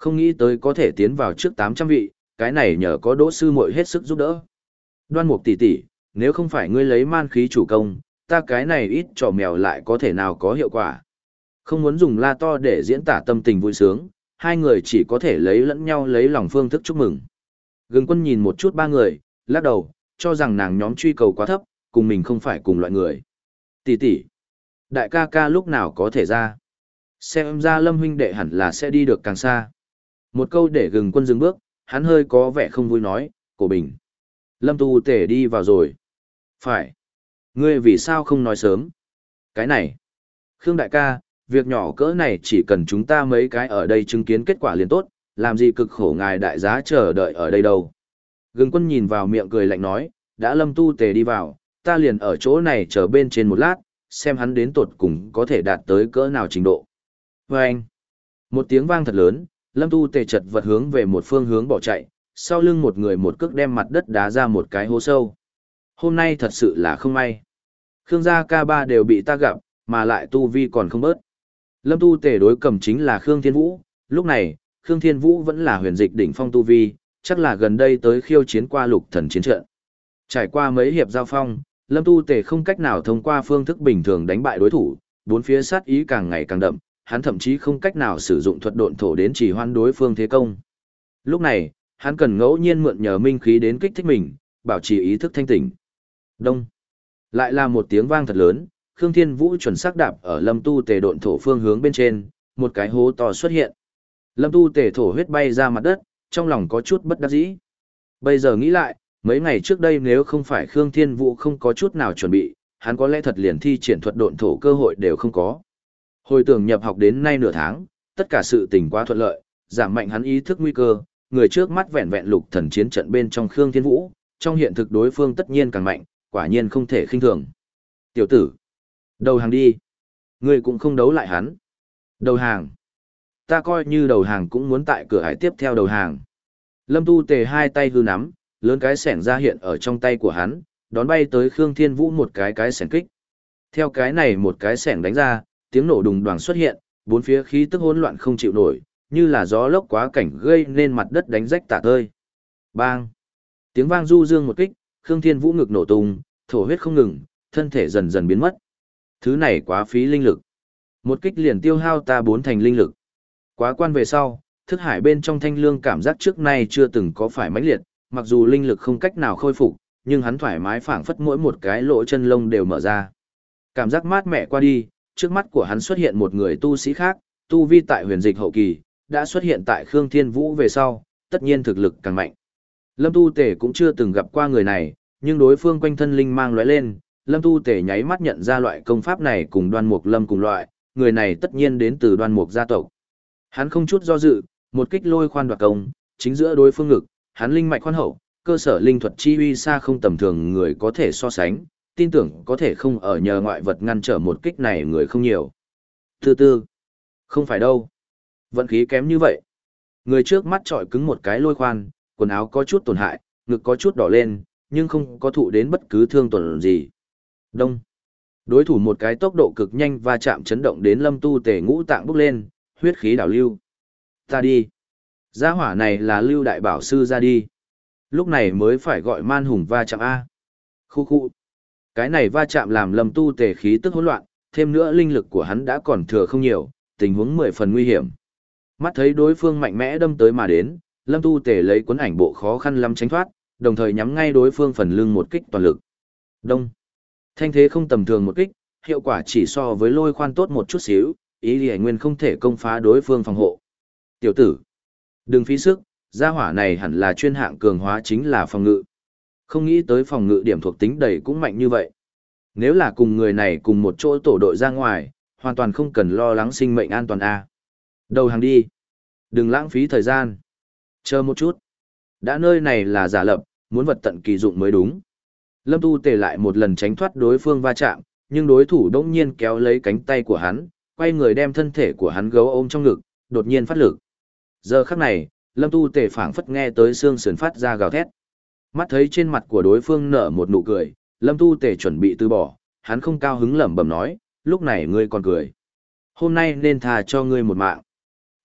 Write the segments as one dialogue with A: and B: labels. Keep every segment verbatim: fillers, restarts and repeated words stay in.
A: không nghĩ tới có thể tiến vào trước tám trăm vị, cái này nhờ có Đỗ sư muội hết sức giúp đỡ. Đoan Mục tỷ tỷ, nếu không phải ngươi lấy man khí chủ công, ta cái này ít trò mèo lại có thể nào có hiệu quả. Không muốn dùng la to để diễn tả tâm tình vui sướng, hai người chỉ có thể lấy lẫn nhau lấy lòng phương thức chúc mừng. Gừng Quân nhìn một chút ba người, lắc đầu, cho rằng nàng nhóm truy cầu quá thấp, cùng mình không phải cùng loại người. Tỷ tỷ, đại ca ca lúc nào có thể ra? Xem ra Lâm huynh đệ hẳn là sẽ đi được càng xa. Một câu để Gừng Quân dừng bước, hắn hơi có vẻ không vui nói, Cổ Bình. Lâm Tu Tể đi vào rồi. Phải. Ngươi vì sao không nói sớm? Cái này. Khương đại ca, việc nhỏ cỡ này chỉ cần chúng ta mấy cái ở đây chứng kiến kết quả liền tốt, làm gì cực khổ ngài đại giá chờ đợi ở đây đâu. Gừng Quân nhìn vào miệng cười lạnh nói, đã Lâm Tu Tề đi vào, ta liền ở chỗ này chờ bên trên một lát, xem hắn đến tột cùng có thể đạt tới cỡ nào trình độ. Và anh, một tiếng vang thật lớn, Lâm Tu Tề chật vật hướng về một phương hướng bỏ chạy, sau lưng một người một cước đem mặt đất đá ra một cái hố sâu. Hôm nay thật sự là không may. Khương gia ca ba đều bị ta gặp, mà lại tu vi còn không bớt. Lâm Tu Tề đối cầm chính là Khương Thiên Vũ, lúc này, Khương Thiên Vũ vẫn là huyền dịch đỉnh phong tu vi, chắc là gần đây tới khiêu chiến qua lục thần chiến trận. Trải qua mấy hiệp giao phong, Lâm Tu Tề không cách nào thông qua phương thức bình thường đánh bại đối thủ, bốn phía sát ý càng ngày càng đậm, hắn thậm chí không cách nào sử dụng thuật độn thổ đến chỉ hoan đối phương thế công. Lúc này, hắn cần ngẫu nhiên mượn nhờ minh khí đến kích thích mình, bảo trì ý thức thanh tỉnh. Đông. Lại là một tiếng vang thật lớn, Khương Thiên Vũ chuẩn xác đạp ở Lâm Tu Tề độn thổ phương hướng bên trên, một cái hố to xuất hiện. Lâm Tu Tề thổ huyết bay ra mặt đất, trong lòng có chút bất đắc dĩ. Bây giờ nghĩ lại, mấy ngày trước đây nếu không phải Khương Thiên Vũ không có chút nào chuẩn bị, hắn có lẽ thật liền thi triển thuật độn thổ cơ hội đều không có. Hồi tưởng nhập học đến nay nửa tháng, tất cả sự tình quá thuận lợi, giảm mạnh hắn ý thức nguy cơ, người trước mắt vẹn vẹn lục thần chiến trận bên trong Khương Thiên Vũ, trong hiện thực đối phương tất nhiên càng mạnh, quả nhiên không thể khinh thường. Tiểu tử, đầu hàng đi. Ngươi cũng không đấu lại hắn. Đầu hàng. Ta coi như đầu hàng cũng muốn tại cửa hải tiếp theo đầu hàng. Lâm Tu Tề hai tay hư nắm, lớn cái sẻng ra hiện ở trong tay của hắn, đón bay tới Khương Thiên Vũ một cái cái sẻng kích. Theo cái này một cái sẻng đánh ra, tiếng nổ đùng đoàng xuất hiện, bốn phía khí tức hỗn loạn không chịu nổi, như là gió lốc quá cảnh gây nên mặt đất đánh rách tả tơi. Bang! Tiếng vang du dương một kích, Khương Thiên Vũ ngực nổ tung, thổ huyết không ngừng, thân thể dần dần biến mất. Thứ này quá phí linh lực. Một kích liền tiêu hao ta bốn thành linh lực. Quá quan về sau, thức hải bên trong thanh lương cảm giác trước nay chưa từng có phải mãnh liệt, mặc dù linh lực không cách nào khôi phục, nhưng hắn thoải mái phảng phất mỗi một cái lỗ chân lông đều mở ra. Cảm giác mát mẻ qua đi, trước mắt của hắn xuất hiện một người tu sĩ khác, tu vi tại huyền dịch hậu kỳ, đã xuất hiện tại Khương Thiên Vũ về sau, tất nhiên thực lực càng mạnh. Lâm Tu Tể cũng chưa từng gặp qua người này, nhưng đối phương quanh thân linh mang lóe lên, Lâm Tu Tể nháy mắt nhận ra loại công pháp này cùng Đoan Mục Lâm cùng loại, người này tất nhiên đến từ Đoan Mục gia tộc. Hắn không chút do dự, một kích lôi khoan đoạt công, chính giữa đối phương ngực, hắn linh mạch khoan hậu, cơ sở linh thuật chi uy xa không tầm thường người có thể so sánh, tin tưởng có thể không ở nhờ ngoại vật ngăn trở một kích này người không nhiều. Từ từ, không phải đâu. Vận khí kém như vậy. Người trước mắt trọi cứng một cái lôi khoan, quần áo có chút tổn hại, ngực có chút đỏ lên, nhưng không có thụ đến bất cứ thương tổn gì. Đông. Đối thủ một cái tốc độ cực nhanh và chạm chấn động đến Lâm Tu Tể ngũ tạng bốc lên, huyết khí đảo lưu. Ta đi. Gia hỏa này là Lưu Đại Bảo Sư ra đi. Lúc này mới phải gọi man hùng va chạm A. Khu khu. Cái này va chạm làm Lâm Tu Tể khí tức hỗn loạn, thêm nữa linh lực của hắn đã còn thừa không nhiều, tình huống mười phần nguy hiểm. Mắt thấy đối phương mạnh mẽ đâm tới mà đến, Lâm Tu Tể lấy cuốn ảnh bộ khó khăn lắm tránh thoát, đồng thời nhắm ngay đối phương phần lưng một kích toàn lực. Đông. Thanh thế không tầm thường một kích, hiệu quả chỉ so với lôi khoan tốt một chút xíu, ý Lý Nguyên không thể công phá đối phương phòng hộ. Tiểu tử, đừng phí sức, gia hỏa này hẳn là chuyên hạng cường hóa chính là phòng ngự. Không nghĩ tới phòng ngự điểm thuộc tính đầy cũng mạnh như vậy. Nếu là cùng người này cùng một chỗ tổ đội ra ngoài, hoàn toàn không cần lo lắng sinh mệnh an toàn A. Đầu hàng đi. Đừng lãng phí thời gian. Chờ một chút. Đã nơi này là giả lập, muốn vật tận kỳ dụng mới đúng. Lâm Tu Tề lại một lần tránh thoát đối phương va chạm, nhưng đối thủ đỗng nhiên kéo lấy cánh tay của hắn, quay người đem thân thể của hắn gấu ôm trong ngực, đột nhiên phát lực. Giờ khắc này, Lâm Tu Tề phảng phất nghe tới xương sườn phát ra gào thét. Mắt thấy trên mặt của đối phương nở một nụ cười, Lâm Tu Tề chuẩn bị từ bỏ, hắn không cao hứng lẩm bẩm nói, lúc này ngươi còn cười. Hôm nay nên tha cho ngươi một mạng.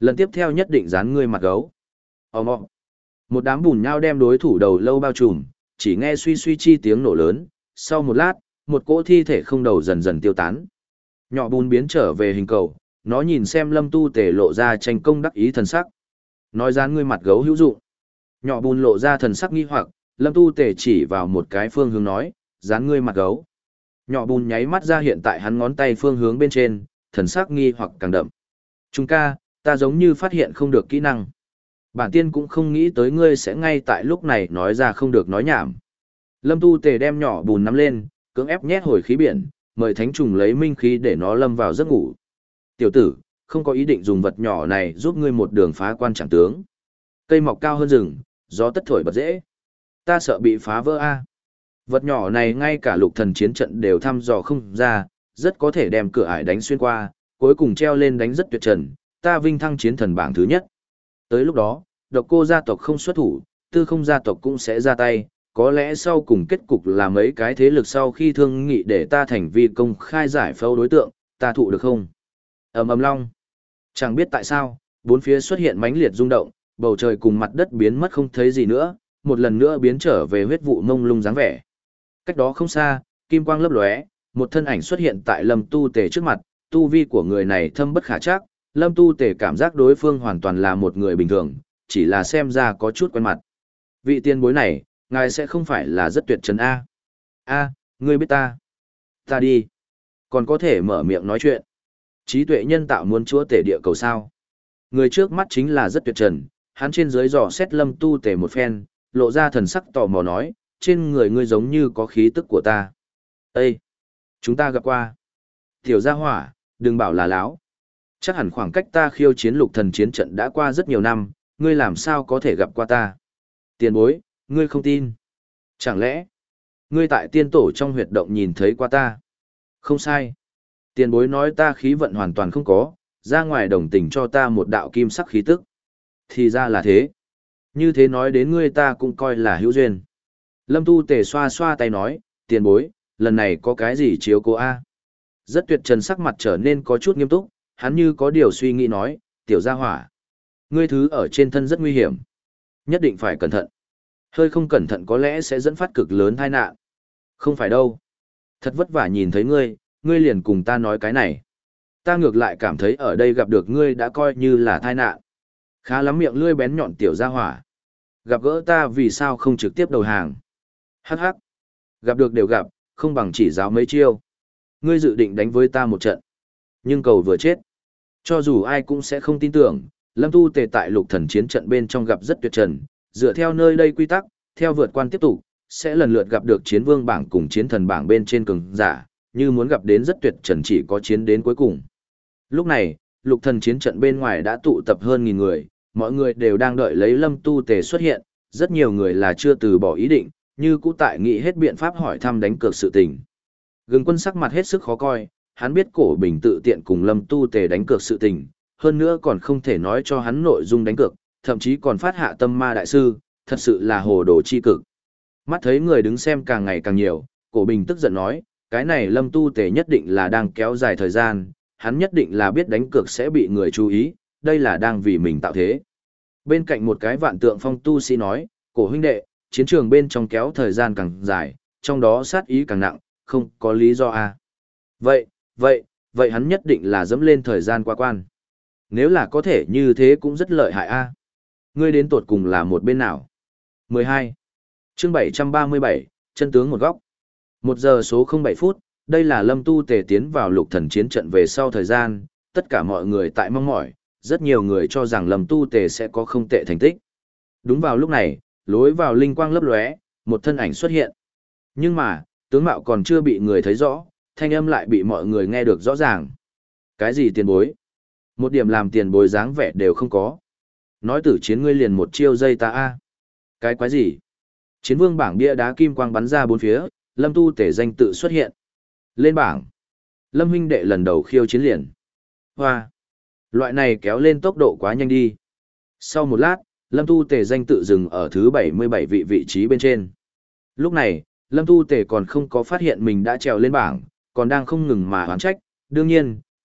A: Lần tiếp theo nhất định dán ngươi mặt gấu. Ồm ồm. Một đám bùn nhão đem đối thủ đầu lâu bao trùm, chỉ nghe suy suy chi tiếng nổ lớn, sau một lát, một cỗ thi thể không đầu dần dần tiêu tán. Nhỏ bùn biến trở về hình cầu, nó nhìn xem Lâm Tu Tề lộ ra tranh công đắc ý thần sắc. Nói dán ngươi mặt gấu hữu dụng. Nhỏ bùn lộ ra thần sắc nghi hoặc, Lâm Tu Tề chỉ vào một cái phương hướng nói, dán ngươi mặt gấu. Nhỏ bùn nháy mắt ra hiện tại hắn ngón tay phương hướng bên trên, thần sắc nghi hoặc càng đậm. Trung ca, ta giống như phát hiện không được kỹ năng. Bản tiên cũng không nghĩ tới ngươi sẽ ngay tại lúc này nói ra không được nói nhảm. Lâm Tu Tề đem nhỏ bùn nắm lên, cưỡng ép nhét hồi khí biển, mời thánh trùng lấy minh khí để nó lâm vào giấc ngủ. Tiểu tử, không có ý định dùng vật nhỏ này giúp ngươi một đường phá quan chẳng tướng. Cây mọc cao hơn rừng, gió tất thổi bật dễ. Ta sợ bị phá vỡ a. Vật nhỏ này ngay cả lục thần chiến trận đều thăm dò không ra, rất có thể đem cửa ải đánh xuyên qua, cuối cùng treo lên đánh rất tuyệt trần, ta vinh thăng chiến thần bảng thứ nhất. Tới lúc đó, độc cô gia tộc không xuất thủ, tư không gia tộc cũng sẽ ra tay, có lẽ sau cùng kết cục là mấy cái thế lực sau khi thương nghị để ta thành vi công khai giải phẫu đối tượng, ta thụ được không? Ầm ầm long. Chẳng biết tại sao, bốn phía xuất hiện mãnh liệt rung động, bầu trời cùng mặt đất biến mất không thấy gì nữa, một lần nữa biến trở về huyết vụ mông lung dáng vẻ. Cách đó không xa, kim quang lấp lóe, một thân ảnh xuất hiện tại Lâm Tu Tề trước mặt, tu vi của người này thâm bất khả trắc, Lâm Tu Tề cảm giác đối phương hoàn toàn là một người bình thường, chỉ là xem ra có chút quen mặt. Vị tiên bối này, ngài sẽ không phải là rất tuyệt trần A. A, ngươi biết ta. Ta đi. Còn có thể mở miệng nói chuyện. Trí tuệ nhân tạo muốn chúa tể địa cầu sao. Người trước mắt chính là rất tuyệt trần, hắn trên dưới dò xét Lâm Tu Tề một phen, lộ ra thần sắc tò mò nói, trên người ngươi giống như có khí tức của ta. Ê! Chúng ta gặp qua. Tiểu gia hỏa, đừng bảo là láo. Chắc hẳn khoảng cách ta khiêu chiến lục thần chiến trận đã qua rất nhiều năm, ngươi làm sao có thể gặp qua ta. Tiền bối, ngươi không tin. Chẳng lẽ, ngươi tại tiên tổ trong huyệt động nhìn thấy qua ta? Không sai. Tiền bối nói ta khí vận hoàn toàn không có, ra ngoài đồng tình cho ta một đạo kim sắc khí tức. Thì ra là thế. Như thế nói đến ngươi ta cũng coi là hữu duyên. Lâm Tu Tề xoa xoa tay nói, tiền bối, lần này có cái gì chiếu cố A? Rất tuyệt trần sắc mặt trở nên có chút nghiêm túc, hắn như có điều suy nghĩ nói, tiểu gia hỏa. Ngươi thứ ở trên thân rất nguy hiểm. Nhất định phải cẩn thận. Hơi không cẩn thận có lẽ sẽ dẫn phát cực lớn tai nạn. Không phải đâu. Thật vất vả nhìn thấy ngươi, ngươi liền cùng ta nói cái này. Ta ngược lại cảm thấy ở đây gặp được ngươi đã coi như là tai nạn. Khá lắm miệng lươi bén nhọn tiểu gia hỏa. Gặp gỡ ta vì sao không trực tiếp đầu hàng. Hắc hắc. Gặp được đều gặp, không bằng chỉ giáo mấy chiêu. Ngươi dự định đánh với ta một trận. Nhưng cầu vừa chết. Cho dù ai cũng sẽ không tin tưởng, Lâm Tu Tề tại lục thần chiến trận bên trong gặp rất tuyệt trần, dựa theo nơi đây quy tắc, theo vượt quan tiếp tục, sẽ lần lượt gặp được chiến vương bảng cùng chiến thần bảng bên trên cường giả, như muốn gặp đến rất tuyệt trần chỉ có chiến đến cuối cùng. Lúc này, lục thần chiến trận bên ngoài đã tụ tập hơn nghìn người, mọi người đều đang đợi lấy Lâm Tu Tề xuất hiện, rất nhiều người là chưa từ bỏ ý định, như cũ tại nghĩ hết biện pháp hỏi thăm đánh cược sự tình. Gừng Quân sắc mặt hết sức khó coi, hắn biết Cổ Bình tự tiện cùng Lâm Tu Tề đánh cược sự tình, hơn nữa còn không thể nói cho hắn nội dung đánh cược, thậm chí còn phát hạ tâm ma đại sư, thật sự là hồ đồ chi cực. Mắt thấy người đứng xem càng ngày càng nhiều, Cổ Bình tức giận nói, cái này Lâm Tu Tề nhất định là đang kéo dài thời gian, hắn nhất định là biết đánh cược sẽ bị người chú ý, đây là đang vì mình tạo thế. Bên cạnh một cái vạn tượng phong tu sĩ nói, Cổ huynh đệ, chiến trường bên trong kéo thời gian càng dài, trong đó sát ý càng nặng, không có lý do à. Vậy, vậy, vậy hắn nhất định là dẫm lên thời gian qua quan. Nếu là có thể như thế cũng rất lợi hại a. À. Ngươi đến tột cùng là một bên nào? mười hai. Chương bảy trăm ba mươi bảy, chân tướng một góc. Một giờ số không bảy phút, đây là Lâm Tu Tề tiến vào lục thần chiến trận về sau thời gian, tất cả mọi người tại mong mỏi, rất nhiều người cho rằng Lâm Tu Tề sẽ có không tệ thành tích. Đúng vào lúc này, lối vào linh quang lấp lóe, một thân ảnh xuất hiện. Nhưng mà, tướng mạo còn chưa bị người thấy rõ, thanh âm lại bị mọi người nghe được rõ ràng. Cái gì tiền bối? Một điểm làm tiền bối dáng vẻ đều không có. Nói tử chiến ngươi liền một chiêu dây ta a. Cái quái gì? Chiến vương bảng bia đá kim quang bắn ra bốn phía, Lâm Tu Tề danh tự xuất hiện. Lên bảng. Lâm huynh đệ lần đầu khiêu chiến liền. Hoa. Loại này kéo lên tốc độ quá nhanh đi. Sau một lát, Lâm Tu Tề danh tự dừng ở thứ bảy mươi bảy vị vị trí bên trên. Lúc này, Lâm Tu Tề còn không có phát hiện mình đã trèo lên bảng, còn đang không ngừng mà oán trách. Đương nhiên,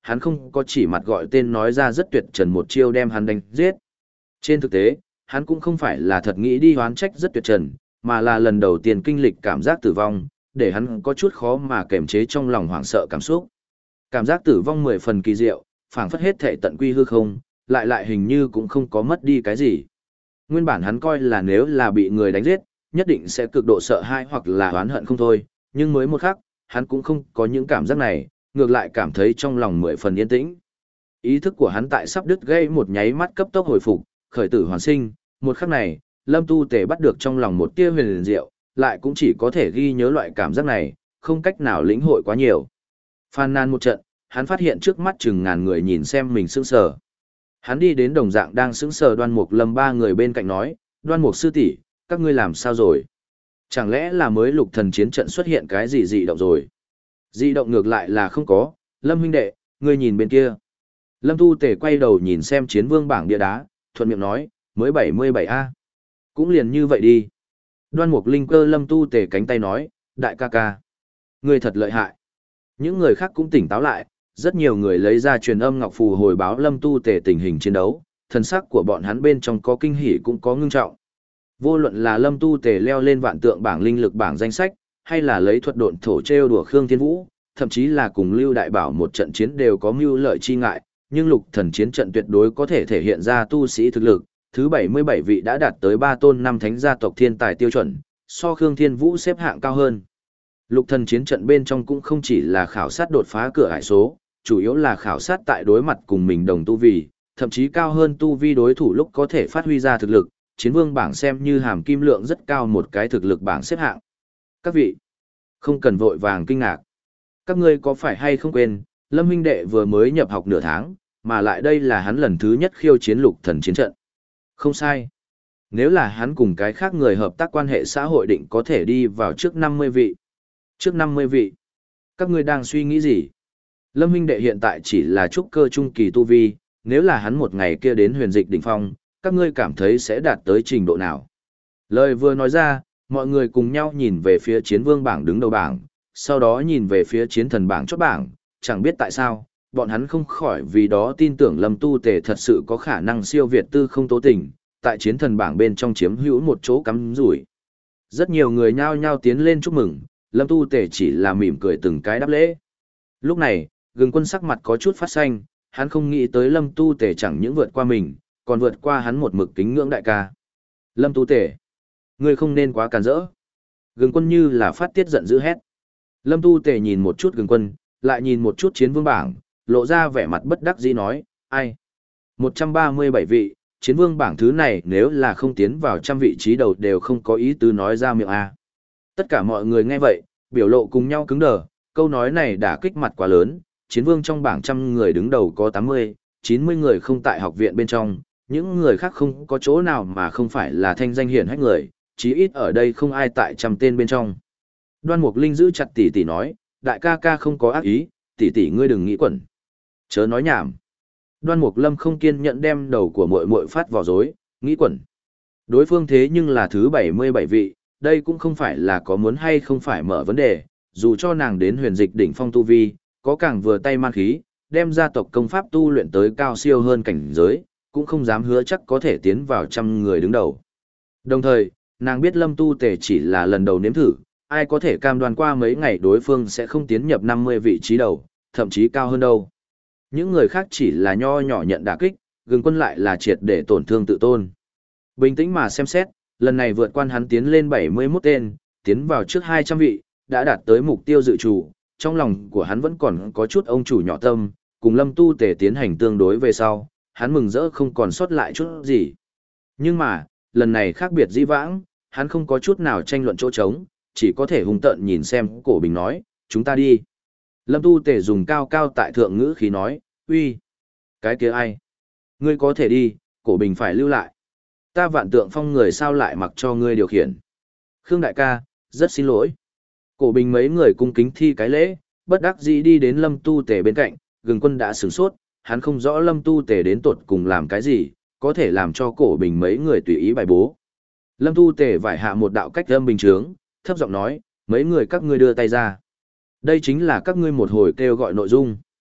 A: hắn không có chỉ mặt gọi tên nói ra rất tuyệt trần một chiêu đem hắn đánh giết. Trên thực tế, hắn cũng không phải là thật nghĩ đi hoán trách rất tuyệt trần, mà là lần đầu tiên kinh lịch cảm giác tử vong, để hắn có chút khó mà kềm chế trong lòng hoảng sợ cảm xúc. Cảm giác tử vong mười phần kỳ diệu, phảng phất hết thể tận quy hư không, lại lại hình như cũng không có mất đi cái gì. Nguyên bản hắn coi là nếu là bị người đánh giết, nhất định sẽ cực độ sợ hãi hoặc là oán hận không thôi, nhưng mới một khắc, hắn cũng không có những cảm giác này, ngược lại cảm thấy trong lòng mười phần yên tĩnh. Ý thức của hắn tại sắp đứt gây một nháy mắt cấp tốc hồi phục, khởi tử hoàn sinh, một khắc này, Lâm Tu Tề bắt được trong lòng một tia huyền diệu, lại cũng chỉ có thể ghi nhớ loại cảm giác này, không cách nào lĩnh hội quá nhiều. Phàn nàn một trận, hắn phát hiện trước mắt chừng ngàn người nhìn xem mình sững sờ. Hắn đi đến đồng dạng đang sững sờ Đoan Mục Lâm ba người bên cạnh nói, Đoan Mục sư tỷ, các ngươi làm sao rồi? Chẳng lẽ là mới lục thần chiến trận xuất hiện cái gì dị động rồi? Dị động ngược lại là không có, Lâm huynh đệ, ngươi nhìn bên kia. Lâm Tu Tề quay đầu nhìn xem chiến vương bảng địa đá, thuận miệng nói, mới bảy mươi bảy a. Cũng liền như vậy đi. Đoan Mục Linh cơ Lâm Tu Tề cánh tay nói, đại ca ca. Ngươi thật lợi hại. Những người khác cũng tỉnh táo lại, rất nhiều người lấy ra truyền âm ngọc phù hồi báo Lâm Tu Tề tình hình chiến đấu, thần sắc của bọn hắn bên trong có kinh hỉ cũng có ngưng trọng. Vô luận là Lâm Tu Tề leo lên vạn tượng bảng linh lực bảng danh sách, hay là lấy thuật độn thổ trêu đùa Khương Thiên Vũ, thậm chí là cùng Lưu Đại Bảo một trận chiến đều có mưu lợi chi ngại, nhưng lục thần chiến trận tuyệt đối có thể thể hiện ra tu sĩ thực lực, thứ bảy mươi bảy vị đã đạt tới ba tôn năm thánh gia tộc thiên tài tiêu chuẩn, so Khương Thiên Vũ xếp hạng cao hơn. Lục thần chiến trận bên trong cũng không chỉ là khảo sát đột phá cửa ải số, chủ yếu là khảo sát tại đối mặt cùng mình đồng tu vi, thậm chí cao hơn tu vi đối thủ lúc có thể phát huy ra thực lực, chiến vương bảng xem như hàm kim lượng rất cao một cái thực lực bảng xếp hạng. Các vị, không cần vội vàng kinh ngạc. Các ngươi có phải hay không quên, Lâm huynh đệ vừa mới nhập học nửa tháng, mà lại đây là hắn lần thứ nhất khiêu chiến lục thần chiến trận. Không sai. Nếu là hắn cùng cái khác người hợp tác quan hệ xã hội định có thể đi vào trước năm mươi vị. Trước năm mươi vị. Các ngươi đang suy nghĩ gì? Lâm huynh đệ hiện tại chỉ là trúc cơ trung kỳ tu vi, nếu là hắn một ngày kia đến huyền dịch đỉnh phong, các ngươi cảm thấy sẽ đạt tới trình độ nào? Lời vừa nói ra, mọi người cùng nhau nhìn về phía chiến vương bảng đứng đầu bảng, sau đó nhìn về phía chiến thần bảng chót bảng, chẳng biết tại sao, bọn hắn không khỏi vì đó tin tưởng Lâm Tu Tề thật sự có khả năng siêu việt tư không tố tình, tại chiến thần bảng bên trong chiếm hữu một chỗ cắm rủi. Rất nhiều người nhao nhao tiến lên chúc mừng, Lâm Tu Tề chỉ là mỉm cười từng cái đáp lễ. Lúc này, Gừng Quân sắc mặt có chút phát xanh, hắn không nghĩ tới Lâm Tu Tề chẳng những vượt qua mình, còn vượt qua hắn một mực kính ngưỡng đại ca. Lâm Tu Tề, ngươi không nên quá càn rỡ. Gừng Quân như là phát tiết giận dữ hét. Lâm Tu Tề nhìn một chút Gừng Quân, lại nhìn một chút chiến vương bảng, lộ ra vẻ mặt bất đắc dĩ nói, ai? một trăm ba mươi bảy vị, chiến vương bảng thứ này nếu là không tiến vào trăm vị trí đầu đều không có ý tứ nói ra miệng A. Tất cả mọi người nghe vậy, biểu lộ cùng nhau cứng đờ, câu nói này đã kích mặt quá lớn, chiến vương trong bảng trăm người đứng đầu có tám mươi, chín mươi người không tại học viện bên trong, những người khác không có chỗ nào mà không phải là thanh danh hiển hách người, chí ít ở đây không ai tại trăm tên bên trong. Đoan Mục Linh giữ chặt tỷ tỷ nói, đại ca ca không có ác ý, tỷ tỷ ngươi đừng nghĩ quẩn. Chớ nói nhảm. Đoan Mục Lâm không kiên nhẫn đem đầu của muội muội phát vào dối, nghĩ quẩn. Đối phương thế nhưng là thứ bảy mươi bảy vị, đây cũng không phải là có muốn hay không phải mở vấn đề, dù cho nàng đến huyền dịch đỉnh phong tu vi, có càng vừa tay man khí, đem gia tộc công pháp tu luyện tới cao siêu hơn cảnh giới, cũng không dám hứa chắc có thể tiến vào trăm người đứng đầu. Đồng thời, nàng biết Lâm Tu Tề chỉ là lần đầu nếm thử, ai có thể cam đoan qua mấy ngày đối phương sẽ không tiến nhập năm mươi vị trí đầu, thậm chí cao hơn đâu. Những người khác chỉ là nho nhỏ nhận đả kích, Gừng Quân lại là triệt để tổn thương tự tôn. Bình tĩnh mà xem xét, lần này vượt qua hắn tiến lên bảy mươi mốt tên, tiến vào trước hai trăm vị, đã đạt tới mục tiêu dự trù, trong lòng của hắn vẫn còn có chút ông chủ nhỏ tâm, cùng Lâm Tu Tề tiến hành tương đối về sau, hắn mừng rỡ không còn sót lại chút gì. Nhưng mà, lần này khác biệt dĩ vãng, hắn không có chút nào tranh luận chỗ trống, chỉ có thể hung tợn nhìn xem Cổ Bình nói, chúng ta đi. Lâm Tu Tề dùng cao cao tại thượng ngữ khí nói, uy, cái kia ai? Ngươi có thể đi, Cổ Bình phải lưu lại. Ta Vạn Tượng Phong người sao lại mặc cho ngươi điều khiển. Khương đại ca, rất xin lỗi. Cổ Bình mấy người cung kính thi cái lễ, bất đắc dĩ đi đến Lâm Tu Tề bên cạnh, Gừng Quân đã sửng sốt, hắn không rõ Lâm Tu Tề đến tột cùng làm cái gì, có thể làm cho Cổ Bình mấy người tùy ý bài bố. Lâm Tu Tề vải hạ một đạo cách âm bình trướng, thấp giọng nói, mấy người các ngươi đưa tay ra. Đây chính là các ngươi một hồi kêu gọi nội dung.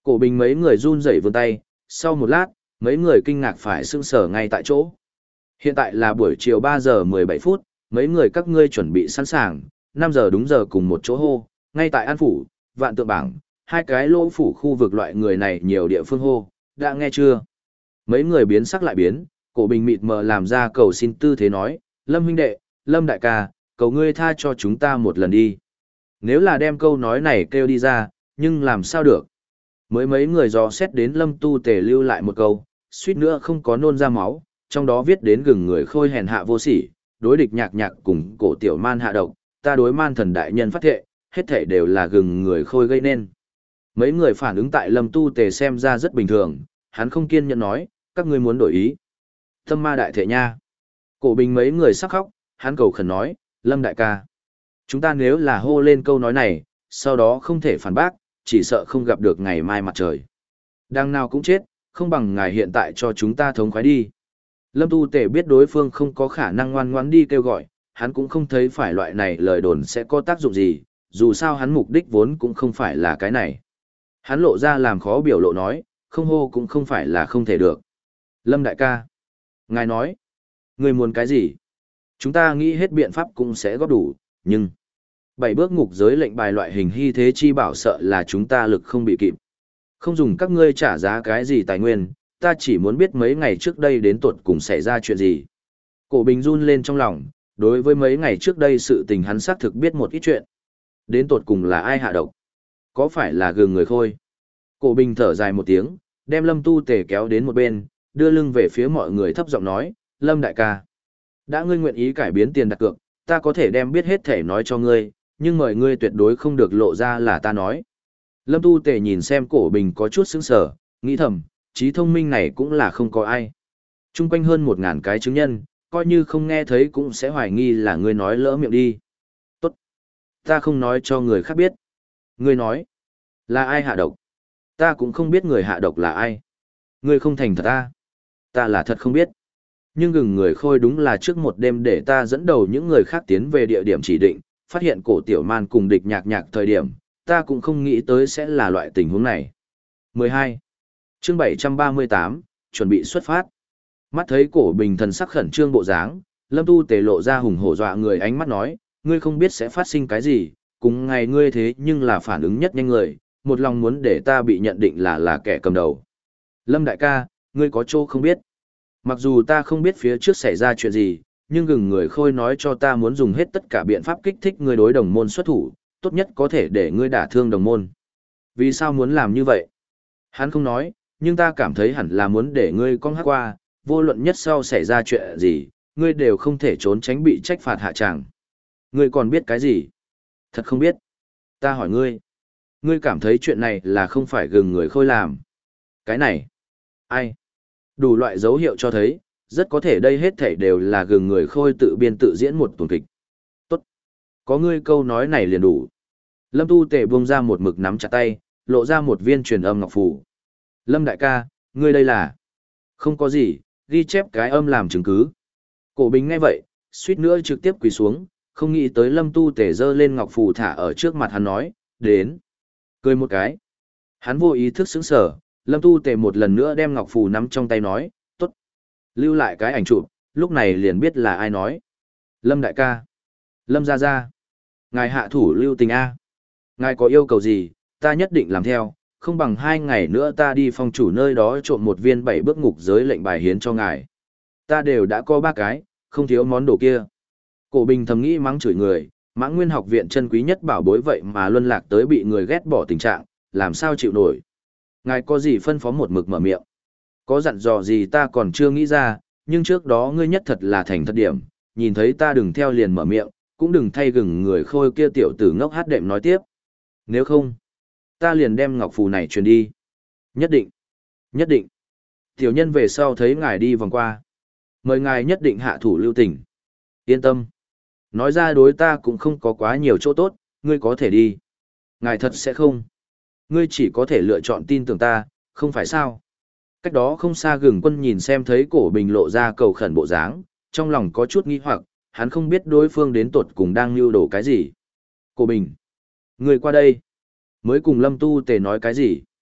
A: Cổ bình mấy người run rẩy vươn tay, sau một lát, mấy người kinh ngạc phải sững sờ ngay tại chỗ. Hiện tại là buổi chiều ba giờ mười bảy phút, mấy người các ngươi chuẩn bị sẵn sàng, năm giờ đúng giờ cùng một chỗ hô, ngay tại An Phủ, Vạn Tượng Bảng, hai cái lỗ phủ khu vực loại người này nhiều địa phương hô, đã nghe chưa? Mấy người biến sắc lại biến, cổ bình mịt mờ làm ra cầu xin tư thế nói, Lâm huynh đệ, Lâm đại ca, cầu ngươi tha cho chúng ta một lần đi. Nếu là đem câu nói này kêu đi ra, nhưng làm sao được? Mới mấy người dò xét đến Lâm Tu Tề lưu lại một câu, suýt nữa không có nôn ra máu, trong đó viết đến gừng người khôi hèn hạ vô sỉ, đối địch nhạc nhạc cùng cổ tiểu man hạ độc, ta đối man thần đại nhân phát thệ, hết thảy đều là gừng người khôi gây nên. Mấy người phản ứng tại Lâm Tu Tề xem ra rất bình thường, hắn không kiên nhẫn nói, các ngươi muốn đổi ý. Tâm ma đại thể nha. Cổ bình mấy người sắc khóc, hắn cầu khẩn nói, Lâm đại ca. Chúng ta nếu là hô lên câu nói này, sau đó không thể phản bác, chỉ sợ không gặp được ngày mai mặt trời. Đang nào cũng chết, không bằng ngài hiện tại cho chúng ta thống khoái đi. Lâm Tu Tề biết đối phương không có khả năng ngoan ngoãn đi kêu gọi, hắn cũng không thấy phải loại này lời đồn sẽ có tác dụng gì, dù sao hắn mục đích vốn cũng không phải là cái này. Hắn lộ ra làm khó biểu lộ nói, không hô cũng không phải là không thể được. Lâm đại ca. Ngài nói, người muốn cái gì? Chúng ta nghĩ hết biện pháp cũng sẽ góp đủ, nhưng... Bảy bước ngục giới lệnh bài loại hình hy thế chi bảo sợ là chúng ta lực không bị kịp. Không dùng các ngươi trả giá cái gì tài nguyên, ta chỉ muốn biết mấy ngày trước đây đến tuột cùng xảy ra chuyện gì. Cổ Bình run lên trong lòng, đối với mấy ngày trước đây sự tình hắn xác thực biết một ít chuyện. Đến tuột cùng là ai hạ độc? Có phải là gừng người khôi? Cổ Bình thở dài một tiếng, đem Lâm Tu Tề kéo đến một bên, đưa lưng về phía mọi người thấp giọng nói, Lâm đại ca. Đã ngươi nguyện ý cải biến tiền đặt cược, ta có thể đem biết hết thể nói cho ngươi, nhưng mời ngươi tuyệt đối không được lộ ra là ta nói. Lâm Tu Tề nhìn xem Cổ Bình có chút sững sờ, nghĩ thầm, trí thông minh này cũng là không có ai. Trung quanh hơn một ngàn cái chứng nhân, coi như không nghe thấy cũng sẽ hoài nghi là ngươi nói lỡ miệng đi. Tốt. Ta không nói cho người khác biết. Ngươi nói, là ai hạ độc? Ta cũng không biết người hạ độc là ai. Ngươi không thành thật ta. Ta là thật không biết. Nhưng gừng người khôi đúng là trước một đêm để ta dẫn đầu những người khác tiến về địa điểm chỉ định, phát hiện cổ tiểu man cùng địch nhạc nhạc thời điểm, ta cũng không nghĩ tới sẽ là loại tình huống này. mười hai. Chương bảy trăm ba mươi tám, chuẩn bị xuất phát. Mắt thấy Cổ Bình thần sắc khẩn trương bộ dáng, Lâm Tu Tề lộ ra hùng hổ dọa người ánh mắt nói, ngươi không biết sẽ phát sinh cái gì, cùng ngày ngươi thế nhưng là phản ứng nhất nhanh người, một lòng muốn để ta bị nhận định là là kẻ cầm đầu. Lâm đại ca, ngươi có chỗ không biết. Mặc dù ta không biết phía trước xảy ra chuyện gì, nhưng gừng người khôi nói cho ta muốn dùng hết tất cả biện pháp kích thích ngươi đối đồng môn xuất thủ, tốt nhất có thể để ngươi đả thương đồng môn. Vì sao muốn làm như vậy? Hắn không nói, nhưng ta cảm thấy hẳn là muốn để ngươi con hát qua, vô luận nhất sau xảy ra chuyện gì, ngươi đều không thể trốn tránh bị trách phạt hạ tràng. Ngươi còn biết cái gì? Thật không biết. Ta hỏi ngươi. Ngươi cảm thấy chuyện này là không phải gừng người khôi làm. Cái này. Ai? Đủ loại dấu hiệu cho thấy, rất có thể đây hết thảy đều là gừng người khôi tự biên tự diễn một tuần kịch. Tốt. Có ngươi câu nói này liền đủ. Lâm Tu Tề buông ra một mực nắm chặt tay, lộ ra một viên truyền âm ngọc phù. Lâm đại ca, ngươi đây là... Không có gì, ghi chép cái âm làm chứng cứ. Cổ Bình nghe vậy, suýt nữa trực tiếp quỳ xuống, không nghĩ tới Lâm Tu Tề giơ lên ngọc phù thả ở trước mặt hắn nói, đến. Cười một cái. Hắn vô ý thức sững sờ, Lâm Tu Tề một lần nữa đem ngọc phù nắm trong tay nói, tốt. Lưu lại cái ảnh chụp, lúc này liền biết là ai nói. Lâm đại ca. Lâm gia gia. Ngài hạ thủ lưu tình A. Ngài có yêu cầu gì, ta nhất định làm theo, không bằng hai ngày nữa ta đi phong chủ nơi đó trộm một viên bảy bước ngục giới lệnh bài hiến cho ngài. Ta đều đã có ba cái, không thiếu món đồ kia. Cổ Bình thầm nghĩ mắng chửi người, Mãng Nguyên học viện chân quý nhất bảo bối vậy mà luân lạc tới bị người ghét bỏ tình trạng, làm sao chịu nổi. Ngài có gì phân phó một mực mở miệng. Có dặn dò gì ta còn chưa nghĩ ra, nhưng trước đó ngươi nhất thật là thành thật điểm, nhìn thấy ta đừng theo liền mở miệng, cũng đừng thay gừng người khôi kia tiểu tử ngốc hát đệm nói tiếp. Nếu không, ta liền đem ngọc phù này truyền đi. Nhất định. Nhất định. Tiểu nhân về sau thấy ngài đi vòng qua. Mời ngài nhất định hạ thủ lưu tình. Yên tâm. Nói ra đối ta cũng không có quá nhiều chỗ tốt, ngươi có thể đi. Ngài thật sẽ không. Ngươi chỉ có thể lựa chọn tin tưởng ta, không phải sao. Cách đó không xa Gừng Quân nhìn xem thấy Cổ Bình lộ ra cầu khẩn bộ dáng, trong lòng có chút nghi hoặc, hắn không biết đối phương đến tột cùng đang lưu đồ cái gì. Cổ Bình. Ngươi qua đây. Mới cùng Lâm Tu Tề nói cái gì?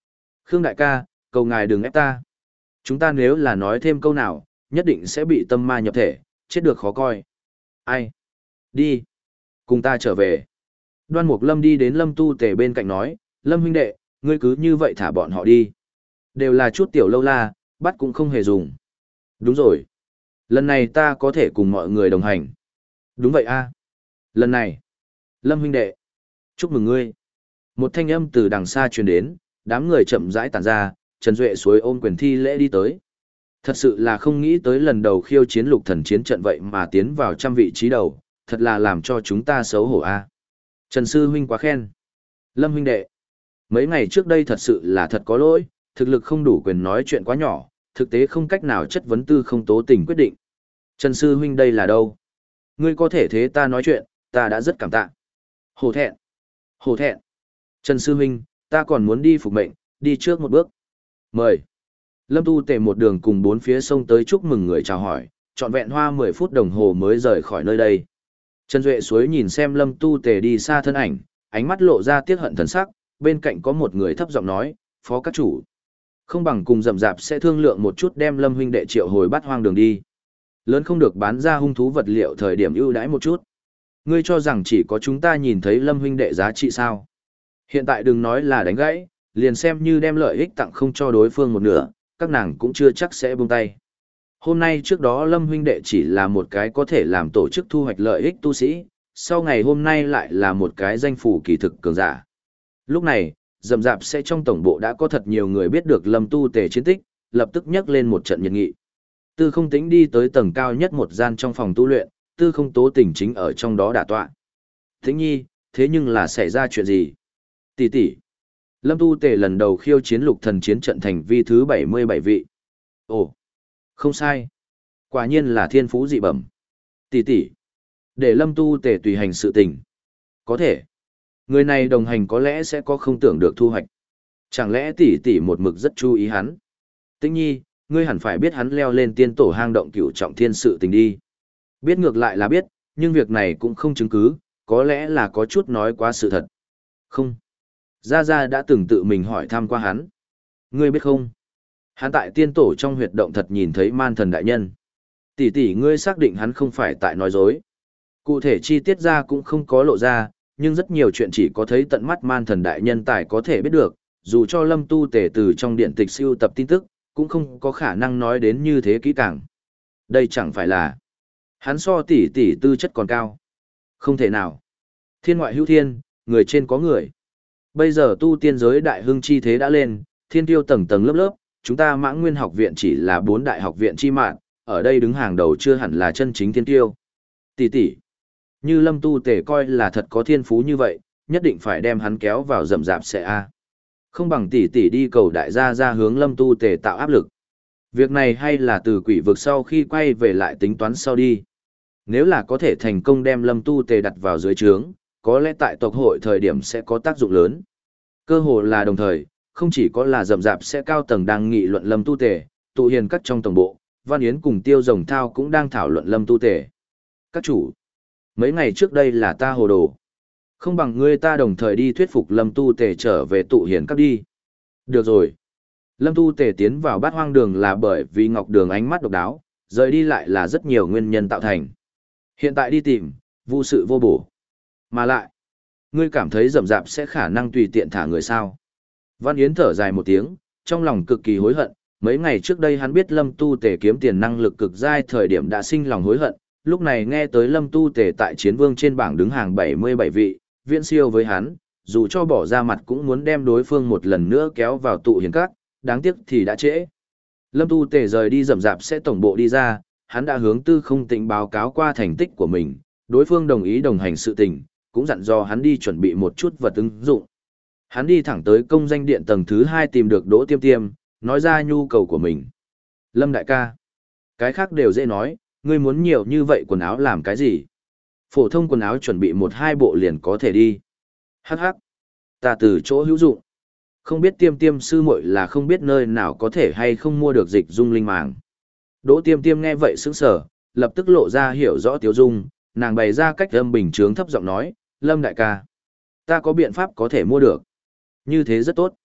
A: Khương đại ca, cầu ngài đừng ép ta. Chúng ta nếu là nói thêm câu nào, nhất định sẽ bị tâm ma nhập thể, chết được khó coi. Ai? Đi. Cùng ta trở về. Đoan Mục Lâm đi đến Lâm Tu Tề bên cạnh nói, Lâm huynh đệ, ngươi cứ như vậy thả bọn họ đi. Đều là chút tiểu lâu la, bắt cũng không hề dùng. Đúng rồi. Lần này ta có thể cùng mọi người đồng hành. Đúng vậy a. Lần này. Lâm huynh đệ. Chúc mừng ngươi. Một thanh âm từ đằng xa truyền đến, đám người chậm rãi tản ra, Trần Duệ suối ôm quyền thi lễ đi tới. Thật sự là không nghĩ tới lần đầu khiêu chiến lục thần chiến trận vậy mà tiến vào trăm vị trí đầu, thật là làm cho chúng ta xấu hổ a. Trần sư huynh quá khen. Lâm huynh đệ. Mấy ngày trước đây thật sự là thật có lỗi, thực lực không đủ quyền nói chuyện quá nhỏ, thực tế không cách nào chất vấn tư không tố tình quyết định. Trần sư huynh đây là đâu? Ngươi có thể thế ta nói chuyện, ta đã rất cảm tạ. Hổ thẹn. Hổ thẹn. Trần sư huynh, ta còn muốn đi phục mệnh, đi trước một bước. Mời. Lâm Tu Tề một đường cùng bốn phía sông tới chúc mừng người chào hỏi, trọn vẹn hoa mười phút đồng hồ mới rời khỏi nơi đây. Trần Duệ suối nhìn xem Lâm Tu Tề đi xa thân ảnh, ánh mắt lộ ra tiếc hận thần sắc, bên cạnh có một người thấp giọng nói, phó các chủ. Không bằng cùng rậm rạp sẽ thương lượng một chút đem Lâm huynh đệ triệu hồi bắt hoang đường đi. Lớn không được bán ra hung thú vật liệu thời điểm ưu đãi một chút. Ngươi cho rằng chỉ có chúng ta nhìn thấy Lâm huynh đệ giá trị sao? Hiện tại đừng nói là đánh gãy, liền xem như đem lợi ích tặng không cho đối phương một nửa, các nàng cũng chưa chắc sẽ buông tay. Hôm nay trước đó Lâm huynh đệ chỉ là một cái có thể làm tổ chức thu hoạch lợi ích tu sĩ, sau ngày hôm nay lại là một cái danh phủ kỳ thực cường giả. Lúc này, rậm rạp sẽ trong tổng bộ đã có thật nhiều người biết được Lâm Tu Tề chiến tích, lập tức nhắc lên một trận nhiệt nghị. Tư Không Tĩnh đi tới tầng cao nhất một gian trong phòng tu luyện, Tư Không Tố Tình chính ở trong đó đả tọa. Tĩnh nhi, thế nhưng là xảy ra chuyện gì? Tỷ tỷ. Lâm Tu Tề lần đầu khiêu chiến lục thần chiến trận thành vi thứ bảy mươi bảy vị. Ồ, không sai. Quả nhiên là thiên phú dị bẩm. Tỷ tỷ. Để Lâm Tu Tề tùy hành sự tình. Có thể. Người này đồng hành có lẽ sẽ có không tưởng được thu hoạch. Chẳng lẽ tỷ tỷ một mực rất chú ý hắn? Tĩnh nhi, ngươi hẳn phải biết hắn leo lên tiên tổ hang động cửu trọng thiên sự tình đi. Biết ngược lại là biết, nhưng việc này cũng không chứng cứ, có lẽ là có chút nói quá sự thật. Không. Gia Gia đã từng tự mình hỏi thăm qua hắn. Ngươi biết không? Hắn tại tiên tổ trong huyệt động thật nhìn thấy man thần đại nhân. Tỷ tỷ ngươi xác định hắn không phải tại nói dối. Cụ thể chi tiết ra cũng không có lộ ra, nhưng rất nhiều chuyện chỉ có thấy tận mắt man thần đại nhân tài có thể biết được, dù cho Lâm Tu Tề từ trong điện tịch siêu tập tin tức, cũng không có khả năng nói đến như thế kỹ càng. Đây chẳng phải là hắn so tỷ tỷ tư chất còn cao. Không thể nào. Thiên ngoại hữu thiên, người trên có người. Bây giờ tu tiên giới đại hưng chi thế đã lên, thiên tiêu tầng tầng lớp lớp, chúng ta Mãng Nguyên học viện chỉ là bốn đại học viện chi mạng, ở đây đứng hàng đầu chưa hẳn là chân chính thiên tiêu. Tỷ tỷ, như Lâm Tu Tề coi là thật có thiên phú như vậy, nhất định phải đem hắn kéo vào rậm rạp sẽ a. Không bằng tỷ tỷ đi cầu đại gia ra hướng Lâm Tu Tề tạo áp lực. Việc này hay là từ quỷ vực sau khi quay về lại tính toán sau đi. Nếu là có thể thành công đem Lâm Tu Tề đặt vào dưới trướng, có lẽ tại tộc hội thời điểm sẽ có tác dụng lớn. Cơ hồ là đồng thời, không chỉ có là rậm rạp sẽ cao tầng đang nghị luận Lâm Tu Tề, tụ hiền các trong tổng bộ, Văn Yến cùng Tiêu Rồng Thao cũng đang thảo luận Lâm Tu Tề. Các chủ, mấy ngày trước đây là ta hồ đồ. Không bằng ngươi ta đồng thời đi thuyết phục Lâm Tu Tề trở về tụ hiền các đi. Được rồi. Lâm Tu Tề tiến vào bát hoang đường là bởi vì Ngọc Đường ánh mắt độc đáo, rời đi lại là rất nhiều nguyên nhân tạo thành. Hiện tại đi tìm, vô sự vô bổ. Mà lại, ngươi cảm thấy rậm rạp sẽ khả năng tùy tiện thả người sao. Văn Yến thở dài một tiếng, trong lòng cực kỳ hối hận, mấy ngày trước đây hắn biết Lâm Tu Tề kiếm tiền năng lực cực dai thời điểm đã sinh lòng hối hận, lúc này nghe tới Lâm Tu Tề tại chiến vương trên bảng đứng hàng bảy mươi bảy vị, viễn siêu với hắn, dù cho bỏ ra mặt cũng muốn đem đối phương một lần nữa kéo vào tụ hiền các, đáng tiếc thì đã trễ. Lâm Tu Tề rời đi rậm rạp sẽ tổng bộ đi ra, hắn đã hướng Tư Không Tĩnh báo cáo qua thành tích của mình, đối phương đồng ý đồng hành sự tình, cũng dặn dò hắn đi chuẩn bị một chút vật ứng dụng. Hắn đi thẳng tới công danh điện tầng thứ hai tìm được Đỗ Tiêm Tiêm, nói ra nhu cầu của mình. Lâm đại ca, cái khác đều dễ nói, ngươi muốn nhiều như vậy quần áo làm cái gì? Phổ thông quần áo chuẩn bị một hai bộ liền có thể đi. Hắc hắc, ta từ chỗ hữu dụng. Không biết Tiêm Tiêm sư muội là không biết nơi nào có thể hay không mua được dịch dung linh màng. Đỗ Tiêm Tiêm nghe vậy sững sờ, lập tức lộ ra hiểu rõ tiếu dung, nàng bày ra cách âm bình trướng thấp giọng nói, Lâm đại ca, ta có biện pháp có thể mua được. Như thế rất tốt.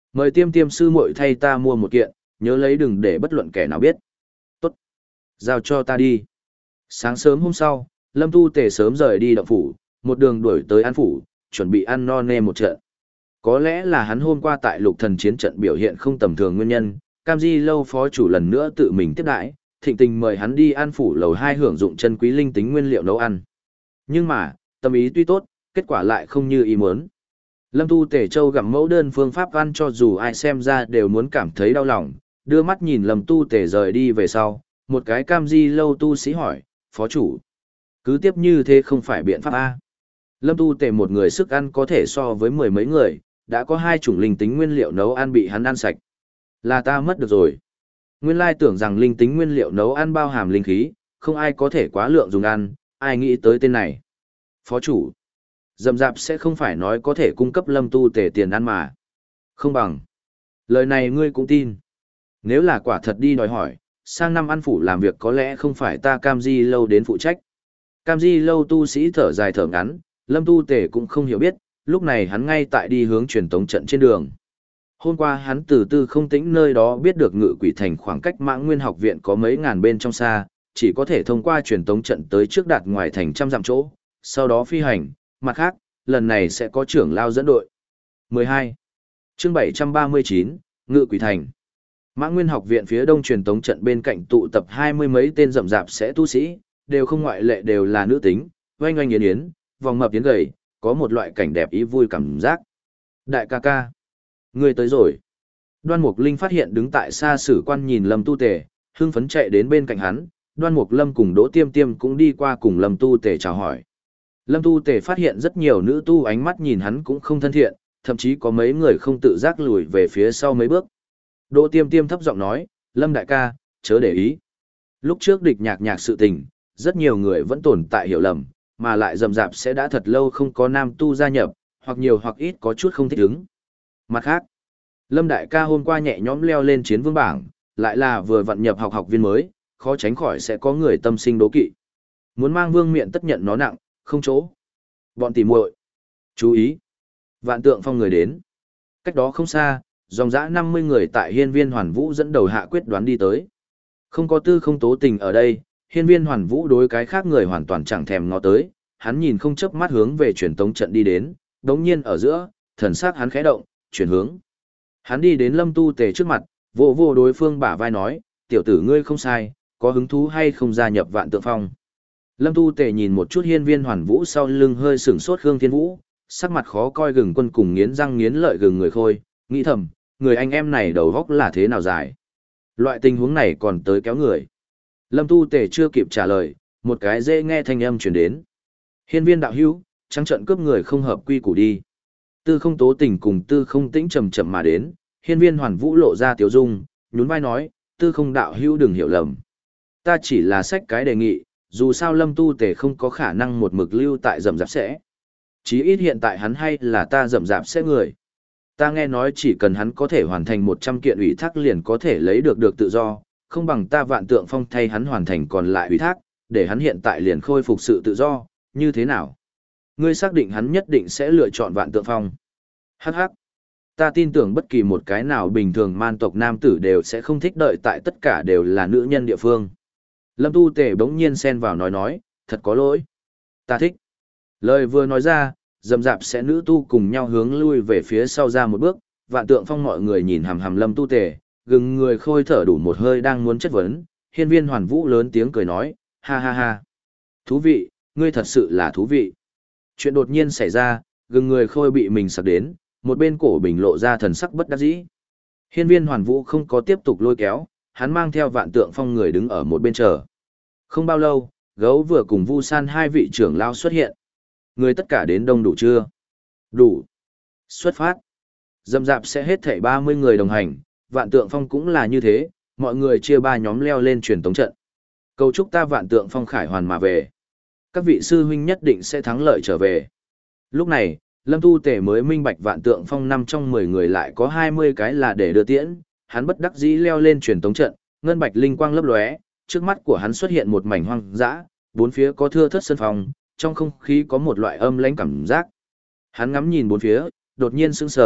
A: Mời Tiêm Tiêm sư muội thay ta mua một kiện, nhớ lấy đừng để bất luận kẻ nào biết. Tốt. Giao cho ta đi. Sáng sớm hôm sau, Lâm Tu Tề sớm rời đi động phủ, một đường đuổi tới An phủ, chuẩn bị ăn no nê một trận. Có lẽ là hắn hôm qua tại Lục Thần chiến trận biểu hiện không tầm thường nguyên nhân, Cam Di lâu phó chủ lần nữa tự mình tiếp đãi, thịnh tình mời hắn đi An phủ lầu hai hưởng dụng chân quý linh tính nguyên liệu nấu ăn. Nhưng mà, tâm ý tuy tốt, kết quả lại không như ý muốn. Lâm Tu Tề Châu gặm mẫu đơn phương pháp ăn cho dù ai xem ra đều muốn cảm thấy đau lòng, đưa mắt nhìn Lâm Tu Tề rời đi về sau, một cái Cam Di lâu tu sĩ hỏi, phó chủ, cứ tiếp như thế không phải biện pháp A. Lâm Tu Tề một người sức ăn có thể so với mười mấy người, đã có hai chủng linh tính nguyên liệu nấu ăn bị hắn ăn sạch. Là ta mất được rồi. Nguyên lai tưởng rằng linh tính nguyên liệu nấu ăn bao hàm linh khí, không ai có thể quá lượng dùng ăn, ai nghĩ tới tên này. Phó chủ, Dậm Dạp sẽ không phải nói có thể cung cấp Lâm Tu Tề tiền ăn mà. Không bằng. Lời này ngươi cũng tin. Nếu là quả thật đi đòi hỏi, sang năm ăn phủ làm việc có lẽ không phải ta Cam Di lâu đến phụ trách. Cam Di lâu tu sĩ thở dài thở ngắn, Lâm Tu Tề cũng không hiểu biết, lúc này hắn ngay tại đi hướng truyền tống trận trên đường. Hôm qua hắn từ Tư Không Tĩnh nơi đó biết được Ngự Quỷ Thành khoảng cách Mãng Nguyên học viện có mấy ngàn bên trong xa, chỉ có thể thông qua truyền tống trận tới trước đạt ngoài thành trăm dặm chỗ, sau đó phi hành, mặt khác, lần này sẽ có trưởng lao dẫn đội. mười hai. Chương bảy trăm ba mươi chín, Ngự Quỷ Thành. Mãng Nguyên học viện phía đông truyền tống trận bên cạnh tụ tập hai mươi mấy tên rậm rạp sẽ tu sĩ, đều không ngoại lệ đều là nữ tính, oanh oanh yến yến, vòng mập yến gầy, có một loại cảnh đẹp ý vui cảm giác. Đại ca ca, ngươi tới rồi. Đoan Mục Linh phát hiện đứng tại xa sử quan nhìn Lâm Tu Tề, hưng phấn chạy đến bên cạnh hắn, Đoan Mục Lâm cùng Đỗ Tiêm Tiêm cũng đi qua cùng Lâm Tu Tề chào hỏi. Lâm Tu Tề phát hiện rất nhiều nữ tu ánh mắt nhìn hắn cũng không thân thiện, thậm chí có mấy người không tự giác lùi về phía sau mấy bước. Đỗ Tiêm Tiêm thấp giọng nói, Lâm đại ca, chớ để ý. Lúc trước địch nhạc nhạc sự tình, rất nhiều người vẫn tồn tại hiểu lầm, mà lại rầm rạp sẽ đã thật lâu không có nam tu gia nhập, hoặc nhiều hoặc ít có chút không thích ứng. Mặt khác, Lâm đại ca hôm qua nhẹ nhõm leo lên chiến vương bảng, lại là vừa vận nhập học học viên mới, khó tránh khỏi sẽ có người tâm sinh đố kỵ. Muốn mang vương miện tất nhận nó nặng, không chỗ. Bọn tỉ muội, chú ý. Vạn Tượng Phong người đến. Cách đó không xa, dòng dã năm mươi người tại Hiên Viên Hoàn Vũ dẫn đầu hạ quyết đoán đi tới. Không có Tư Không Tố Tình ở đây, Hiên Viên Hoàn Vũ đối cái khác người hoàn toàn chẳng thèm ngó tới, hắn nhìn không chớp mắt hướng về truyền tống trận đi đến, đống nhiên ở giữa, thần sắc hắn khẽ động, chuyển hướng. Hắn đi đến Lâm Tu Tề trước mặt, vỗ vỗ đối phương bả vai nói, tiểu tử ngươi không sai, có hứng thú hay không gia nhập Vạn Tượng Phong. Lâm Tu Tề nhìn một chút Hiên Viên Hoàn Vũ sau lưng hơi sửng sốt Khương Thiên Vũ, sắc mặt khó coi gừng quân cùng nghiến răng nghiến lợi gừng người khôi, nghĩ thầm, người anh em này đầu góc là thế nào dài. Loại tình huống này còn tới kéo người. Lâm Tu Tề chưa kịp trả lời, một cái dễ nghe thanh âm truyền đến. Hiên Viên đạo hữu, trắng trận cướp người không hợp quy củ đi. Tư Không Tố Tình cùng Tư Không Tĩnh chậm chậm mà đến, Hiên Viên Hoàn Vũ lộ ra tiểu dung, nhún vai nói, Tư Không đạo hữu đừng hiểu lầm. Ta chỉ là sách cái đề nghị, dù sao Lâm Tu Tề không có khả năng một mực lưu tại rậm rạp sẽ. Chí ít hiện tại hắn hay là ta rậm rạp sẽ người. Ta nghe nói chỉ cần hắn có thể hoàn thành một trăm kiện ủy thác liền có thể lấy được được tự do, không bằng ta Vạn Tượng Phong thay hắn hoàn thành còn lại ủy thác, để hắn hiện tại liền khôi phục sự tự do, như thế nào? Ngươi xác định hắn nhất định sẽ lựa chọn Vạn Tượng Phong. Hắc hắc. Ta tin tưởng bất kỳ một cái nào bình thường man tộc nam tử đều sẽ không thích đợi tại tất cả đều là nữ nhân địa phương. Lâm Tu Tề bỗng nhiên xen vào nói nói, thật có lỗi. Ta thích. Lời vừa nói ra, rầm rạp sẽ nữ tu cùng nhau hướng lui về phía sau ra một bước, Vạn Tượng Phong mọi người nhìn hằm hằm Lâm Tu Tề, gừng người khôi thở đủ một hơi đang muốn chất vấn, Hiên Viên Hoàn Vũ lớn tiếng cười nói, ha ha ha. Thú vị, ngươi thật sự là thú vị. Chuyện đột nhiên xảy ra, gừng người khôi bị mình sặc đến, một bên cổ bình lộ ra thần sắc bất đắc dĩ. Hiên Viên Hoàn Vũ không có tiếp tục lôi kéo, hắn mang theo Vạn Tượng Phong người đứng ở một bên chờ. Không bao lâu, Gấu vừa cùng Vu San hai vị trưởng lao xuất hiện. Người tất cả đến đông đủ chưa? Đủ. Xuất phát. Dầm dạp sẽ hết thảy ba mươi người đồng hành, Vạn Tượng Phong cũng là như thế, mọi người chia ba nhóm leo lên truyền tống trận. Cầu chúc ta Vạn Tượng Phong khải hoàn mà về. Các vị sư huynh nhất định sẽ thắng lợi trở về. Lúc này, Lâm Tu Tề mới minh bạch Vạn Tượng Phong năm trong mười người lại có hai mươi cái là để đưa tiễn, hắn bất đắc dĩ leo lên truyền tống trận, ngân bạch linh quang lấp lóe, trước mắt của hắn xuất hiện một mảnh hoang dã, bốn phía có thưa thớt sân phòng, trong không khí có một loại âm lãnh cảm giác. Hắn ngắm nhìn bốn phía, đột nhiên sững sờ,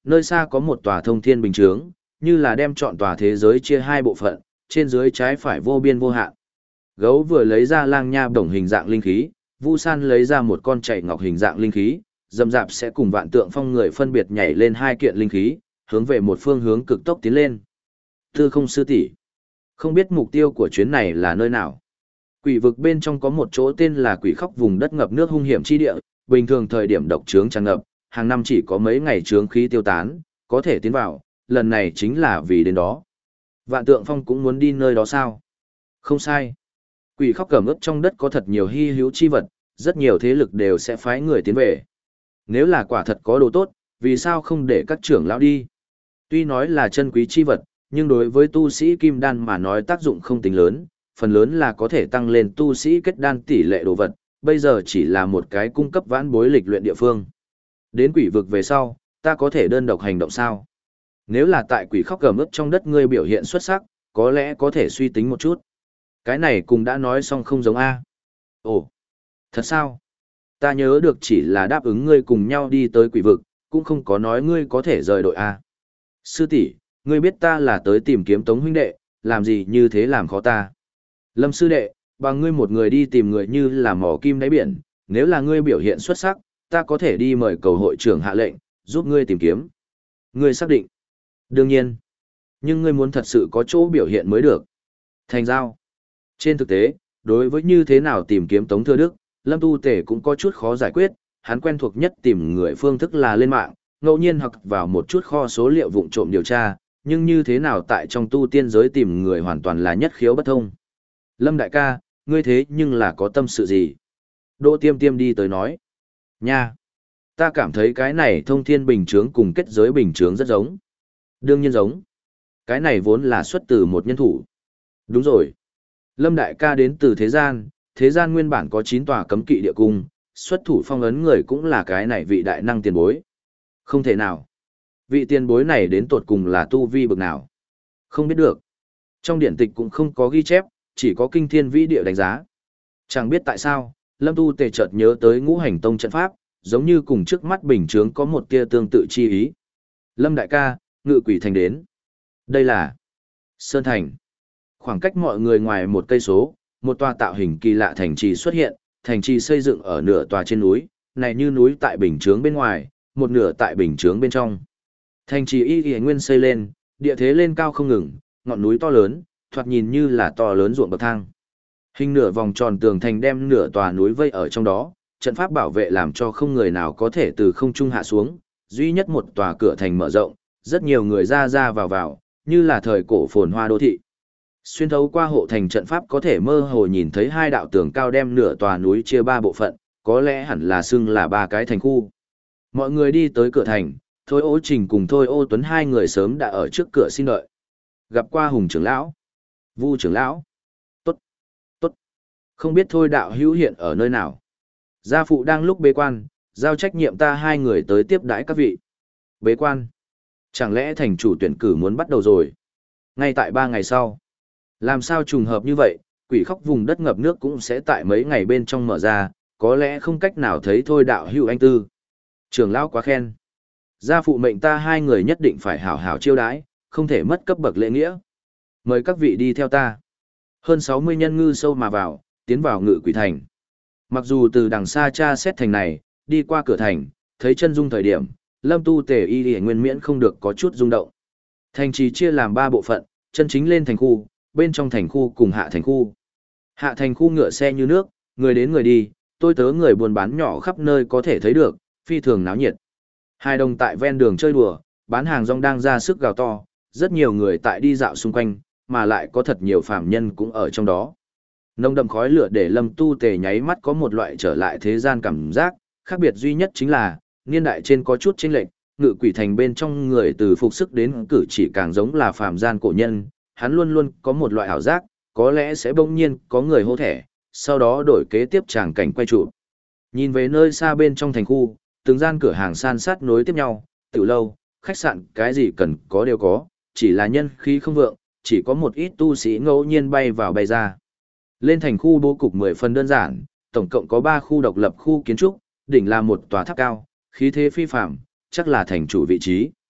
A: nơi xa có một tòa thông thiên bình chướng, như là đem trọn tòa thế giới chia hai bộ phận, trên dưới trái phải vô biên vô hạn. Gấu vừa lấy ra lang nha bổng hình dạng linh khí, Vu San lấy ra một con chạy ngọc hình dạng linh khí, dầm dạp sẽ cùng vạn tượng phong người phân biệt nhảy lên hai kiện linh khí, hướng về một phương hướng cực tốc tiến lên. Tư không sư tỷ, không biết mục tiêu của chuyến này là nơi nào. Quỷ vực bên trong có một chỗ tên là quỷ khóc vùng đất ngập nước hung hiểm chi địa, bình thường thời điểm độc trướng tràn ngập, hàng năm chỉ có mấy ngày trướng khí tiêu tán, có thể tiến vào, lần này chính là vì đến đó. Vạn tượng phong cũng muốn đi nơi đó sao? Không sai. Quỷ khóc cẩm ướp trong đất có thật nhiều hy hữu chi vật, rất nhiều thế lực đều sẽ phái người tiến về. Nếu là quả thật có đồ tốt, vì sao không để các trưởng lão đi? Tuy nói là chân quý chi vật, nhưng đối với tu sĩ kim đan mà nói tác dụng không tính lớn, phần lớn là có thể tăng lên tu sĩ kết đan tỷ lệ đồ vật, bây giờ chỉ là một cái cung cấp vãn bối lịch luyện địa phương. Đến quỷ vực về sau, ta có thể đơn độc hành động sao? Nếu là tại quỷ khóc gầm ướp trong đất ngươi biểu hiện xuất sắc, có lẽ có thể suy tính một chút. Cái này cùng đã nói xong không giống A. Ồ, thật sao? Ta nhớ được chỉ là đáp ứng ngươi cùng nhau đi tới quỷ vực, cũng không có nói ngươi có thể rời đội A. Sư tỷ, ngươi biết ta là tới tìm kiếm Tống huynh đệ, làm gì như thế làm khó ta. Lâm sư đệ, bằng ngươi một người đi tìm người như là mỏ kim đáy biển, nếu là ngươi biểu hiện xuất sắc, ta có thể đi mời cầu hội trưởng hạ lệnh, giúp ngươi tìm kiếm. Ngươi xác định. Đương nhiên. Nhưng ngươi muốn thật sự có chỗ biểu hiện mới được. Thành giao. Trên thực tế, đối với như thế nào tìm kiếm Tống Thừa Đức, Lâm Tu Tể cũng có chút khó giải quyết, hắn quen thuộc nhất tìm người phương thức là lên mạng, ngẫu nhiên hoặc vào một chút kho số liệu vụng trộm điều tra, nhưng như thế nào tại trong tu tiên giới tìm người hoàn toàn là nhất khiếu bất thông. Lâm đại ca, ngươi thế nhưng là có tâm sự gì? Đỗ Tiêm Tiêm đi tới nói. Nha! Ta cảm thấy cái này thông thiên bình chướng cùng kết giới bình chướng rất giống. Đương nhiên giống. Cái này vốn là xuất từ một nhân thủ. Đúng rồi. Lâm đại ca đến từ thế gian, thế gian nguyên bản có chín tòa cấm kỵ địa cung, xuất thủ phong ấn người cũng là cái này vị đại năng tiền bối. Không thể nào. Vị tiền bối này đến tột cùng là tu vi bậc nào? Không biết được. Trong điển tịch cũng không có ghi chép, chỉ có kinh thiên vĩ địa đánh giá. Chẳng biết tại sao, Lâm Tu Tề chợt nhớ tới ngũ hành tông trận pháp, giống như cùng trước mắt bình chướng có một tia tương tự chi ý. Lâm đại ca, ngự quỷ thành đến. Đây là Sơn Thành. Khoảng cách mọi người ngoài một cây số, một tòa tạo hình kỳ lạ thành trì xuất hiện, thành trì xây dựng ở nửa tòa trên núi, này như núi tại bình chướng bên ngoài, một nửa tại bình chướng bên trong. Thành trì y y nguyên xây lên, địa thế lên cao không ngừng, ngọn núi to lớn, thoạt nhìn như là to lớn ruộng bậc thang. Hình nửa vòng tròn tường thành đem nửa tòa núi vây ở trong đó, trận pháp bảo vệ làm cho không người nào có thể từ không trung hạ xuống, duy nhất một tòa cửa thành mở rộng, rất nhiều người ra ra vào vào, như là thời cổ phồn hoa đô thị. Xuyên thấu qua hộ thành trận pháp có thể mơ hồ nhìn thấy hai đạo tường cao đem nửa tòa núi chia ba bộ phận, có lẽ hẳn là xưng là ba cái thành khu. Mọi người đi tới cửa thành, Thôi Ô Trình cùng Thôi Ô Tuấn hai người sớm đã ở trước cửa xin đợi. Gặp qua Hùng trưởng lão, Vu trưởng lão. Tốt, tốt. Không biết Thôi đạo hữu hiện ở nơi nào. Gia phụ đang lúc bế quan, giao trách nhiệm ta hai người tới tiếp đãi các vị. Bế quan? Chẳng lẽ thành chủ tuyển cử muốn bắt đầu rồi? Ngay tại ba ngày sau. Làm sao trùng hợp như vậy, quỷ khóc vùng đất ngập nước cũng sẽ tại mấy ngày bên trong mở ra, có lẽ không cách nào thấy Thôi đạo hữu anh tư. Trưởng lão quá khen. Gia phụ mệnh ta hai người nhất định phải hảo hảo chiêu đãi, không thể mất cấp bậc lễ nghĩa. Mời các vị đi theo ta. Hơn sáu mươi nhân ngư sâu mà vào, tiến vào ngự quỷ thành. Mặc dù từ đằng xa tra xét thành này, đi qua cửa thành, thấy chân dung thời điểm, Lâm Tu Tề y y nguyên miễn không được có chút rung động. Thành trì chia làm ba bộ phận, chân chính lên thành khu, bên trong thành khu cùng hạ thành khu. Hạ thành khu ngựa xe như nước, người đến người đi, tôi tớ người buôn bán nhỏ khắp nơi có thể thấy được, phi thường náo nhiệt. Hai đồng tại ven đường chơi đùa, bán hàng rong đang ra sức gào to, rất nhiều người tại đi dạo xung quanh, mà lại có thật nhiều phàm nhân cũng ở trong đó. Nồng đậm khói lửa để Lâm Tu Tề nháy mắt có một loại trở lại thế gian cảm giác, khác biệt duy nhất chính là, niên đại trên có chút chênh lệch, ngự quỷ thành bên trong người từ phục sức đến cử chỉ càng giống là phàm gian cổ nhân, hắn luôn luôn có một loại ảo giác, có lẽ sẽ bỗng nhiên có người hô thẻ, sau đó đổi kế tiếp tràng cảnh quay trụ. Nhìn về nơi xa bên trong thành khu, từng gian cửa hàng san sát nối tiếp nhau, tiểu lâu, khách sạn, cái gì cần có đều có, chỉ là nhân khí không vượng, chỉ có một ít tu sĩ ngẫu nhiên bay vào bay ra. Lên thành khu bố cục mười phần đơn giản, tổng cộng có ba khu độc lập khu kiến trúc, đỉnh là một tòa tháp cao, khí thế phi phàm, chắc là thành chủ vị trí.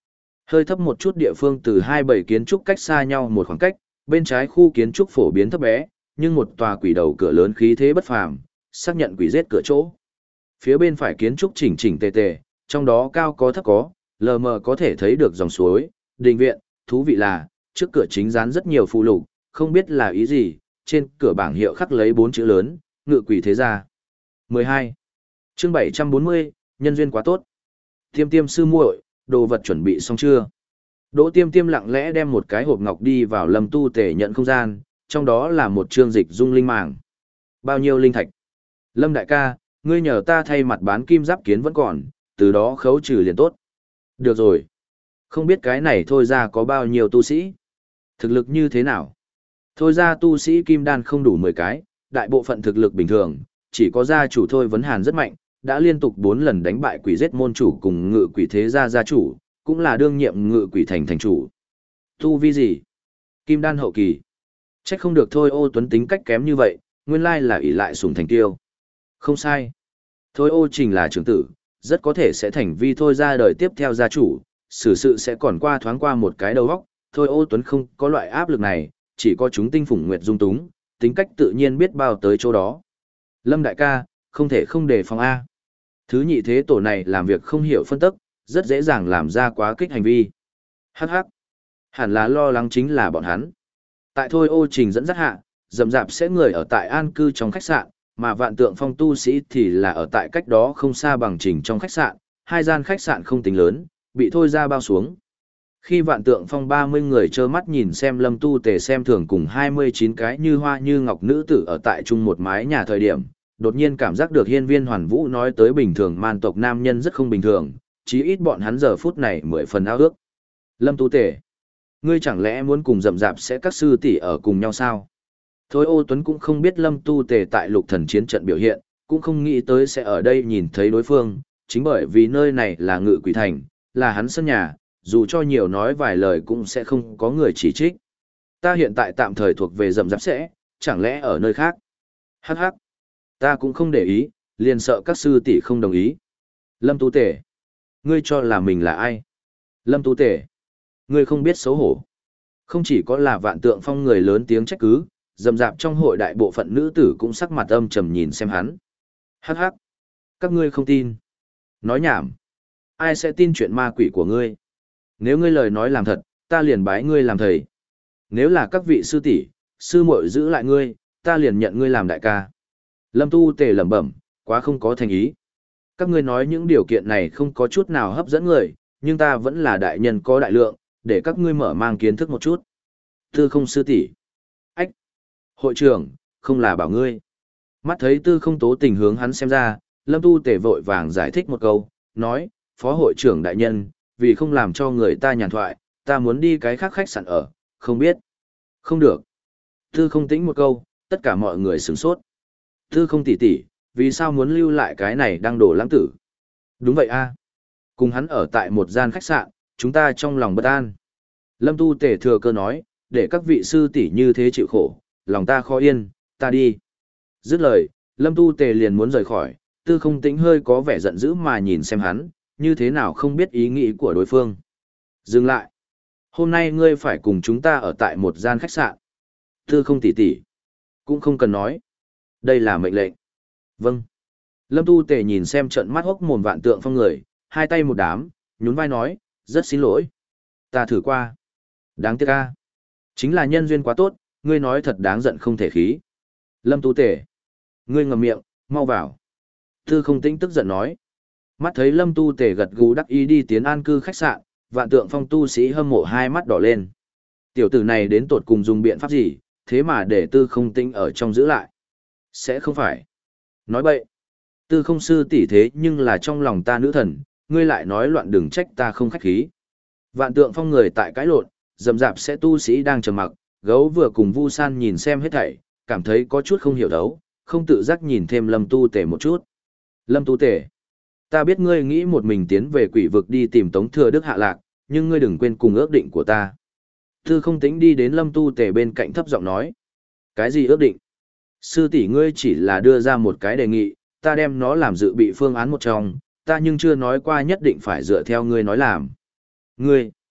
A: Hơi thấp một chút địa phương từ hai bầy kiến trúc cách xa nhau một khoảng cách, bên trái khu kiến trúc phổ biến thấp bé, nhưng một tòa quỷ đầu cửa lớn khí thế bất phàm, xác nhận quỷ giết cửa chỗ. Phía bên phải kiến trúc chỉnh chỉnh tề tề, trong đó cao có thấp có, lờ mờ có thể thấy được dòng suối, đình viện, thú vị là, trước cửa chính dán rất nhiều phụ lục, không biết là ý gì, trên cửa bảng hiệu khắc lấy bốn chữ lớn, ngự quỷ thế gia. mười hai. Chương bảy trăm bốn mươi, nhân duyên quá tốt. Tiêm tiêm sư muội, đồ vật chuẩn bị xong chưa? Đỗ tiêm tiêm lặng lẽ đem một cái hộp ngọc đi vào Lâm Tu Tể nhận không gian, trong đó là một chương dịch dung linh màng. Bao nhiêu linh thạch? Lâm đại ca, ngươi nhờ ta thay mặt bán kim giáp kiến vẫn còn, từ đó khấu trừ liền tốt. Được rồi. Không biết cái này thôi ra có bao nhiêu tu sĩ? Thực lực như thế nào? Thôi ra tu sĩ kim đan không đủ mười cái, đại bộ phận thực lực bình thường, chỉ có gia chủ thôi vấn hàn rất mạnh, đã liên tục bốn lần đánh bại quỷ giết môn chủ cùng ngự quỷ thế gia gia chủ, cũng là đương nhiệm ngự quỷ thành thành chủ. Tu vi gì? Kim đan hậu kỳ. Trách không được thôi ô tuấn tính cách kém như vậy, nguyên lai là ỷ lại sủng thành tiêu. Không sai. Thôi ô trình là trưởng tử, rất có thể sẽ thành vi thôi ra đời tiếp theo gia chủ, xử sự sẽ còn qua thoáng qua một cái đầu óc. Thôi ô tuấn không có loại áp lực này, chỉ có chúng tinh phủng nguyệt dung túng, tính cách tự nhiên biết bao tới chỗ đó. Lâm đại ca, không thể không đề phòng A. Thứ nhị thế tổ này làm việc không hiểu phân tức, rất dễ dàng làm ra quá kích hành vi. Hắc hắc. Hẳn là lo lắng chính là bọn hắn. Tại thôi ô trình dẫn dắt hạ, dầm dạp sẽ người ở tại an cư trong khách sạn, mà vạn tượng phong tu sĩ thì là ở tại cách đó không xa bằng trình trong khách sạn, hai gian khách sạn không tính lớn, bị thôi ra bao xuống. Khi vạn tượng phong ba mươi người trơ mắt nhìn xem Lâm Tu Tề xem thường cùng hai mươi chín cái như hoa như ngọc nữ tử ở tại chung một mái nhà thời điểm, đột nhiên cảm giác được hiên viên hoàn vũ nói tới bình thường man tộc nam nhân rất không bình thường, chí ít bọn hắn giờ phút này mười phần ao ước. Lâm Tu Tề, ngươi chẳng lẽ muốn cùng rậm rạp sẽ các sư tỷ ở cùng nhau sao? Thôi ô Tuấn cũng không biết Lâm Tu Tề tại lục thần chiến trận biểu hiện, cũng không nghĩ tới sẽ ở đây nhìn thấy đối phương, chính bởi vì nơi này là ngự quỷ thành, là hắn sân nhà, dù cho nhiều nói vài lời cũng sẽ không có người chỉ trích. Ta hiện tại tạm thời thuộc về rậm rạp sẽ, chẳng lẽ ở nơi khác? Hắc hắc, ta cũng không để ý, liền sợ các sư tỷ không đồng ý. Lâm Tu Tề, ngươi cho là mình là ai? Lâm Tu Tề, ngươi không biết xấu hổ. Không chỉ có là vạn tượng phong người lớn tiếng trách cứ, rầm rạp trong hội đại bộ phận nữ tử cũng sắc mặt âm trầm nhìn xem hắn. Hắc hắc, các ngươi không tin. Nói nhảm. Ai sẽ tin chuyện ma quỷ của ngươi? Nếu ngươi lời nói làm thật, ta liền bái ngươi làm thầy. Nếu là các vị sư tỷ, sư muội giữ lại ngươi, ta liền nhận ngươi làm đại ca. Lâm Tu Tề lẩm bẩm, quá không có thành ý. Các ngươi nói những điều kiện này không có chút nào hấp dẫn người, nhưng ta vẫn là đại nhân có đại lượng, để các ngươi mở mang kiến thức một chút. Tư không sư tỷ. Ách. Hội trưởng, không là bảo ngươi. Mắt thấy tư không tố tình hướng hắn xem ra, Lâm Tu Tề vội vàng giải thích một câu, nói, phó hội trưởng đại nhân, vì không làm cho người ta nhàn thoại, ta muốn đi cái khác khách sạn ở, không biết. Không được. Tư không tĩnh một câu, tất cả mọi người sửng sốt. Tư không tỷ tỷ, vì sao muốn lưu lại cái này đang đổ lãng tử? Đúng vậy a, cùng hắn ở tại một gian khách sạn, chúng ta trong lòng bất an. Lâm Tu Tề thừa cơ nói, để các vị sư tỷ như thế chịu khổ, lòng ta khó yên, ta đi. Dứt lời, Lâm Tu Tề liền muốn rời khỏi, Tư không tĩnh hơi có vẻ giận dữ mà nhìn xem hắn, như thế nào không biết ý nghĩ của đối phương. Dừng lại. Hôm nay ngươi phải cùng chúng ta ở tại một gian khách sạn. Tư không tỷ tỷ. Cũng không cần nói. Đây là mệnh lệnh. Vâng. Lâm Tu Tề nhìn xem trận mắt hốc mồm vạn tượng phong người, hai tay một đám, nhún vai nói, rất xin lỗi. Ta thử qua. Đáng tiếc a. Chính là nhân duyên quá tốt, ngươi nói thật đáng giận không thể khí. Lâm Tu Tề. Ngươi ngậm miệng, mau vào. Tư không tĩnh tức giận nói. Mắt thấy Lâm Tu Tề gật gù đắc ý đi tiến an cư khách sạn, vạn tượng phong tu sĩ hâm mộ hai mắt đỏ lên. Tiểu tử này đến tột cùng dùng biện pháp gì, thế mà để tư không tĩnh ở trong giữ lại. Sẽ không phải. Nói bậy. Tư không sư tỷ thế nhưng là trong lòng ta nữ thần, ngươi lại nói loạn đừng trách ta không khách khí. Vạn tượng phong người tại cãi lộn, dầm dạp sẽ tu sĩ đang trầm mặc, gấu vừa cùng Vu San nhìn xem hết thảy, cảm thấy có chút không hiểu đấu, không tự giác nhìn thêm Lâm Tu Tề một chút. Lâm Tu Tề, ta biết ngươi nghĩ một mình tiến về quỷ vực đi tìm Tống Thừa Đức hạ lạc, nhưng ngươi đừng quên cùng ước định của ta. Tư không tính đi đến Lâm Tu Tề bên cạnh thấp giọng nói. Cái gì ước định? Sư tỷ ngươi chỉ là đưa ra một cái đề nghị, ta đem nó làm dự bị phương án một trong, ta nhưng chưa nói qua nhất định phải dựa theo ngươi nói làm. Ngươi,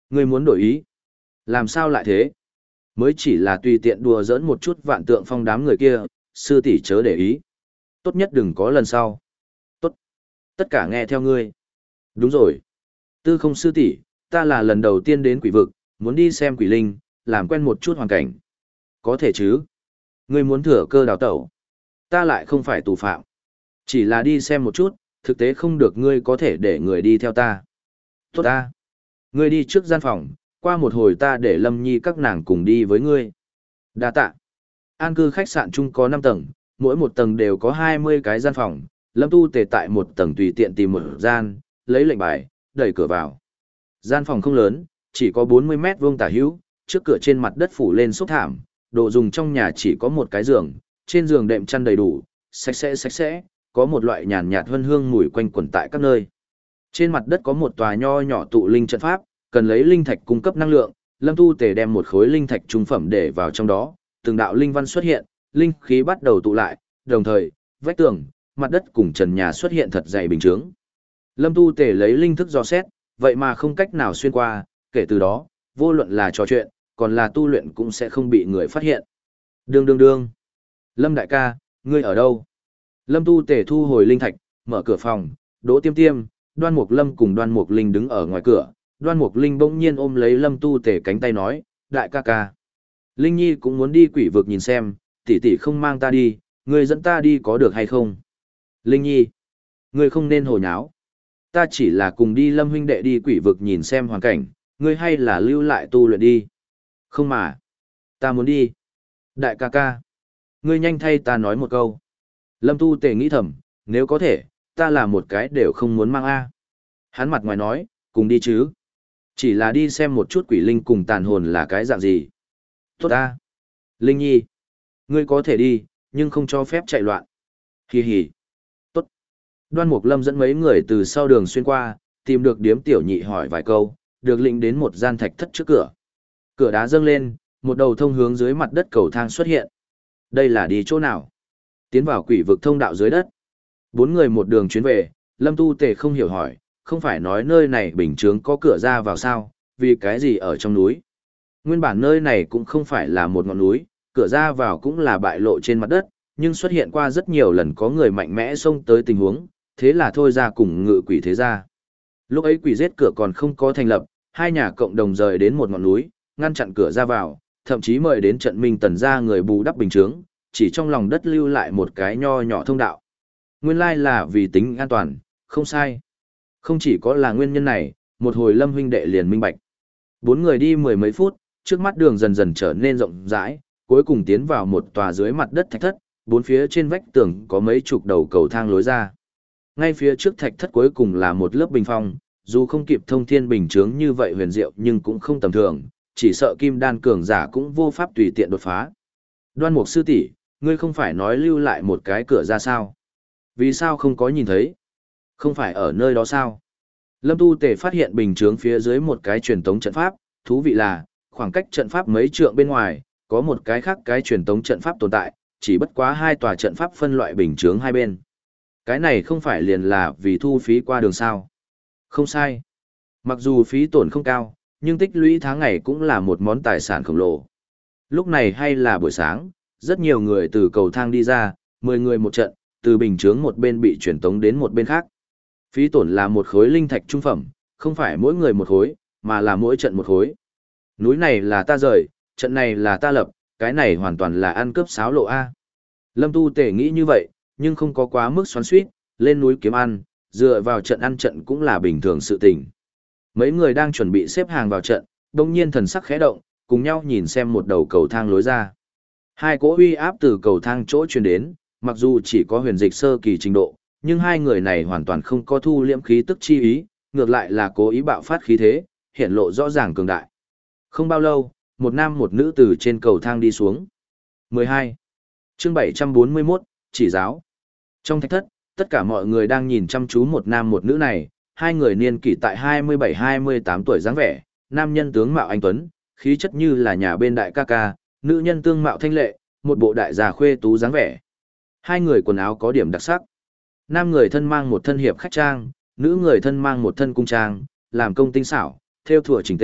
A: Ngươi muốn đổi ý? Làm sao lại thế? Mới chỉ là tùy tiện đùa giỡn một chút vạn tượng phong đám người kia, sư tỷ chớ để ý. Tốt nhất đừng có lần sau. Tốt. Tất cả nghe theo ngươi. Đúng rồi. Tư không sư tỷ, ta là lần đầu tiên đến quỷ vực, muốn đi xem quỷ linh, làm quen một chút hoàn cảnh. Có thể chứ? Ngươi muốn thừa cơ đào tẩu. Ta lại không phải tù phạm. Chỉ là đi xem một chút, thực tế không được ngươi có thể để người đi theo ta. Tốt ta. Ngươi đi trước gian phòng, qua một hồi ta để Lâm Nhi các nàng cùng đi với ngươi. Đa tạ. An cư khách sạn chung có năm tầng, mỗi một tầng đều có hai mươi cái gian phòng. Lâm Tu Tề tại một tầng tùy tiện tìm một gian, lấy lệnh bài, đẩy cửa vào. Gian phòng không lớn, chỉ có bốn mươi mét vuông tả hữu, trước cửa trên mặt đất phủ lên xúc thảm, đồ dùng trong nhà chỉ có một cái giường, trên giường đệm chăn đầy đủ, sạch sẽ sạch sẽ, có một loại nhàn nhạt hương hương mùi quanh quẩn tại các nơi. Trên mặt đất có một tòa nho nhỏ tụ linh trận pháp, cần lấy linh thạch cung cấp năng lượng, Lâm Tu Tề đem một khối linh thạch trung phẩm để vào trong đó, từng đạo linh văn xuất hiện, linh khí bắt đầu tụ lại, đồng thời, vách tường, mặt đất cùng trần nhà xuất hiện thật dày bình chướng. Lâm Tu Tề lấy linh thức dò xét, vậy mà không cách nào xuyên qua, kể từ đó, vô luận là trò chuyện, còn là tu luyện cũng sẽ không bị người phát hiện. Đương đương đương. Lâm đại ca, ngươi ở đâu? Lâm Tu Tề thu hồi linh thạch, mở cửa phòng, Đỗ Tiêm Tiêm, Đoan Mục Lâm cùng Đoan Mục Linh đứng ở ngoài cửa. Đoan Mục Linh bỗng nhiên ôm lấy Lâm Tu Tề cánh tay nói, đại ca ca. Linh Nhi cũng muốn đi quỷ vực nhìn xem, tỷ tỷ không mang ta đi, ngươi dẫn ta đi có được hay không? Linh Nhi, ngươi không nên hồ nháo. Ta chỉ là cùng đi Lâm huynh đệ đi quỷ vực nhìn xem hoàn cảnh, ngươi hay là lưu lại tu luyện đi. Không mà, ta muốn đi. Đại ca ca, ngươi nhanh thay ta nói một câu. Lâm Tu Tề nghĩ thầm, nếu có thể, ta là một cái đều không muốn mang A. Hắn mặt ngoài nói, cùng đi chứ. Chỉ là đi xem một chút quỷ linh cùng tàn hồn là cái dạng gì. Tốt A. Linh Nhi, ngươi có thể đi, nhưng không cho phép chạy loạn. Hì hì. Tốt. Đoan Mục Lâm dẫn mấy người từ sau đường xuyên qua, tìm được điếm tiểu nhị hỏi vài câu, được lĩnh đến một gian thạch thất trước cửa. Cửa đá dâng lên, một đầu thông hướng dưới mặt đất cầu thang xuất hiện. Đây là đi chỗ nào? Tiến vào quỷ vực thông đạo dưới đất. Bốn người một đường chuyến về, Lâm Tu Tề không hiểu hỏi, không phải nói nơi này bình chướng có cửa ra vào sao, vì cái gì ở trong núi? Nguyên bản nơi này cũng không phải là một ngọn núi, cửa ra vào cũng là bại lộ trên mặt đất, nhưng xuất hiện qua rất nhiều lần có người mạnh mẽ xông tới tình huống, thế là thôi ra cùng ngự quỷ thế ra. Lúc ấy quỷ giết cửa còn không có thành lập, hai nhà cộng đồng rời đến một ngọn núi, ngăn chặn cửa ra vào, thậm chí mời đến trận minh tần ra người bù đắp bình chướng, chỉ trong lòng đất lưu lại một cái nho nhỏ thông đạo. Nguyên lai là vì tính an toàn, không sai. Không chỉ có là nguyên nhân này, một hồi Lâm huynh đệ liền minh bạch. Bốn người đi mười mấy phút, trước mắt đường dần dần trở nên rộng rãi, cuối cùng tiến vào một tòa dưới mặt đất thạch thất, bốn phía trên vách tường có mấy chục đầu cầu thang lối ra. Ngay phía trước thạch thất cuối cùng là một lớp bình phong, dù không kịp thông thiên bình chướng như vậy huyền diệu nhưng cũng không tầm thường, chỉ sợ kim đan cường giả cũng vô pháp tùy tiện đột phá. Đoan Mục sư tỷ, ngươi không phải nói lưu lại một cái cửa ra sao? Vì sao không có nhìn thấy? Không phải ở nơi đó sao? Lâm Tu Tề phát hiện bình chướng phía dưới một cái truyền tống trận pháp, thú vị là, khoảng cách trận pháp mấy trượng bên ngoài, có một cái khác cái truyền tống trận pháp tồn tại, chỉ bất quá hai tòa trận pháp phân loại bình chướng hai bên. Cái này không phải liền là vì thu phí qua đường sao? Không sai. Mặc dù phí tổn không cao, nhưng tích lũy tháng ngày cũng là một món tài sản khổng lồ. Lúc này hay là buổi sáng, rất nhiều người từ cầu thang đi ra, mười người một trận, từ bình chướng một bên bị truyền tống đến một bên khác. Phí tổn là một khối linh thạch trung phẩm, không phải mỗi người một khối, mà là mỗi trận một khối. Núi này là ta rời, trận này là ta lập, cái này hoàn toàn là ăn cướp sáo lộ A. Lâm Tu Tề nghĩ như vậy, nhưng không có quá mức xoắn xuýt, lên núi kiếm ăn, dựa vào trận ăn trận cũng là bình thường sự tình. Mấy người đang chuẩn bị xếp hàng vào trận, đồng nhiên thần sắc khẽ động, cùng nhau nhìn xem một đầu cầu thang lối ra. Hai cỗ uy áp từ cầu thang chỗ truyền đến, mặc dù chỉ có huyền dịch sơ kỳ trình độ, nhưng hai người này hoàn toàn không có thu liễm khí tức chi ý, ngược lại là cố ý bạo phát khí thế, hiện lộ rõ ràng cường đại. Không bao lâu, một nam một nữ từ trên cầu thang đi xuống. mười hai. Chương bảy trăm bốn mươi mốt, chỉ giáo. Trong thạch thất, tất cả mọi người đang nhìn chăm chú một nam một nữ này, hai người niên kỷ tại hai mươi bảy hai mươi tám tuổi dáng vẻ, nam nhân tướng mạo anh tuấn, khí chất như là nhà bên đại ca ca, nữ nhân tương mạo thanh lệ, một bộ đại già khuê tú dáng vẻ. Hai người quần áo có điểm đặc sắc. Nam người thân mang một thân hiệp khách trang, nữ người thân mang một thân cung trang, làm công tinh xảo, theo thủa chỉnh tề,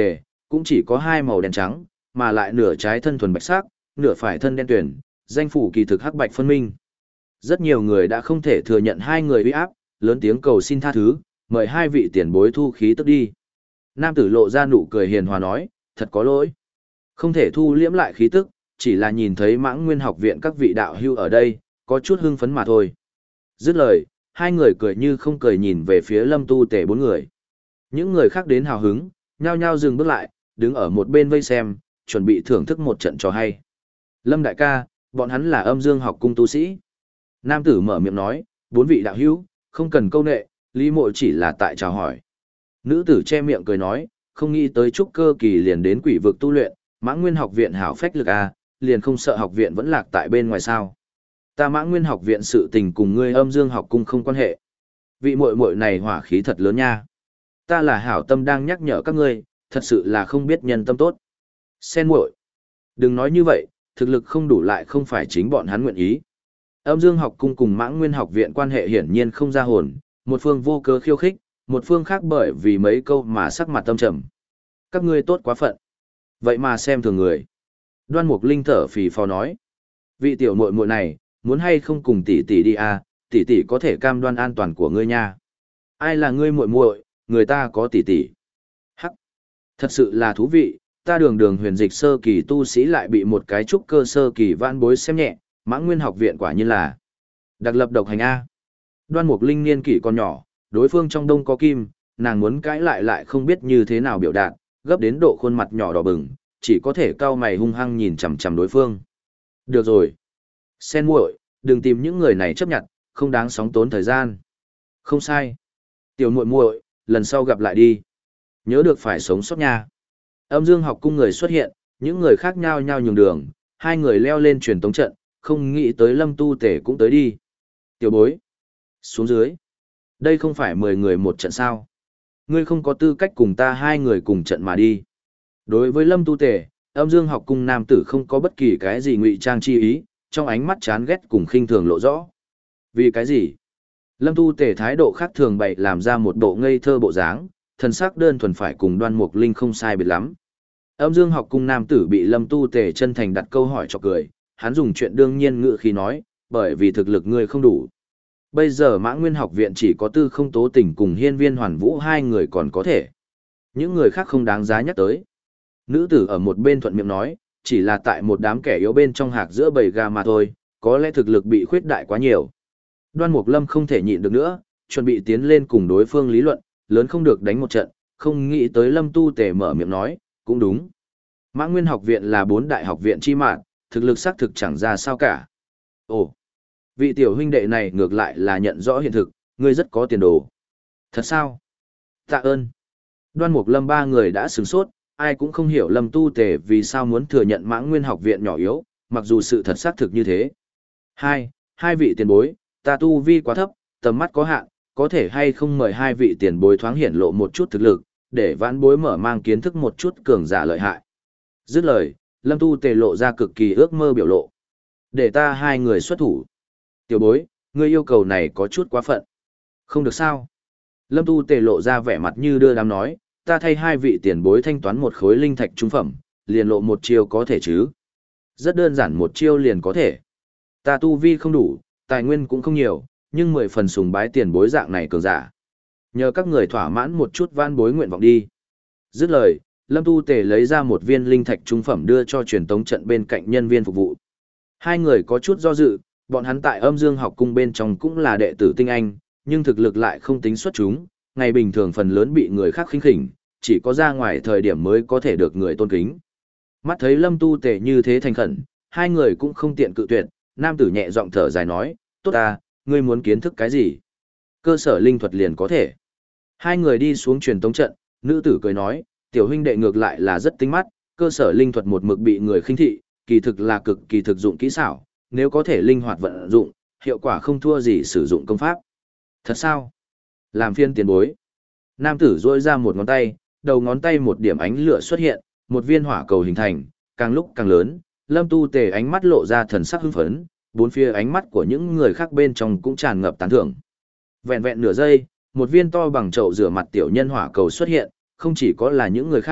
A: cũng chỉ có hai màu đen trắng, mà lại nửa trái thân thuần bạch sắc, nửa phải thân đen tuyển, danh phủ kỳ thực hắc bạch phân minh. Rất nhiều người đã không thể thừa nhận hai người uy áp, lớn tiếng cầu xin tha thứ, mời hai vị tiền bối thu khí tức đi. Nam tử lộ ra nụ cười hiền hòa nói, thật có lỗi. Không thể thu liễm lại khí tức, chỉ là nhìn thấy Mãng Nguyên học viện các vị đạo hưu ở đây, có chút hưng phấn mà thôi. Dứt lời, hai người cười như không cười nhìn về phía Lâm Tu Tề bốn người. Những người khác đến hào hứng, nhao nhao dừng bước lại, đứng ở một bên vây xem, chuẩn bị thưởng thức một trận trò hay. Lâm đại ca, bọn hắn là Âm Dương học cung tu sĩ. Nam tử mở miệng nói, bốn vị đạo hữu, không cần câu nệ, Lý Mộ chỉ là tại chào hỏi. Nữ tử che miệng cười nói, không nghĩ tới trúc cơ kỳ liền đến quỷ vực tu luyện, Mãng Nguyên học viện hảo phách lực a, liền không sợ học viện vẫn lạc tại bên ngoài sao? Ta Mãng Nguyên học viện sự tình cùng ngươi Âm Dương học cung không quan hệ. Vị muội muội này hỏa khí thật lớn nha. Ta là hảo tâm đang nhắc nhở các ngươi, thật sự là không biết nhân tâm tốt. Sen muội, đừng nói như vậy, thực lực không đủ lại không phải chính bọn hắn nguyện ý. Âm Dương học cung cùng Mãng Nguyên học viện quan hệ hiển nhiên không ra hồn, một phương vô cớ khiêu khích, một phương khác bởi vì mấy câu mà sắc mặt tâm trầm. Các ngươi tốt quá phận. Vậy mà xem thường người. Đoan Mục Linh thở phì phò nói, vị tiểu muội muội này, muốn hay không cùng tỷ tỷ đi à, tỷ tỷ có thể cam đoan an toàn của ngươi nha. Ai là ngươi muội muội, người ta có tỷ tỷ. Hắc, thật sự là thú vị, ta đường đường huyền dịch sơ kỳ tu sĩ lại bị một cái trúc cơ sơ kỳ vãn bối xem nhẹ, Mãng Nguyên học viện quả nhiên là đặc lập độc hành a. Đoan Mục Linh niên kỷ còn nhỏ, đối phương trong đông có kim, nàng muốn cãi lại lại không biết như thế nào biểu đạt, gấp đến độ khuôn mặt nhỏ đỏ bừng, chỉ có thể cau mày hung hăng nhìn chằm chằm đối phương. Được rồi, Sen muội, đừng tìm những người này chấp nhận, không đáng sóng tốn thời gian. Không sai. Tiểu muội muội, lần sau gặp lại đi. Nhớ được phải sống sót nha. Âm Dương học cung người xuất hiện, những người khác nhau nhau nhường đường, hai người leo lên truyền tống trận, không nghĩ tới Lâm Tu Tể cũng tới đi. Tiểu bối, xuống dưới. Đây không phải mười người một trận sao? Ngươi không có tư cách cùng ta hai người cùng trận mà đi. Đối với Lâm Tu Tể, Âm Dương học cung nam tử không có bất kỳ cái gì ngụy trang chi ý, trong ánh mắt chán ghét cùng khinh thường lộ rõ. Vì cái gì? Lâm Tu Tể thái độ khác thường bày làm ra một bộ ngây thơ bộ dáng, thần sắc đơn thuần phải cùng Đoan Mục Linh không sai biệt lắm. Âm Dương học cung nam tử bị Lâm Tu Tể chân thành đặt câu hỏi cho cười, hắn dùng chuyện đương nhiên ngữ khí nói, bởi vì thực lực ngươi không đủ. Bây giờ Mãng Nguyên học viện chỉ có Tư Không Tố Tình cùng Hiên Viên Hoàn Vũ hai người còn có thể. Những người khác không đáng giá nhắc tới. Nữ tử ở một bên thuận miệng nói, chỉ là tại một đám kẻ yếu bên trong hạc giữa bầy gà mà thôi, có lẽ thực lực bị khuyết đại quá nhiều. Đoan Mục Lâm không thể nhịn được nữa, chuẩn bị tiến lên cùng đối phương lý luận, lớn không được đánh một trận, không nghĩ tới Lâm Tu Tể mở miệng nói, cũng đúng. Mãng Nguyên học viện là bốn đại học viện chi mạng, thực lực xác thực chẳng ra sao cả. Ồ, vị tiểu huynh đệ này ngược lại là nhận rõ hiện thực, ngươi rất có tiền đồ. Thật sao? Tạ ơn. Đoan Mục Lâm ba người đã sửng sốt, ai cũng không hiểu Lâm Tu Tể vì sao muốn thừa nhận Mãng Nguyên học viện nhỏ yếu, mặc dù sự thật xác thực như thế. Hai, hai vị tiền bối, ta tu vi quá thấp, tầm mắt có hạn, có thể hay không mời hai vị tiền bối thoáng hiển lộ một chút thực lực, để vãn bối mở mang kiến thức một chút cường giả lợi hại. Dứt lời, Lâm Tu Tề lộ ra cực kỳ ước mơ biểu lộ. Để ta hai người xuất thủ. Tiểu bối, ngươi yêu cầu này có chút quá phận. Không được sao. Lâm Tu Tề lộ ra vẻ mặt như đưa đám nói, ta thay hai vị tiền bối thanh toán một khối linh thạch trung phẩm, liền lộ một chiêu có thể chứ. Rất đơn giản một chiêu liền có thể. Ta tu vi không đủ, tài nguyên cũng không nhiều, nhưng mười phần sùng bái tiền bối dạng này cường giả. Nhờ các người thỏa mãn một chút van bối nguyện vọng đi. Dứt lời, Lâm Tu Tề lấy ra một viên linh thạch trung phẩm đưa cho truyền tống trận bên cạnh nhân viên phục vụ. Hai người có chút do dự, bọn hắn tại Âm Dương học cung bên trong cũng là đệ tử tinh anh, nhưng thực lực lại không tính xuất chúng, ngày bình thường phần lớn bị người khác khinh khỉnh, chỉ có ra ngoài thời điểm mới có thể được người tôn kính. Mắt thấy Lâm Tu Tề như thế thành khẩn, hai người cũng không tiện cự tuyệt, nam tử nhẹ giọng thở dài nói, tốt ta, ngươi muốn kiến thức cái gì? Cơ sở linh thuật liền có thể. Hai người đi xuống truyền tống trận, nữ tử cười nói, tiểu huynh đệ ngược lại là rất tinh mắt, cơ sở linh thuật một mực bị người khinh thị, kỳ thực là cực kỳ thực dụng kỹ xảo, nếu có thể linh hoạt vận dụng, hiệu quả không thua gì sử dụng công pháp. Thật sao? Làm phiên tiền bối. Nam tử duỗi ra một ngón tay, đầu ngón tay một điểm ánh lửa xuất hiện, một viên hỏa cầu hình thành, càng lúc càng lớn, Lâm Tu Tề ánh mắt lộ ra thần sắc hưng phấn, bốn phía ánh mắt của những người khác bên trong cũng tràn ngập tán thưởng. Vẹn vẹn nửa giây, một viên to bằng chậu rửa mặt tiểu nhân hỏa cầu xuất hiện, không chỉ có là những người khác,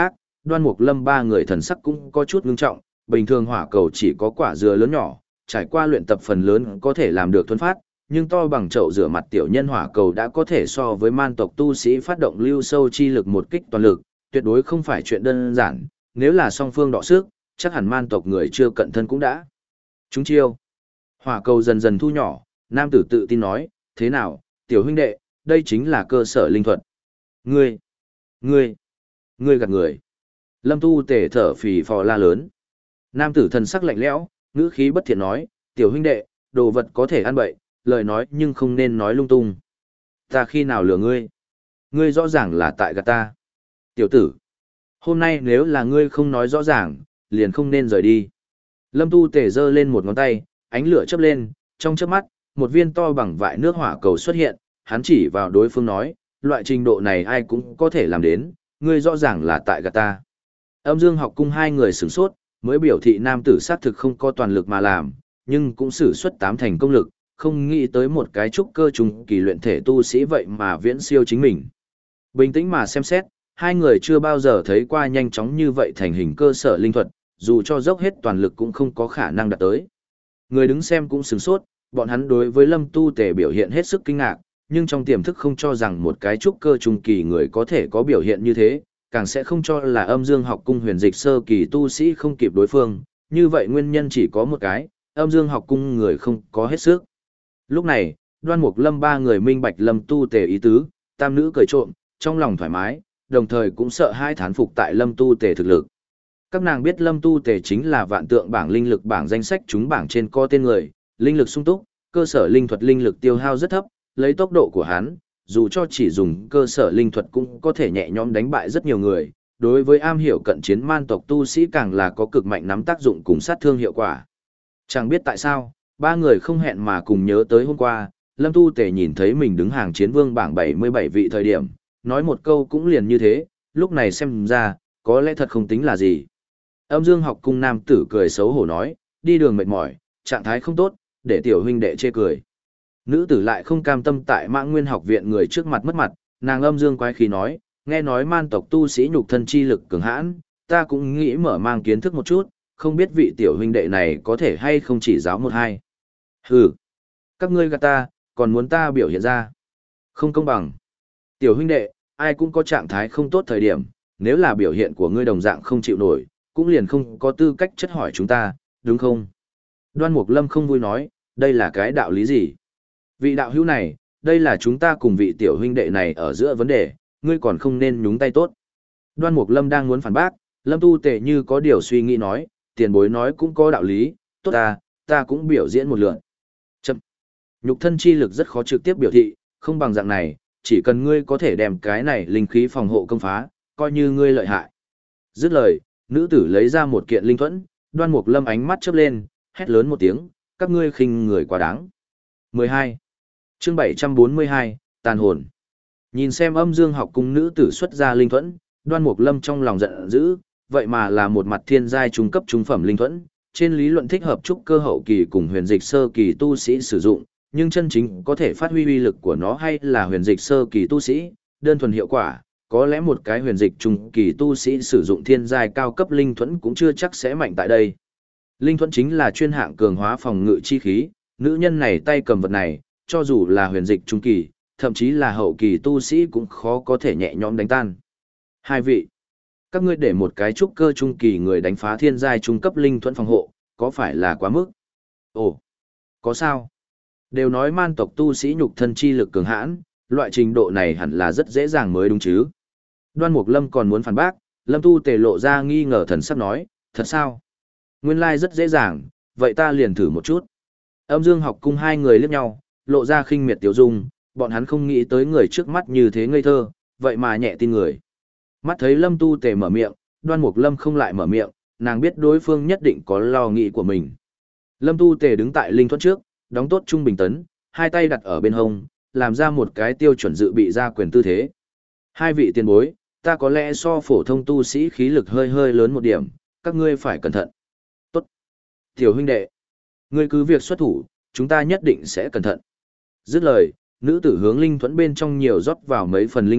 A: Đoan Mục Lâm ba người thần sắc cũng có chút ngưng trọng, bình thường hỏa cầu chỉ có quả dừa lớn nhỏ, trải qua luyện tập phần lớn có thể làm được thuần phát, nhưng to bằng chậu rửa mặt tiểu nhân hỏa cầu đã có thể so với man tộc tu sĩ phát động lưu sâu chi lực một kích toàn lực, tuyệt đối không phải chuyện đơn giản, nếu là song phương đọ sức, chắc hẳn man tộc người chưa cận thân cũng đã. Chúng chiêu. Hỏa cầu dần dần thu nhỏ, nam tử tự tin nói, thế nào, tiểu huynh đệ, đây chính là cơ sở linh thuật. Ngươi, ngươi, ngươi gạt người. Lâm Tu Tề thở phì phò la lớn. Nam tử thần sắc lạnh lẽo, ngữ khí bất thiện nói, tiểu huynh đệ, đồ vật có thể ăn bậy, lời nói nhưng không nên nói lung tung. Ta khi nào lừa ngươi? Ngươi rõ ràng là tại gạt ta. Tiểu tử, hôm nay nếu là ngươi không nói rõ ràng, liền không nên rời đi. Lâm Tu Tề giơ lên một ngón tay, ánh lửa chớp lên, trong chớp mắt, một viên to bằng vại nước hỏa cầu xuất hiện, hắn chỉ vào đối phương nói, loại trình độ này ai cũng có thể làm đến, ngươi rõ ràng là tại gạt ta. Âm Dương Học Cung hai người sửng sốt, mới biểu thị nam tử xác thực không có toàn lực mà làm, nhưng cũng sử xuất tám thành công lực, không nghĩ tới một cái trúc cơ trùng kỳ luyện thể tu sĩ vậy mà viễn siêu chính mình. Bình tĩnh mà xem xét, hai người chưa bao giờ thấy qua nhanh chóng như vậy thành hình cơ sở linh thuật, dù cho dốc hết toàn lực cũng không có khả năng đạt tới. Người đứng xem cũng sửng sốt, bọn hắn đối với Lâm Tu Tề biểu hiện hết sức kinh ngạc, nhưng trong tiềm thức không cho rằng một cái trúc cơ trung kỳ người có thể có biểu hiện như thế, càng sẽ không cho là Âm Dương Học Cung huyền dịch sơ kỳ tu sĩ không kịp đối phương, như vậy nguyên nhân chỉ có một cái, Âm Dương Học Cung người không có hết sức. Lúc này, Đoan Mục Lâm ba người minh bạch Lâm Tu Tề ý tứ, tam nữ cười trộm, trong lòng thoải mái, đồng thời cũng sợ hai thán phục tại Lâm Tu Tề thực lực. Các nàng biết Lâm Tu Tề chính là vạn tượng bảng linh lực bảng danh sách chúng bảng trên co tên người, linh lực sung túc, cơ sở linh thuật linh lực tiêu hao rất thấp, lấy tốc độ của hắn, dù cho chỉ dùng cơ sở linh thuật cũng có thể nhẹ nhõm đánh bại rất nhiều người, đối với am hiểu cận chiến man tộc tu sĩ càng là có cực mạnh nắm tác dụng cùng sát thương hiệu quả. Chẳng biết tại sao, ba người không hẹn mà cùng nhớ tới hôm qua, Lâm Tu Tề nhìn thấy mình đứng hàng chiến vương bảng bảy mươi bảy vị thời điểm, nói một câu cũng liền như thế, lúc này xem ra, có lẽ thật không tính là gì. Âm Dương Học Cung nam tử cười xấu hổ nói, đi đường mệt mỏi, trạng thái không tốt, để tiểu huynh đệ chê cười. Nữ tử lại không cam tâm tại Mã Nguyên học viện người trước mặt mất mặt, nàng âm dương quái khí nói, nghe nói man tộc tu sĩ nhục thân chi lực cường hãn, ta cũng nghĩ mở mang kiến thức một chút, không biết vị tiểu huynh đệ này có thể hay không chỉ giáo một hai. Hừ, các ngươi gạt ta, còn muốn ta biểu hiện ra. Không công bằng. Tiểu huynh đệ, ai cũng có trạng thái không tốt thời điểm, nếu là biểu hiện của ngươi đồng dạng không chịu nổi, cũng liền không có tư cách chất hỏi chúng ta, đúng không? Đoan Mục Lâm không vui nói, đây là cái đạo lý gì? Vị đạo hữu này, đây là chúng ta cùng vị tiểu huynh đệ này ở giữa vấn đề, ngươi còn không nên nhúng tay tốt. Đoan Mục Lâm đang muốn phản bác, Lâm Tu Tề như có điều suy nghĩ nói, tiền bối nói cũng có đạo lý, tốt ta, ta cũng biểu diễn một lượt. Chậm. Nhục thân chi lực rất khó trực tiếp biểu thị, không bằng dạng này, chỉ cần ngươi có thể đem cái này linh khí phòng hộ công phá, coi như ngươi lợi hại. Dứt lời, nữ tử lấy ra một kiện linh thuẫn, Đoan Mục Lâm ánh mắt chớp lên, hét lớn một tiếng, các ngươi khinh người quá đáng. mười hai. Chương bảy trăm bốn mươi hai, tàn hồn. Nhìn xem Âm Dương Học Cung nữ tử xuất ra linh thuẫn, Đoan Mục Lâm trong lòng giận dữ, vậy mà là một mặt thiên giai trung cấp trung phẩm linh thuẫn, trên lý luận thích hợp trúc cơ hậu kỳ cùng huyền dịch sơ kỳ tu sĩ sử dụng, nhưng chân chính có thể phát huy uy lực của nó hay là huyền dịch sơ kỳ tu sĩ, đơn thuần hiệu quả, có lẽ một cái huyền dịch trung kỳ tu sĩ sử dụng thiên giai cao cấp linh thuẫn cũng chưa chắc sẽ mạnh tại đây. Linh thuẫn chính là chuyên hạng cường hóa phòng ngự chi khí, nữ nhân này tay cầm vật này, cho dù là huyền dịch trung kỳ, thậm chí là hậu kỳ tu sĩ cũng khó có thể nhẹ nhõm đánh tan. Hai vị, các ngươi để một cái trúc cơ trung kỳ người đánh phá thiên giai trung cấp linh thuẫn phòng hộ, có phải là quá mức? Ồ, có sao? Đều nói man tộc tu sĩ nhục thân chi lực cường hãn, loại trình độ này hẳn là rất dễ dàng mới đúng chứ. Đoan Mục Lâm còn muốn phản bác, Lâm Tu Tề lộ ra nghi ngờ thần sắc nói, thật sao? Nguyên lai rất dễ dàng, vậy ta liền thử một chút. Âm Dương Học Cung hai người liếc nhau, lộ ra khinh miệt tiểu dung, bọn hắn không nghĩ tới người trước mắt như thế ngây thơ, vậy mà nhẹ tin người. Mắt thấy Lâm Tu Tề mở miệng, Đoan Mục Lâm không lại mở miệng, nàng biết đối phương nhất định có lo nghĩ của mình. Lâm Tu Tề đứng tại linh thuẫn trước, đóng tốt trung bình tấn, hai tay đặt ở bên hông, làm ra một cái tiêu chuẩn dự bị ra quyền tư thế. Hai vị tiền bối, ta có lẽ so phổ thông tu sĩ khí lực hơi hơi lớn một điểm, các ngươi phải cẩn thận. Tốt. Tiểu huynh đệ, ngươi cứ việc xuất thủ, chúng ta nhất định sẽ cẩn thận. Dứt lời, nữ tử hướng linh thuẫn bên trong nhiều rót vào mấy phần linh lực,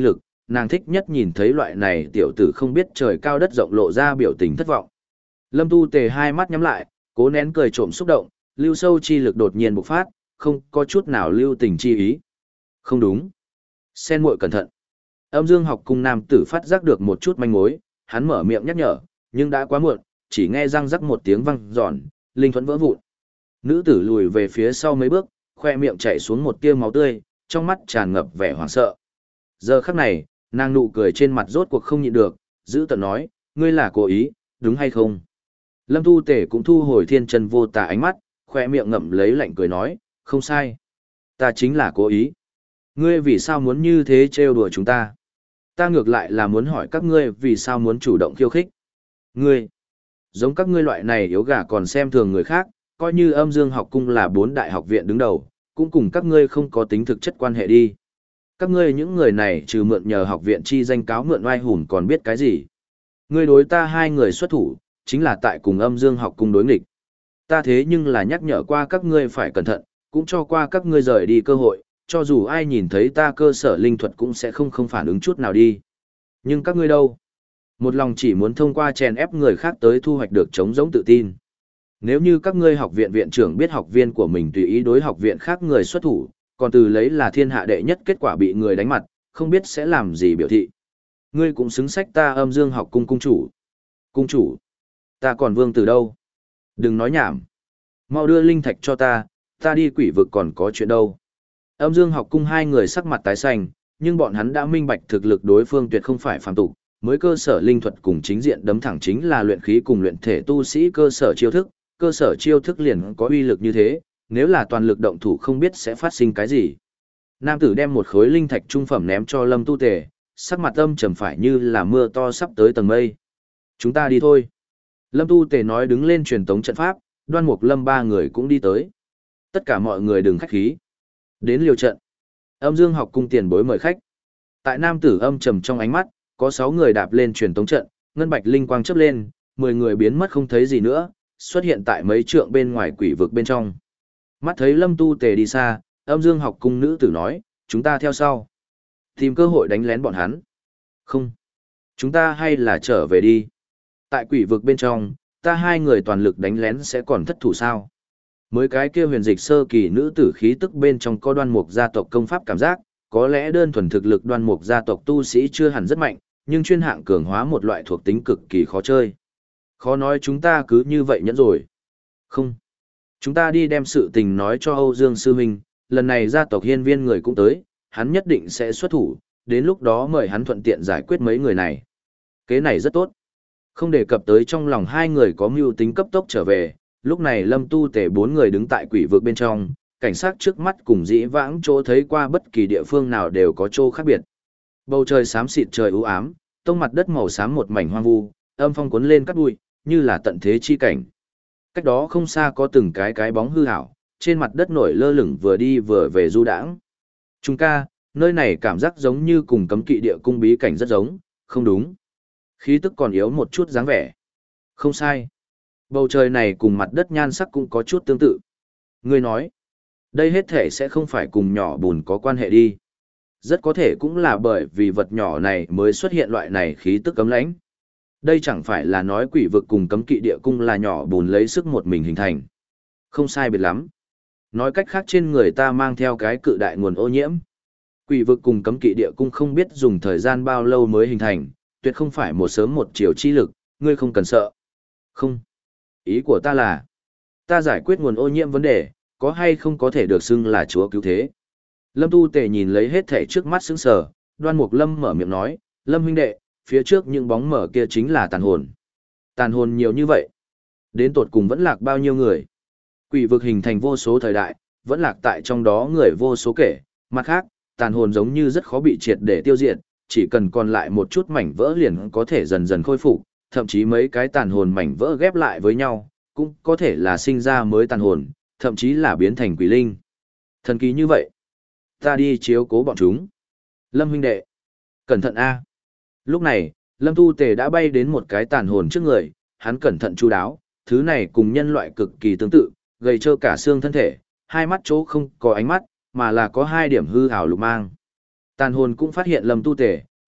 A: nàng thích nhất nhìn thấy loại này tiểu tử không biết trời cao đất rộng lộ ra biểu tình thất vọng. Lâm Tu Tề hai mắt nhắm lại, cố nén cười trộm xúc động, lưu sâu chi lực đột nhiên bộc phát, không có chút nào lưu tình chi ý. Không đúng. Sen muội cẩn thận. Âm Dương học cung nam tử phát giác được một chút manh mối, hắn mở miệng nhắc nhở, nhưng đã quá muộn, chỉ nghe răng rắc một tiếng vang giòn, linh thuẫn vỡ vụn. Nữ tử lùi về phía sau mấy bước, khoe miệng chảy xuống một tia máu tươi, trong mắt tràn ngập vẻ hoảng sợ. Giờ khắc này, nàng nụ cười trên mặt rốt cuộc không nhịn được, giữ tợn nói, ngươi là cố ý, đúng hay không? Lâm Tu Tể cũng thu hồi thiên chân vô tà ánh mắt, khoe miệng ngậm lấy lạnh cười nói, không sai. Ta chính là cố ý. Ngươi vì sao muốn như thế trêu đùa chúng ta? Ta ngược lại là muốn hỏi các ngươi vì sao muốn chủ động khiêu khích. Ngươi, giống các ngươi loại này yếu gà còn xem thường người khác, coi như âm dương học cung là bốn đại học viện đứng đầu, cũng cùng các ngươi không có tính thực chất quan hệ đi. Các ngươi những người này trừ mượn nhờ học viện chi danh cáo mượn oai hùng còn biết cái gì. Ngươi đối ta hai người xuất thủ, chính là tại cùng âm dương học cung đối nghịch. Ta thế nhưng là nhắc nhở qua các ngươi phải cẩn thận, cũng cho qua các ngươi rời đi cơ hội, cho dù ai nhìn thấy ta cơ sở linh thuật cũng sẽ không không phản ứng chút nào đi. Nhưng các ngươi đâu? Một lòng chỉ muốn thông qua chèn ép người khác tới thu hoạch được chống giống tự tin. Nếu như các ngươi học viện viện trưởng biết học viên của mình tùy ý đối học viện khác người xuất thủ, còn từ lấy là thiên hạ đệ nhất kết quả bị người đánh mặt, không biết sẽ làm gì biểu thị. Ngươi cũng xứng sách ta âm dương học cung cung chủ. Cung chủ? Ta còn vương từ đâu? Đừng nói nhảm. Mau đưa linh thạch cho ta, ta đi quỷ vực còn có chuyện đâu. Âm dương học cung hai người sắc mặt tái xanh, nhưng bọn hắn đã minh bạch thực lực đối phương tuyệt không phải phàm tục, mới cơ sở linh thuật cùng chính diện đấm thẳng chính là luyện khí cùng luyện thể tu sĩ cơ sở chiêu thức, cơ sở chiêu thức liền có uy lực như thế, nếu là toàn lực động thủ không biết sẽ phát sinh cái gì. Nam tử đem một khối linh thạch trung phẩm ném cho Lâm Tu Tề, sắc mặt âm trầm phải như là mưa to sắp tới tầng mây. Chúng ta đi thôi. Lâm Tu Tề nói đứng lên truyền tống trận pháp, Đoan Mục Lâm ba người cũng đi tới. Tất cả mọi người đừng khách khí. Đến liều trận. Âm Dương học cung tiền bối mời khách. Tại nam tử âm trầm trong ánh mắt, có sáu người đạp lên truyền tống trận, ngân bạch linh quang chớp lên, mười người biến mất không thấy gì nữa, xuất hiện tại mấy trượng bên ngoài quỷ vực bên trong. Mắt thấy Lâm Tu Tề đi xa, Âm Dương học cung nữ tử nói, chúng ta theo sau. Tìm cơ hội đánh lén bọn hắn. Không. Chúng ta hay là trở về đi. Tại quỷ vực bên trong, ta hai người toàn lực đánh lén sẽ còn thất thủ sao. Mới cái kia huyền dịch sơ kỳ nữ tử khí tức bên trong có Đoan Mục gia tộc công pháp cảm giác, có lẽ đơn thuần thực lực Đoan Mục gia tộc tu sĩ chưa hẳn rất mạnh, nhưng chuyên hạng cường hóa một loại thuộc tính cực kỳ khó chơi. Khó nói chúng ta cứ như vậy nhẫn rồi. Không. Chúng ta đi đem sự tình nói cho Âu Dương Sư Huynh, lần này gia tộc hiên viên người cũng tới, hắn nhất định sẽ xuất thủ, đến lúc đó mời hắn thuận tiện giải quyết mấy người này. Kế này rất tốt. Không đề cập tới trong lòng hai người có mưu tính cấp tốc trở về, lúc này Lâm Tu Tề bốn người đứng tại quỷ vực bên trong, cảnh sát trước mắt cùng dĩ vãng chỗ thấy qua bất kỳ địa phương nào đều có chỗ khác biệt. Bầu trời xám xịt trời u ám, tông mặt đất màu xám một mảnh hoang vu, âm phong cuốn lên cát bụi, như là tận thế chi cảnh. Cách đó không xa có từng cái cái bóng hư ảo, trên mặt đất nổi lơ lửng vừa đi vừa về du đãng. Trung ca, nơi này cảm giác giống như cùng cấm kỵ địa cung bí cảnh rất giống, không đúng. Khí tức còn yếu một chút dáng vẻ. Không sai. Bầu trời này cùng mặt đất nhan sắc cũng có chút tương tự. Ngươi nói, đây hết thể sẽ không phải cùng nhỏ bùn có quan hệ đi. Rất có thể cũng là bởi vì vật nhỏ này mới xuất hiện loại này khí tức cấm lãnh. Đây chẳng phải là nói quỷ vực cùng cấm kỵ địa cung là nhỏ bùn lấy sức một mình hình thành. Không sai biệt lắm. Nói cách khác trên người ta mang theo cái cự đại nguồn ô nhiễm. Quỷ vực cùng cấm kỵ địa cung không biết dùng thời gian bao lâu mới hình thành, tuyệt không phải một sớm một chiều chi lực, ngươi không cần sợ. Không. Ý của ta là, ta giải quyết nguồn ô nhiễm vấn đề, có hay không có thể được xưng là chúa cứu thế. Lâm Tu Tề nhìn lấy hết thể trước mắt sững sờ, Đoan Mục Lâm mở miệng nói, Lâm huynh đệ, phía trước những bóng mở kia chính là tàn hồn. Tàn hồn nhiều như vậy. Đến tột cùng vẫn lạc bao nhiêu người. Quỷ vực hình thành vô số thời đại, vẫn lạc tại trong đó người vô số kể. Mặt khác, tàn hồn giống như rất khó bị triệt để tiêu diệt, chỉ cần còn lại một chút mảnh vỡ liền có thể dần dần khôi phục, thậm chí mấy cái tàn hồn mảnh vỡ ghép lại với nhau, cũng có thể là sinh ra mới tàn hồn, thậm chí là biến thành quỷ linh. Thần kỳ như vậy. Ta đi chiếu cố bọn chúng. Lâm huynh đệ. Cẩn thận a. Lúc này, Lâm Tu Tề đã bay đến một cái tàn hồn trước người, hắn cẩn thận chu đáo, thứ này cùng nhân loại cực kỳ tương tự, gầy trơ cả xương thân thể, hai mắt chỗ không có ánh mắt, mà là có hai điểm hư ảo lục mang. Tàn hồn cũng phát hiện Lâm Tu Tề,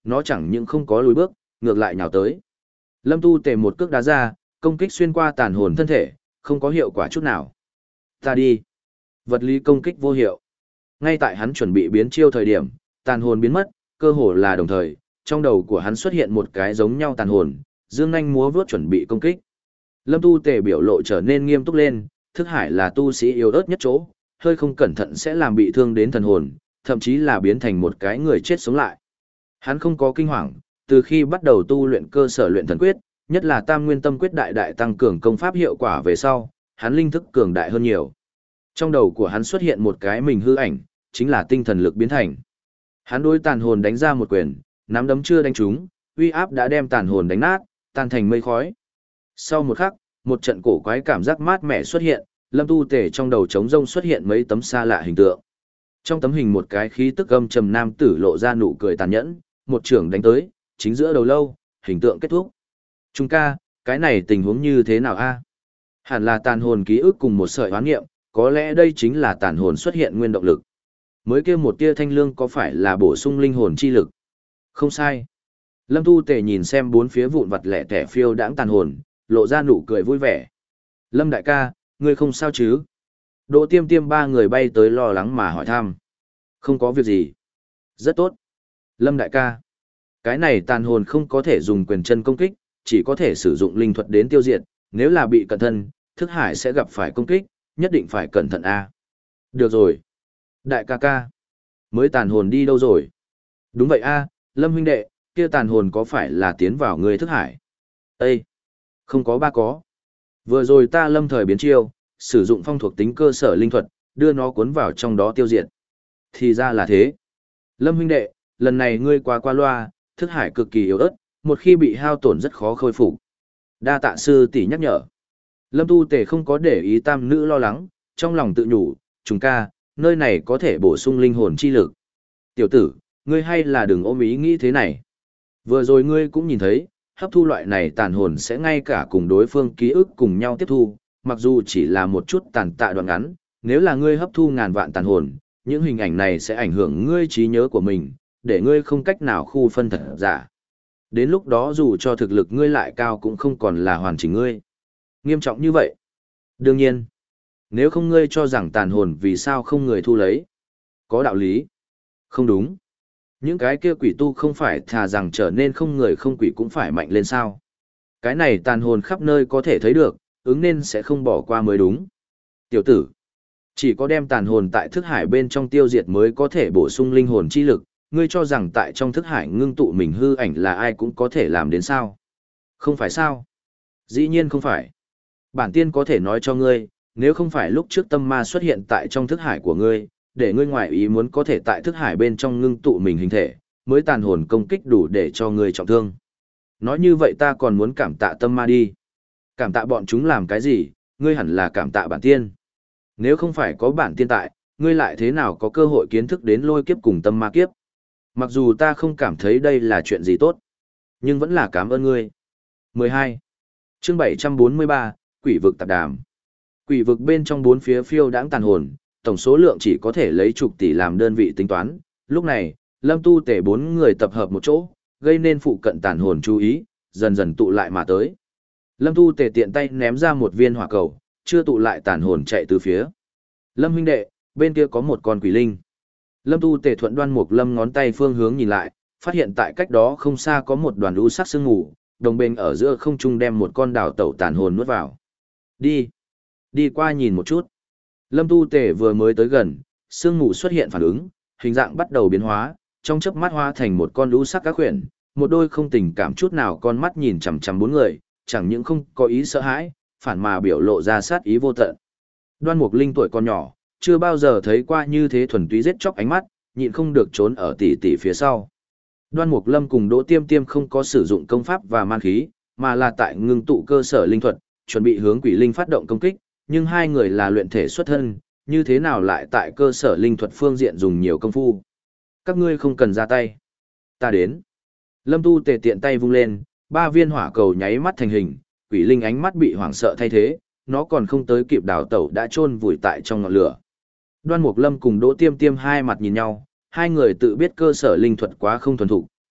A: nó chẳng những không có lùi bước, ngược lại nhào tới. Lâm Tu Tề một cước đá ra, công kích xuyên qua tàn hồn thân thể, không có hiệu quả chút nào. Ta đi. Vật lý công kích vô hiệu. Ngay tại hắn chuẩn bị biến chiêu thời điểm, tàn hồn biến mất, cơ hồ là đồng thời, trong đầu của hắn xuất hiện một cái giống nhau tàn hồn, dương nhanh múa vuốt chuẩn bị công kích. Lâm Tu Tề biểu lộ trở nên nghiêm túc lên, thức hải là tu sĩ yếu ớt nhất chỗ, hơi không cẩn thận sẽ làm bị thương đến thần hồn, thậm chí là biến thành một cái người chết sống lại. Hắn không có kinh hoàng, từ khi bắt đầu tu luyện cơ sở luyện thần quyết, nhất là Tam Nguyên Tâm Quyết đại đại tăng cường công pháp hiệu quả về sau, hắn linh thức cường đại hơn nhiều. Trong đầu của hắn xuất hiện một cái mình hư ảnh, chính là tinh thần lực biến thành. Hắn đối tàn hồn đánh ra một quyền, nắm đấm chưa đánh trúng, uy áp đã đem tàn hồn đánh nát, tan thành mây khói. Sau một khắc, một trận cổ quái cảm giác mát mẻ xuất hiện, Lâm Tu Tề trong đầu trống rông xuất hiện mấy tấm xa lạ hình tượng. Trong tấm hình một cái khí tức âm trầm nam tử lộ ra nụ cười tàn nhẫn, một trưởng đánh tới, chính giữa đầu lâu, hình tượng kết thúc. Trung ca, cái này tình huống như thế nào a? Hẳn là tàn hồn ký ức cùng một sợi hoán nghiệm, có lẽ đây chính là tàn hồn xuất hiện nguyên động lực. Mới kia một tia thanh lương có phải là bổ sung linh hồn chi lực? Không sai. Lâm Tu Tề nhìn xem bốn phía vụn vặt lẻ tẻ phiêu đãng tàn hồn, lộ ra nụ cười vui vẻ. Lâm đại ca, ngươi không sao chứ? Đỗ Tiêm Tiêm ba người bay tới lo lắng mà hỏi thăm. Không có việc gì. Rất tốt. Lâm đại ca, cái này tàn hồn không có thể dùng quyền chân công kích, chỉ có thể sử dụng linh thuật đến tiêu diệt, nếu là bị cẩn thân, thức hải sẽ gặp phải công kích, nhất định phải cẩn thận a. Được rồi. Đại ca ca, mới tàn hồn đi đâu rồi? Đúng vậy a, Lâm huynh đệ, kia tàn hồn có phải là tiến vào người thức hải? Ê! Không có ba có. Vừa rồi ta lâm thời biến chiêu, sử dụng phong thuộc tính cơ sở linh thuật, đưa nó cuốn vào trong đó tiêu diệt. Thì ra là thế. Lâm huynh đệ, lần này ngươi quá qua loa, thức hải cực kỳ yếu ớt, một khi bị hao tổn rất khó khôi phục. Đa tạ sư tỷ nhắc nhở. Lâm Tu Tề không có để ý tam nữ lo lắng, trong lòng tự nhủ, chúng ca, nơi này có thể bổ sung linh hồn chi lực. Tiểu tử, ngươi hay là đừng ôm ý nghĩ thế này. Vừa rồi ngươi cũng nhìn thấy, hấp thu loại này tàn hồn sẽ ngay cả cùng đối phương ký ức cùng nhau tiếp thu, mặc dù chỉ là một chút tàn tạ đoạn ngắn, nếu là ngươi hấp thu ngàn vạn tàn hồn, những hình ảnh này sẽ ảnh hưởng ngươi trí nhớ của mình, để ngươi không cách nào khu phân thật giả. Đến lúc đó dù cho thực lực ngươi lại cao cũng không còn là hoàn chỉnh ngươi. Nghiêm trọng như vậy. Đương nhiên, nếu không ngươi cho rằng tàn hồn vì sao không người thu lấy. Có đạo lý. Không đúng. Những cái kia quỷ tu không phải thà rằng trở nên không người không quỷ cũng phải mạnh lên sao. Cái này tàn hồn khắp nơi có thể thấy được, ứng nên sẽ không bỏ qua mới đúng. Tiểu tử, chỉ có đem tàn hồn tại thức hải bên trong tiêu diệt mới có thể bổ sung linh hồn chi lực, ngươi cho rằng tại trong thức hải ngưng tụ mình hư ảnh là ai cũng có thể làm đến sao? Không phải sao? Dĩ nhiên không phải. Bản tiên có thể nói cho ngươi, nếu không phải lúc trước tâm ma xuất hiện tại trong thức hải của ngươi, để ngươi ngoại ý muốn có thể tại thức hải bên trong ngưng tụ mình hình thể, mới tàn hồn công kích đủ để cho ngươi trọng thương. Nói như vậy ta còn muốn cảm tạ tâm ma đi. Cảm tạ bọn chúng làm cái gì, ngươi hẳn là cảm tạ bản tiên. Nếu không phải có bản tiên tại, ngươi lại thế nào có cơ hội kiến thức đến lôi kiếp cùng tâm ma kiếp. Mặc dù ta không cảm thấy đây là chuyện gì tốt, nhưng vẫn là cảm ơn ngươi. mười hai. Chương bảy trăm bốn mươi ba, Quỷ vực tạp đàm. Quỷ vực bên trong bốn phía phiêu đãng tàn hồn, tổng số lượng chỉ có thể lấy chục tỷ làm đơn vị tính toán. Lúc này, Lâm Tu Tề bốn người tập hợp một chỗ, gây nên phụ cận tàn hồn chú ý, dần dần tụ lại mà tới. Lâm Tu Tề tiện tay ném ra một viên hỏa cầu, chưa tụ lại tàn hồn chạy từ phía. Lâm huynh đệ, bên kia có một con quỷ linh. Lâm Tu Tề thuận Đoan Mục Lâm ngón tay phương hướng nhìn lại, phát hiện tại cách đó không xa có một đoàn u sắc sương mù, đồng bên ở giữa không trung đem một con đào tẩu tàn hồn nuốt vào. Đi, đi qua nhìn một chút. Lâm Tu Tề vừa mới tới gần, sương mù xuất hiện phản ứng, hình dạng bắt đầu biến hóa, trong chớp mắt hóa thành một con u sắc các khuyển, một đôi không tình cảm chút nào con mắt nhìn chằm chằm bốn người, chẳng những không có ý sợ hãi, phản mà biểu lộ ra sát ý vô tận. Đoan Mục Linh tuổi còn nhỏ, chưa bao giờ thấy qua như thế thuần túy giết chóc ánh mắt, nhịn không được trốn ở tỷ tỷ phía sau. Đoan Mục Lâm cùng Đỗ Tiêm Tiêm không có sử dụng công pháp và man khí, mà là tại ngưng tụ cơ sở linh thuật, chuẩn bị hướng quỷ linh phát động công kích, nhưng hai người là luyện thể xuất thân, như thế nào lại tại cơ sở linh thuật phương diện dùng nhiều công phu. Các ngươi không cần ra tay. Ta đến. Lâm Tu Tề tiện tay vung lên, ba viên hỏa cầu nháy mắt thành hình, quỷ linh ánh mắt bị hoảng sợ thay thế, nó còn không tới kịp đào tẩu đã chôn vùi tại trong ngọn lửa. Đoan Mục Lâm cùng Đỗ Tiêm Tiêm hai mặt nhìn nhau, hai người tự biết cơ sở linh thuật quá không thuần thục,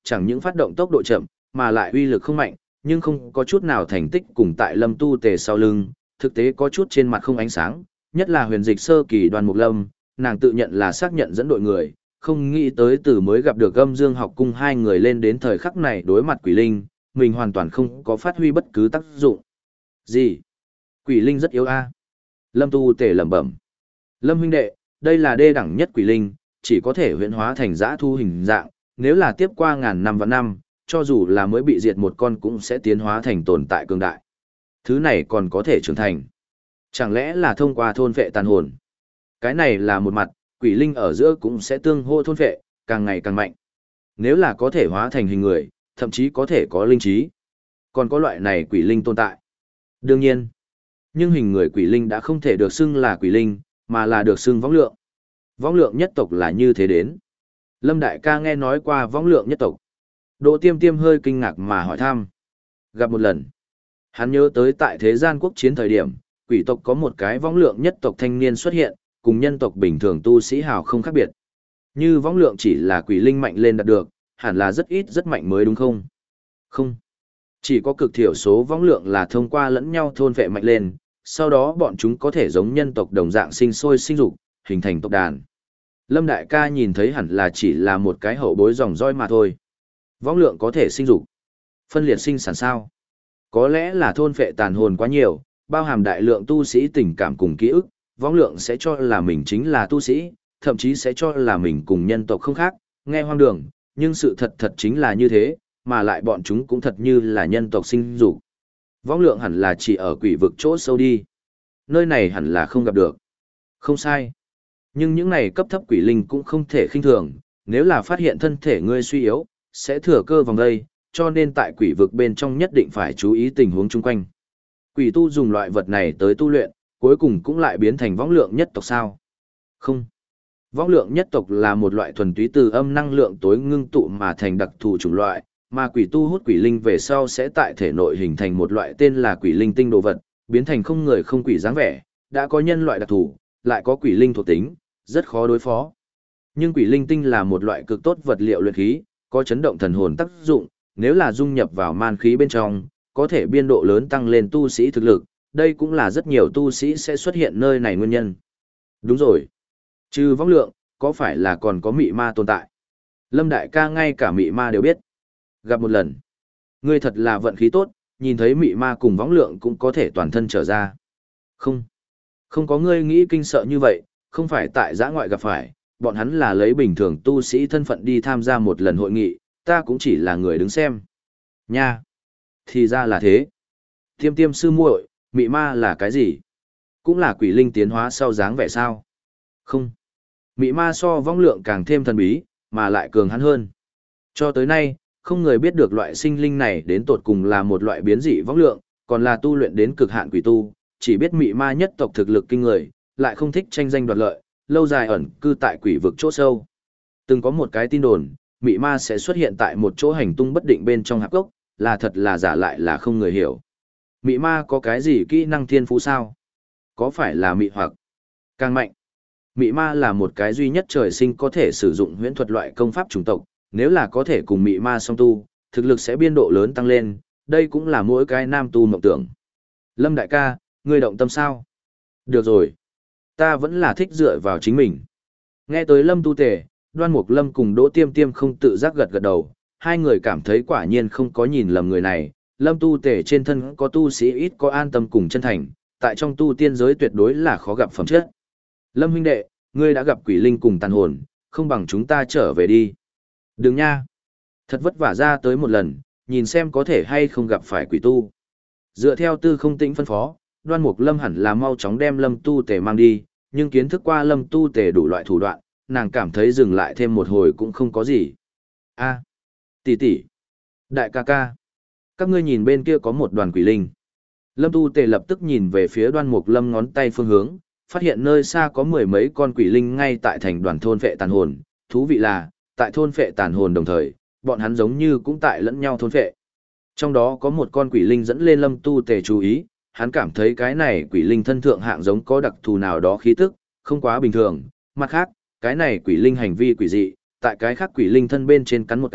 A: chẳng những phát động tốc độ chậm, mà lại uy lực không mạnh, nhưng không có chút nào thành tích cùng tại Lâm Tu Tề sau lưng, thực tế có chút trên mặt không ánh sáng, nhất là huyền dịch sơ kỳ Đoan Mục Lâm, nàng tự nhận là xác nhận dẫn đội người, không nghĩ tới từ mới gặp được Âm Dương học cung hai người lên đến thời khắc này đối mặt quỷ linh, mình hoàn toàn không có phát huy bất cứ tác dụng. Gì? Quỷ linh rất yếu a. Lâm Tu Tề lẩm bẩm. Lâm huynh đệ, đây là đê đẳng nhất quỷ linh, chỉ có thể huyễn hóa thành dã thu hình dạng, nếu là tiếp qua ngàn năm và năm, cho dù là mới bị diệt một con cũng sẽ tiến hóa thành tồn tại cường đại. Thứ này còn có thể trưởng thành. Chẳng lẽ là thông qua thôn phệ tàn hồn? Cái này là một mặt, quỷ linh ở giữa cũng sẽ tương hô thôn phệ, càng ngày càng mạnh. Nếu là có thể hóa thành hình người, thậm chí có thể có linh trí. Còn có loại này quỷ linh tồn tại. Đương nhiên, nhưng hình người quỷ linh đã không thể được xưng là quỷ linh, mà là được xưng võng lượng. Võng lượng nhất tộc là như thế đến. Lâm Đại ca nghe nói qua võng lượng nhất tộc. Đỗ Tiêm Tiêm hơi kinh ngạc mà hỏi thăm. Gặp một lần, hắn nhớ tới tại thế gian quốc chiến thời điểm, quỷ tộc có một cái võng lượng nhất tộc thanh niên xuất hiện, cùng nhân tộc bình thường tu sĩ hào không khác biệt. Như võng lượng chỉ là quỷ linh mạnh lên đạt được, hẳn là rất ít rất mạnh mới đúng không? Không. Chỉ có cực thiểu số võng lượng là thông qua lẫn nhau thôn vệ mạnh lên, sau đó bọn chúng có thể giống nhân tộc đồng dạng sinh sôi sinh dục, hình thành tộc đàn. Lâm Đại ca nhìn thấy hẳn là chỉ là một cái hậu bối dòng roi mà thôi. Võng lượng có thể sinh dục. Phân liệt sinh sản sao? Có lẽ là thôn phệ tàn hồn quá nhiều, bao hàm đại lượng tu sĩ tình cảm cùng ký ức, võng lượng sẽ cho là mình chính là tu sĩ, thậm chí sẽ cho là mình cùng nhân tộc không khác, nghe hoang đường, nhưng sự thật thật chính là như thế, mà lại bọn chúng cũng thật như là nhân tộc sinh dục. Võng lượng hẳn là chỉ ở quỷ vực chỗ sâu đi. Nơi này hẳn là không gặp được. Không sai. Nhưng những này cấp thấp quỷ linh cũng không thể khinh thường, nếu là phát hiện thân thể ngươi suy yếu, sẽ thừa cơ vòng đây, cho nên tại quỷ vực bên trong nhất định phải chú ý tình huống chung quanh. Quỷ tu dùng loại vật này tới tu luyện, cuối cùng cũng lại biến thành võng lượng nhất tộc sao? Không. Võng lượng nhất tộc là một loại thuần túy từ âm năng lượng tối ngưng tụ mà thành đặc thù chủng loại, mà quỷ tu hút quỷ linh về sau sẽ tại thể nội hình thành một loại tên là quỷ linh tinh đồ vật, biến thành không người không quỷ dáng vẻ, đã có nhân loại đặc thù, lại có quỷ linh thuộc tính, rất khó đối phó. Nhưng quỷ linh tinh là một loại cực tốt vật liệu luyện khí, có chấn động thần hồn tác dụng, nếu là dung nhập vào man khí bên trong, có thể biên độ lớn tăng lên tu sĩ thực lực, đây cũng là rất nhiều tu sĩ sẽ xuất hiện nơi này nguyên nhân. Đúng rồi. Trừ võng lượng, có phải là còn có mị ma tồn tại? Lâm Đại ca ngay cả mị ma đều biết. Gặp một lần. Ngươi thật là vận khí tốt, nhìn thấy mị ma cùng võng lượng cũng có thể toàn thân trở ra. Không. Không có ngươi nghĩ kinh sợ như vậy, không phải tại giã ngoại gặp phải, bọn hắn là lấy bình thường tu sĩ thân phận đi tham gia một lần hội nghị, ta cũng chỉ là người đứng xem. Nha. Thì ra là thế. Tiêm tiêm sư muội, mị ma là cái gì? Cũng là quỷ linh tiến hóa sau dáng vẻ sao? Không. Mị ma so võng lượng càng thêm thần bí, mà lại cường hắn hơn. Cho tới nay, không người biết được loại sinh linh này đến tột cùng là một loại biến dị võng lượng, còn là tu luyện đến cực hạn quỷ tu, chỉ biết mị ma nhất tộc thực lực kinh người, lại không thích tranh danh đoạt lợi, lâu dài ẩn cư tại quỷ vực chỗ sâu. Từng có một cái tin đồn, mị ma sẽ xuất hiện tại một chỗ hành tung bất định bên trong hạp gốc, là thật là giả lại là không người hiểu. Mị ma có cái gì kỹ năng thiên phú sao? Có phải là mị hoặc càng mạnh? Mị ma là một cái duy nhất trời sinh có thể sử dụng huyễn thuật loại công pháp chủng tộc, nếu là có thể cùng mị ma song tu, thực lực sẽ biên độ lớn tăng lên, đây cũng là mỗi cái nam tu mộng tưởng. Lâm đại ca, ngươi động tâm sao? Được rồi. Ta vẫn là thích dựa vào chính mình. Nghe tới Lâm Tu Tề, Đoan Mục Lâm cùng Đỗ Tiêm Tiêm không tự giác gật gật đầu, hai người cảm thấy quả nhiên không có nhìn lầm người này. Lâm Tu Tề trên thân có tu sĩ ít có an tâm cùng chân thành, tại trong tu tiên giới tuyệt đối là khó gặp phẩm chất. Lâm huynh đệ, ngươi đã gặp quỷ linh cùng tàn hồn, không bằng chúng ta trở về đi. Đừng nha. Thật vất vả ra tới một lần, nhìn xem có thể hay không gặp phải quỷ tu. Dựa theo Tư Không Tĩnh phân phó, Đoan Mục Lâm hẳn là mau chóng đem Lâm Tu Tề mang đi, nhưng kiến thức qua Lâm Tu Tề đủ loại thủ đoạn, nàng cảm thấy dừng lại thêm một hồi cũng không có gì. A, tỷ tỷ, đại ca ca, các ngươi nhìn bên kia có một đoàn quỷ linh. Lâm Tu Tề lập tức nhìn về phía Đoan Mục Lâm ngón tay phương hướng, phát hiện nơi xa có mười mấy con quỷ linh ngay tại thành đoàn thôn phệ tàn hồn. Thú vị là, tại thôn phệ tàn hồn đồng thời, bọn hắn giống như cũng tại lẫn nhau thôn phệ. Trong đó có một con quỷ linh dẫn lên Lâm Tu Tề chú ý, hắn cảm thấy cái này quỷ linh thân thượng hạng giống có đặc thù nào đó khí tức, không quá bình thường. Mặt khác, cái này quỷ linh hành vi quỷ dị, tại cái khác quỷ linh thân bên trên cắn một cái,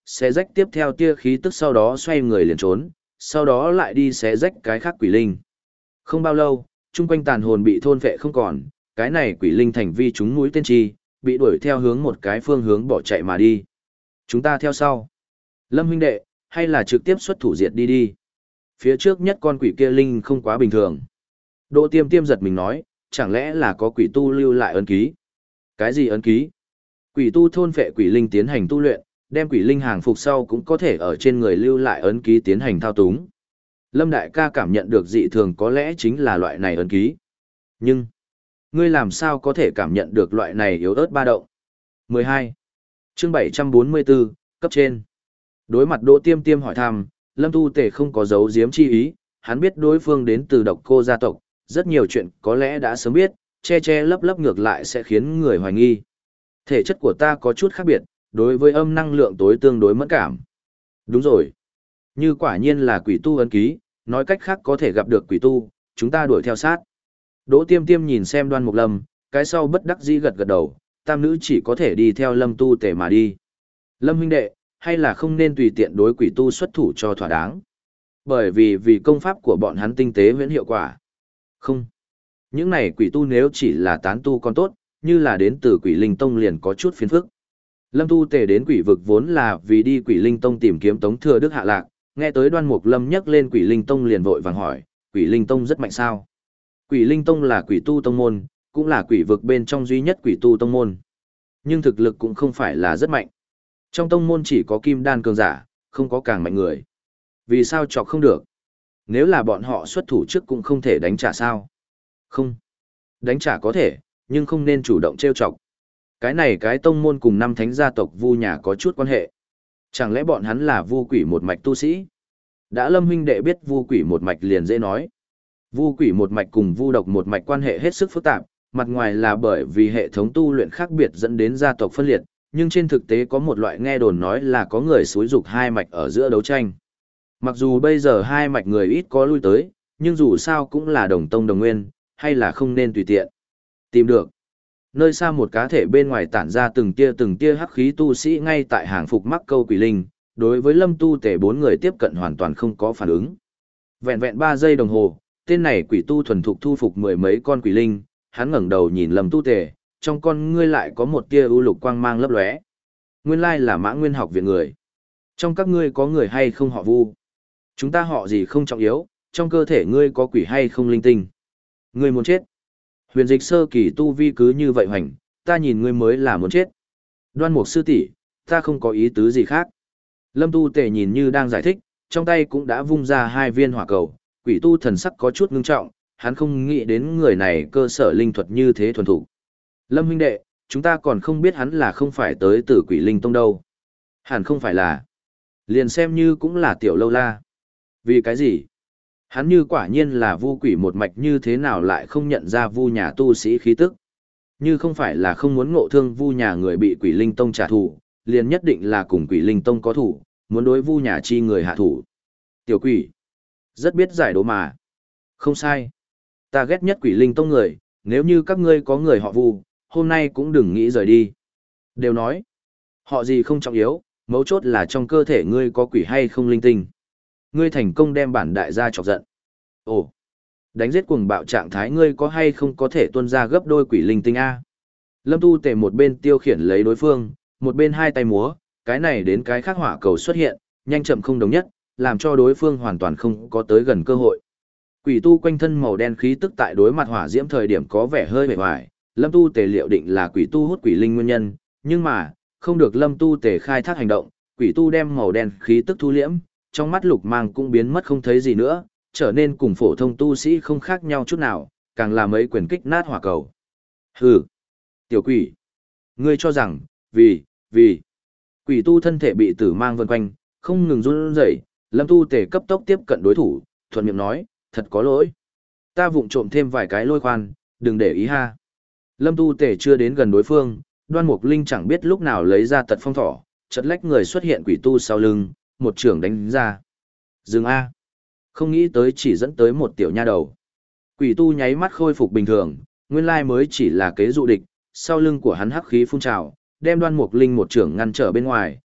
A: xé rách tiếp theo tia khí tức sau đó xoay người liền trốn, sau đó lại đi xé rách cái khác quỷ linh. Không bao lâu, chung quanh tàn hồn bị thôn vệ không còn, cái này quỷ linh thành vi chúng mũi tên chi, bị đuổi theo hướng một cái phương hướng bỏ chạy mà đi. Chúng ta theo sau. Lâm huynh đệ, hay là trực tiếp xuất thủ diệt đi đi. Phía trước nhất con quỷ kia linh không quá bình thường. Đỗ Tiêm Tiêm giật mình nói, chẳng lẽ là có quỷ tu lưu lại ấn ký? Cái gì ấn ký? Quỷ tu thôn phệ quỷ linh tiến hành tu luyện, đem quỷ linh hàng phục sau cũng có thể ở trên người lưu lại ấn ký tiến hành thao túng. Lâm đại ca cảm nhận được dị thường có lẽ chính là loại này ấn ký. Nhưng, ngươi làm sao có thể cảm nhận được loại này yếu ớt ba động? mười hai. Chương bảy trăm bốn mươi bốn, cấp trên. Đối mặt Đỗ Tiêm Tiêm hỏi thăm, Lâm Tu Tề không có giấu giếm chi ý, hắn biết đối phương đến từ Độc Cô gia tộc, rất nhiều chuyện có lẽ đã sớm biết, che che lấp lấp ngược lại sẽ khiến người hoài nghi. Thể chất của ta có chút khác biệt, đối với âm năng lượng tối tương đối mẫn cảm. Đúng rồi. Như quả nhiên là quỷ tu ấn ký, nói cách khác có thể gặp được quỷ tu, chúng ta đuổi theo sát. Đỗ Tiêm Tiêm nhìn xem Đoan Mục Lâm, cái sau bất đắc dĩ gật gật đầu, tam nữ chỉ có thể đi theo Lâm Tu Tề mà đi. Lâm huynh đệ, hay là không nên tùy tiện đối quỷ tu xuất thủ cho thỏa đáng. Bởi vì vì công pháp của bọn hắn tinh tế viễn hiệu quả. Không. Những này quỷ tu nếu chỉ là tán tu còn tốt, như là đến từ quỷ linh tông liền có chút phiền phức. Lâm Tu Tề đến quỷ vực vốn là vì đi quỷ linh tông tìm kiếm Tống Thừa Đức hạ lạc, nghe tới Đoan Mục Lâm nhắc lên quỷ linh tông liền vội vàng hỏi, quỷ linh tông rất mạnh sao? Quỷ linh tông là quỷ tu tông môn, cũng là quỷ vực bên trong duy nhất quỷ tu tông môn. Nhưng thực lực cũng không phải là rất mạnh. Trong tông môn chỉ có kim đan cường giả, không có càng mạnh người. Vì sao chọc không được? Nếu là bọn họ xuất thủ trước cũng không thể đánh trả sao? Không. Đánh trả có thể, nhưng không nên chủ động trêu chọc. Cái này cái tông môn cùng năm thánh gia tộc Vu nhà có chút quan hệ. Chẳng lẽ bọn hắn là Vu Quỷ một mạch tu sĩ? Đã Lâm huynh đệ biết Vu Quỷ một mạch liền dễ nói. Vu Quỷ một mạch cùng Vu Độc một mạch quan hệ hết sức phức tạp, mặt ngoài là bởi vì hệ thống tu luyện khác biệt dẫn đến gia tộc phân liệt, nhưng trên thực tế có một loại nghe đồn nói là có người xúi dục hai mạch ở giữa đấu tranh. Mặc dù bây giờ hai mạch người ít có lui tới, nhưng dù sao cũng là đồng tông đồng nguyên, hay là không nên tùy tiện. Tìm được. Nơi xa một cá thể bên ngoài tản ra từng tia từng tia hắc khí tu sĩ ngay tại hàng phục mắc câu quỷ linh, đối với Lâm Tu Tề bốn người tiếp cận hoàn toàn không có phản ứng. Vẹn vẹn ba giây đồng hồ, tên này quỷ tu thuần thục thu phục mười mấy con quỷ linh, hắn ngẩng đầu nhìn Lâm Tu Tề, trong con ngươi lại có một tia ưu lục quang mang lấp lóe. Nguyên lai là Mã Nguyên học viện người. Trong các ngươi có người hay không họ Vu? Chúng ta họ gì không trọng yếu, trong cơ thể ngươi có quỷ hay không linh tinh? Ngươi muốn chết? Huyền dịch sơ kỳ tu vi cứ như vậy hoành, ta nhìn ngươi mới là muốn chết. Đoan Mục sư tỷ, ta không có ý tứ gì khác. Lâm Tu Tề nhìn như đang giải thích, trong tay cũng đã vung ra hai viên hỏa cầu, quỷ tu thần sắc có chút ngưng trọng, hắn không nghĩ đến người này cơ sở linh thuật như thế thuần thủ. Lâm huynh đệ, chúng ta còn không biết hắn là không phải tới từ quỷ linh tông đâu. Hẳn không phải là. Liền xem như cũng là tiểu lâu la. Vì cái gì? Hắn như quả nhiên là Vu Quỷ một mạch như thế nào lại không nhận ra Vu nhà tu sĩ khí tức. Như không phải là không muốn ngộ thương Vu nhà người bị quỷ linh tông trả thù, liền nhất định là cùng quỷ linh tông có thủ, muốn đối Vu nhà chi người hạ thủ. Tiểu quỷ. Rất biết giải đố mà. Không sai. Ta ghét nhất quỷ linh tông người, nếu như các ngươi có người họ Vu, hôm nay cũng đừng nghĩ rời đi. Đều nói. Họ gì không trọng yếu, mấu chốt là trong cơ thể ngươi có quỷ hay không linh tinh. Ngươi thành công đem bản đại gia chọc giận. Ồ, đánh giết cuồng bạo trạng thái ngươi có hay không có thể tuôn ra gấp đôi quỷ linh tinh A. Lâm Tu Tề một bên tiêu khiển lấy đối phương, một bên hai tay múa, cái này đến cái khác hỏa cầu xuất hiện, nhanh chậm không đồng nhất, làm cho đối phương hoàn toàn không có tới gần cơ hội. Quỷ tu quanh thân màu đen khí tức tại đối mặt hỏa diễm thời điểm có vẻ hơi bề ngoài, Lâm Tu Tề liệu định là quỷ tu hút quỷ linh nguyên nhân, nhưng mà, không được Lâm Tu Tề khai thác hành động, quỷ tu đem màu đen khí tức thu liễm, trong mắt lục mang cũng biến mất không thấy gì nữa, trở nên cùng phổ thông tu sĩ không khác nhau chút nào, càng làm mấy quyền kích nát hỏa cầu. Hừ, tiểu quỷ, ngươi cho rằng, vì, vì, quỷ tu thân thể bị tử mang vần quanh, không ngừng run rẩy, Lâm Tu Tề cấp tốc tiếp cận đối thủ, thuận miệng nói, thật có lỗi. Ta vụng trộm thêm vài cái lôi khoan, đừng để ý ha. Lâm Tu Tề chưa đến gần đối phương, Đoan Mục Linh chẳng biết lúc nào lấy ra tật phong thỏ, chợt lách người xuất hiện quỷ tu sau lưng, một trưởng đánh ra. Dừng A. Không nghĩ tới chỉ dẫn tới một tiểu nha đầu. Quỷ tu nháy mắt khôi phục bình thường, nguyên lai mới chỉ là kế dụ địch, sau lưng của hắn hắc khí phun trào, đem Đoan Mục Linh một trưởng ngăn trở bên ngoài,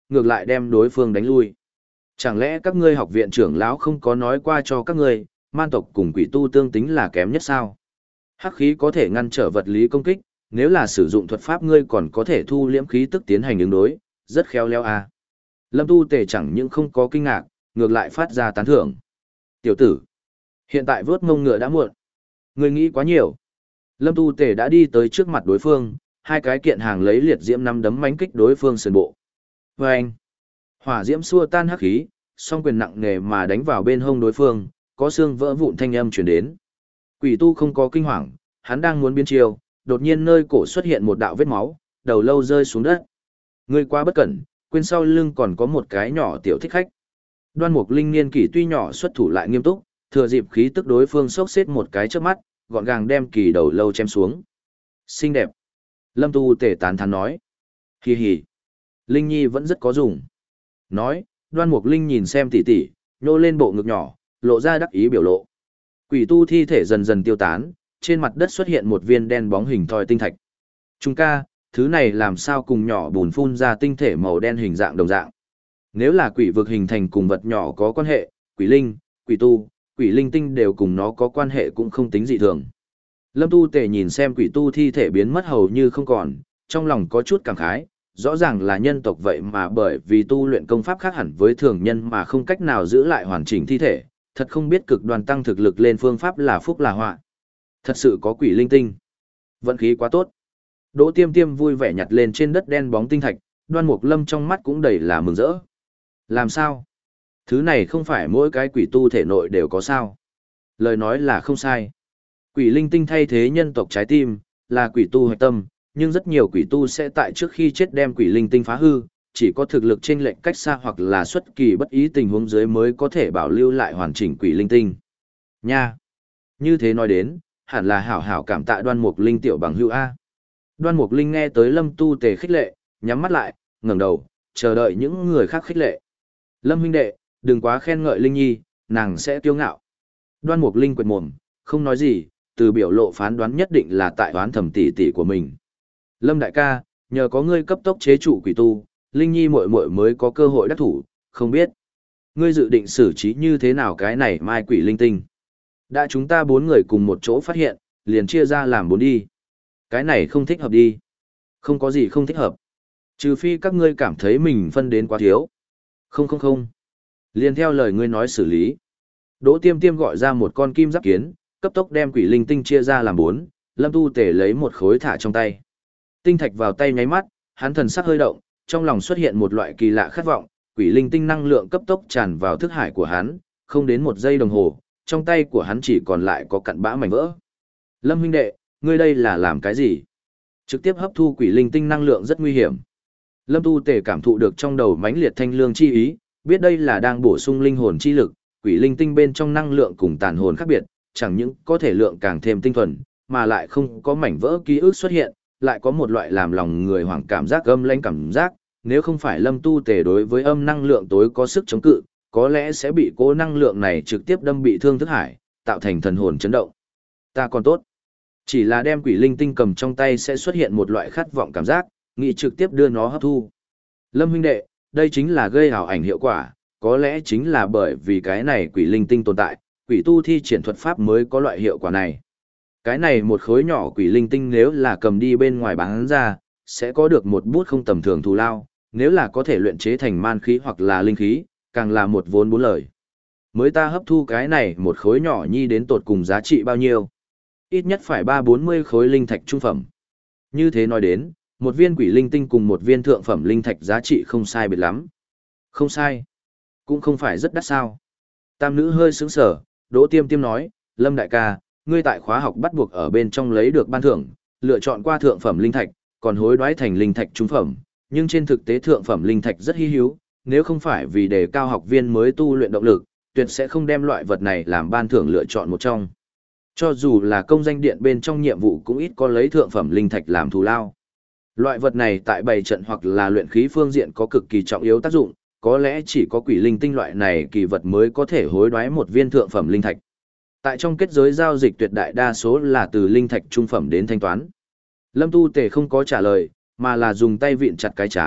A: ngược lại đem đối phương đánh lui. Chẳng lẽ các ngươi học viện trưởng lão không có nói qua cho các ngươi, man tộc cùng quỷ tu tương tính là kém nhất sao? Hắc khí có thể ngăn trở vật lý công kích, nếu là sử dụng thuật pháp ngươi còn có thể thu liễm khí tức tiến hành ứng đối, rất khéo léo à. Lâm Tu Tề chẳng những không có kinh ngạc, ngược lại phát ra tán thưởng. Tiểu tử, hiện tại vớt mông ngựa đã muộn. Ngươi nghĩ quá nhiều. Lâm Tu Tề đã đi tới trước mặt đối phương, hai cái kiện hàng lấy liệt diễm năm đấm mánh kích đối phương sườn bộ. Và anh, hỏa diễm xua tan hắc khí, song quyền nặng nề mà đánh vào bên hông đối phương, có xương vỡ vụn thanh âm truyền đến. Quỷ tu không có kinh hoàng, hắn đang muốn biến chiêu, đột nhiên nơi cổ xuất hiện một đạo vết máu, đầu lâu rơi xuống đất. Ngươi quá bất cẩn, quên sau lưng còn có một cái nhỏ tiểu thích khách. Đoan Mục Linh niên kỷ tuy nhỏ xuất thủ lại nghiêm túc, thừa dịp khí tức đối phương sốc xếp một cái trước mắt, gọn gàng đem kỳ đầu lâu chém xuống. Xinh đẹp. Lâm Tu Tề tán thán nói. Hì hì. Linh Nhi vẫn rất có dùng. Nói, Đoan Mục Linh nhìn xem tỉ tỉ, nhô lên bộ ngực nhỏ, lộ ra đắc ý biểu lộ. Quỷ tu thi thể dần dần tiêu tán, trên mặt đất xuất hiện một viên đen bóng hình thoi tinh thạch. Trung ca, thứ này làm sao cùng nhỏ bùn phun ra tinh thể màu đen hình dạng đồng dạng. Nếu là quỷ vực hình thành cùng vật nhỏ có quan hệ, quỷ linh, quỷ tu, quỷ linh tinh đều cùng nó có quan hệ cũng không tính dị thường. Lâm Tu Tề nhìn xem quỷ tu thi thể biến mất hầu như không còn, trong lòng có chút cảm khái, rõ ràng là nhân tộc vậy mà bởi vì tu luyện công pháp khác hẳn với thường nhân mà không cách nào giữ lại hoàn chỉnh thi thể, thật không biết cực đoan tăng thực lực lên phương pháp là phúc là họa. Thật sự có quỷ linh tinh. Vận khí quá tốt. Đỗ Tiêm Tiêm vui vẻ nhặt lên trên đất đen bóng tinh thạch, Đoan Mục Lâm trong mắt cũng đầy là mừng rỡ. Làm sao? Thứ này không phải mỗi cái quỷ tu thể nội đều có sao? Lời nói là không sai. Quỷ linh tinh thay thế nhân tộc trái tim, là quỷ tu hoạch tâm, nhưng rất nhiều quỷ tu sẽ tại trước khi chết đem quỷ linh tinh phá hư, chỉ có thực lực chênh lệch cách xa hoặc là xuất kỳ bất ý tình huống dưới mới có thể bảo lưu lại hoàn chỉnh quỷ linh tinh. Nha! Như thế nói đến, hẳn là hảo hảo cảm tạ Đoan Mục Linh tiểu bằng hữu A. Đoan Mục Linh nghe tới Lâm Tu Tề khích lệ, nhắm mắt lại, ngẩng đầu, chờ đợi những người khác khích lệ. Lâm huynh đệ, đừng quá khen ngợi Linh Nhi, nàng sẽ kiêu ngạo. Đoan Mục Linh quệt mồm, không nói gì, từ biểu lộ phán đoán nhất định là tại đoán thầm tỷ tỷ của mình. Lâm đại ca, nhờ có ngươi cấp tốc chế trụ quỷ tu, Linh Nhi muội muội mới có cơ hội đắc thủ, không biết ngươi dự định xử trí như thế nào cái này mai quỷ linh tinh. Đã chúng ta bốn người cùng một chỗ phát hiện, liền chia ra làm bốn đi. Cái này không thích hợp đi. Không có gì không thích hợp. Trừ phi các ngươi cảm thấy mình phân đến quá thiếu. Không không không. Liền theo lời ngươi nói xử lý. Đỗ Tiêm Tiêm gọi ra một con kim giáp kiến, cấp tốc đem quỷ linh tinh chia ra làm bốn, Lâm Tu Tề lấy một khối thả trong tay. Tinh thạch vào tay nháy mắt, hắn thần sắc hơi động, trong lòng xuất hiện một loại kỳ lạ khát vọng, quỷ linh tinh năng lượng cấp tốc tràn vào thức hải của hắn, không đến một giây đồng hồ, trong tay của hắn chỉ còn lại có cặn bã mảnh vỡ. Lâm huynh đệ, ngươi đây là làm cái gì? Trực tiếp hấp thu quỷ linh tinh năng lượng rất nguy hiểm. Lâm Tu Tề cảm thụ được trong đầu mãnh liệt thanh lương chi ý, biết đây là đang bổ sung linh hồn chi lực, quỷ linh tinh bên trong năng lượng cùng tàn hồn khác biệt, chẳng những có thể lượng càng thêm tinh thuần, mà lại không có mảnh vỡ ký ức xuất hiện, lại có một loại làm lòng người hoảng cảm giác âm lãnh cảm giác, nếu không phải Lâm Tu Tề đối với âm năng lượng tối có sức chống cự, có lẽ sẽ bị cố năng lượng này trực tiếp đâm bị thương thức hải, tạo thành thần hồn chấn động. Ta còn tốt. Chỉ là đem quỷ linh tinh cầm trong tay sẽ xuất hiện một loại khát vọng cảm giác, nghĩ trực tiếp đưa nó hấp thu. Lâm huynh đệ, đây chính là gây ảo ảnh hiệu quả, có lẽ chính là bởi vì cái này quỷ linh tinh tồn tại, quỷ tu thi triển thuật pháp mới có loại hiệu quả này. Cái này một khối nhỏ quỷ linh tinh nếu là cầm đi bên ngoài bán ra, sẽ có được một bút không tầm thường thù lao, nếu là có thể luyện chế thành man khí hoặc là linh khí, càng là một vốn bốn lời. Mới ta hấp thu cái này một khối nhỏ nhi đến tột cùng giá trị bao nhiêu? Ít nhất phải ba bốn mươi khối linh thạch trung phẩm. Như thế nói đến, một viên quỷ linh tinh cùng một viên thượng phẩm linh thạch giá trị không sai biệt lắm. Không sai. Cũng không phải rất đắt sao. Tam nữ hơi sướng sở, Đỗ Tiêm Tiêm nói, Lâm đại ca, ngươi tại khóa học bắt buộc ở bên trong lấy được ban thưởng, lựa chọn qua thượng phẩm linh thạch, còn hối đoái thành linh thạch trung phẩm, nhưng trên thực tế thượng phẩm linh thạch rất hi hữu, nếu không phải vì đề cao học viên mới tu luyện động lực, tuyệt sẽ không đem loại vật này làm ban thưởng lựa chọn một trong. Cho dù là công danh điện bên trong nhiệm vụ cũng ít có lấy thượng phẩm linh thạch làm thù lao. Loại vật này tại bày trận hoặc là luyện khí phương diện có cực kỳ trọng yếu tác dụng, có lẽ chỉ có quỷ linh tinh loại này kỳ vật mới có thể hối đoái một viên thượng phẩm linh thạch. Tại trong kết giới giao dịch tuyệt đại đa số là từ linh thạch trung phẩm đến thanh toán. Lâm Tu Tề không có trả lời, mà là dùng tay vịn chặt cái chán,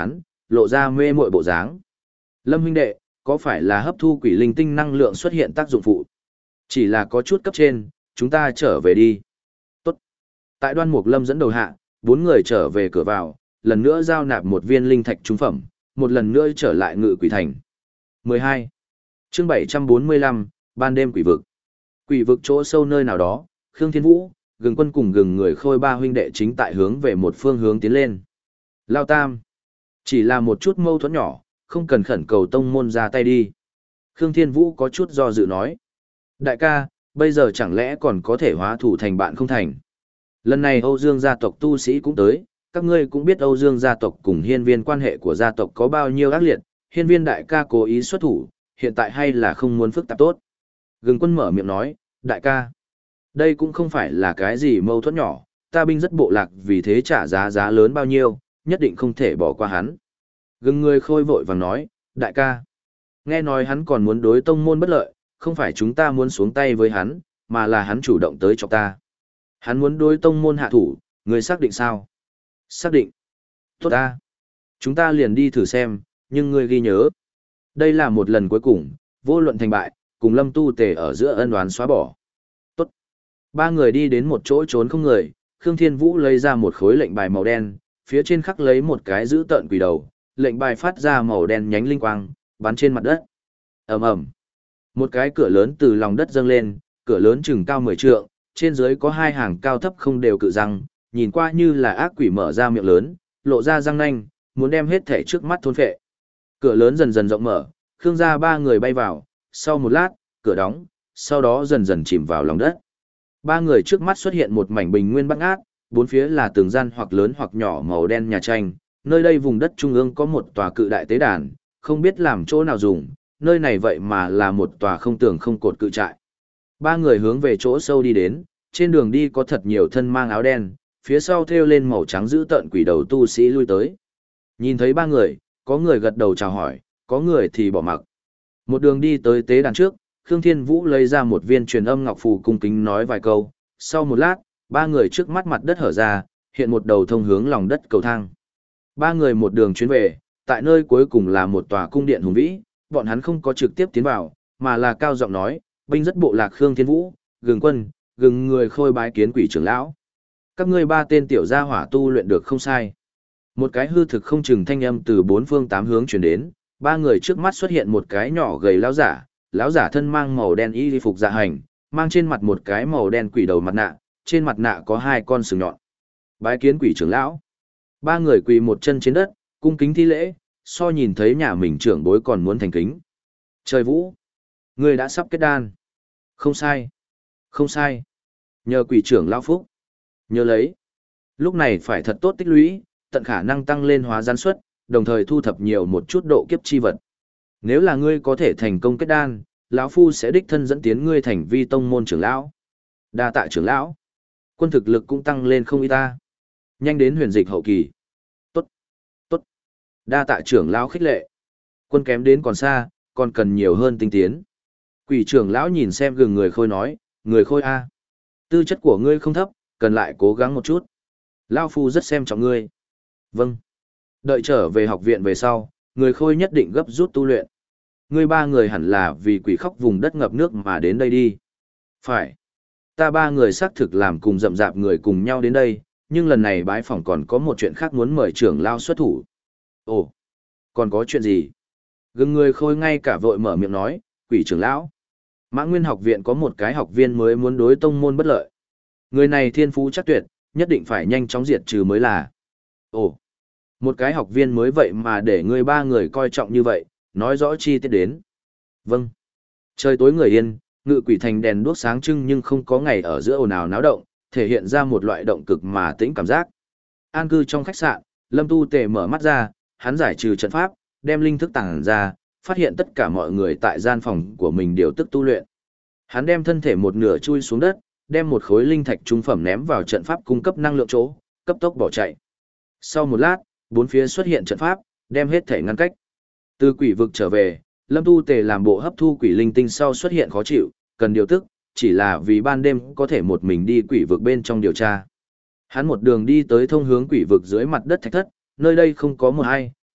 A: lộ ra mê muội bộ dáng. Lâm huynh đệ, có phải là hấp thu quỷ linh tinh năng lượng xuất hiện tác dụng phụ? Chỉ là có chút cấp trên, chúng ta trở về đi. Tốt. Tại Đoan Mục Lâm dẫn đầu hạ, bốn người trở về cửa vào, lần nữa giao nạp một viên linh thạch trung phẩm, một lần nữa trở lại Ngự Quỷ Thành. mười hai. Chương bảy trăm bốn mươi lăm, ban đêm quỷ vực. Quỷ vực chỗ sâu nơi nào đó, Khương Thiên Vũ, Gừng Quân cùng Gừng Người Khôi ba huynh đệ chính tại hướng về một phương hướng tiến lên. Lao Tam, chỉ là một chút mâu thuẫn nhỏ, không cần khẩn cầu tông môn ra tay đi. Khương Thiên Vũ có chút do dự nói. Đại ca, bây giờ chẳng lẽ còn có thể hóa thủ thành bạn không thành? Lần này Âu Dương gia tộc tu sĩ cũng tới, các ngươi cũng biết Âu Dương gia tộc cùng hiên viên quan hệ của gia tộc có bao nhiêu ác liệt, hiên viên đại ca cố ý xuất thủ, hiện tại hay là không muốn phức tạp tốt. Gừng Quân mở miệng nói, đại ca, đây cũng không phải là cái gì mâu thuẫn nhỏ, ta binh rất bộ lạc vì thế trả giá giá lớn bao nhiêu, nhất định không thể bỏ qua hắn. Gừng Người Khôi vội vàng nói, đại ca, nghe nói hắn còn muốn đối tông môn bất lợi, không phải chúng ta muốn xuống tay với hắn, mà là hắn chủ động tới cho ta. Hắn muốn đối tông môn hạ thủ, người xác định sao? Xác định. Tốt ta. Chúng ta liền đi thử xem, nhưng ngươi ghi nhớ. Đây là một lần cuối cùng, vô luận thành bại, cùng Lâm Tu Tề ở giữa ân oán xóa bỏ. Tốt. Ba người đi đến một chỗ trốn không người, Khương Thiên Vũ lấy ra một khối lệnh bài màu đen, phía trên khắc lấy một cái giữ tợn quỷ đầu, lệnh bài phát ra màu đen nhánh linh quang, bắn trên mặt đất. Ầm ầm. Một cái cửa lớn từ lòng đất dâng lên, cửa lớn chừng cao mười trượng, trên dưới có hai hàng cao thấp không đều cự răng, nhìn qua như là ác quỷ mở ra miệng lớn, lộ ra răng nanh, muốn đem hết thể trước mắt thôn phệ. Cửa lớn dần dần rộng mở, Khương gia ba người bay vào, sau một lát, cửa đóng, sau đó dần dần chìm vào lòng đất. Ba người trước mắt xuất hiện một mảnh bình nguyên bát ngát, bốn phía là từng gian hoặc lớn hoặc nhỏ màu đen nhà tranh, nơi đây vùng đất trung ương có một tòa cự đại tế đàn, không biết làm chỗ nào dùng, nơi này vậy mà là một tòa không tường không cột cự trại. Ba người hướng về chỗ sâu đi đến, trên đường đi có thật nhiều thân mang áo đen, phía sau thêu lên màu trắng giữ tợn quỷ đầu tu sĩ lui tới. Nhìn thấy ba người, có người gật đầu chào hỏi, có người thì bỏ mặc. Một đường đi tới tế đàn trước, Khương Thiên Vũ lấy ra một viên truyền âm ngọc phù cung kính nói vài câu, sau một lát, ba người trước mắt mặt đất hở ra, hiện một đầu thông hướng lòng đất cầu thang. Ba người một đường chuyến về, tại nơi cuối cùng là một tòa cung điện hùng vĩ, bọn hắn không có trực tiếp tiến vào, mà là cao giọng nói, binh rất bộ lạc Khương Thiên Vũ, Gừng Quân, Gừng Người Khôi bái kiến quỷ trưởng lão. Các ngươi ba tên tiểu gia hỏa tu luyện được không sai. Một cái hư thực không chừng thanh âm từ bốn phương tám hướng truyền đến, ba người trước mắt xuất hiện một cái nhỏ gầy lão giả, lão giả thân mang màu đen y phục dạ hành, mang trên mặt một cái màu đen quỷ đầu mặt nạ, trên mặt nạ có hai con sừng nhọn. Bái kiến quỷ trưởng lão. Ba người quỳ một chân trên đất, cung kính thi lễ, so nhìn thấy nhà mình trưởng bối còn muốn thành kính. Trời Vũ, ngươi đã sắp kết đan. Không sai. Không sai. Nhờ quỷ trưởng lão phúc. Nhớ lấy. Lúc này phải thật tốt tích lũy, tận khả năng tăng lên hóa gian suất, đồng thời thu thập nhiều một chút độ kiếp chi vật. Nếu là ngươi có thể thành công kết đan, lão phu sẽ đích thân dẫn tiến ngươi thành vi tông môn trưởng lão. Đa tạ trưởng lão. Quân thực lực cũng tăng lên không ít ta. Nhanh đến huyền dịch hậu kỳ. Tốt. Tốt. Đa tạ trưởng lão khích lệ. Quân kém đến còn xa, còn cần nhiều hơn tinh tiến. Quỷ trưởng lão nhìn xem Gừng Người Khôi nói, Người Khôi a, tư chất của ngươi không thấp, cần lại cố gắng một chút. Lão phu rất xem trọng ngươi. Vâng. Đợi trở về học viện về sau, Người Khôi nhất định gấp rút tu luyện. Ngươi ba người hẳn là vì quỷ khóc vùng đất ngập nước mà đến đây đi. Phải. Ta ba người xác thực làm cùng rậm rạp người cùng nhau đến đây, nhưng lần này bái phỏng còn có một chuyện khác muốn mời trưởng lão xuất thủ. Ồ, còn có chuyện gì? Gừng Người Khôi ngay cả vội mở miệng nói, quỷ trưởng lão. Mã Nguyên học viện có một cái học viên mới muốn đối tông môn bất lợi. Người này thiên phú chắc tuyệt, nhất định phải nhanh chóng diệt trừ mới là. Ồ, một cái học viên mới vậy mà để người ba người coi trọng như vậy, nói rõ chi tiết đến. Vâng. Trời tối người yên, Ngự Quỷ Thành đèn đuốc sáng trưng nhưng không có ngày ở giữa ồn ào náo động, thể hiện ra một loại động cực mà tĩnh cảm giác. An cư trong khách sạn, Lâm Tu Tề mở mắt ra, hắn giải trừ trận pháp, đem linh thức tàng ra, phát hiện tất cả mọi người tại gian phòng của mình điều tức tu luyện. Hắn đem thân thể một nửa chui xuống đất, đem một khối linh thạch trung phẩm ném vào trận pháp cung cấp năng lượng chỗ, cấp tốc bỏ chạy. Sau một lát, bốn phía xuất hiện trận pháp, đem hết thể ngăn cách. Từ quỷ vực trở về, Lâm Tu Tề làm bộ hấp thu quỷ linh tinh sau xuất hiện khó chịu, cần điều tức, chỉ là vì ban đêm có thể một mình đi quỷ vực bên trong điều tra. Hắn một đường đi tới thông hướng quỷ vực dưới mặt đất thạch thất, nơi đây không có một ai,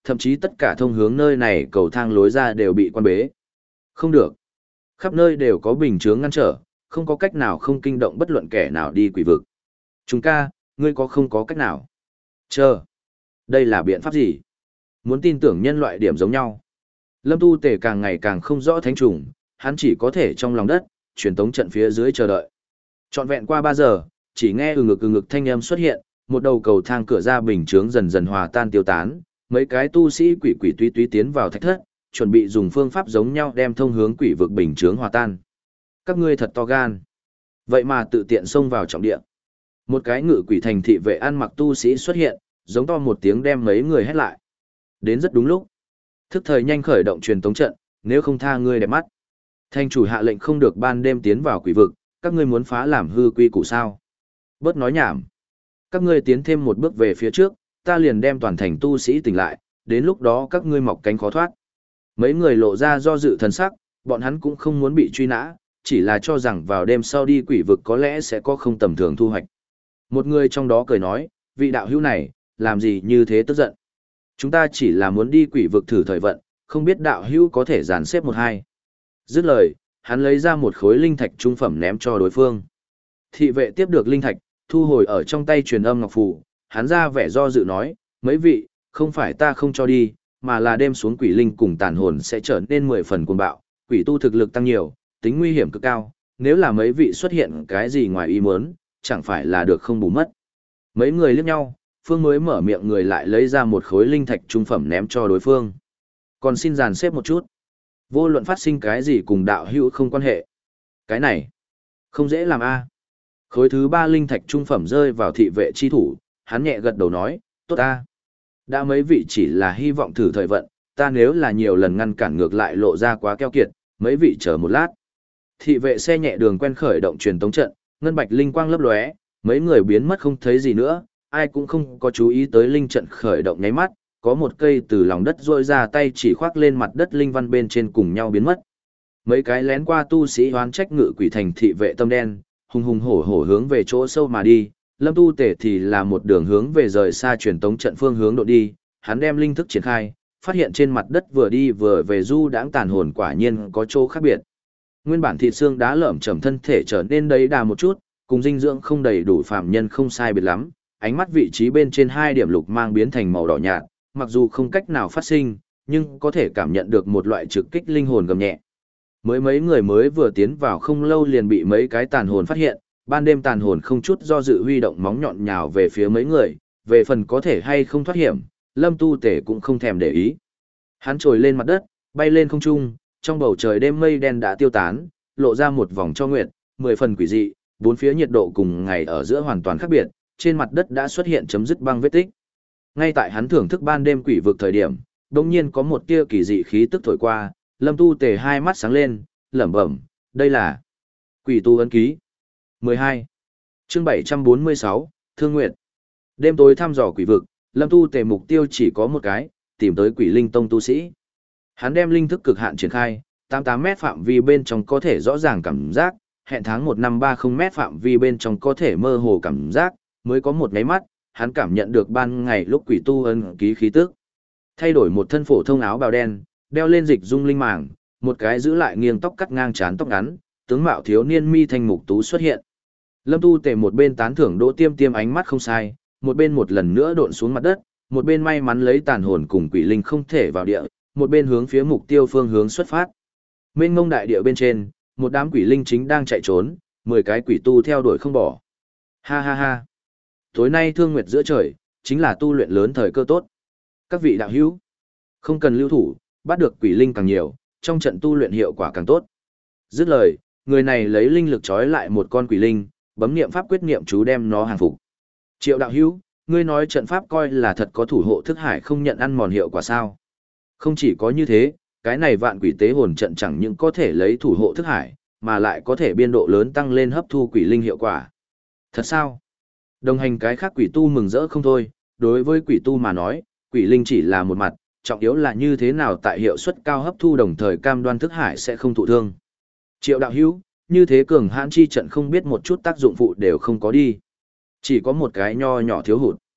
A: thậm chí tất cả thông hướng nơi này cầu thang lối ra đều bị quan bế. Không được. Khắp nơi đều có bình chướng ngăn trở, không có cách nào không kinh động bất luận kẻ nào đi quỷ vực. Chúng ca, ngươi có không có cách nào? Chờ. Đây là biện pháp gì? Muốn tin tưởng nhân loại điểm giống nhau. Lâm Tu Tề càng ngày càng không rõ thánh trùng, hắn chỉ có thể trong lòng đất, truyền tống trận phía dưới chờ đợi. Trọn vẹn qua ba giờ, chỉ nghe ừ ngực ừ ngực thanh âm xuất hiện, một đầu cầu thang cửa ra bình chướng dần dần hòa tan tiêu tán, mấy cái tu sĩ quỷ quỷ túy túy tiến vào thạch thất, chuẩn bị dùng phương pháp giống nhau đem thông hướng quỷ vực bình chướng hòa tan. Các ngươi thật to gan. Vậy mà tự tiện xông vào trọng địa. Một cái ngự quỷ thành thị vệ ăn mặc tu sĩ xuất hiện, giống to một tiếng đem mấy người hét lại. Đến rất đúng lúc. Thức thời nhanh khởi động truyền tống trận, nếu không tha ngươi đẹp mắt. Thành chủ hạ lệnh không được ban đêm tiến vào quỷ vực, các ngươi muốn phá làm hư quy củ sao? Bớt nói nhảm. Các ngươi tiến thêm một bước về phía trước, ta liền đem toàn thành tu sĩ tỉnh lại, đến lúc đó các ngươi mọc cánh khó thoát. Mấy người lộ ra do dự thần sắc, bọn hắn cũng không muốn bị truy nã, chỉ là cho rằng vào đêm sau đi quỷ vực có lẽ sẽ có không tầm thường thu hoạch. Một người trong đó cười nói, vị đạo hữu này, làm gì như thế tức giận. Chúng ta chỉ là muốn đi quỷ vực thử thời vận, không biết đạo hữu có thể dàn xếp một hai. Dứt lời, hắn lấy ra một khối linh thạch trung phẩm ném cho đối phương. Thị vệ tiếp được linh thạch, thu hồi ở trong tay truyền âm ngọc phù, hắn ra vẻ do dự nói, mấy vị, không phải ta không cho đi, mà là đêm xuống quỷ linh cùng tàn hồn sẽ trở nên mười phần cuồng bạo, quỷ tu thực lực tăng nhiều, tính nguy hiểm cực cao, nếu là mấy vị xuất hiện cái gì ngoài ý muốn, chẳng phải là được không bù mất. Mấy người liếc nhau, Phương mới mở miệng người lại lấy ra một khối linh thạch trung phẩm ném cho đối phương. Còn xin dàn xếp một chút. Vô luận phát sinh cái gì cùng đạo hữu không quan hệ. Cái này, không dễ làm a. Khối thứ ba linh thạch trung phẩm rơi vào thị vệ chi thủ, hắn nhẹ gật đầu nói, tốt a. Đã mấy vị chỉ là hy vọng thử thời vận, ta nếu là nhiều lần ngăn cản ngược lại lộ ra quá keo kiệt, mấy vị chờ một lát. Thị vệ xe nhẹ đường quen khởi động truyền tống trận, ngân bạch linh quang lấp lóe, mấy người biến mất không thấy gì nữa, ai cũng không có chú ý tới linh trận khởi động nháy mắt, có một cây từ lòng đất rôi ra tay chỉ khoác lên mặt đất linh văn bên trên cùng nhau biến mất. Mấy cái lén qua tu sĩ hoán trách ngự quỷ thành thị vệ tâm đen, hùng hùng hổ hổ hướng về chỗ sâu mà đi, Lâm Tu Tể thì là một đường hướng về rời xa truyền tống trận phương hướng độ đi, hắn đem linh thức triển khai, phát hiện trên mặt đất vừa đi vừa về du đãng tàn hồn quả nhiên có chỗ khác biệt. Nguyên bản thịt xương đá lởm chởm thân thể trở nên đầy đà một chút, cùng dinh dưỡng không đầy đủ phạm nhân không sai biệt lắm, ánh mắt vị trí bên trên hai điểm lục mang biến thành màu đỏ nhạt, mặc dù không cách nào phát sinh, nhưng có thể cảm nhận được một loại trực kích linh hồn gầm nhẹ. Mới mấy người mới vừa tiến vào không lâu liền bị mấy cái tàn hồn phát hiện, ban đêm tàn hồn không chút do dự huy động móng nhọn nhào về phía mấy người, về phần có thể hay không thoát hiểm, Lâm Tu Tể cũng không thèm để ý. Hắn trồi lên mặt đất, bay lên không trung, trong bầu trời đêm mây đen đã tiêu tán, lộ ra một vòng cho nguyệt, mười phần quỷ dị, bốn phía nhiệt độ cùng ngày ở giữa hoàn toàn khác biệt, trên mặt đất đã xuất hiện chấm dứt băng vết tích. Ngay tại hắn thưởng thức ban đêm quỷ vực thời điểm, đột nhiên có một tia kỳ dị khí tức thổi qua, Lâm Tu Tề hai mắt sáng lên, lẩm bẩm, đây là quỷ tu ấn ký. mười hai. Chương bảy trăm bốn mươi sáu, Thương Nguyệt. Đêm tối thăm dò quỷ vực, Lâm Tu Tề mục tiêu chỉ có một cái, tìm tới Quỷ Linh Tông tu sĩ. Hắn đem linh thức cực hạn triển khai, tám mươi tám mét phạm vi bên trong có thể rõ ràng cảm giác, hẹn tháng một năm ba mươi mét phạm vi bên trong có thể mơ hồ cảm giác, mới có một nháy mắt, hắn cảm nhận được ban ngày lúc quỷ tu ấn ký khí tức. Thay đổi một thân phổ thông áo bào đen, đeo lên dịch dung linh màng, một cái giữ lại nghiêng tóc cắt ngang trán tóc ngắn, tướng mạo thiếu niên mi thanh mục tú xuất hiện. Lâm Tu Tề một bên tán thưởng Đỗ Tiêm Tiêm ánh mắt không sai, một bên một lần nữa độn xuống mặt đất, một bên may mắn lấy tàn hồn cùng quỷ linh không thể vào địa, một bên hướng phía mục tiêu phương hướng xuất phát. Mênh mông đại địa bên trên, một đám quỷ linh chính đang chạy trốn, mười cái quỷ tu theo đuổi không bỏ. Ha ha ha. Tối nay thương nguyệt giữa trời, chính là tu luyện lớn thời cơ tốt. Các vị đạo hữu, không cần lưu thủ, bắt được quỷ linh càng nhiều, trong trận tu luyện hiệu quả càng tốt. Dứt lời, người này lấy linh lực trói lại một con quỷ linh, bấm niệm pháp quyết niệm chú đem nó hàng phục. Triệu đạo hữu, ngươi nói trận pháp coi là thật có thủ hộ thức hải không nhận ăn mòn hiệu quả sao? Không chỉ có như thế, cái này vạn quỷ tế hồn trận chẳng những có thể lấy thủ hộ thức hải, mà lại có thể biên độ lớn tăng lên hấp thu quỷ linh hiệu quả. Thật sao? Đồng hành cái khác quỷ tu mừng rỡ không thôi, đối với quỷ tu mà nói, quỷ linh chỉ là một mặt, trọng yếu là như thế nào tại hiệu suất cao hấp thu đồng thời cam đoan thức hải sẽ không thụ thương. Triệu đạo hữu, như thế cường hãn chi trận không biết một chút tác dụng phụ đều không có đi. Chỉ có một cái nho nhỏ thiếu hụt.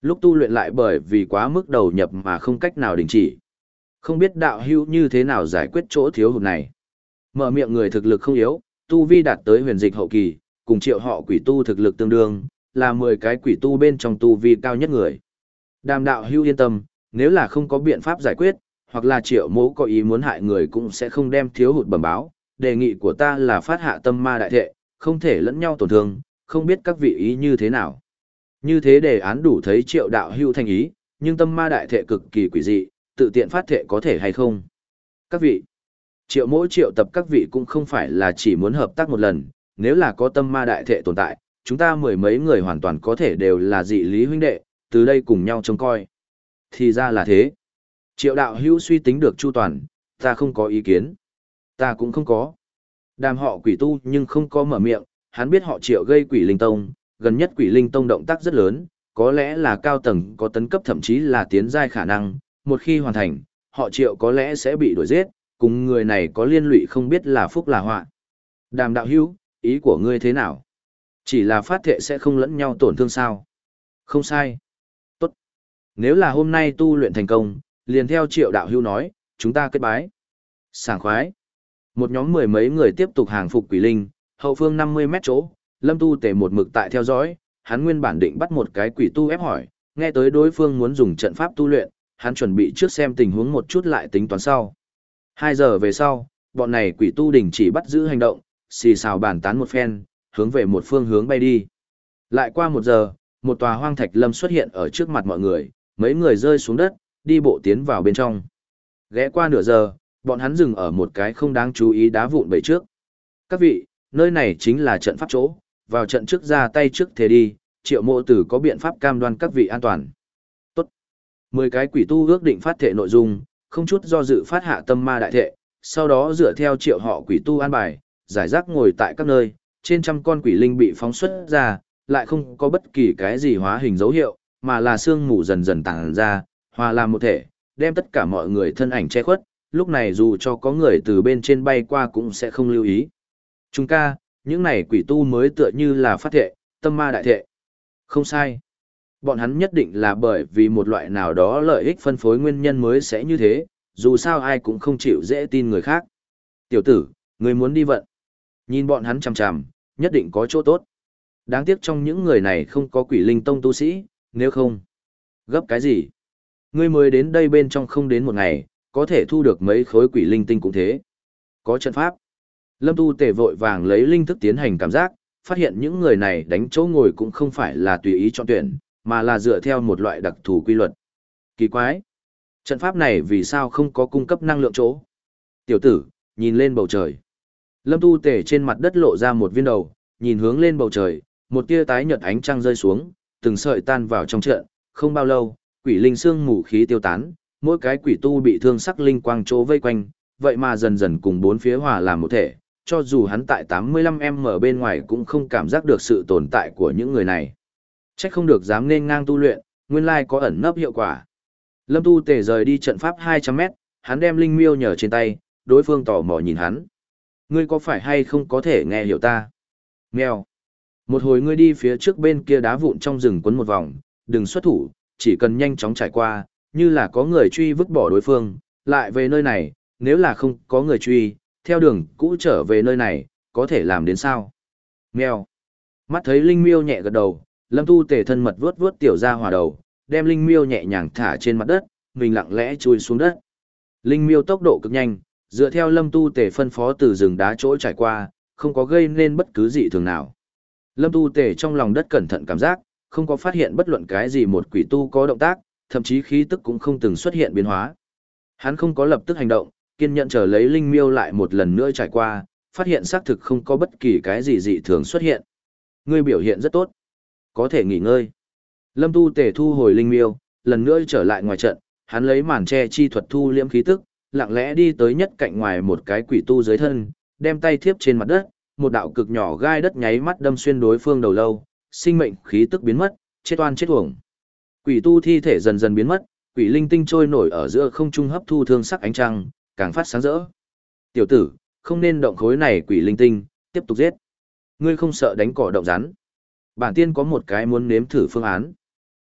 A: lúc tu luyện lại bởi vì quá mức đầu nhập mà không cách nào đình chỉ. Không biết đạo hữu như thế nào giải quyết chỗ thiếu hụt này. Mở miệng người thực lực không yếu, tu vi đạt tới huyền dịch hậu kỳ, cùng triệu họ quỷ tu thực lực tương đương, là mười cái quỷ tu bên trong tu vi cao nhất người. Đàm đạo hữu yên tâm, nếu là không có biện pháp giải quyết, hoặc là triệu mẫu có ý muốn hại người cũng sẽ không đem thiếu hụt bẩm báo. Đề nghị của ta là phát hạ tâm ma đại thệ, không thể lẫn nhau tổn thương, không biết các vị ý như thế nào. Như thế đề án đủ thấy triệu đạo hữu thành ý, nhưng tâm ma đại thệ cực kỳ quỷ dị, tự tiện phát thệ có thể hay không. Các vị, triệu mỗi triệu tập các vị cũng không phải là chỉ muốn hợp tác một lần, nếu là có tâm ma đại thệ tồn tại, chúng ta mười mấy người hoàn toàn có thể đều là dị lý huynh đệ, từ đây cùng nhau trông coi. Thì ra là thế. Triệu đạo hữu suy tính được chu toàn, ta không có ý kiến. Ta cũng không có. Đàm họ quỷ tu nhưng không có mở miệng, hắn biết họ triệu gây quỷ linh tông, gần nhất quỷ linh tông động tác rất lớn, có lẽ là cao tầng có tấn cấp thậm chí là tiến giai khả năng, một khi hoàn thành, họ triệu có lẽ sẽ bị đuổi giết, cùng người này có liên lụy không biết là phúc là họa. Đàm đạo hữu, ý của ngươi thế nào? Chỉ là phát thệ sẽ không lẫn nhau tổn thương sao? Không sai. Tốt. Nếu là hôm nay tu luyện thành công, liền theo triệu đạo hữu nói, chúng ta kết bái. Sảng khoái. Một nhóm mười mấy người tiếp tục hàng phục quỷ linh, hậu phương năm mươi mét chỗ, Lâm Tu Tề một mực tại theo dõi, hắn nguyên bản định bắt một cái quỷ tu ép hỏi, nghe tới đối phương muốn dùng trận pháp tu luyện, hắn chuẩn bị trước xem tình huống một chút lại tính toán sau. Hai giờ về sau, bọn này quỷ tu đình chỉ bắt giữ hành động, xì xào bàn tán một phen, hướng về một phương hướng bay đi. Lại qua một giờ, một tòa hoang thạch lâm xuất hiện ở trước mặt mọi người, mấy người rơi xuống đất, đi bộ tiến vào bên trong. Ghé qua nửa giờ, bọn hắn dừng ở một cái không đáng chú ý đá vụn bầy trước. Các vị, nơi này chính là trận pháp chỗ, vào trận trước ra tay trước thế đi, triệu mộ tử có biện pháp cam đoan các vị an toàn. Tốt. Mười cái quỷ tu ước định phát thệ nội dung, không chút do dự phát hạ tâm ma đại thệ, sau đó dựa theo triệu họ quỷ tu an bài, giải rác ngồi tại các nơi, trên trăm con quỷ linh bị phóng xuất ra, lại không có bất kỳ cái gì hóa hình dấu hiệu, mà là sương mù dần dần tàng ra, hòa làm một thể, đem tất cả mọi người thân ảnh che khuất, lúc này dù cho có người từ bên trên bay qua cũng sẽ không lưu ý. Chúng ca, những này quỷ tu mới tựa như là phát thệ, tâm ma đại thệ. Không sai. Bọn hắn nhất định là bởi vì một loại nào đó lợi ích phân phối nguyên nhân mới sẽ như thế, dù sao ai cũng không chịu dễ tin người khác. Tiểu tử, người muốn đi vận. Nhìn bọn hắn chằm chằm, nhất định có chỗ tốt. Đáng tiếc trong những người này không có quỷ linh tông tu sĩ, nếu không. Gấp cái gì? Ngươi mới đến đây bên trong không đến một ngày, có thể thu được mấy khối quỷ linh tinh cũng thế. Có trận pháp. Lâm Tu Tề vội vàng lấy linh thức tiến hành cảm giác, phát hiện những người này đánh chỗ ngồi cũng không phải là tùy ý chọn tuyển, mà là dựa theo một loại đặc thù quy luật. Kỳ quái! Trận pháp này vì sao không có cung cấp năng lượng chỗ? Tiểu tử, nhìn lên bầu trời. Lâm Tu Tề trên mặt đất lộ ra một viên đầu, nhìn hướng lên bầu trời, một tia tái nhợt ánh trăng rơi xuống, từng sợi tan vào trong trận, không bao lâu, quỷ linh xương mù khí tiêu tán, mỗi cái quỷ tu bị thương sắc linh quang chỗ vây quanh, vậy mà dần dần cùng bốn phía hòa làm một thể, cho dù hắn tại tám mươi lăm em ở bên ngoài cũng không cảm giác được sự tồn tại của những người này. Trách không được dám nên ngang tu luyện, nguyên lai có ẩn nấp hiệu quả. Lâm Tu Tề rời đi trận pháp hai trăm mét, hắn đem linh miêu nhờ trên tay, đối phương tò mò nhìn hắn. Ngươi có phải hay không có thể nghe hiểu ta? Mèo. Một hồi ngươi đi phía trước bên kia đá vụn trong rừng quấn một vòng, đừng xuất thủ, chỉ cần nhanh chóng trải qua, như là có người truy vứt bỏ đối phương, lại về nơi này, nếu là không có người truy, theo đường cũ trở về nơi này, có thể làm đến sao? Mèo. Mắt thấy linh miêu nhẹ gật đầu, Lâm Tu Tề thân mật vuốt vuốt tiểu ra hòa đầu, đem linh miêu nhẹ nhàng thả trên mặt đất, mình lặng lẽ chui xuống đất. Linh miêu tốc độ cực nhanh, dựa theo Lâm Tu Tề phân phó từ rừng đá chỗ trải qua, không có gây nên bất cứ dị thường nào. Lâm Tu Tề trong lòng đất cẩn thận cảm giác, không có phát hiện bất luận cái gì một quỷ tu có động tác, thậm chí khí tức cũng không từng xuất hiện biến hóa. Hắn không có lập tức hành động, kiên nhẫn chờ lấy linh miêu lại một lần nữa trải qua, phát hiện xác thực không có bất kỳ cái gì dị thường xuất hiện. Ngươi biểu hiện rất tốt, có thể nghỉ ngơi. Lâm Tu Tề thu hồi linh miêu, lần nữa trở lại ngoài trận, hắn lấy màn che chi thuật thu liễm khí tức, lặng lẽ đi tới nhất cạnh ngoài một cái quỷ tu dưới thân, đem tay thiếp trên mặt đất, một đạo cực nhỏ gai đất nháy mắt đâm xuyên đối phương đầu lâu, sinh mệnh khí tức biến mất, chết oan chết uổng. Quỷ tu thi thể dần dần biến mất, quỷ linh tinh trôi nổi ở giữa không trung hấp thu thương sắc ánh trăng, càng phát sáng rỡ. Tiểu tử, không nên động khối này quỷ linh tinh, tiếp tục giết. Ngươi không sợ đánh cỏ động rắn. Bản tiên có một cái muốn nếm thử phương án.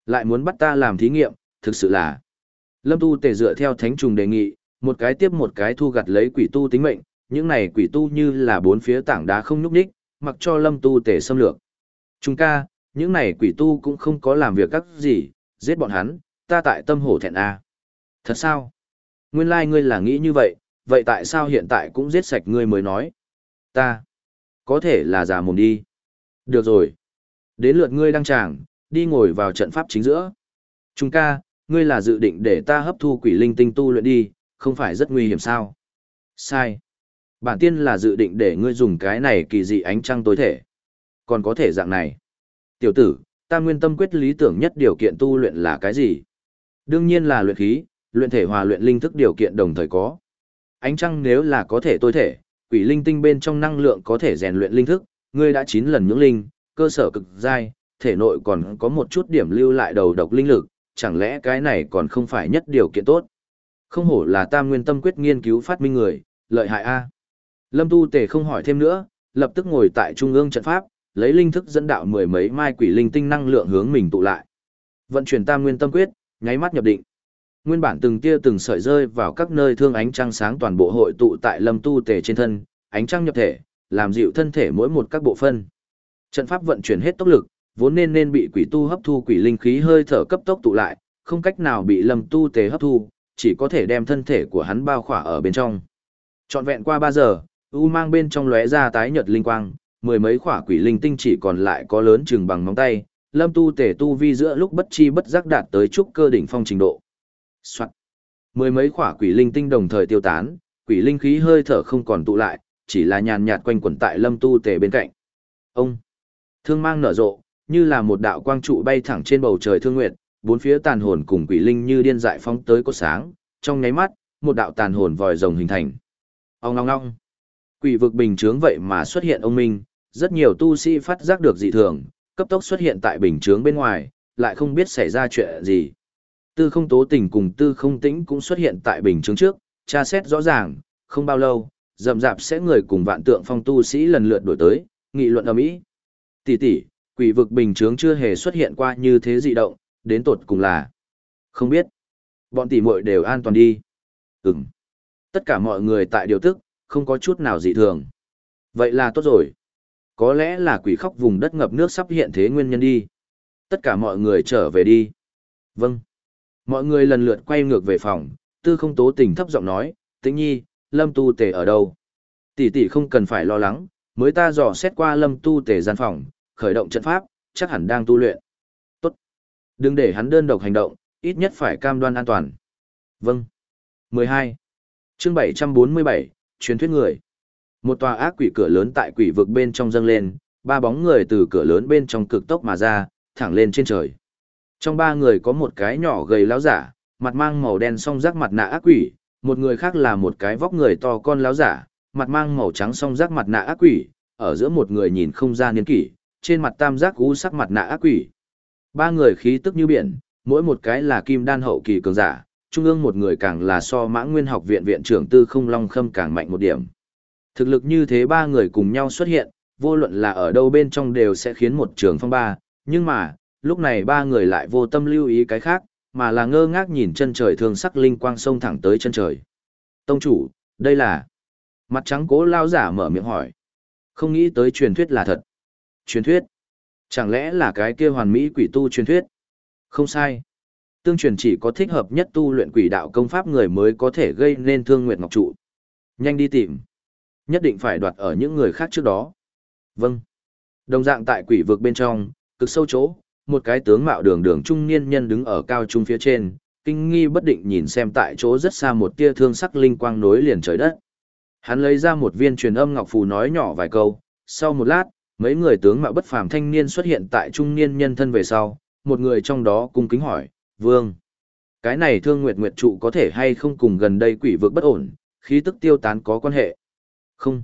A: Lại muốn bắt ta làm thí nghiệm, thực sự là. Lâm Tu Tề dựa theo thánh trùng đề nghị, một cái tiếp một cái thu gặt lấy quỷ tu tính mệnh, những này quỷ tu như là bốn phía tảng đá không nhúc nhích, mặc cho Lâm Tu Tề xâm lược. Chúng ca, những này quỷ tu cũng không có làm việc các gì, giết bọn hắn, ta tại tâm hổ thẹn a. Thật sao? Nguyên lai like ngươi là nghĩ như vậy, vậy tại sao hiện tại cũng giết sạch ngươi mới nói? Ta, có thể là già mồm đi. Được rồi. Đến lượt ngươi đăng tràng, đi ngồi vào trận pháp chính giữa. Chúng ca, ngươi là dự định để ta hấp thu quỷ linh tinh tu luyện đi, không phải rất nguy hiểm sao? Sai. Bản tiên là dự định để ngươi dùng cái này kỳ dị ánh trăng tối thể. Còn có thể dạng này. Tiểu tử, ta nguyên tâm quyết lý tưởng nhất điều kiện tu luyện là cái gì? Đương nhiên là luyện khí, luyện thể hòa luyện linh thức điều kiện đồng thời có. Ánh trăng nếu là có thể tối thể, quỷ linh tinh bên trong năng lượng có thể rèn luyện linh thức, ngươi đã chín lần nhưỡng linh, cơ sở cực dai, thể nội còn có một chút điểm lưu lại đầu độc linh lực, chẳng lẽ cái này còn không phải nhất điều kiện tốt? Không hổ là Tam Nguyên Tâm Quyết nghiên cứu phát minh người, lợi hại a. Lâm Tu Tề không hỏi thêm nữa, lập tức ngồi tại trung ương trận pháp, lấy linh thức dẫn đạo mười mấy mai quỷ linh tinh năng lượng hướng mình tụ lại. Vận chuyển Tam Nguyên Tâm Quyết, nháy mắt nhập định. Nguyên bản từng tia từng sợi rơi vào các nơi thương ánh trăng sáng toàn bộ hội tụ tại Lâm Tu Tề trên thân, ánh trăng nhập thể, làm dịu thân thể mỗi một các bộ phân. Trận pháp vận chuyển hết tốc lực, vốn nên nên bị quỷ tu hấp thu quỷ linh khí hơi thở cấp tốc tụ lại, không cách nào bị Lâm Tu Tề hấp thu, chỉ có thể đem thân thể của hắn bao khỏa ở bên trong. Trọn vẹn qua ba giờ, u mang bên trong lóe ra tái nhợt linh quang, mười mấy khỏa quỷ linh tinh chỉ còn lại có lớn chừng bằng móng tay, Lâm Tu Tề tu vi giữa lúc bất chi bất giác đạt tới trúc cơ đỉnh phong trình độ. Soạt. Mười mấy khỏa quỷ linh tinh đồng thời tiêu tán, quỷ linh khí hơi thở không còn tụ lại, chỉ là nhàn nhạt quanh quẩn tại Lâm Tu Tề bên cạnh. Ông thương mang nở rộ, như là một đạo quang trụ bay thẳng trên bầu trời thương nguyệt, bốn phía tàn hồn cùng quỷ linh như điên dại phóng tới cột sáng, trong nháy mắt, một đạo tàn hồn vòi rồng hình thành. Ong ong ong. Quỷ vực bình chướng vậy mà xuất hiện ông minh, rất nhiều tu sĩ phát giác được dị thường, cấp tốc xuất hiện tại bình chướng bên ngoài, lại không biết xảy ra chuyện gì. Tư Không Tố Tình cùng Tư Không Tĩnh cũng xuất hiện tại bình chướng trước, tra xét rõ ràng, không bao lâu, rậm rạp sẽ người cùng vạn tượng phong tu sĩ lần lượt đổi tới, nghị luận ầm ĩ. Tỷ tỷ, quỷ vực bình chướng chưa hề xuất hiện qua như thế dị động, đến tột cùng là không biết. Bọn tỷ muội đều an toàn đi. Ừm. Tất cả mọi người tại điều tức, không có chút nào dị thường. Vậy là tốt rồi. Có lẽ là quỷ khóc vùng đất ngập nước sắp hiện thế nguyên nhân đi. Tất cả mọi người trở về đi. Vâng. Mọi người lần lượt quay ngược về phòng, Tư Không Tố Tình thấp giọng nói, Tĩnh Nhi, Lâm Tu Tề ở đâu? Tỷ tỷ không cần phải lo lắng, mới ta dò xét qua Lâm Tu Tề gian phòng, khởi động trận pháp, chắc hẳn đang tu luyện. Tốt. Đừng để hắn đơn độc hành động, ít nhất phải cam đoan an toàn. Vâng. mười hai. Chương bảy trăm bốn mươi bảy, truyền thuyết người. Một tòa ác quỷ cửa lớn tại quỷ vực bên trong dâng lên, ba bóng người từ cửa lớn bên trong cực tốc mà ra, thẳng lên trên trời. Trong ba người có một cái nhỏ gầy láo giả, mặt mang màu đen song rác mặt nạ ác quỷ, một người khác là một cái vóc người to con láo giả, mặt mang màu trắng song rác mặt nạ ác quỷ, ở giữa một người nhìn không ra niên kỷ, trên mặt tam giác u sắc mặt nạ ác quỷ. Ba người khí tức như biển, mỗi một cái là kim đan hậu kỳ cường giả, trung ương một người càng là so Mã Nguyên học viện viện trưởng Tư Không Long Khâm càng mạnh một điểm. Thực lực như thế ba người cùng nhau xuất hiện, vô luận là ở đâu bên trong đều sẽ khiến một trường phong ba, nhưng mà, lúc này ba người lại vô tâm lưu ý cái khác, mà là ngơ ngác nhìn chân trời thường sắc linh quang sông thẳng tới chân trời. Tông chủ, đây là... Mặt trắng Cố lao giả mở miệng hỏi. Không nghĩ tới truyền thuyết là thật. Truyền thuyết? Chẳng lẽ là cái kia hoàn mỹ quỷ tu truyền thuyết? Không sai. Tương truyền chỉ có thích hợp nhất tu luyện quỷ đạo công pháp người mới có thể gây nên Thương Nguyệt Ngọc trụ. Nhanh đi tìm. Nhất định phải đoạt ở những người khác trước đó. Vâng. Đồng dạng tại quỷ vực bên trong, cực sâu chỗ, một cái tướng mạo đường đường trung niên nhân đứng ở cao trung phía trên, kinh nghi bất định nhìn xem tại chỗ rất xa một tia thương sắc linh quang nối liền trời đất. Hắn lấy ra một viên truyền âm ngọc phù nói nhỏ vài câu, sau một lát, mấy người tướng mạo bất phàm thanh niên xuất hiện tại trung niên nhân thân về sau, một người trong đó cung kính hỏi, "Vương, cái này Thương Nguyệt Nguyệt trụ có thể hay không cùng gần đây quỷ vực bất ổn, khí tức tiêu tán có quan hệ?" "Không.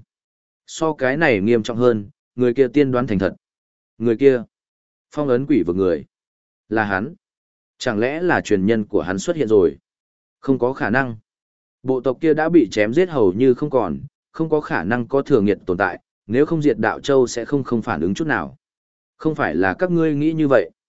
A: So cái này nghiêm trọng hơn, người kia tiên đoán thành thật." "Người kia?" "Phong ấn quỷ vực người." "Là hắn." "Chẳng lẽ là truyền nhân của hắn xuất hiện rồi?" "Không có khả năng. Bộ tộc kia đã bị chém giết hầu như không còn, không có khả năng có thừa nghiệt tồn tại, nếu không diệt đạo châu sẽ không không phản ứng chút nào." "Không phải là các ngươi nghĩ như vậy."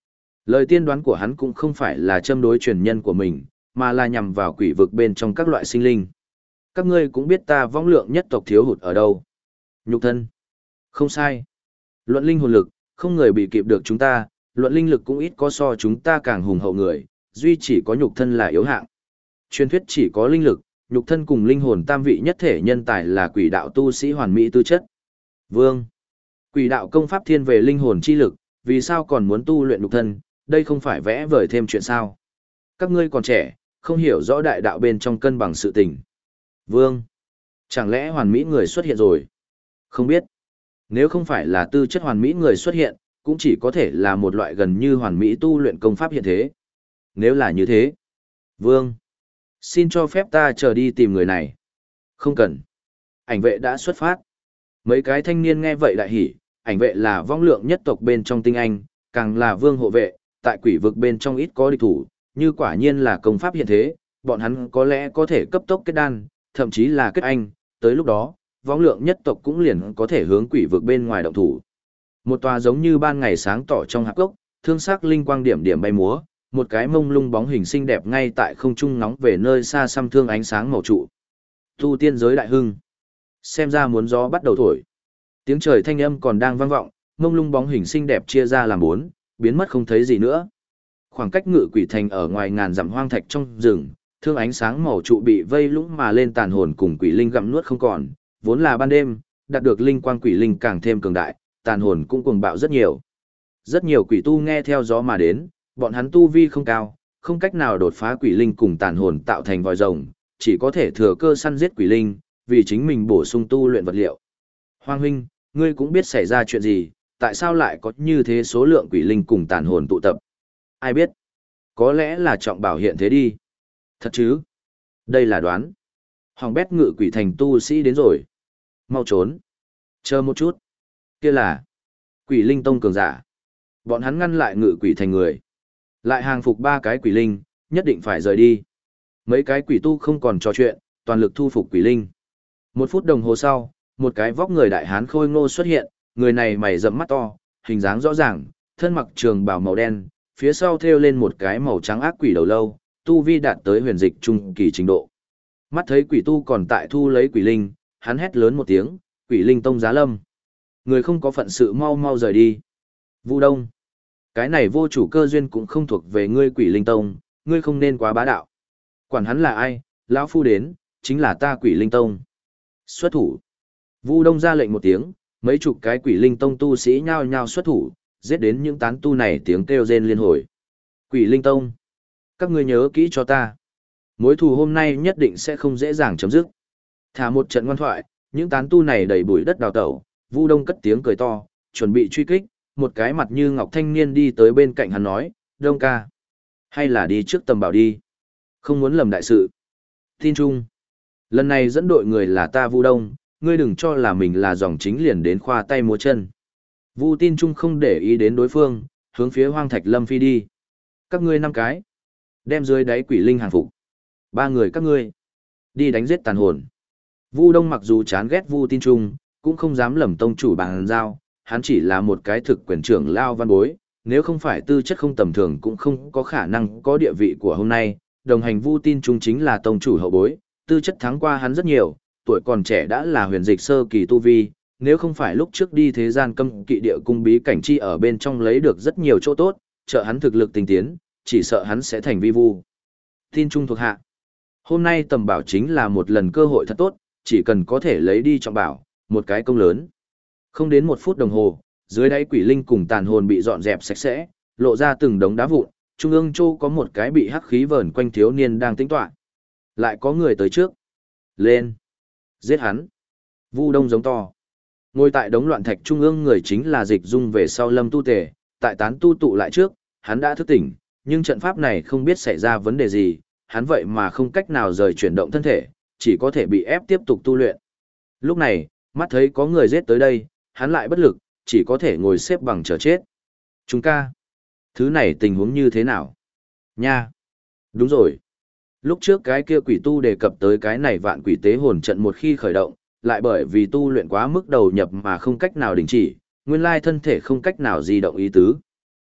A: Lời tiên đoán của hắn cũng không phải là châm đối truyền nhân của mình, mà là nhằm vào quỷ vực bên trong các loại sinh linh. Các ngươi cũng biết ta vong lượng nhất tộc thiếu hụt ở đâu. Nhục thân. Không sai. Luận linh hồn lực, không người bị kịp được chúng ta, luận linh lực cũng ít có so chúng ta càng hùng hậu người, duy chỉ có nhục thân là yếu hạng. Truyền thuyết chỉ có linh lực, nhục thân cùng linh hồn tam vị nhất thể nhân tài là quỷ đạo tu sĩ hoàn mỹ tư chất. Vương. Quỷ đạo công pháp thiên về linh hồn chi lực, vì sao còn muốn tu luyện nhục thân, đây không phải vẽ vời thêm chuyện sao. Các ngươi còn trẻ, không hiểu rõ đại đạo bên trong cân bằng sự tình. Vương. Chẳng lẽ hoàn mỹ người xuất hiện rồi? Không biết. Nếu không phải là tư chất hoàn mỹ người xuất hiện, cũng chỉ có thể là một loại gần như hoàn mỹ tu luyện công pháp hiện thế. Nếu là như thế. Vương. Xin cho phép ta chờ đi tìm người này. Không cần. Ảnh vệ đã xuất phát. Mấy cái thanh niên nghe vậy đại hỉ, ảnh vệ là vong lượng nhất tộc bên trong tinh anh, càng là vương hộ vệ, tại quỷ vực bên trong ít có địch thủ, như quả nhiên là công pháp hiện thế, bọn hắn có lẽ có thể cấp tốc kết đan, thậm chí là kết anh, tới lúc đó, vong lượng nhất tộc cũng liền có thể hướng quỷ vực bên ngoài động thủ. Một tòa giống như ban ngày sáng tỏ trong hạp gốc, thương sắc linh quang điểm điểm bay múa, một cái mông lung bóng hình xinh đẹp ngay tại không trung nóng về nơi xa xăm thương ánh sáng màu trụ. Tu tiên giới đại hưng. Xem ra muốn gió bắt đầu thổi. Tiếng trời thanh âm còn đang vang vọng, mông lung bóng hình xinh đẹp chia ra làm bốn, biến mất không thấy gì nữa. Khoảng cách ngự quỷ thành ở ngoài ngàn dặm hoang thạch trong rừng, thương ánh sáng màu trụ bị vây lũng mà lên tàn hồn cùng quỷ linh gặm nuốt không còn, vốn là ban đêm, đạt được linh quang quỷ linh càng thêm cường đại, tàn hồn cũng cuồng bạo rất nhiều. Rất nhiều quỷ tu nghe theo gió mà đến, bọn hắn tu vi không cao, không cách nào đột phá quỷ linh cùng tàn hồn tạo thành vòi rồng, chỉ có thể thừa cơ săn giết quỷ linh, vì chính mình bổ sung tu luyện vật liệu. Hoàng huynh, ngươi cũng biết xảy ra chuyện gì, tại sao lại có như thế số lượng quỷ linh cùng tàn hồn tụ tập? Ai biết? Có lẽ là trọng bảo hiện thế đi. Thật chứ? Đây là đoán. Hoàng bét ngự quỷ thành tu sĩ đến rồi. Mau trốn. Chờ một chút. Kia là quỷ linh tông cường giả. Bọn hắn ngăn lại ngự quỷ thành người. Lại hàng phục ba cái quỷ linh, nhất định phải rời đi. Mấy cái quỷ tu không còn trò chuyện, toàn lực thu phục quỷ linh. Một phút đồng hồ sau, một cái vóc người đại hán khôi ngô xuất hiện, người này mày rậm mắt to, hình dáng rõ ràng, thân mặc trường bào màu đen, phía sau thêu lên một cái màu trắng ác quỷ đầu lâu, tu vi đạt tới huyền dịch trung kỳ trình độ. Mắt thấy quỷ tu còn tại thu lấy quỷ linh, hắn hét lớn một tiếng, quỷ linh tông giá lâm. Người không có phận sự mau mau rời đi. Vu Đông. Cái này vô chủ cơ duyên cũng không thuộc về ngươi quỷ linh tông, ngươi không nên quá bá đạo. Quản hắn là ai, lão phu đến, chính là ta quỷ linh tông. Xuất thủ. Vu Đông ra lệnh một tiếng, mấy chục cái quỷ linh tông tu sĩ nhao nhao xuất thủ, giết đến những tán tu này tiếng kêu rên liên hồi. Quỷ linh tông. Các ngươi nhớ kỹ cho ta. Mối thù hôm nay nhất định sẽ không dễ dàng chấm dứt. Thả một trận ngoan thoại, những tán tu này đầy bụi đất đào tẩu, Vu Đông cất tiếng cười to, chuẩn bị truy kích, một cái mặt như ngọc thanh niên đi tới bên cạnh hắn nói, Đông ca. Hay là đi trước tầm bảo đi. Không muốn lầm đại sự. Tin chung. Lần này dẫn đội người là ta Vu Đông, ngươi đừng cho là mình là dòng chính liền đến khoa tay múa chân. Vu Tin Trung không để ý đến đối phương, hướng phía Hoang Thạch Lâm phi đi. Các ngươi năm cái, đem dưới đáy quỷ linh hàng phục. Ba người các ngươi, đi đánh giết tàn hồn. Vu Đông mặc dù chán ghét Vu Tin Trung, cũng không dám lầm tông chủ bàn giao, hắn chỉ là một cái thực quyền trưởng lao văn bối, nếu không phải tư chất không tầm thường cũng không có khả năng có địa vị của hôm nay. Đồng hành Vu Tin Trung chính là tông chủ hậu bối, tư chất thắng qua hắn rất nhiều, tuổi còn trẻ đã là huyền dịch sơ kỳ tu vi, nếu không phải lúc trước đi thế gian cấm kỵ địa cung bí cảnh chi ở bên trong lấy được rất nhiều chỗ tốt, trợ hắn thực lực tinh tiến, chỉ sợ hắn sẽ thành vi vu. Tin Trung thuộc hạ. Hôm nay tầm bảo chính là một lần cơ hội thật tốt, chỉ cần có thể lấy đi trọng bảo, một cái công lớn. Không đến một phút đồng hồ, dưới đáy quỷ linh cùng tàn hồn bị dọn dẹp sạch sẽ, lộ ra từng đống đá vụn, trung ương châu có một cái bị hắc khí vờn quanh thiếu niên đang tĩnh tọa. Lại có người tới trước. Lên. Giết hắn. Vu Đông giống to. Ngồi tại đống loạn thạch trung ương người chính là Dịch Dung về sau Lâm Tu Tề, tại tán tu tụ lại trước, hắn đã thức tỉnh, nhưng trận pháp này không biết xảy ra vấn đề gì, hắn vậy mà không cách nào rời chuyển động thân thể, chỉ có thể bị ép tiếp tục tu luyện. Lúc này, mắt thấy có người giết tới đây, hắn lại bất lực, chỉ có thể ngồi xếp bằng chờ chết. Chúng ca. Thứ này tình huống như thế nào? Nha. Đúng rồi. Lúc trước cái kia quỷ tu đề cập tới cái này vạn quỷ tế hồn trận một khi khởi động, lại bởi vì tu luyện quá mức đầu nhập mà không cách nào đình chỉ, nguyên lai thân thể không cách nào di động ý tứ.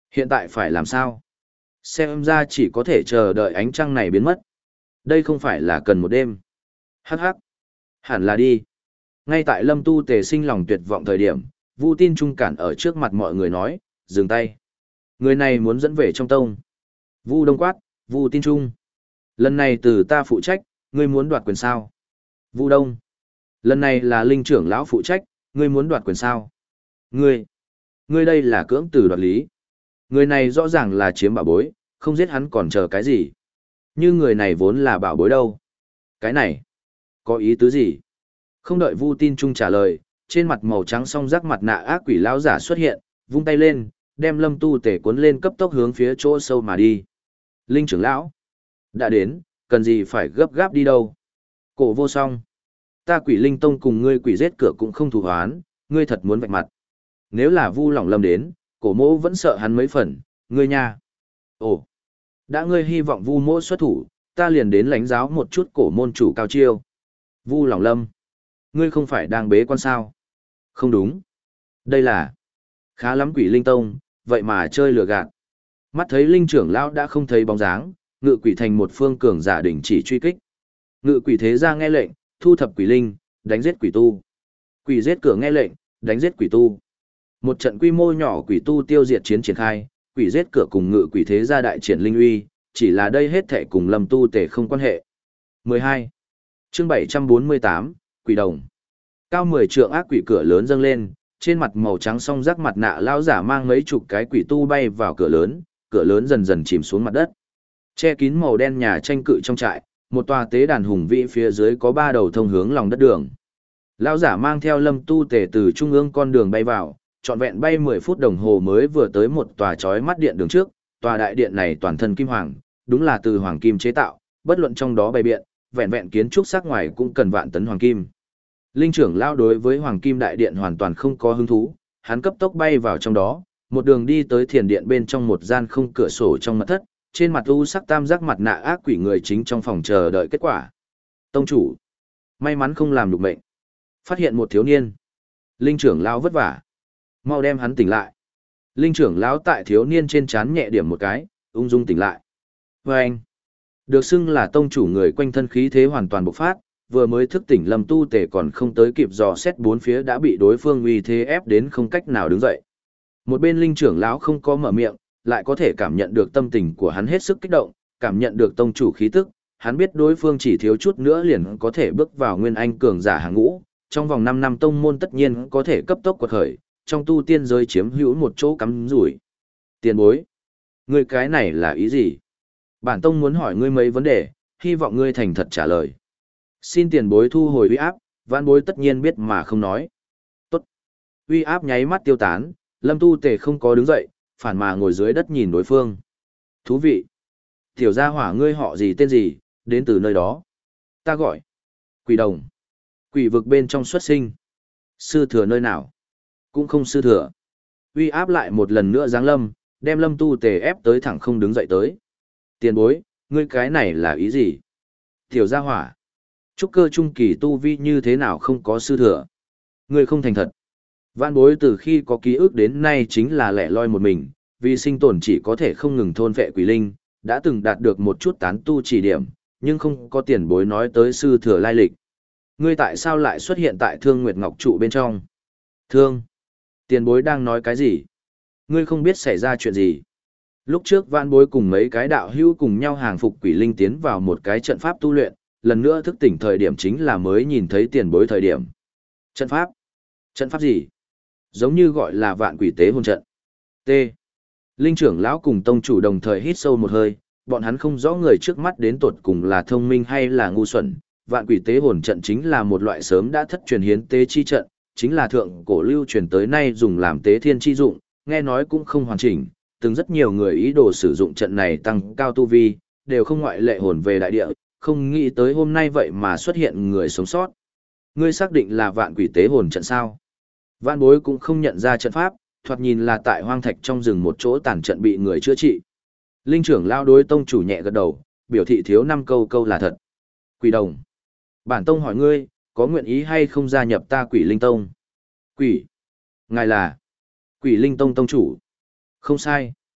A: Hiện tại phải làm sao? Xem ra chỉ có thể chờ đợi ánh trăng này biến mất. Đây không phải là cần một đêm. Hắc hắc. Hẳn là đi. Ngay tại Lâm Tu Tề sinh lòng tuyệt vọng thời điểm, Vu Tin Trung cản ở trước mặt mọi người nói, dừng tay. Người này muốn dẫn về trong tông. Vu Đông quát, Vu Tin Trung. Lần này từ ta phụ trách, ngươi muốn đoạt quyền sao? Vu Đông. Lần này là Linh trưởng lão phụ trách, ngươi muốn đoạt quyền sao? Ngươi. Ngươi đây là cưỡng từ đoạt lý. Người này rõ ràng là chiếm bảo bối, không giết hắn còn chờ cái gì? Như người này vốn là bảo bối đâu? Cái này, có ý tứ gì? Không đợi Vu Tin Trung trả lời, trên mặt màu trắng song rắc mặt nạ ác quỷ lão giả xuất hiện, vung tay lên, đem Lâm Tu Tể cuốn lên cấp tốc hướng phía chỗ sâu mà đi. Linh trưởng lão, đã đến, cần gì phải gấp gáp đi đâu? Cổ vô song, ta Quỷ Linh Tông cùng ngươi quỷ giết cửa cũng không thù hoán, ngươi thật muốn vạch mặt. Nếu là Vu Lỏng Lâm đến, cổ mỗ vẫn sợ hắn mấy phần, ngươi nha. Ồ, đã ngươi hy vọng Vu mỗ xuất thủ, ta liền đến lãnh giáo một chút cổ môn chủ cao chiêu. Vu Lỏng Lâm, ngươi không phải đang bế quan sao? Không đúng. Đây là khá lắm Quỷ Linh Tông, vậy mà chơi lừa gạt. Mắt thấy Linh trưởng lão đã không thấy bóng dáng, Ngự Quỷ thành một phương cường giả đỉnh chỉ truy kích. Ngự Quỷ thế ra nghe lệnh, thu thập quỷ linh, đánh giết quỷ tu. Quỷ giết cửa nghe lệnh, đánh giết quỷ tu. Một trận quy mô nhỏ quỷ tu tiêu diệt chiến triển khai, quỷ giết cửa cùng Ngự Quỷ thế gia đại triển linh uy, chỉ là đây hết thảy cùng Lâm Tu Tể không quan hệ. mười hai. Chương bảy trăm bốn mươi tám, Quỷ Đồng. Cao mười trượng ác quỷ cửa lớn dâng lên, trên mặt màu trắng song rắc mặt nạ lão giả mang mấy chục cái quỷ tu bay vào cửa lớn, cửa lớn dần dần chìm xuống mặt đất. Che kín màu đen nhà tranh cự trong trại, một tòa tế đàn hùng vĩ phía dưới có ba đầu thông hướng lòng đất đường. Lão giả mang theo Lâm Tu Tể từ trung ương con đường bay vào, trọn vẹn bay mười phút đồng hồ mới vừa tới một tòa chói mắt điện đường trước, tòa đại điện này toàn thân kim hoàng, đúng là từ hoàng kim chế tạo, bất luận trong đó bày biện, vẹn vẹn kiến trúc sắc ngoài cũng cần vạn tấn hoàng kim. Linh trưởng lão đối với hoàng kim đại điện hoàn toàn không có hứng thú, hắn cấp tốc bay vào trong đó, một đường đi tới thiền điện bên trong một gian không cửa sổ trong mật thất, trên mặt u sắc tam giác mặt nạ ác quỷ người chính trong phòng chờ đợi kết quả. Tông chủ, may mắn không làm được mệnh. Phát hiện một thiếu niên. Linh trưởng lão vất vả, mau đem hắn tỉnh lại. Linh trưởng lão tại thiếu niên trên trán nhẹ điểm một cái, ung dung tỉnh lại. Và anh, được xưng là tông chủ người quanh thân khí thế hoàn toàn bộc phát, vừa mới thức tỉnh Lâm Tu Tể còn không tới kịp dò xét bốn phía đã bị đối phương uy thế ép đến không cách nào đứng dậy. Một bên linh trưởng lão không có mở miệng, lại có thể cảm nhận được tâm tình của hắn hết sức kích động, cảm nhận được tông chủ khí tức, hắn biết đối phương chỉ thiếu chút nữa liền có thể bước vào nguyên anh cường giả hàng ngũ, trong vòng năm năm tông môn tất nhiên có thể cấp tốc quật khởi, trong tu tiên giới chiếm hữu một chỗ cắm rủi. Tiền bối, ngươi cái này là ý gì? Bản tông muốn hỏi ngươi mấy vấn đề, hy vọng ngươi thành thật trả lời. Xin tiền bối thu hồi uy áp, vãn bối tất nhiên biết mà không nói. Tốt. Uy áp nháy mắt tiêu tán, Lâm Tu Tể không có đứng dậy, phản mà ngồi dưới đất nhìn đối phương. Thú vị. Tiểu gia hỏa ngươi họ gì tên gì, đến từ nơi đó. Ta gọi. Quỷ Đồng. Quỷ vực bên trong xuất sinh. Sư thừa nơi nào? Cũng không sư thừa. Uy áp lại một lần nữa giáng lâm, đem Lâm Tu Tể ép tới thẳng không đứng dậy tới. Tiền bối, ngươi cái này là ý gì? Tiểu gia hỏa. Trúc cơ trung kỳ tu vi như thế nào không có sư thừa? Ngươi không thành thật. Vạn bối từ khi có ký ức đến nay chính là lẻ loi một mình, vì sinh tồn chỉ có thể không ngừng thôn vệ quỷ linh, đã từng đạt được một chút tán tu chỉ điểm, nhưng không có tiền bối nói tới sư thừa lai lịch. Ngươi tại sao lại xuất hiện tại Thương Nguyệt Ngọc trụ bên trong? Thương, tiền bối đang nói cái gì? Ngươi không biết xảy ra chuyện gì? Lúc trước vạn bối cùng mấy cái đạo hữu cùng nhau hàng phục quỷ linh tiến vào một cái trận pháp tu luyện, lần nữa thức tỉnh thời điểm chính là mới nhìn thấy tiền bối thời điểm. Trận pháp? Trận pháp gì? Giống như gọi là vạn quỷ tế hồn trận. T. Linh trưởng lão cùng tông chủ đồng thời hít sâu một hơi, bọn hắn không rõ người trước mắt đến tột cùng là thông minh hay là ngu xuẩn. Vạn quỷ tế hồn trận chính là một loại sớm đã thất truyền hiến tế chi trận, chính là thượng cổ lưu truyền tới nay dùng làm tế thiên chi dụng, nghe nói cũng không hoàn chỉnh, từng rất nhiều người ý đồ sử dụng trận này tăng cao tu vi, đều không ngoại lệ hồn về đại địa, không nghĩ tới hôm nay vậy mà xuất hiện người sống sót. Ngươi xác định là vạn quỷ tế hồn trận sao? Vạn bối cũng không nhận ra trận pháp, thoạt nhìn là tại hoang thạch trong rừng một chỗ tàn trận bị người chữa trị. Linh trưởng lao đối tông chủ nhẹ gật đầu, biểu thị thiếu năm câu câu là thật. Quỷ Đồng. Bản tông hỏi ngươi, có nguyện ý hay không gia nhập ta Quỷ Linh Tông? Quỷ. Ngài là Quỷ Linh Tông tông chủ. Không sai.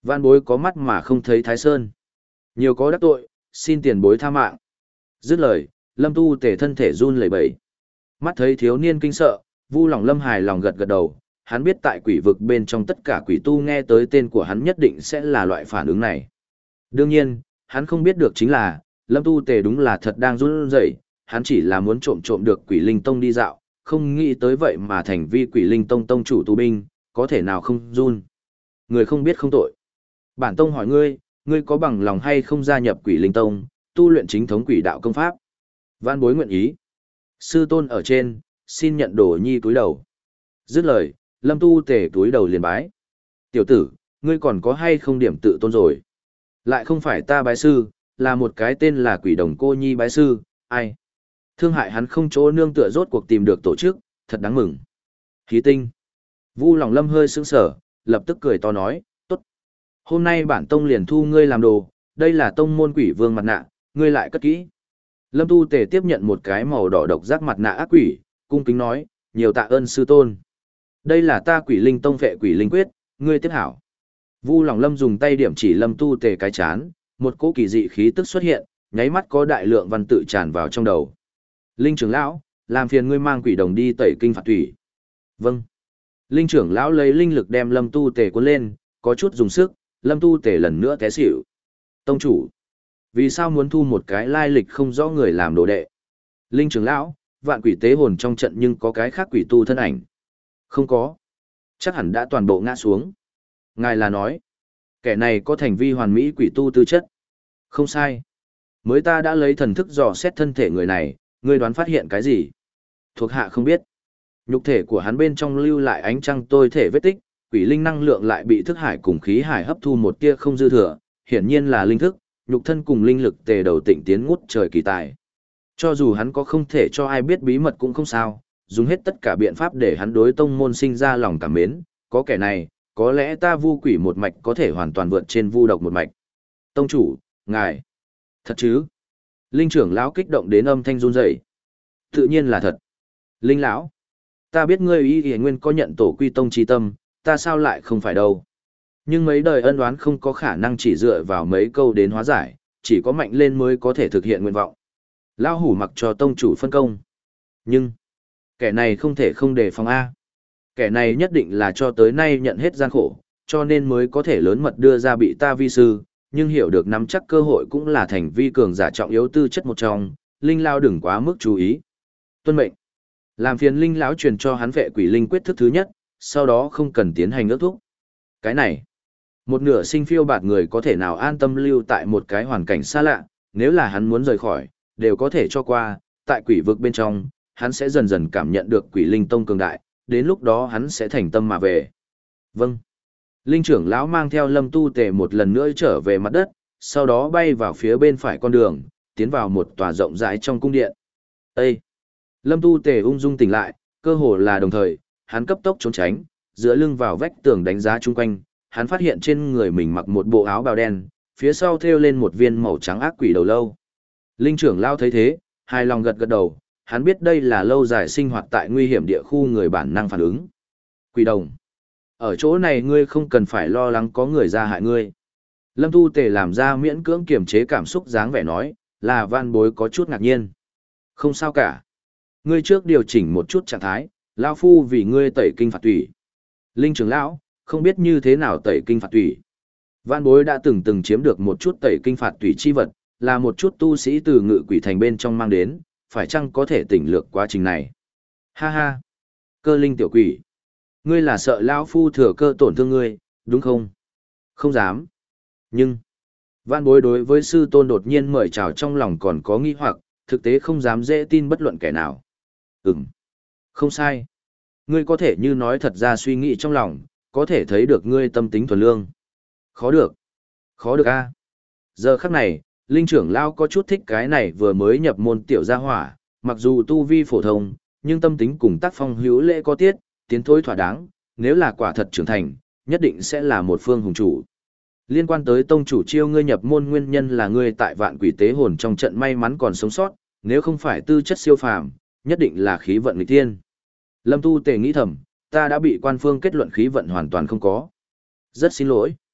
A: Vạn bối có mắt mà không thấy Thái Sơn. Nhiều có đắc tội, xin tiền bối tha mạng. Dứt lời, Lâm Tu Tề thân thể run lẩy bẩy. Mắt thấy thiếu niên kinh sợ, Vu Lòng Lâm hài lòng gật gật đầu, hắn biết tại quỷ vực bên trong tất cả quỷ tu nghe tới tên của hắn nhất định sẽ là loại phản ứng này. Đương nhiên, hắn không biết được chính là, Lâm Tu Tề đúng là thật đang run rẩy, hắn chỉ là muốn trộm trộm được Quỷ Linh Tông đi dạo, không nghĩ tới vậy mà thành vi Quỷ Linh Tông tông chủ tu binh, có thể nào không run. Người không biết không tội. Bản tông hỏi ngươi, ngươi có bằng lòng hay không gia nhập Quỷ Linh Tông, tu luyện chính thống quỷ đạo công pháp? Vạn bối nguyện ý. Sư tôn ở trên, xin nhận đồ nhi cúi đầu. Dứt lời, Lâm Tu Tề cúi đầu liền bái. Tiểu tử, ngươi còn có hay không điểm tự tôn rồi? Lại không phải ta bái sư, là một cái tên là Quỷ Đồng cô nhi bái sư, ai? Thương hại hắn không chỗ nương tựa rốt cuộc tìm được tổ chức, thật đáng mừng. Khí tinh. Vu Lòng Lâm hơi sững sờ, lập tức cười to nói, tốt. Hôm nay bản tông liền thu ngươi làm đồ, đây là tông môn quỷ vương mặt nạ, ngươi lại cất kỹ. Lâm Tu Tề tiếp nhận một cái màu đỏ độc giác mặt nạ ác quỷ, cung kính nói, nhiều tạ ơn sư tôn. Đây là ta Quỷ Linh Tông phệ quỷ linh quyết, ngươi tiếp hảo. Vu Lòng Lâm dùng tay điểm chỉ Lâm Tu Tề cái chán, một cỗ kỳ dị khí tức xuất hiện, nháy mắt có đại lượng văn tự tràn vào trong đầu. Linh trưởng lão, làm phiền ngươi mang quỷ đồng đi tẩy kinh phạt thủy. Vâng. Linh trưởng lão lấy linh lực đem Lâm Tu Tề cuốn lên, có chút dùng sức, Lâm Tu Tề lần nữa té xỉu. Tông chủ, vì sao muốn thu một cái lai lịch không rõ người làm đồ đệ? Linh trưởng lão, vạn quỷ tế hồn trong trận nhưng có cái khác quỷ tu thân ảnh. Không có. Chắc hẳn đã toàn bộ ngã xuống. Ngài là nói, kẻ này có thành vi hoàn mỹ quỷ tu tư chất. Không sai. Mới ta đã lấy thần thức dò xét thân thể người này, ngươi đoán phát hiện cái gì? Thuộc hạ không biết. Nhục thể của hắn bên trong lưu lại ánh trăng tôi thể vết tích, quỷ linh năng lượng lại bị thức hải cùng khí hải hấp thu một tia không dư thừa, hiển nhiên là linh thức, nhục thân cùng linh lực tề đầu tịnh tiến ngút trời kỳ tài. Cho dù hắn có không thể cho ai biết bí mật cũng không sao, dùng hết tất cả biện pháp để hắn đối tông môn sinh ra lòng cảm mến, có kẻ này, có lẽ ta vu quỷ một mạch có thể hoàn toàn vượt trên vu độc một mạch. Tông chủ, ngài, thật chứ? Linh trưởng lão kích động đến âm thanh run rẩy. Tự nhiên là thật. Linh lão, ta biết ngươi ý y nguyên có nhận tổ quy tông chi tâm, ta sao lại không phải đâu. Nhưng mấy đời ân oán không có khả năng chỉ dựa vào mấy câu đến hóa giải, chỉ có mạnh lên mới có thể thực hiện nguyện vọng. Lão hủ mặc cho tông chủ phân công. Nhưng, kẻ này không thể không đề phòng A. Kẻ này nhất định là cho tới nay nhận hết gian khổ, cho nên mới có thể lớn mật đưa ra bị ta vi sư, nhưng hiểu được nắm chắc cơ hội cũng là thành vi cường giả trọng yếu tư chất một trong, Linh lão đừng quá mức chú ý. Tuân mệnh. Làm phiền Linh lão truyền cho hắn vệ quỷ linh quyết thức thứ nhất, sau đó không cần tiến hành ước thúc. Cái này, một nửa sinh phiêu bạt người có thể nào an tâm lưu tại một cái hoàn cảnh xa lạ, nếu là hắn muốn rời khỏi, đều có thể cho qua, tại quỷ vực bên trong, hắn sẽ dần dần cảm nhận được quỷ linh tông cường đại, đến lúc đó hắn sẽ thành tâm mà về. Vâng. Linh trưởng lão mang theo Lâm Tu Tề một lần nữa trở về mặt đất, sau đó bay vào phía bên phải con đường, tiến vào một tòa rộng rãi trong cung điện. Ê! Lâm Tu Tề ung dung tỉnh lại, cơ hồ là đồng thời, hắn cấp tốc trốn tránh, dựa lưng vào vách tường đánh giá chung quanh, hắn phát hiện trên người mình mặc một bộ áo bào đen, phía sau thêu lên một viên màu trắng ác quỷ đầu lâu. Linh trưởng lão thấy thế, hài lòng gật gật đầu, hắn biết đây là lâu dài sinh hoạt tại nguy hiểm địa khu người bản năng phản ứng. Quỷ đồng. Ở chỗ này ngươi không cần phải lo lắng có người ra hại ngươi. Lâm Tu Tề làm ra miễn cưỡng kiềm chế cảm xúc dáng vẻ nói, là van bối có chút ngạc nhiên. Không sao cả. Ngươi trước điều chỉnh một chút trạng thái, lão phu vì ngươi tẩy kinh phạt tủy. Linh trưởng lão, không biết như thế nào tẩy kinh phạt tủy. Van bối đã từng từng chiếm được một chút tẩy kinh phạt tủy chi vật, là một chút tu sĩ từ ngự quỷ thành bên trong mang đến, phải chăng có thể tỉnh lược quá trình này? Ha ha! Cơ linh tiểu quỷ! Ngươi là sợ lão phu thừa cơ tổn thương ngươi, đúng không? Không dám. Nhưng, vạn bối đối với sư tôn đột nhiên mời chào trong lòng còn có nghi hoặc, thực tế không dám dễ tin bất luận kẻ nào. Ừm, không sai. Ngươi có thể như nói thật ra suy nghĩ trong lòng, có thể thấy được ngươi tâm tính thuần lương. Khó được. Khó được a. Giờ khắc này, linh trưởng lão có chút thích cái này vừa mới nhập môn tiểu gia hỏa, mặc dù tu vi phổ thông, nhưng tâm tính cùng tác phong hữu lễ có tiết, tiến thối thỏa đáng, nếu là quả thật trưởng thành, nhất định sẽ là một phương hùng chủ. Liên quan tới tông chủ chiêu ngươi nhập môn nguyên nhân là ngươi tại vạn quỷ tế hồn trong trận may mắn còn sống sót, nếu không phải tư chất siêu phàm, nhất định là khí vận nghịch thiên. Lâm Tu Tề nghĩ thầm, ta đã bị quan phương kết luận khí vận hoàn toàn không có. Rất xin lỗi.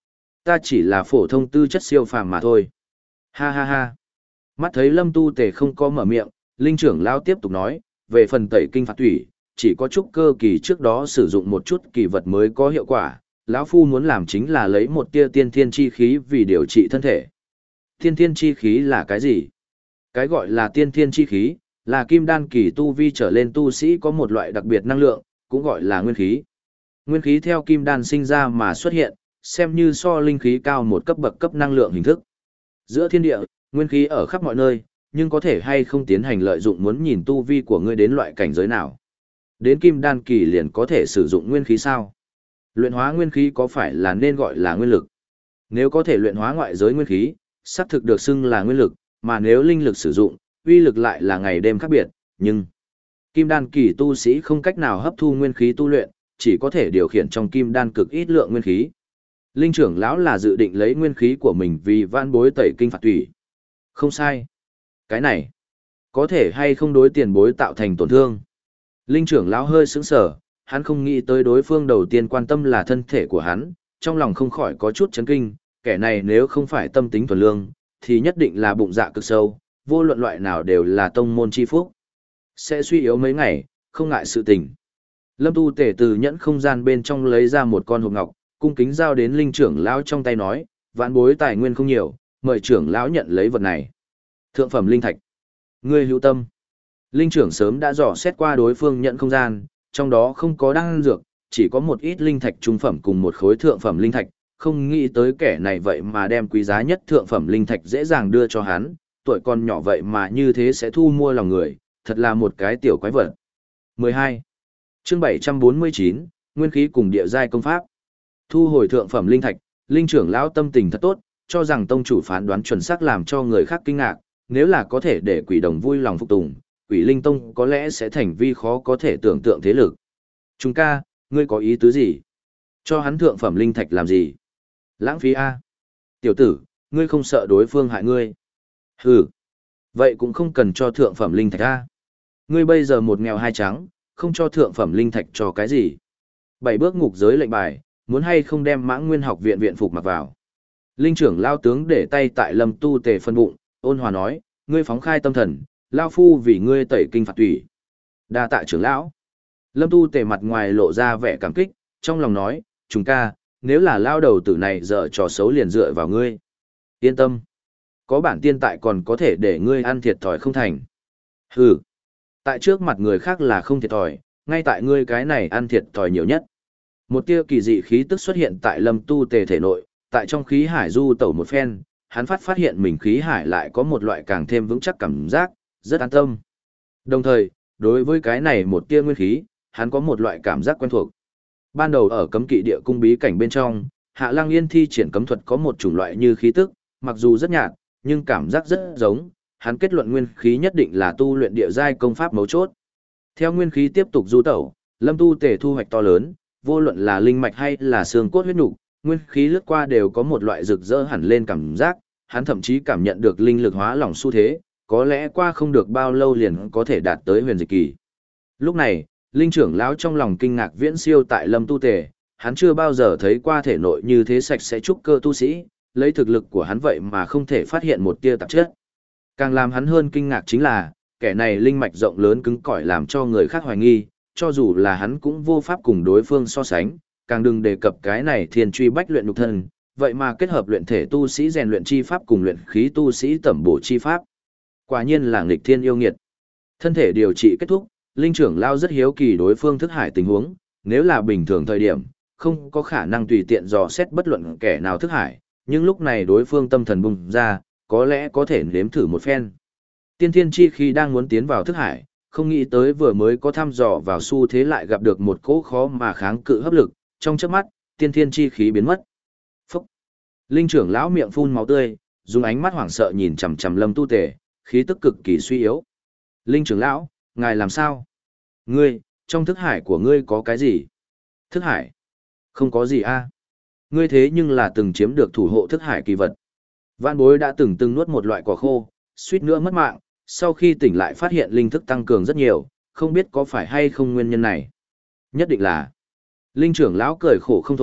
A: Ta chỉ là phổ thông tư chất siêu phàm mà thôi. Ha ha ha. Mắt thấy Lâm Tu Tề không có mở miệng, Linh trưởng lão tiếp tục nói, về phần tẩy kinh phạt thủy, chỉ có chút cơ kỳ trước đó sử dụng một chút kỳ vật mới có hiệu quả, lão phu muốn làm chính là lấy một tia tiên thiên chi khí vì điều trị thân thể. Tiên thiên chi khí là cái gì? Cái gọi là tiên thiên chi khí, là kim đan kỳ tu vi trở lên tu sĩ có một loại đặc biệt năng lượng, cũng gọi là nguyên khí. Nguyên khí theo kim đan sinh ra mà xuất hiện, xem như so linh khí cao một cấp bậc cấp năng lượng hình thức. Giữa thiên địa, nguyên khí ở khắp mọi nơi, nhưng có thể hay không tiến hành lợi dụng muốn nhìn tu vi của ngươi đến loại cảnh giới nào. Đến kim đan kỳ liền có thể sử dụng nguyên khí sao? Luyện hóa nguyên khí có phải là nên gọi là nguyên lực? Nếu có thể luyện hóa ngoại giới nguyên khí, xác thực được xưng là nguyên lực, mà nếu linh lực sử dụng, uy lực lại là ngày đêm khác biệt, nhưng kim đan kỳ tu sĩ không cách nào hấp thu nguyên khí tu luyện, chỉ có thể điều khiển trong kim đan cực ít lượng nguyên khí. Linh trưởng lão là dự định lấy nguyên khí của mình vì vãn bối tẩy kinh phạt thủy. Không sai. Cái này, có thể hay không đối tiền bối tạo thành tổn thương. Linh trưởng lão hơi sững sờ, hắn không nghĩ tới đối phương đầu tiên quan tâm là thân thể của hắn, trong lòng không khỏi có chút chấn kinh, kẻ này nếu không phải tâm tính thuần lương, thì nhất định là bụng dạ cực sâu, vô luận loại nào đều là tông môn chi phúc. Sẽ suy yếu mấy ngày, không ngại sự tình. Lâm Tu Tể từ nhẫn không gian bên trong lấy ra một con hộp ngọc, cung kính giao đến linh trưởng lão trong tay nói, vạn bối tài nguyên không nhiều, mời trưởng lão nhận lấy vật này. Thượng phẩm linh thạch. Ngươi hữu tâm. Linh trưởng sớm đã dò xét qua đối phương nhận không gian, trong đó không có đan dược, chỉ có một ít linh thạch trung phẩm cùng một khối thượng phẩm linh thạch, không nghĩ tới kẻ này vậy mà đem quý giá nhất thượng phẩm linh thạch dễ dàng đưa cho hắn, tuổi còn nhỏ vậy mà như thế sẽ thu mua lòng người, thật là một cái tiểu quái vật. mười hai. Chương bảy trăm bốn mươi chín, Nguyên khí cùng địa giai công pháp. Thu hồi thượng phẩm linh thạch, linh trưởng lão tâm tình thật tốt, cho rằng tông chủ phán đoán chuẩn xác làm cho người khác kinh ngạc, nếu là có thể để quỷ đồng vui lòng phục tùng, quỷ linh tông có lẽ sẽ thành vi khó có thể tưởng tượng thế lực. Chúng ca, ngươi có ý tứ gì? Cho hắn thượng phẩm linh thạch làm gì? Lãng phí A. Tiểu tử, ngươi không sợ đối phương hại ngươi. Hừ. Vậy cũng không cần cho thượng phẩm linh thạch A. Ngươi bây giờ một nghèo hai trắng, không cho thượng phẩm linh thạch cho cái gì? Bảy bước ngục giới lệnh bài, muốn hay không đem Mãng Nguyên học viện viện phục mặc vào. Linh trưởng lao tướng để tay tại Lâm Tu Tề phân bụng, ôn hòa nói, ngươi phóng khai tâm thần, lao phu vì ngươi tẩy kinh phạt tủy. Đa tạ trưởng lão. Lâm Tu Tề mặt ngoài lộ ra vẻ cảm kích, trong lòng nói, chúng ca, nếu là lao đầu tử này dở trò xấu liền dựa vào ngươi. Yên tâm. Có bản tiên tại còn có thể để ngươi ăn thiệt thòi không thành. Hừ. Tại trước mặt người khác là không thiệt thòi, ngay tại ngươi cái này ăn thiệt thòi nhiều nhất. Một tia kỳ dị khí tức xuất hiện tại Lâm Tu Tề thể nội, tại trong khí hải du tẩu một phen, hắn phát phát hiện mình khí hải lại có một loại càng thêm vững chắc cảm giác, rất an tâm. Đồng thời, đối với cái này một tia nguyên khí, hắn có một loại cảm giác quen thuộc. Ban đầu ở cấm kỵ địa cung bí cảnh bên trong, Hạ Lăng Yên thi triển cấm thuật có một chủng loại như khí tức, mặc dù rất nhạt, nhưng cảm giác rất giống, hắn kết luận nguyên khí nhất định là tu luyện địa giai công pháp mấu chốt. Theo nguyên khí tiếp tục du tẩu, Lâm Tu Tề thu hoạch to lớn, vô luận là linh mạch hay là xương cốt huyết nục, nguyên khí lướt qua đều có một loại rực rỡ hẳn lên cảm giác, hắn thậm chí cảm nhận được linh lực hóa lỏng xu thế, có lẽ qua không được bao lâu liền có thể đạt tới huyền dịch kỳ. Lúc này, linh trưởng lão trong lòng kinh ngạc viễn siêu tại Lâm Tu Tề, hắn chưa bao giờ thấy qua thể nội như thế sạch sẽ trúc cơ tu sĩ, lấy thực lực của hắn vậy mà không thể phát hiện một tia tạp chất. Càng làm hắn hơn kinh ngạc chính là, kẻ này linh mạch rộng lớn cứng cỏi làm cho người khác hoài nghi, cho dù là hắn cũng vô pháp cùng đối phương so sánh, càng đừng đề cập cái này thiên truy bách luyện nhục thân, vậy mà kết hợp luyện thể tu sĩ rèn luyện chi pháp cùng luyện khí tu sĩ tẩm bổ chi pháp. Quả nhiên là nghịch thiên yêu nghiệt. Thân thể điều trị kết thúc, linh trưởng lao rất hiếu kỳ đối phương thức hải tình huống, nếu là bình thường thời điểm, không có khả năng tùy tiện dò xét bất luận kẻ nào thức hải, nhưng lúc này đối phương tâm thần bùng ra, có lẽ có thể nếm thử một phen. Tiên thiên chi khi đang muốn tiến vào thức hải, không nghĩ tới vừa mới có thăm dò vào xu thế lại gặp được một cỗ khó mà kháng cự hấp lực, trong chớp mắt, tiên thiên chi khí biến mất. Phúc! Linh trưởng lão miệng phun máu tươi, dùng ánh mắt hoảng sợ nhìn chằm chằm Lâm Tu Tề, khí tức cực kỳ suy yếu. Linh trưởng lão, ngài làm sao? Ngươi, trong thức hải của ngươi có cái gì? Thức hải? Không có gì a. Ngươi thế nhưng là từng chiếm được thủ hộ thức hải kỳ vật. Vạn bối đã từng từng nuốt một loại quả khô, suýt nữa mất mạng, sau khi tỉnh lại phát hiện linh thức tăng cường rất nhiều, không biết có phải hay không nguyên nhân này. Nhất định là. Linh trưởng lão cười khổ không thôi,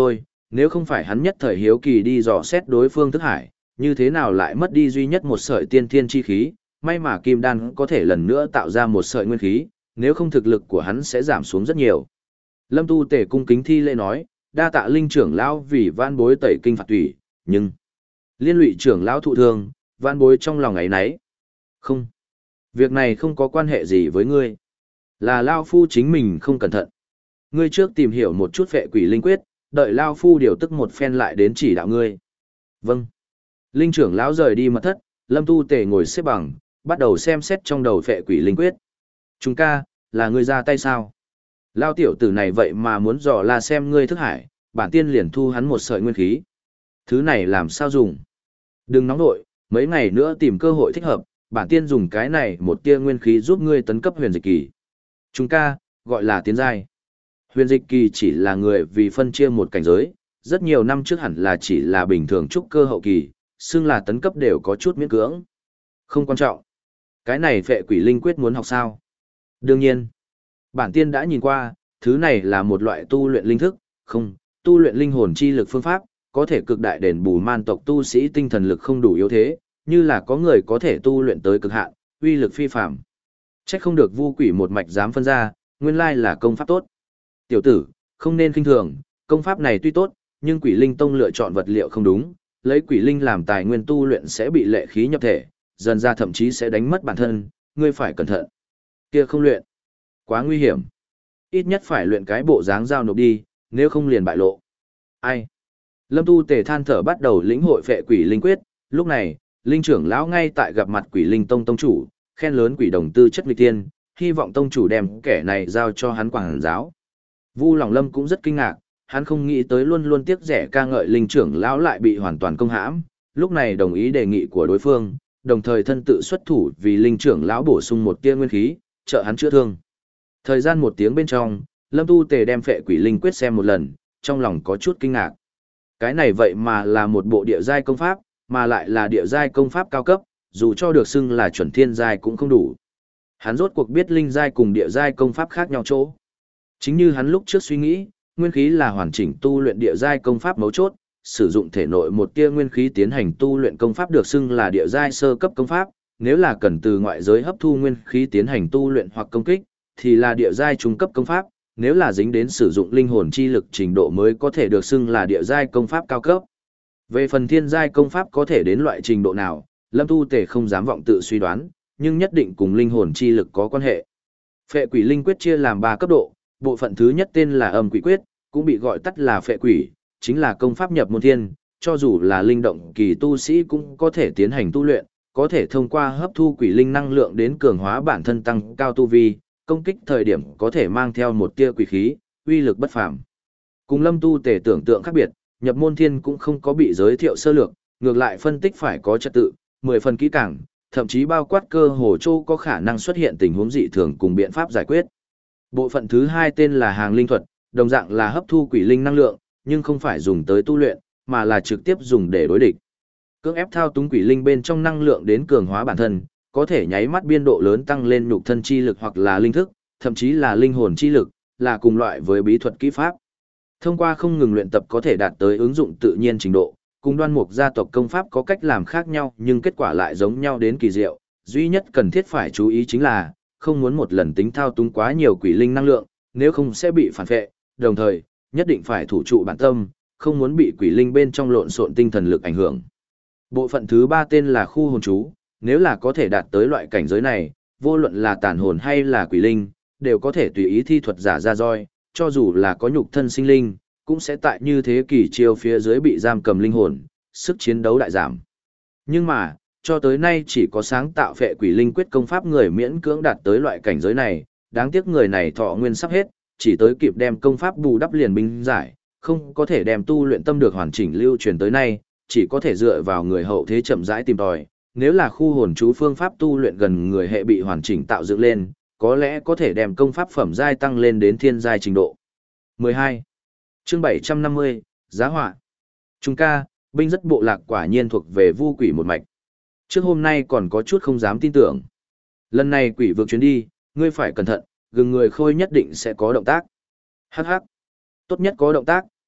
A: nếu không phải hắn nhất thời hiếu kỳ đi dò xét đối phương thức hải, như thế nào lại mất đi duy nhất một sợi tiên thiên chi khí, may mà kim đan có thể lần nữa tạo ra một sợi nguyên khí, nếu không thực lực của hắn sẽ giảm xuống rất nhiều. Lâm Tu Tề cung kính thi lễ nói, đa tạ Linh trưởng lão vì van bối tẩy kinh phạt tủy, nhưng liên lụy trưởng lão thụ thương, van bối trong lòng ấy nấy. Không, việc này không có quan hệ gì với ngươi, là lao phu chính mình không cẩn thận. Ngươi trước tìm hiểu một chút phệ quỷ linh quyết, đợi lao phu điều tức một phen lại đến chỉ đạo ngươi. Vâng. Linh trưởng lão rời đi mật thất, Lâm Tu Tề ngồi xếp bằng, bắt đầu xem xét trong đầu phệ quỷ linh quyết. Chúng ca, là ngươi ra tay sao? Lao tiểu tử này vậy mà muốn dò la xem ngươi thức hải, bản tiên liền thu hắn một sợi nguyên khí. Thứ này làm sao dùng? Đừng nóng nội, mấy ngày nữa tìm cơ hội thích hợp, bản tiên dùng cái này một tia nguyên khí giúp ngươi tấn cấp huyền dịch kỳ. Chúng ca, gọi là tiến giai. Huyền dịch kỳ chỉ là người vì phân chia một cảnh giới, rất nhiều năm trước hẳn là chỉ là bình thường trúc cơ hậu kỳ, xưng là tấn cấp đều có chút miễn cưỡng. Không quan trọng. Cái này phệ quỷ linh quyết muốn học sao? Đương nhiên. Bản tiên đã nhìn qua, thứ này là một loại tu luyện linh thức, không, tu luyện linh hồn chi lực phương pháp, có thể cực đại đền bù man tộc tu sĩ tinh thần lực không đủ yếu thế, như là có người có thể tu luyện tới cực hạn, uy lực phi phàm. Chắc không được Vu Quỷ một mạch dám phân ra, nguyên lai là công pháp tốt. Tiểu tử, không nên khinh thường, công pháp này tuy tốt, nhưng Quỷ Linh Tông lựa chọn vật liệu không đúng, lấy Quỷ Linh làm tài nguyên tu luyện sẽ bị lệ khí nhập thể, dần ra thậm chí sẽ đánh mất bản thân, ngươi phải cẩn thận. Kia không luyện, quá nguy hiểm. Ít nhất phải luyện cái bộ dáng giao nộp đi, nếu không liền bại lộ. Ai? Lâm Tu Tề than thở bắt đầu lĩnh hội phệ quỷ linh quyết, lúc này, linh trưởng lão ngay tại gặp mặt Quỷ Linh Tông tông chủ, khen lớn quỷ đồng tư chất nghịch tiên, hy vọng tông chủ đem kẻ này giao cho hắn quản giáo. Vu Lòng Lâm cũng rất kinh ngạc, hắn không nghĩ tới luôn luôn tiếc rẻ ca ngợi linh trưởng lão lại bị hoàn toàn công hãm, lúc này đồng ý đề nghị của đối phương, đồng thời thân tự xuất thủ vì linh trưởng lão bổ sung một tia nguyên khí, trợ hắn chữa thương. Thời gian một tiếng bên trong, Lâm Tu Tề đem phệ quỷ linh quyết xem một lần, trong lòng có chút kinh ngạc. Cái này vậy mà là một bộ địa giai công pháp, mà lại là địa giai công pháp cao cấp, dù cho được xưng là chuẩn thiên giai cũng không đủ. Hắn rốt cuộc biết linh giai cùng địa giai công pháp khác nhau chỗ. Chính như hắn lúc trước suy nghĩ, nguyên khí là hoàn chỉnh tu luyện địa giai công pháp mấu chốt, sử dụng thể nội một tia nguyên khí tiến hành tu luyện công pháp được xưng là địa giai sơ cấp công pháp, nếu là cần từ ngoại giới hấp thu nguyên khí tiến hành tu luyện hoặc công kích, thì là địa giai trung cấp công pháp, nếu là dính đến sử dụng linh hồn chi lực trình độ mới có thể được xưng là địa giai công pháp cao cấp. Về phần thiên giai công pháp có thể đến loại trình độ nào, Lâm Tu Tề không dám vọng tự suy đoán, nhưng nhất định cùng linh hồn chi lực có quan hệ. Phệ quỷ linh quyết chia làm ba cấp độ, bộ phận thứ nhất tên là âm quỷ quyết, cũng bị gọi tắt là phệ quỷ, chính là công pháp nhập môn thiên, cho dù là linh động kỳ tu sĩ cũng có thể tiến hành tu luyện, có thể thông qua hấp thu quỷ linh năng lượng đến cường hóa bản thân tăng cao tu vi, công kích thời điểm có thể mang theo một tia quỷ khí, uy lực bất phàm. Cùng Lâm Tu Tề tưởng tượng khác biệt, nhập môn thiên cũng không có bị giới thiệu sơ lược, ngược lại phân tích phải có trật tự, mười phần kỹ càng, thậm chí bao quát cơ hồ châu có khả năng xuất hiện tình huống dị thường cùng biện pháp giải quyết. Bộ phận thứ hai tên là hàng linh thuật, đồng dạng là hấp thu quỷ linh năng lượng, nhưng không phải dùng tới tu luyện, mà là trực tiếp dùng để đối địch. Cưỡng ép thao túng quỷ linh bên trong năng lượng đến cường hóa bản thân, có thể nháy mắt biên độ lớn tăng lên nhục thân chi lực hoặc là linh thức, thậm chí là linh hồn chi lực, là cùng loại với bí thuật kỹ pháp. Thông qua không ngừng luyện tập có thể đạt tới ứng dụng tự nhiên trình độ, cùng Đoan Mục gia tộc công pháp có cách làm khác nhau nhưng kết quả lại giống nhau đến kỳ diệu, duy nhất cần thiết phải chú ý chính là không muốn một lần tính thao túng quá nhiều quỷ linh năng lượng, nếu không sẽ bị phản phệ, đồng thời, nhất định phải thủ trụ bản tâm, không muốn bị quỷ linh bên trong lộn xộn tinh thần lực ảnh hưởng. Bộ phận thứ ba tên là khu hồn chú, nếu là có thể đạt tới loại cảnh giới này, vô luận là tàn hồn hay là quỷ linh, đều có thể tùy ý thi thuật giả ra roi, cho dù là có nhục thân sinh linh, cũng sẽ tại như thế kỷ chiêu phía dưới bị giam cầm linh hồn, sức chiến đấu đại giảm. Nhưng mà, cho tới nay chỉ có sáng tạo phệ quỷ linh quyết công pháp người miễn cưỡng đạt tới loại cảnh giới này, đáng tiếc người này thọ nguyên sắp hết, chỉ tới kịp đem công pháp bù đắp liền binh giải, không có thể đem tu luyện tâm được hoàn chỉnh lưu truyền tới nay, chỉ có thể dựa vào người hậu thế chậm rãi tìm tòi. Nếu là khu hồn chú phương pháp tu luyện gần người hệ bị hoàn chỉnh tạo dựng lên, có lẽ có thể đem công pháp phẩm giai tăng lên đến thiên giai trình độ. mười hai. Chương bảy trăm năm mươi, Giá họa. Trung ca, binh rất bộ lạc quả nhiên thuộc về Vu Quỷ một mạch. Trước hôm nay còn có chút không dám tin tưởng. Lần này quỷ vực chuyến đi, ngươi phải cẩn thận, gừng người khôi nhất định sẽ có động tác. Hắc hắc. Tốt nhất có động tác,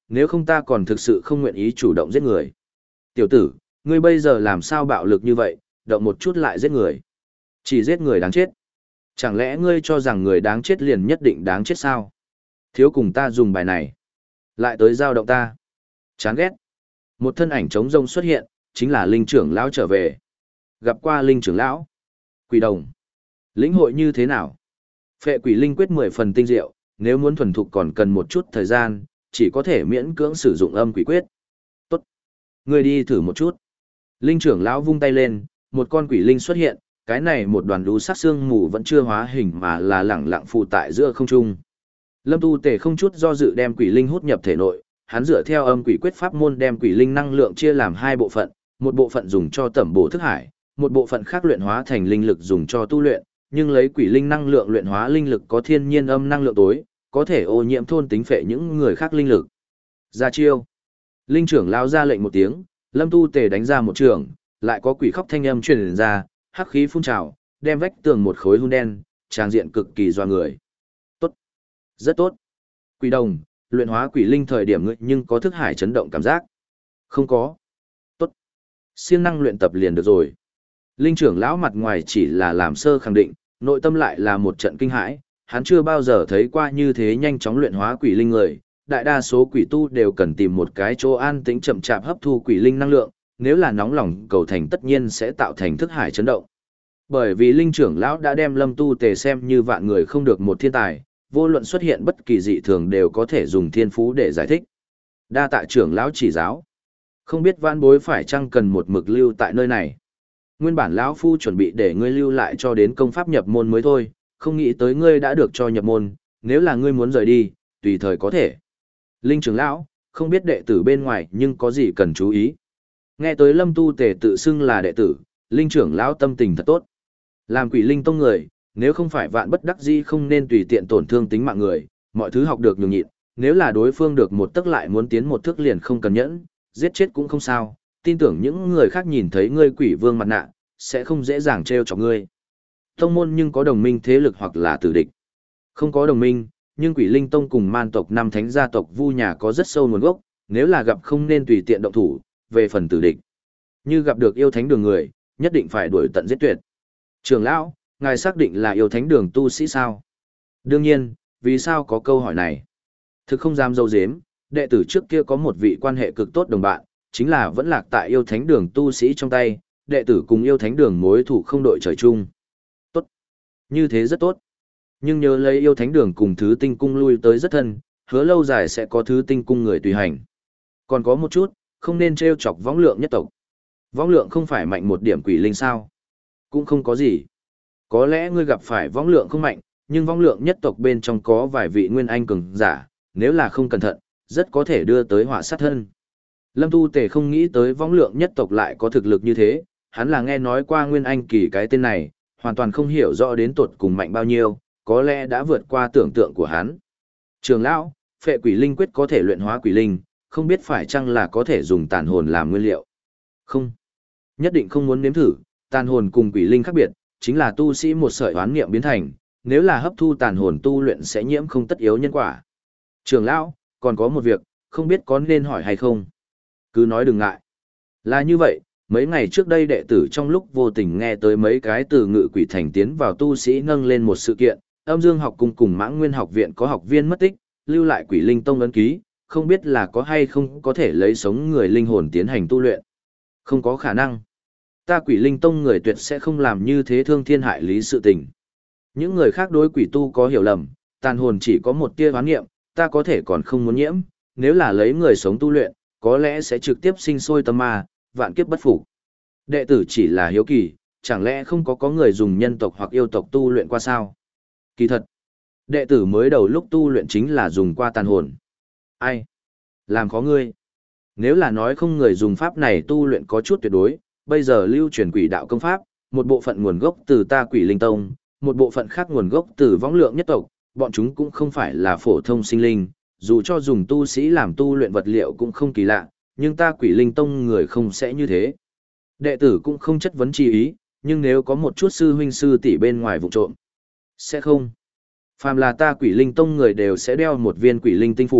A: nếu không ta còn thực sự không nguyện ý chủ động giết người. Tiểu tử, ngươi bây giờ làm sao bạo lực như vậy, động một chút lại giết người. Chỉ giết người đáng chết. Chẳng lẽ ngươi cho rằng người đáng chết liền nhất định đáng chết sao? Thiếu cùng ta dùng bài này. Lại tới giao động ta. Chán ghét. Một thân ảnh trống rông xuất hiện, chính là linh trưởng lão trở về. Gặp qua linh trưởng lão. Quỷ đồng. Lĩnh hội như thế nào? Phệ quỷ linh quyết mười phần tinh diệu, nếu muốn thuần thục còn cần một chút thời gian, chỉ có thể miễn cưỡng sử dụng âm quỷ quyết. Tốt. Ngươi đi thử một chút. Linh trưởng lão vung tay lên, một con quỷ linh xuất hiện, cái này một đoàn đú sắc xương mù vẫn chưa hóa hình mà là lẳng lặng phù tại giữa không trung. Lâm Tu Tề không chút do dự đem quỷ linh hút nhập thể nội, hắn dựa theo âm quỷ quyết pháp môn đem quỷ linh năng lượng chia làm hai bộ phận, một bộ phận dùng cho tẩm bổ thức hải, một bộ phận khác luyện hóa thành linh lực dùng cho tu luyện, nhưng lấy quỷ linh năng lượng luyện hóa linh lực có thiên nhiên âm năng lượng tối, có thể ô nhiễm thôn tính phệ những người khác linh lực. Ra chiêu. Linh trưởng lao ra lệnh một tiếng, Lâm Tu Tề đánh ra một trường, lại có quỷ khóc thanh âm truyền ra, hắc khí phun trào, đem vách tường một khối hun đen, tràng diện cực kỳ doa người. Tốt. Rất tốt. Quỷ đồng, luyện hóa quỷ linh thời điểm ngươi nhưng có thức hải chấn động cảm giác. Không có. Tốt. Siêng năng luyện tập liền được rồi. Linh trưởng lão mặt ngoài chỉ là làm sơ khẳng định, nội tâm lại là một trận kinh hãi, hắn chưa bao giờ thấy qua như thế nhanh chóng luyện hóa quỷ linh người, đại đa số quỷ tu đều cần tìm một cái chỗ an tĩnh chậm chạp hấp thu quỷ linh năng lượng, nếu là nóng lòng cầu thành tất nhiên sẽ tạo thành thức hải chấn động. Bởi vì linh trưởng lão đã đem Lâm Tu Tề xem như vạn người không được một thiên tài, vô luận xuất hiện bất kỳ dị thường đều có thể dùng thiên phú để giải thích. Đa tạ trưởng lão chỉ giáo. Không biết vãn bối phải chăng cần một mực lưu tại nơi này. Nguyên bản lão phu chuẩn bị để ngươi lưu lại cho đến công pháp nhập môn mới thôi, không nghĩ tới ngươi đã được cho nhập môn, nếu là ngươi muốn rời đi, tùy thời có thể. Linh trưởng lão, không biết đệ tử bên ngoài nhưng có gì cần chú ý. Nghe tới Lâm Tu Tề tự xưng là đệ tử, linh trưởng lão tâm tình thật tốt. Làm quỷ linh tông người, nếu không phải vạn bất đắc dĩ không nên tùy tiện tổn thương tính mạng người, mọi thứ học được nhường nhịn, nếu là đối phương được một tức lại muốn tiến một thước liền không cần nhẫn, giết chết cũng không sao, tin tưởng những người khác nhìn thấy ngươi quỷ vương mặt nạ, sẽ không dễ dàng trêu chọc ngươi. Tông môn nhưng có đồng minh thế lực hoặc là tử địch. Không có đồng minh, nhưng quỷ linh tông cùng man tộc năm thánh gia tộc vu nhà có rất sâu nguồn gốc, nếu là gặp không nên tùy tiện động thủ, về phần tử địch. Như gặp được yêu thánh đường người, nhất định phải đuổi tận giết tuyệt. Trưởng lão, ngài xác định là yêu thánh đường tu sĩ sao? Đương nhiên, vì sao có câu hỏi này? Thực không dám dâu dếm, đệ tử trước kia có một vị quan hệ cực tốt đồng bạn, chính là vẫn lạc tại yêu thánh đường tu sĩ trong tay, đệ tử cùng yêu thánh đường mối thủ không đội trời chung. Tốt. Như thế rất tốt. Nhưng nhớ lấy yêu thánh đường cùng thứ tinh cung lui tới rất thân, hứa lâu dài sẽ có thứ tinh cung người tùy hành. Còn có một chút, không nên trêu chọc võng lượng nhất tộc. Võng lượng không phải mạnh một điểm quỷ linh sao? Cũng không có gì. Có lẽ ngươi gặp phải võng lượng không mạnh, nhưng võng lượng nhất tộc bên trong có vài vị nguyên anh cường giả, nếu là không cẩn thận, rất có thể đưa tới họa sát thân. Lâm Tu Tề không nghĩ tới võng lượng nhất tộc lại có thực lực như thế, hắn là nghe nói qua nguyên anh kỳ cái tên này, hoàn toàn không hiểu rõ đến tột cùng mạnh bao nhiêu, có lẽ đã vượt qua tưởng tượng của hắn. Trường lão, phệ quỷ linh quyết có thể luyện hóa quỷ linh, không biết phải chăng là có thể dùng tàn hồn làm nguyên liệu. Không, nhất định không muốn nếm thử, tàn hồn cùng quỷ linh khác biệt, chính là tu sĩ một sợi oán niệm biến thành, nếu là hấp thu tàn hồn tu luyện sẽ nhiễm không tất yếu nhân quả. Trường lão, còn có một việc, không biết có nên hỏi hay không? Cứ nói đừng ngại. Là như vậy, mấy ngày trước đây đệ tử trong lúc vô tình nghe tới mấy cái từ ngự quỷ thành tiến vào tu sĩ nâng lên một sự kiện, âm dương học cung cùng mãng nguyên học viện có học viên mất tích, lưu lại quỷ linh tông ấn ký, không biết là có hay không có thể lấy sống người linh hồn tiến hành tu luyện. Không có khả năng. Ta quỷ linh tông người tuyệt sẽ không làm như thế thương thiên hại lý sự tình. Những người khác đối quỷ tu có hiểu lầm, tàn hồn chỉ có một tia hoán nghiệm, ta có thể còn không muốn nhiễm, nếu là lấy người sống tu luyện, có lẽ sẽ trực tiếp sinh sôi tâm ma, vạn kiếp bất phục. Đệ tử chỉ là hiếu kỳ, chẳng lẽ không có có người dùng nhân tộc hoặc yêu tộc tu luyện qua sao? Kỳ thật, đệ tử mới đầu lúc tu luyện chính là dùng qua tàn hồn. Ai? Làm khó ngươi. Nếu là nói không người dùng pháp này tu luyện có chút tuyệt đối, bây giờ lưu truyền quỷ đạo công pháp, một bộ phận nguồn gốc từ ta quỷ linh tông, một bộ phận khác nguồn gốc từ võng lượng nhất tộc, bọn chúng cũng không phải là phổ thông sinh linh, dù cho dùng tu sĩ làm tu luyện vật liệu cũng không kỳ lạ, nhưng ta quỷ linh tông người không sẽ như thế. Đệ tử cũng không chất vấn chi ý, nhưng nếu có một chút sư huynh sư tỷ bên ngoài vụ trộm, sẽ không. Phàm là ta quỷ linh tông người đều sẽ đeo một viên quỷ linh tinh phủ,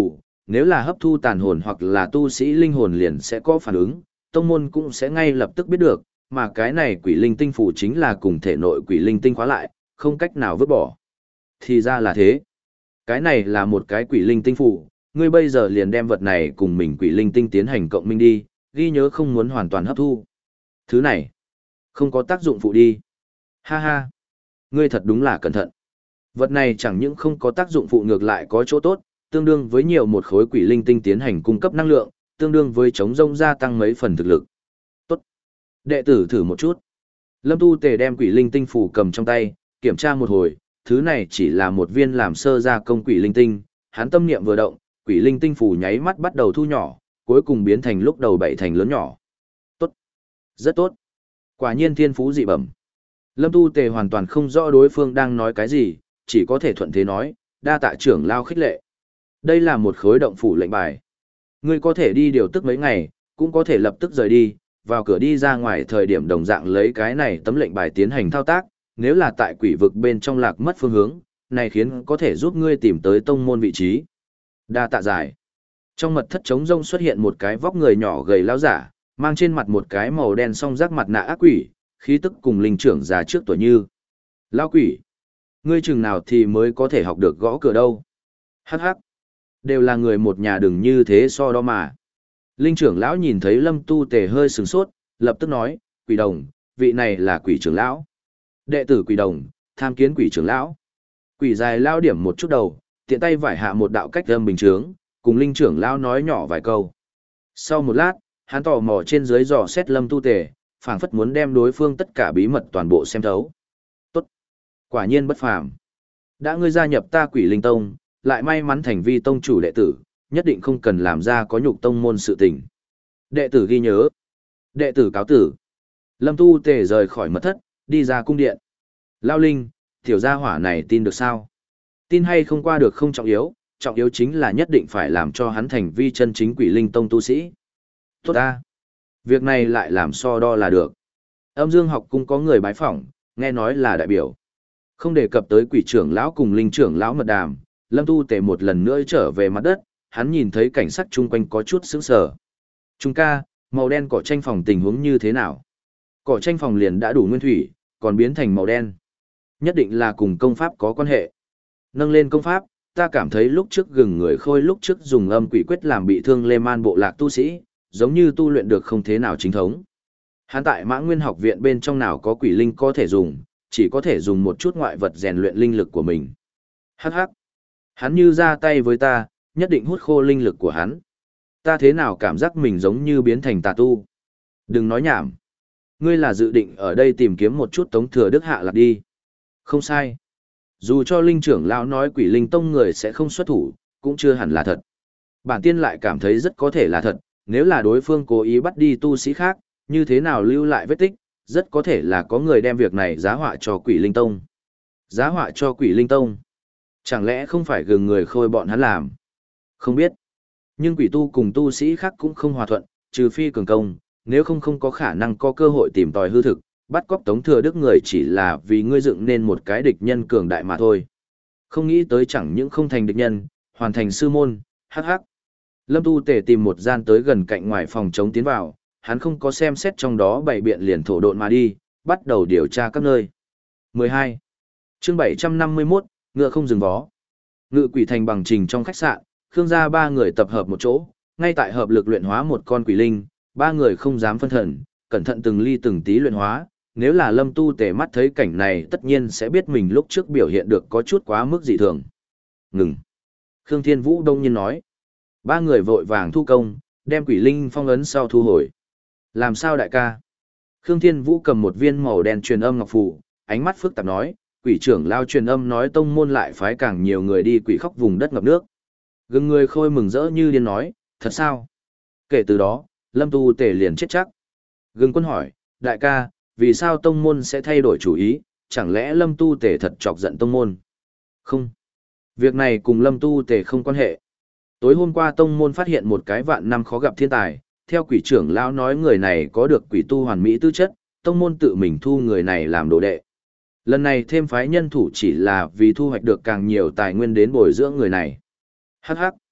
A: nếu là hấp thu tàn hồn hoặc là tu sĩ linh hồn liền sẽ có phản ứng, tông môn cũng sẽ ngay lập tức biết được, mà cái này quỷ linh tinh phủ chính là cùng thể nội quỷ linh tinh khóa lại, không cách nào vứt bỏ. Thì ra là thế. Cái này là một cái quỷ linh tinh phủ, ngươi bây giờ liền đem vật này cùng mình quỷ linh tinh tiến hành cộng minh đi, ghi nhớ không muốn hoàn toàn hấp thu. Thứ này, không có tác dụng phụ đi. Ha ha, ngươi thật đúng là cẩn thận. Vật này chẳng những không có tác dụng phụ ngược lại có chỗ tốt, tương đương với nhiều một khối quỷ linh tinh tiến hành cung cấp năng lượng, tương đương với chống rông gia tăng mấy phần thực lực. Tốt. Đệ tử thử một chút. Lâm Tu Tề đem quỷ linh tinh phủ cầm trong tay, kiểm tra một hồi, thứ này chỉ là một viên làm sơ gia công quỷ linh tinh, hắn tâm niệm vừa động, quỷ linh tinh phủ nháy mắt bắt đầu thu nhỏ, cuối cùng biến thành lúc đầu bảy thành lớn nhỏ. Tốt. Rất tốt. Quả nhiên thiên phú dị bẩm. Lâm Tu Tề hoàn toàn không rõ đối phương đang nói cái gì, chỉ có thể thuận thế nói, đa tạ trưởng lao khích lệ. Đây là một khối động phủ lệnh bài. Ngươi có thể đi điều tức mấy ngày, cũng có thể lập tức rời đi, vào cửa đi ra ngoài thời điểm đồng dạng lấy cái này tấm lệnh bài tiến hành thao tác, nếu là tại quỷ vực bên trong lạc mất phương hướng, này khiến có thể giúp ngươi tìm tới tông môn vị trí. Đa tạ giải. Trong mật thất trống rông xuất hiện một cái vóc người nhỏ gầy lão giả, mang trên mặt một cái màu đen song rác mặt nạ ác quỷ, khí tức cùng linh trưởng già trước tuổi như. Lão quỷ, ngươi chừng nào thì mới có thể học được gõ cửa đâu? Hắc hắc, đều là người một nhà đừng như thế so đo mà. Linh trưởng lão nhìn thấy Lâm Tu Tề hơi sửng sốt, lập tức nói, quỷ đồng, vị này là quỷ trưởng lão. Đệ tử quỷ đồng, tham kiến quỷ trưởng lão. Quỷ dài lao điểm một chút đầu, tiện tay vải hạ một đạo cách âm bình chướng, cùng linh trưởng lão nói nhỏ vài câu. Sau một lát, hắn tò mò trên dưới dò xét Lâm Tu Tề, phảng phất muốn đem đối phương tất cả bí mật toàn bộ xem thấu. Tốt, quả nhiên bất phàm. Đã ngươi gia nhập ta Quỷ Linh Tông, lại may mắn thành vi tông chủ đệ tử, nhất định không cần làm ra có nhục tông môn sự tình. Đệ tử ghi nhớ. Đệ tử cáo tử. Lâm Tu Tề rời khỏi mật thất, đi ra cung điện. Lao Linh, tiểu gia hỏa này tin được sao? Tin hay không qua được không trọng yếu, trọng yếu chính là nhất định phải làm cho hắn thành vi chân chính Quỷ Linh Tông tu sĩ. Tốt ta. Việc này lại làm so đo là được. Âm Dương học cung có người bái phỏng, nghe nói là đại biểu. Không đề cập tới quỷ trưởng lão cùng linh trưởng lão mật đàm, Lâm Tu Tề một lần nữa trở về mặt đất, hắn nhìn thấy cảnh sắc chung quanh có chút sững sờ. Trung ca, màu đen cỏ tranh phòng tình huống như thế nào? Cỏ tranh phòng liền đã đủ nguyên thủy, còn biến thành màu đen. Nhất định là cùng công pháp có quan hệ. Nâng lên công pháp, ta cảm thấy lúc trước gừng người khôi lúc trước dùng âm quỷ quyết làm bị thương Lê Man bộ lạc tu sĩ, giống như tu luyện được không thế nào chính thống. Hắn tại Mã Nguyên học viện bên trong nào có quỷ linh có thể dùng, chỉ có thể dùng một chút ngoại vật rèn luyện linh lực của mình. Hắc hắc. Hắn như ra tay với ta, nhất định hút khô linh lực của hắn. Ta thế nào cảm giác mình giống như biến thành tà tu. Đừng nói nhảm. Ngươi là dự định ở đây tìm kiếm một chút Tống Thừa Đức hạ lạc đi. Không sai. Dù cho linh trưởng lão nói Quỷ Linh Tông người sẽ không xuất thủ, cũng chưa hẳn là thật. Bản tiên lại cảm thấy rất có thể là thật, nếu là đối phương cố ý bắt đi tu sĩ khác, như thế nào lưu lại vết tích, rất có thể là có người đem việc này giá họa cho Quỷ Linh Tông. Giá họa cho Quỷ Linh Tông? Chẳng lẽ không phải gừng người khôi bọn hắn làm? Không biết. Nhưng quỷ tu cùng tu sĩ khác cũng không hòa thuận, trừ phi cường công, nếu không không có khả năng có cơ hội tìm tòi hư thực, bắt cóc Tống Thừa Đức người chỉ là vì ngươi dựng nên một cái địch nhân cường đại mà thôi. Không nghĩ tới chẳng những không thành địch nhân, hoàn thành sư môn, hắc hắc. Lâm Tu Tề tìm một gian tới gần cạnh ngoài phòng chống tiến vào, hắn không có xem xét trong đó bày biện liền thổ độn mà đi, bắt đầu điều tra các nơi. mười hai. Chương bảy trăm năm mươi mốt, ngựa không dừng vó. Ngự quỷ thành bằng trình trong khách sạn, Khương gia ba người tập hợp một chỗ, ngay tại hợp lực luyện hóa một con quỷ linh, ba người không dám phân thần, cẩn thận từng ly từng tí luyện hóa, nếu là Lâm Tu Tề mắt thấy cảnh này tất nhiên sẽ biết mình lúc trước biểu hiện được có chút quá mức dị thường. Ngừng. Khương Thiên Vũ đông nhiên nói. Ba người vội vàng thu công, đem quỷ linh phong ấn sau thu hồi. Làm sao đại ca? Khương Thiên Vũ cầm một viên màu đen truyền âm ngọc phù, ánh mắt phức tạp nói, quỷ trưởng lao truyền âm nói tông môn lại phái càng nhiều người đi quỷ khóc vùng đất ngập nước. Gừng người khôi mừng rỡ như điên nói, thật sao? Kể từ đó, Lâm Tu Tề liền chết chắc. Gừng quân hỏi, đại ca, vì sao tông môn sẽ thay đổi chủ ý, chẳng lẽ Lâm Tu Tề thật chọc giận tông môn? Không. Việc này cùng Lâm Tu Tề không quan hệ. Tối hôm qua tông môn phát hiện một cái vạn năm khó gặp thiên tài, theo quỷ trưởng lão nói người này có được quỷ tu hoàn mỹ tư chất, tông môn tự mình thu người này làm đồ đệ. Lần này thêm phái nhân thủ chỉ là vì thu hoạch được càng nhiều tài nguyên đến bồi dưỡng người này. Hắc hắc.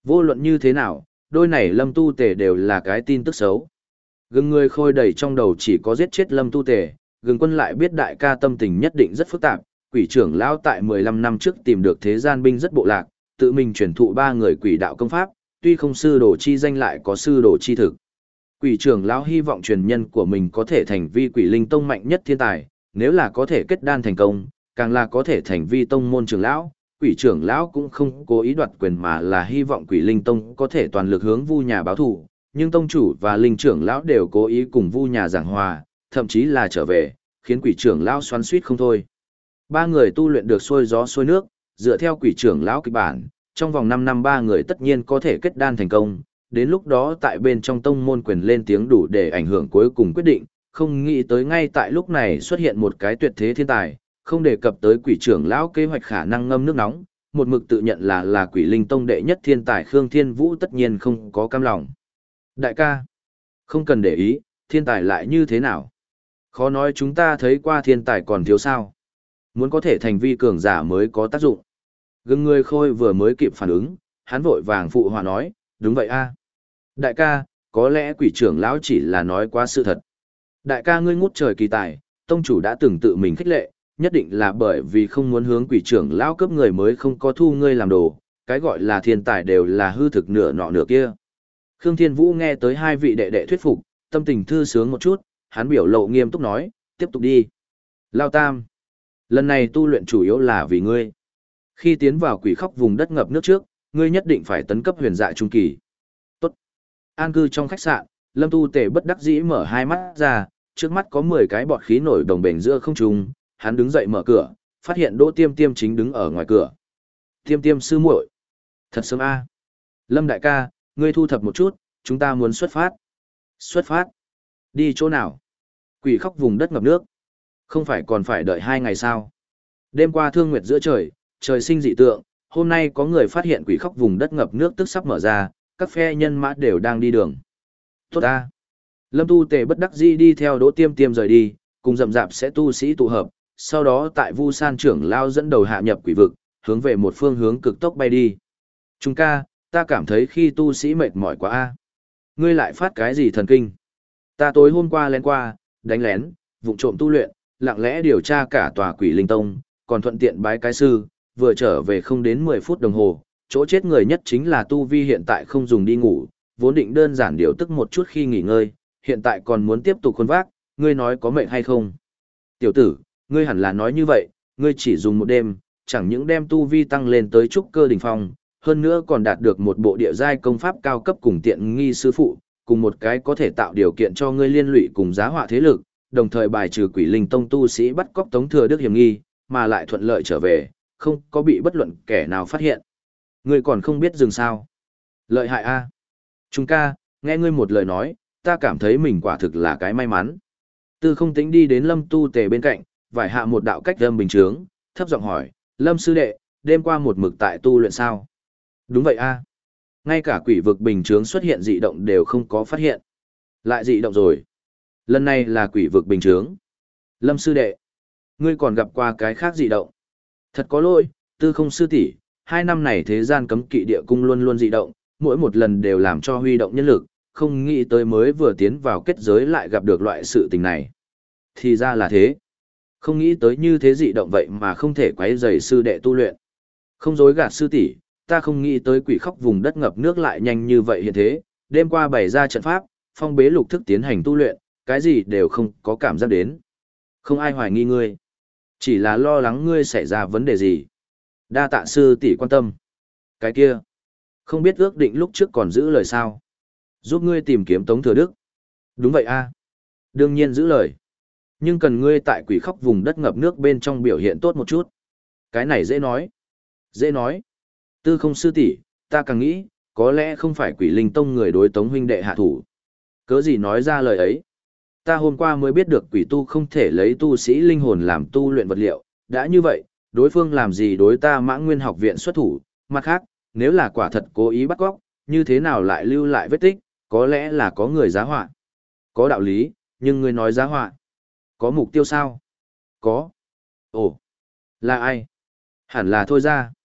A: Vô luận như thế nào, đôi này Lâm Tu Tề đều là cái tin tức xấu. Gừng người khôi đầy trong đầu chỉ có giết chết Lâm Tu Tề, gừng quân lại biết đại ca tâm tình nhất định rất phức tạp, quỷ trưởng lão tại mười lăm năm trước tìm được thế gian binh rất bộ lạc, tự mình truyền thụ ba người quỷ đạo công pháp, tuy không sư đồ chi danh lại có sư đồ chi thực. Quỷ trưởng lão hy vọng truyền nhân của mình có thể thành vi quỷ linh tông mạnh nhất thiên tài, nếu là có thể kết đan thành công, càng là có thể thành vi tông môn trưởng lão. Quỷ trưởng lão cũng không cố ý đoạt quyền mà là hy vọng quỷ linh tông có thể toàn lực hướng vu nhà báo thù, nhưng tông chủ và linh trưởng lão đều cố ý cùng vu nhà giảng hòa, thậm chí là trở về, khiến quỷ trưởng lão xoắn xuýt không thôi. Ba người tu luyện được xuôi gió xuôi nước, dựa theo quỷ trưởng lão kịch bản, trong vòng năm năm ba người tất nhiên có thể kết đan thành công, đến lúc đó tại bên trong tông môn quyền lên tiếng đủ để ảnh hưởng cuối cùng quyết định, không nghĩ tới ngay tại lúc này xuất hiện một cái tuyệt thế thiên tài, không đề cập tới quỷ trưởng lão kế hoạch khả năng ngâm nước nóng, một mực tự nhận là là quỷ linh tông đệ nhất thiên tài Khương Thiên Vũ tất nhiên không có cam lòng. Đại ca, không cần để ý, thiên tài lại như thế nào? Khó nói chúng ta thấy qua thiên tài còn thiếu sao? Muốn có thể thành vi cường giả mới có tác dụng. Gừng người khôi vừa mới kịp phản ứng, hắn vội vàng phụ họa nói, đúng vậy a. Đại ca, có lẽ quỷ trưởng lão chỉ là nói quá sự thật. Đại ca ngươi ngút trời kỳ tài, tông chủ đã từng tự mình khích lệ, nhất định là bởi vì không muốn hướng quỷ trưởng lão cấp người mới không có thu ngươi làm đồ, cái gọi là thiên tài đều là hư thực nửa nọ nửa kia. Khương Thiên Vũ nghe tới hai vị đệ đệ thuyết phục, tâm tình thư sướng một chút, hắn biểu lộ nghiêm túc nói, tiếp tục đi. Lao Tam, lần này tu luyện chủ yếu là vì ngươi. Khi tiến vào quỷ khóc vùng đất ngập nước trước, ngươi nhất định phải tấn cấp huyền dạ trung kỳ. Tốt. An cư trong khách sạn, Lâm Tu Tề bất đắc dĩ mở hai mắt ra, trước mắt có mười cái bọt khí nổi đồng bền giữa không trung, hắn đứng dậy mở cửa, phát hiện Đỗ Tiêm Tiêm chính đứng ở ngoài cửa. Tiêm Tiêm sư muội, thật sớm a. Lâm đại ca, ngươi thu thập một chút, chúng ta muốn xuất phát. Xuất phát? Đi chỗ nào? Quỷ khóc vùng đất ngập nước. Không phải còn phải đợi hai ngày sao? Đêm qua thương nguyệt giữa trời, trời sinh dị tượng, hôm nay có người phát hiện quỷ khóc vùng đất ngập nước tức sắp mở ra, các phe nhân mã đều đang đi đường. Tốt ta. Lâm Tu Tề bất đắc dĩ đi theo Đỗ Tiêm Tiêm rời đi, cùng rậm rạp sẽ tu sĩ tụ hợp, sau đó tại Vu San trưởng lao dẫn đầu hạ nhập quỷ vực, hướng về một phương hướng cực tốc bay đi. Trung ca, ta cảm thấy khi tu sĩ mệt mỏi quá a. Ngươi lại phát cái gì thần kinh? Ta tối hôm qua lén qua, đánh lén, vụng trộm tu luyện, lặng lẽ điều tra cả tòa quỷ linh tông, còn thuận tiện bái cái sư, vừa trở về không đến mười phút đồng hồ, chỗ chết người nhất chính là tu vi hiện tại không dùng đi ngủ, vốn định đơn giản điều tức một chút khi nghỉ ngơi, hiện tại còn muốn tiếp tục khuôn vác, ngươi nói có mệnh hay không? Tiểu tử, ngươi hẳn là nói như vậy, ngươi chỉ dùng một đêm, chẳng những đem tu vi tăng lên tới trúc cơ đỉnh phong, hơn nữa còn đạt được một bộ địa giai công pháp cao cấp cùng tiện nghi sư phụ, cùng một cái có thể tạo điều kiện cho ngươi liên lụy cùng giá họa thế lực, đồng thời bài trừ quỷ linh tông tu sĩ bắt cóc Tống Thừa Đức hiểm nghi, mà lại thuận lợi trở về, không có bị bất luận kẻ nào phát hiện. Ngươi còn không biết dừng sao? Lợi hại a. Trung ca, nghe ngươi một lời nói, ta cảm thấy mình quả thực là cái may mắn. Tư Không Tĩnh đi đến Lâm Tu Tề bên cạnh, vải hạ một đạo cách âm bình chướng, thấp giọng hỏi, Lâm sư đệ, đêm qua một mực tại tu luyện sao? Đúng vậy a. Ngay cả quỷ vực bình chướng xuất hiện dị động đều không có phát hiện. Lại dị động rồi. Lần này là quỷ vực bình chướng. Lâm sư đệ, ngươi còn gặp qua cái khác dị động. Thật có lỗi, Tư Không sư tỷ, hai năm này thế gian cấm kỵ địa cung luôn luôn dị động, mỗi một lần đều làm cho huy động nhân lực, không nghĩ tới mới vừa tiến vào kết giới lại gặp được loại sự tình này. Thì ra là thế. Không nghĩ tới như thế dị động vậy mà không thể quấy rầy sư đệ tu luyện. Không dối gạt sư tỷ, ta không nghĩ tới quỷ khóc vùng đất ngập nước lại nhanh như vậy hiện thế, đêm qua bày ra trận pháp, phong bế lục thức tiến hành tu luyện, cái gì đều không có cảm giác đến. Không ai hoài nghi ngươi, chỉ là lo lắng ngươi xảy ra vấn đề gì. Đa tạ sư tỷ quan tâm. Cái kia, không biết ước định lúc trước còn giữ lời sao? Giúp ngươi tìm kiếm Tống Thừa Đức. Đúng vậy a. Đương nhiên giữ lời. Nhưng cần ngươi tại quỷ khóc vùng đất ngập nước bên trong biểu hiện tốt một chút. Cái này dễ nói. Dễ nói. Tư Không sư tỷ, ta càng nghĩ, có lẽ không phải quỷ linh tông người đối Tống huynh đệ hạ thủ. Cớ gì nói ra lời ấy? Ta hôm qua mới biết được quỷ tu không thể lấy tu sĩ linh hồn làm tu luyện vật liệu. Đã như vậy, đối phương làm gì đối ta Mãng Nguyên học viện xuất thủ? Mặt khác, nếu là quả thật cố ý bắt cóc, như thế nào lại lưu lại vết tích, có lẽ là có người giá họa. Có đạo lý, nhưng ngươi nói giá họa. Có mục tiêu sao? Có. Ồ, là ai? Hẳn là Thôi Ra.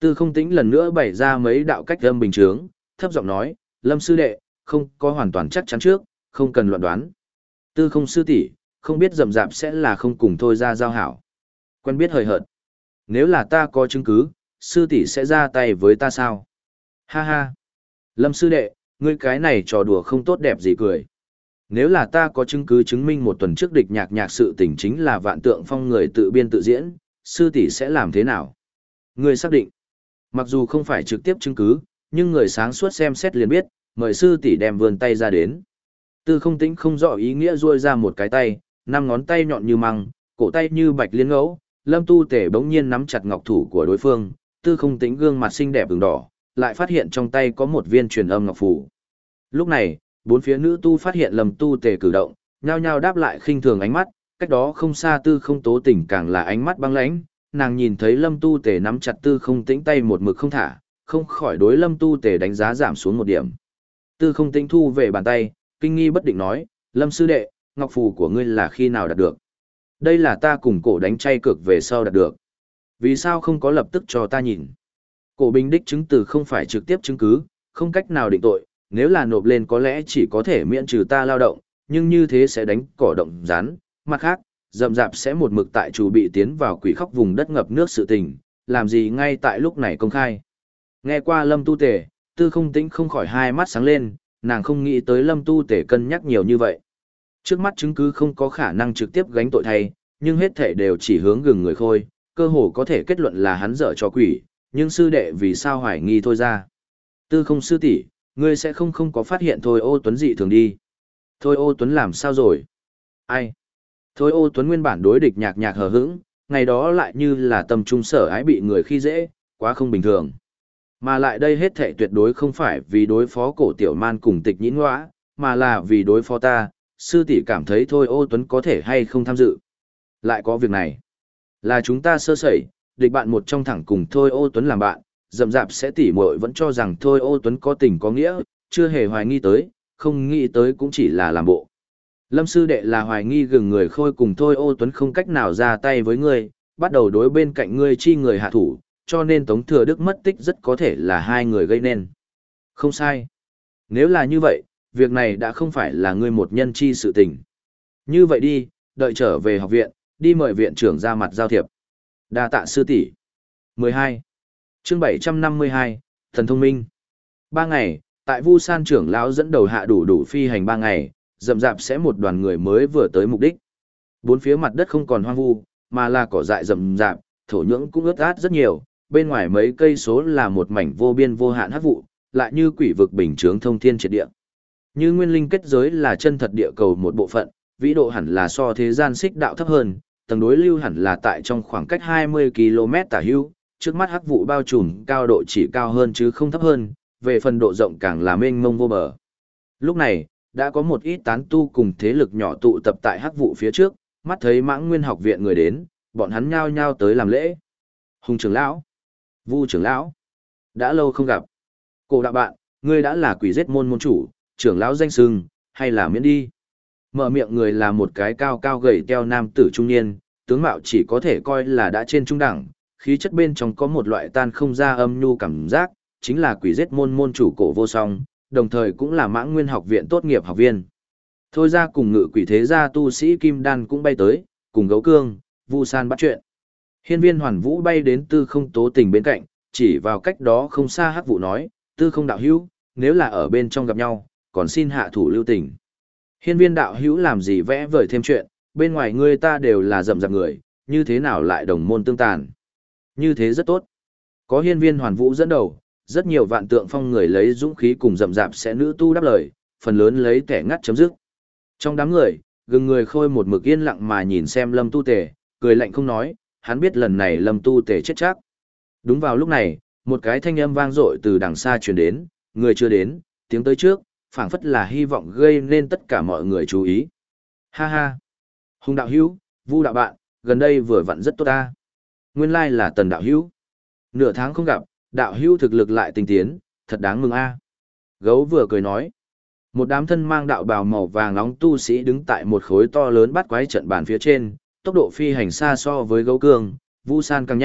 A: Tư Không Tĩnh lần nữa bày ra mấy đạo cách âm bình chướng, thấp giọng nói, Lâm sư đệ, không có hoàn toàn chắc chắn trước, không cần loạn đoán. Tư Không sư tỷ, không biết rậm rạp sẽ là không cùng thôi ra giao hảo. Quen biết hời hợt. Nếu là ta có chứng cứ, sư tỷ sẽ ra tay với ta sao? Ha ha. Lâm sư đệ, ngươi cái này trò đùa không tốt đẹp gì cười. Nếu là ta có chứng cứ chứng minh một tuần trước địch nhạc nhạc sự tình chính là vạn tượng phong người tự biên tự diễn, sư tỷ sẽ làm thế nào? Ngươi xác định. Mặc dù không phải trực tiếp chứng cứ, nhưng người sáng suốt xem xét liền biết, mời sư tỷ đem vươn tay ra đến. Tư Không Tĩnh không rõ ý nghĩa duỗi ra một cái tay, năm ngón tay nhọn như măng, cổ tay như bạch liên ngẫu, Lâm Tu Tể bỗng nhiên nắm chặt ngọc thủ của đối phương, Tư Không Tĩnh gương mặt xinh đẹp ửng đỏ, lại phát hiện trong tay có một viên truyền âm ngọc phù. Lúc này, bốn phía nữ tu phát hiện Lâm Tu Tể cử động, nhao nhao đáp lại khinh thường ánh mắt, cách đó không xa Tư Không Tố Tỉnh càng là ánh mắt băng lãnh, nàng nhìn thấy Lâm Tu Tể nắm chặt Tư Không Tĩnh tay một mực không thả, không khỏi đối Lâm Tu Tể đánh giá giảm xuống một điểm. Tư Không Tĩnh thu về bàn tay, kinh nghi bất định nói, Lâm sư đệ, ngọc phù của ngươi là khi nào đạt được? Đây là ta cùng cổ đánh chay cược về sau đạt được. Vì sao không có lập tức cho ta nhìn? Cổ bình đích chứng từ không phải trực tiếp chứng cứ, không cách nào định tội, nếu là nộp lên có lẽ chỉ có thể miễn trừ ta lao động, nhưng như thế sẽ đánh cỏ động rán. Mặt khác, rậm rạp sẽ một mực tại chủ bị tiến vào quỷ khóc vùng đất ngập nước sự tình, làm gì ngay tại lúc này công khai. Nghe qua Lâm Tu Tể, Tư Không Tĩnh không khỏi hai mắt sáng lên, nàng không nghĩ tới Lâm Tu Tể cân nhắc nhiều như vậy. Trước mắt chứng cứ không có khả năng trực tiếp gánh tội thay, nhưng hết thể đều chỉ hướng gừng người khôi, cơ hồ có thể kết luận là hắn dở cho quỷ, nhưng sư đệ vì sao hoài nghi thôi ra. Tư Không sư tỷ, ngươi sẽ không không có phát hiện Thôi Ô Tuấn dị thường đi. Thôi Ô Tuấn làm sao rồi? Ai? Thôi Ô Tuấn nguyên bản đối địch nhạc nhạc hờ hững, ngày đó lại như là tâm trung sở ái bị người khi dễ, quá không bình thường. Mà lại đây hết thể tuyệt đối không phải vì đối phó cổ tiểu man cùng tịch nhĩn ngõa, mà là vì đối phó ta, sư tỷ cảm thấy Thôi Ô Tuấn có thể hay không tham dự. Lại có việc này. Là chúng ta sơ sẩy, địch bạn một trong thẳng cùng Thôi Ô Tuấn làm bạn, dậm dạp sẽ tỉ muội vẫn cho rằng Thôi Ô Tuấn có tình có nghĩa, chưa hề hoài nghi tới, không nghĩ tới cũng chỉ là làm bộ. Lâm sư đệ là hoài nghi gừng người khôi cùng Thôi Ô Tuấn không cách nào ra tay với ngươi, bắt đầu đối bên cạnh ngươi chi người hạ thủ, cho nên Tống Thừa Đức mất tích rất có thể là hai người gây nên. Không sai. Nếu là như vậy, việc này đã không phải là ngươi một nhân chi sự tình. Như vậy đi, đợi trở về học viện, đi mời viện trưởng ra mặt giao thiệp. Đa tạ sư tỷ. mười hai. Chương bảy trăm năm mươi hai, Thần Thông Minh. Ba ngày, tại Vu San trưởng lão dẫn đầu hạ đủ đủ phi hành ba ngày, rậm rạp sẽ một đoàn người mới vừa tới mục đích. Bốn phía mặt đất không còn hoang vu, mà là cỏ dại rậm rạp, thổ nhưỡng cũng ướt át rất nhiều, bên ngoài mấy cây số là một mảnh vô biên vô hạn hắc vụ, lại như quỷ vực bình chướng thông thiên triệt địa. Như nguyên linh kết giới là chân thật địa cầu một bộ phận, vĩ độ hẳn là so thế gian xích đạo thấp hơn, tầng đối lưu hẳn là tại trong khoảng cách hai mươi ki lô mét tả hữu, trước mắt hắc vụ bao trùm cao độ chỉ cao hơn chứ không thấp hơn, về phần độ rộng càng là mênh mông vô bờ. Lúc này, đã có một ít tán tu cùng thế lực nhỏ tụ tập tại hắc vụ phía trước, mắt thấy Mãng Nguyên học viện người đến, bọn hắn nhao nhao tới làm lễ. Hùng trưởng lão, Vu trưởng lão, đã lâu không gặp. Cổ đạo bạn, ngươi đã là quỷ giết môn môn chủ, trưởng lão danh sưng, hay là miễn đi. Mở miệng người là một cái cao cao gầy teo nam tử trung niên, tướng mạo chỉ có thể coi là đã trên trung đẳng, khí chất bên trong có một loại tan không ra âm nhu cảm giác, chính là quỷ giết môn môn chủ Cổ Vô Song, đồng thời cũng là Mãng Nguyên học viện tốt nghiệp học viên. Thôi ra cùng ngự quỷ thế gia tu sĩ Kim Đan cũng bay tới, cùng Gấu Cương, Vu San bắt chuyện. Hiên Viên Hoàn Vũ bay đến Tư Không Tố Tình bên cạnh, chỉ vào cách đó không xa hắc vụ nói, Tư Không đạo hữu, nếu là ở bên trong gặp nhau, còn xin hạ thủ lưu tình. Hiên Viên đạo hữu làm gì vẽ vời thêm chuyện, bên ngoài ngươi ta đều là rậm rạp người, như thế nào lại đồng môn tương tàn. Như thế rất tốt. Có Hiên Viên Hoàn Vũ dẫn đầu, rất nhiều vạn tượng phong người lấy dũng khí cùng rậm rạp sẽ nữ tu đáp lời, phần lớn lấy kẻ ngắt chấm dứt. Trong đám người, gừng người khôi một mực yên lặng mà nhìn xem Lâm Tu Tề, cười lạnh không nói, hắn biết lần này Lâm Tu Tề chết chắc. Đúng vào lúc này, một cái thanh âm vang dội từ đằng xa truyền đến, người chưa đến, tiếng tới trước, phảng phất là hy vọng gây nên tất cả mọi người chú ý. Ha ha! Hùng đạo hữu, Vu đạo bạn, gần đây vừa vặn rất tốt ta. Nguyên lai là Tần đạo hữu. Nửa tháng không gặp, đạo hữu thực lực lại tinh tiến, thật đáng mừng a. Gấu vừa cười nói. Một đám thân mang đạo bào màu vàng nóng tu sĩ đứng tại một khối to lớn bắt quái trận bàn phía trên, tốc độ phi hành xa so với Gấu Cương, Vu San càng nhanh,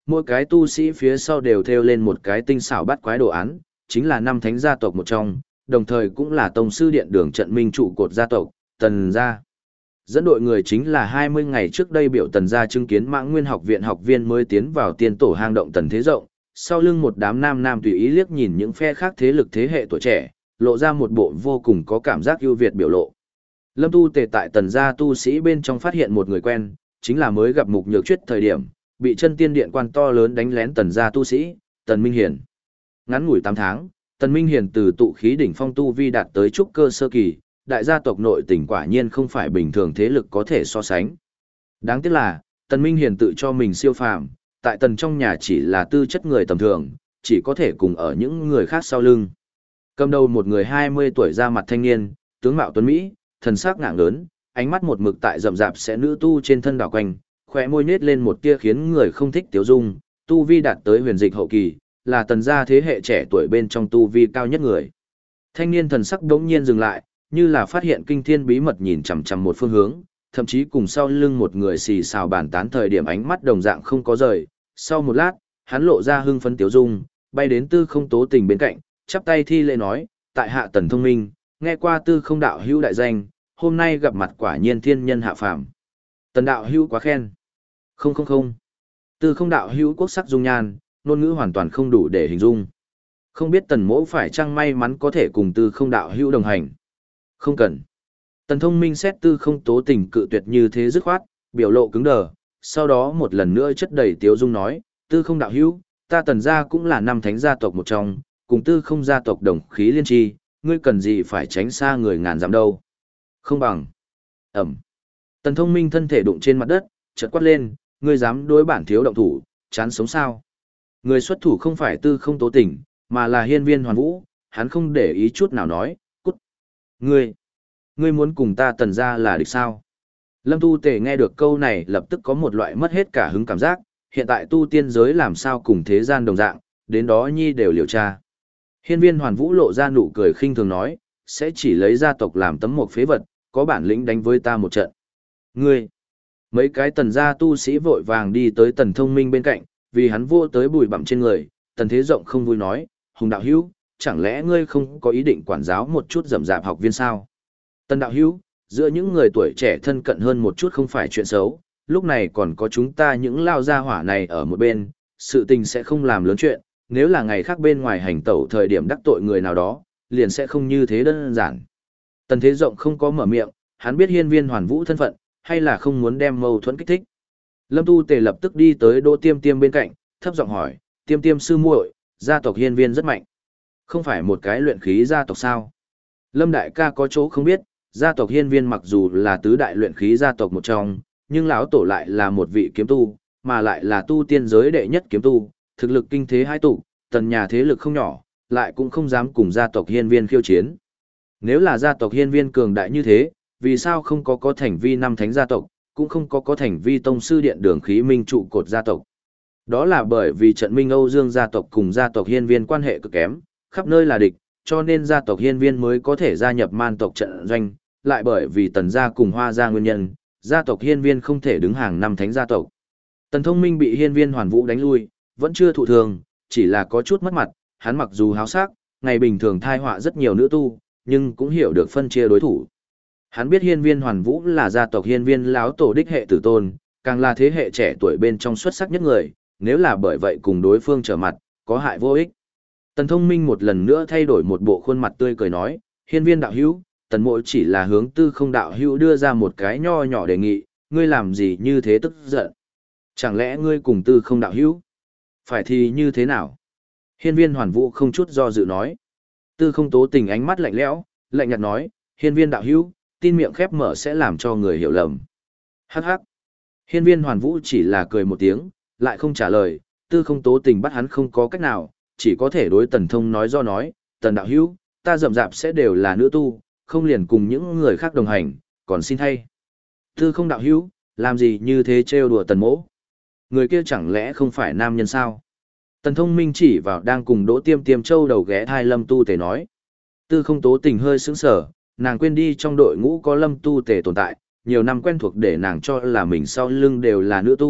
A: mỗi cái tu sĩ phía sau đều thêu lên một cái tinh xảo bắt quái đồ án, chính là năm thánh gia tộc một trong, đồng thời cũng là tông sư điện đường trận minh trụ cột gia tộc, Tần gia. Dẫn đội người chính là hai mươi ngày trước đây biểu Tần gia chứng kiến Mãng Nguyên học viện học viên mới tiến vào tiên tổ hang động Tần Thế Rộng, sau lưng một đám nam nam tùy ý liếc nhìn những phe khác thế lực thế hệ tuổi trẻ, lộ ra một bộ vô cùng có cảm giác ưu việt biểu lộ. Lâm Tu Tề tại Tần gia tu sĩ bên trong phát hiện một người quen, chính là mới gặp Mục Nhược Chuyết thời điểm, bị chân tiên điện quan to lớn đánh lén Tần gia tu sĩ, Tần Minh Hiển. Ngắn ngủi tám tháng, Tần Minh Hiển từ tụ khí đỉnh phong tu vi đạt tới trúc cơ sơ kỳ, đại gia tộc nội tình quả nhiên không phải bình thường thế lực có thể so sánh. Đáng tiếc là, Tần Minh Hiển tự cho mình siêu phàm, tại Tần trong nhà chỉ là tư chất người tầm thường, chỉ có thể cùng ở những người khác sau lưng. Cầm đầu một người hai mươi tuổi ra mặt thanh niên, tướng mạo tuấn Mỹ, thần sắc ngạng lớn, ánh mắt một mực tại rậm rạp sẽ nữ tu trên thân đảo quanh, khóe môi nhếch lên một tia khiến người không thích tiếu dung, tu vi đạt tới huyền dịch hậu kỳ, là Tần gia thế hệ trẻ tuổi bên trong tu vi cao nhất người. Thanh niên thần sắc đống nhiên dừng lại, như là phát hiện kinh thiên bí mật nhìn chằm chằm một phương hướng, thậm chí cùng sau lưng một người xì xào bàn tán thời điểm ánh mắt đồng dạng không có rời. Sau một lát, hắn lộ ra hưng phấn tiếu dung, bay đến Tư Không Tố Tình bên cạnh, chắp tay thi lễ nói, tại hạ Tần thông minh, nghe qua Tư Không đạo hữu đại danh, hôm nay gặp mặt quả nhiên thiên nhân hạ phàm. Tần đạo hữu quá khen. Không không không. Tư Không đạo hữu quốc sắc dung nhan, ngôn ngữ hoàn toàn không đủ để hình dung. Không biết Tần mỗ phải chăng may mắn có thể cùng Tư Không đạo hữu đồng hành. Không cần. Tần thông minh xét Tư Không Tố Tình cự tuyệt như thế dứt khoát, biểu lộ cứng đờ, sau đó một lần nữa chất đầy tiếu dung nói, Tư Không đạo hữu, ta Tần gia cũng là năm thánh gia tộc một trong, cùng Tư Không gia tộc đồng khí liên tri, ngươi cần gì phải tránh xa người ngàn dặm đâu. Không bằng. Ẩm. Tần thông minh thân thể đụng trên mặt đất, chợt quát lên, ngươi dám đối bản thiếu động thủ, chán sống sao. Người xuất thủ không phải Tư Không Tố Tình, mà là Hiên Viên Hoàn Vũ, hắn không để ý chút nào nói, cút. Ngươi, ngươi muốn cùng ta Tần gia là địch sao? Lâm Tu Tề nghe được câu này lập tức có một loại mất hết cả hứng cảm giác, hiện tại tu tiên giới làm sao cùng thế gian đồng dạng, đến đó nhi đều liều tra. Hiên Viên Hoàn Vũ lộ ra nụ cười khinh thường nói, sẽ chỉ lấy gia tộc làm tấm mộc phế vật, có bản lĩnh đánh với ta một trận. Ngươi, mấy cái Tần gia tu sĩ vội vàng đi tới Tần thông minh bên cạnh, vì hắn vô tới bụi bặm trên người, Tần Thế Rộng không vui nói, Hùng đạo hữu, chẳng lẽ ngươi không có ý định quản giáo một chút rậm rạp học viên sao? Tần đạo hữu, giữa những người tuổi trẻ thân cận hơn một chút không phải chuyện xấu, lúc này còn có chúng ta những lao gia hỏa này ở một bên, sự tình sẽ không làm lớn chuyện, nếu là ngày khác bên ngoài hành tẩu thời điểm đắc tội người nào đó, liền sẽ không như thế đơn giản. Tần Thế Rộng không có mở miệng, hắn biết Hiên Viên Hoàn Vũ thân phận, hay là không muốn đem mâu thuẫn kích thích. Lâm Tu Tề lập tức đi tới Đỗ Tiêm Tiêm bên cạnh, thấp giọng hỏi, Tiêm Tiêm sư muội, gia tộc Hiên Viên rất mạnh. Không phải một cái luyện khí gia tộc sao? Lâm đại ca có chỗ không biết, gia tộc Hiên Viên mặc dù là tứ đại luyện khí gia tộc một trong, nhưng lão tổ lại là một vị kiếm tu, mà lại là tu tiên giới đệ nhất kiếm tu, thực lực kinh thế hai tụ, Tần nhà thế lực không nhỏ, lại cũng không dám cùng gia tộc Hiên Viên khiêu chiến. Nếu là gia tộc Hiên Viên cường đại như thế, vì sao không có có thành vi năm thánh gia tộc, cũng không có có thành vi tông sư điện đường khí minh trụ cột gia tộc. Đó là bởi vì trận minh Âu Dương gia tộc cùng gia tộc Hiên Viên quan hệ cực kém, khắp nơi là địch, cho nên gia tộc Hiên Viên mới có thể gia nhập man tộc trận doanh, lại bởi vì Tần gia cùng Hoa gia nguyên nhân, gia tộc Hiên Viên không thể đứng hàng năm thánh gia tộc. Tần Thông Minh bị Hiên Viên Hoàn Vũ đánh lui, vẫn chưa thụ thường, chỉ là có chút mất mặt, hắn mặc dù háo sắc, ngày bình thường thai họa rất nhiều nữ tu, nhưng cũng hiểu được phân chia đối thủ. Hắn biết Hiên Viên Hoàn Vũ là gia tộc Hiên Viên lão tổ đích hệ tử tôn, càng là thế hệ trẻ tuổi bên trong xuất sắc nhất người, nếu là bởi vậy cùng đối phương trở mặt, có hại vô ích. Tần Thông Minh một lần nữa thay đổi một bộ khuôn mặt tươi cười nói, Hiên Viên đạo hữu, Tần mộ chỉ là hướng Tư Không đạo hữu đưa ra một cái nho nhỏ đề nghị, ngươi làm gì như thế tức giận? Chẳng lẽ ngươi cùng Tư Không đạo hữu? Phải thì như thế nào? Hiên Viên Hoàn Vũ không chút do dự nói. Tư Không Tố Tình ánh mắt lạnh lẽo, lạnh nhạt nói, Hiên Viên đạo hữu, tin miệng khép mở sẽ làm cho người hiểu lầm. Hắc hắc. Hiên Viên Hoàn Vũ chỉ là cười một tiếng, lại không trả lời, Tư Không Tố Tình bắt hắn không có cách nào, chỉ có thể đối Tần Thông nói do nói, Tần đạo hữu, ta rậm rạp sẽ đều là nữ tu, không liền cùng những người khác đồng hành, còn xin thay. Tư Không đạo hữu, làm gì như thế trêu đùa Tần mỗ? Người kia chẳng lẽ không phải nam nhân sao? Tần Thông Minh chỉ vào đang cùng Đỗ Tiêm Tiêm Châu đầu ghé thai Lâm Tu Tề nói. Tư Không Tố Tình hơi sững sờ, nàng quên đi trong đội ngũ có Lâm Tu Tề tồn tại, nhiều năm quen thuộc để nàng cho là mình sau lưng đều là nữ tu,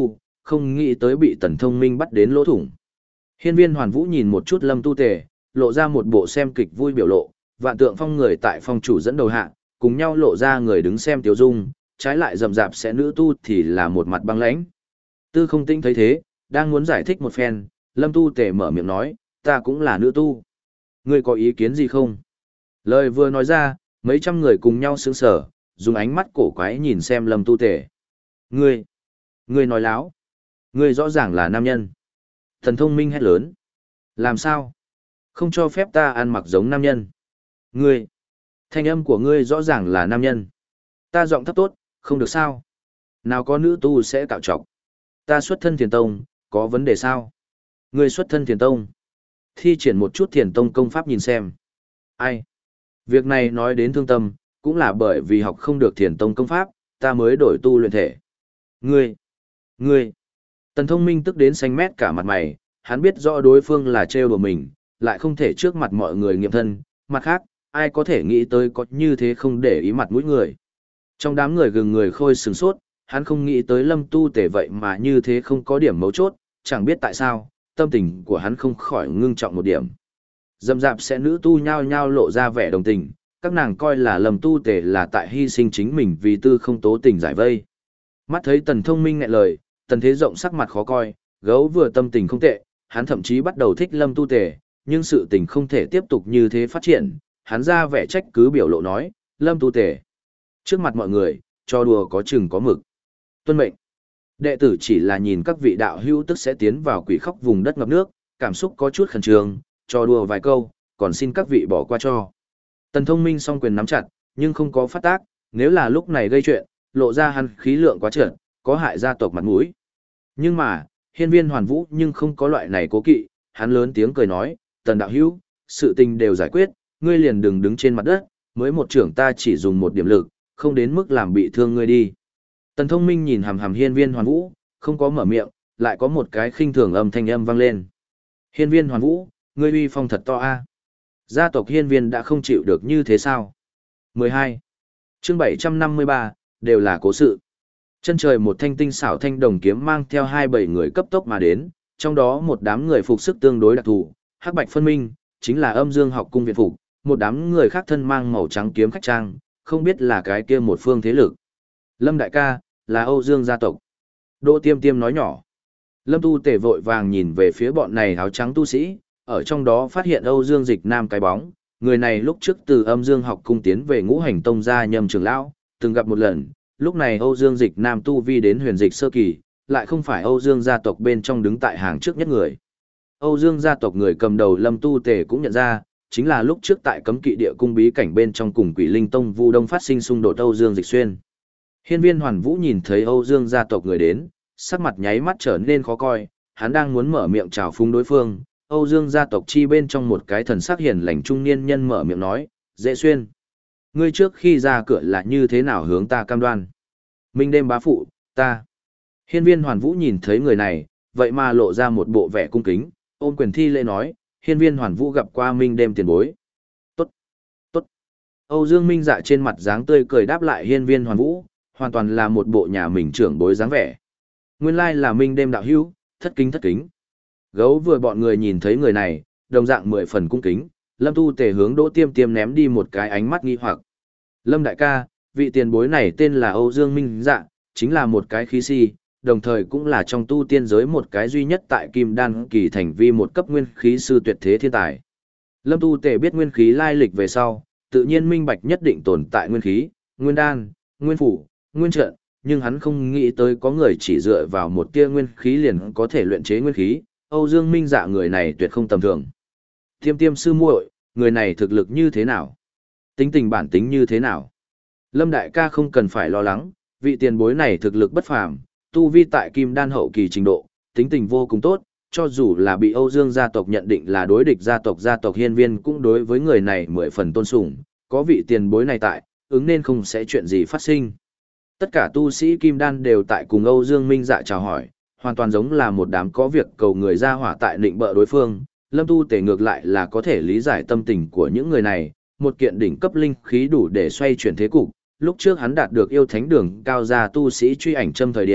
A: không nghĩ tới bị Tần Thông Minh bắt đến lỗ thủng. Hiên Viên Hoàn Vũ nhìn một chút Lâm Tu Tề, lộ ra một bộ xem kịch vui biểu lộ, Vạn Tượng Phong người tại phong chủ dẫn đầu hạ, cùng nhau lộ ra người đứng xem tiêu dung, trái lại rầm rạp sẽ nữ tu thì là một mặt băng lãnh. Tư Không Tĩnh thấy thế, đang muốn giải thích một phen, Lâm Tu Tề mở miệng nói, ta cũng là nữ tu. Ngươi có ý kiến gì không? Lời vừa nói ra, mấy trăm người cùng nhau sững sờ, dùng ánh mắt cổ quái nhìn xem Lâm Tu Tề. Ngươi, ngươi nói láo. Ngươi rõ ràng là nam nhân. Thần Thông Minh hét lớn. Làm sao? Không cho phép ta ăn mặc giống nam nhân. Ngươi, thanh âm của ngươi rõ ràng là nam nhân. Ta giọng thấp tốt, không được sao? Nào có nữ tu sẽ cạo trọc. Ta xuất thân Thiền Tông, có vấn đề sao? Ngươi xuất thân Thiền Tông. Thi triển một chút Thiền Tông công pháp nhìn xem. Ai? Việc này nói đến thương tâm, cũng là bởi vì học không được Thiền Tông công pháp, ta mới đổi tu luyện thể. Ngươi, ngươi. Tần Thông Minh tức đến xanh mét cả mặt mày, hắn biết rõ đối phương là trêu đùa mình, lại không thể trước mặt mọi người nghiệm thân, mặt khác, ai có thể nghĩ tới có như thế không để ý mặt mũi người. Trong đám người gừng người khôi sừng sốt, hắn không nghĩ tới Lâm Tu Tề vậy mà như thế không có điểm mấu chốt, chẳng biết tại sao, tâm tình của hắn không khỏi ngưng trọng một điểm. Dầm dạp sẽ nữ tu nhao nhao lộ ra vẻ đồng tình, các nàng coi là Lâm Tu Tề là tại hy sinh chính mình vì tư không tố tình giải vây. Mắt thấy Tần Thông Minh nghẹn lời, Tần Thế Rộng sắc mặt khó coi, gấu vừa tâm tình không tệ, hắn thậm chí bắt đầu thích Lâm Tu Tề, nhưng sự tình không thể tiếp tục như thế phát triển, hắn ra vẻ trách cứ biểu lộ nói, Lâm Tu Tề. Trước mặt mọi người, cho đùa có chừng có mực. Tuân mệnh. Đệ tử chỉ là nhìn các vị đạo hữu tức sẽ tiến vào quỷ khóc vùng đất ngập nước, cảm xúc có chút khẩn trương, cho đùa vài câu, còn xin các vị bỏ qua cho. Tần Thông Minh song quyền nắm chặt, nhưng không có phát tác, nếu là lúc này gây chuyện, lộ ra hắn khí lượng quá trợn, có hại gia tộc mặt mũi. Nhưng mà, Hiên Viên Hoàn Vũ nhưng không có loại này cố kỵ, hắn lớn tiếng cười nói, Tần đạo hữu, sự tình đều giải quyết, ngươi liền đừng đứng trên mặt đất, mới một trưởng ta chỉ dùng một điểm lực, không đến mức làm bị thương ngươi đi. Tần Thông Minh nhìn hằm hằm Hiên Viên Hoàn Vũ, không có mở miệng, lại có một cái khinh thường âm thanh âm vang lên. Hiên Viên Hoàn Vũ, ngươi uy phong thật to a. Gia tộc Hiên Viên đã không chịu được như thế sao? mười hai. Chương bảy trăm năm mươi ba, đều là cố sự. Chân trời một thanh tinh xảo thanh đồng kiếm mang theo hai bảy người cấp tốc mà đến, trong đó một đám người phục sức tương đối đặc thù, hắc bạch phân minh, chính là Âm Dương học cung viện phục, một đám người khác thân mang màu trắng kiếm khách trang, không biết là cái kia một phương thế lực. Lâm đại ca, là Âu Dương gia tộc. Đỗ Tiêm Tiêm nói nhỏ. Lâm Tu Tề vội vàng nhìn về phía bọn này áo trắng tu sĩ, ở trong đó phát hiện Âu Dương Dịch Nam cái bóng, người này lúc trước từ Âm Dương học cung tiến về Ngũ Hành Tông gia nhâm trưởng lão, từng gặp một lần, lúc này Âu Dương Dịch Nam tu vi đến huyền dịch sơ kỳ, lại không phải Âu Dương gia tộc bên trong đứng tại hàng trước nhất người. Âu Dương gia tộc người cầm đầu Lâm Tu Tề cũng nhận ra, chính là lúc trước tại cấm kỵ địa cung bí cảnh bên trong cùng Quỷ Linh Tông Vu Đông phát sinh xung đột Âu Dương Dịch Xuyên. Hiên Viên Hoàn Vũ nhìn thấy Âu Dương gia tộc người đến, sắc mặt nháy mắt trở nên khó coi, hắn đang muốn mở miệng chào phúng đối phương, Âu Dương gia tộc chi bên trong một cái thần sắc hiền lành trung niên nhân mở miệng nói, "Dễ Xuyên, ngươi trước khi ra cửa là như thế nào hướng ta cam đoan?" Minh đêm bá phụ, ta. Hiên Viên Hoàn Vũ nhìn thấy người này, vậy mà lộ ra một bộ vẻ cung kính, ôm quyền thi lễ nói, Hiên Viên Hoàn Vũ gặp qua Minh đêm tiền bối. Tốt, tốt. Âu Dương Minh Dạ trên mặt dáng tươi cười đáp lại Hiên Viên Hoàn Vũ, hoàn toàn là một bộ nhà mình trưởng bối dáng vẻ. Nguyên lai là Minh đêm đạo hữu, thất kính thất kính. Gấu vừa bọn người nhìn thấy người này, đồng dạng mười phần cung kính, Lâm Tu Tề hướng Đỗ Tiêm Tiêm ném đi một cái ánh mắt nghi hoặc. Lâm đại ca, vị tiền bối này tên là Âu Dương Minh Dạ, chính là một cái khí si, đồng thời cũng là trong tu tiên giới một cái duy nhất tại Kim Đan kỳ thành vi một cấp nguyên khí sư tuyệt thế thiên tài. Lâm Tu Tề biết nguyên khí lai lịch về sau, tự nhiên minh bạch nhất định tồn tại nguyên khí, nguyên đan, nguyên phủ, nguyên trận, nhưng hắn không nghĩ tới có người chỉ dựa vào một tia nguyên khí liền có thể luyện chế nguyên khí, Âu Dương Minh Dạ người này tuyệt không tầm thường. Tiêm Tiêm sư muội, người này thực lực như thế nào? Tính tình bản tính như thế nào? Lâm đại ca không cần phải lo lắng, vị tiền bối này thực lực bất phàm, tu vi tại Kim Đan hậu kỳ trình độ, tính tình vô cùng tốt, cho dù là bị Âu Dương gia tộc nhận định là đối địch gia tộc gia tộc Hiên Viên cũng đối với người này mười phần tôn sùng, có vị tiền bối này tại, ứng nên không sẽ chuyện gì phát sinh. Tất cả tu sĩ Kim Đan đều tại cùng Âu Dương Minh Dạ chào hỏi, hoàn toàn giống là một đám có việc cầu người ra hỏa tại định bợ đối phương, Lâm Tu Tề ngược lại là có thể lý giải tâm tình của những người này, một kiện đỉnh cấp linh khí đủ để xoay chuyển thế cục. Lúc trước hắn đạt được yêu thánh đường cao gia tu sĩ truy ảnh châm thời điểm,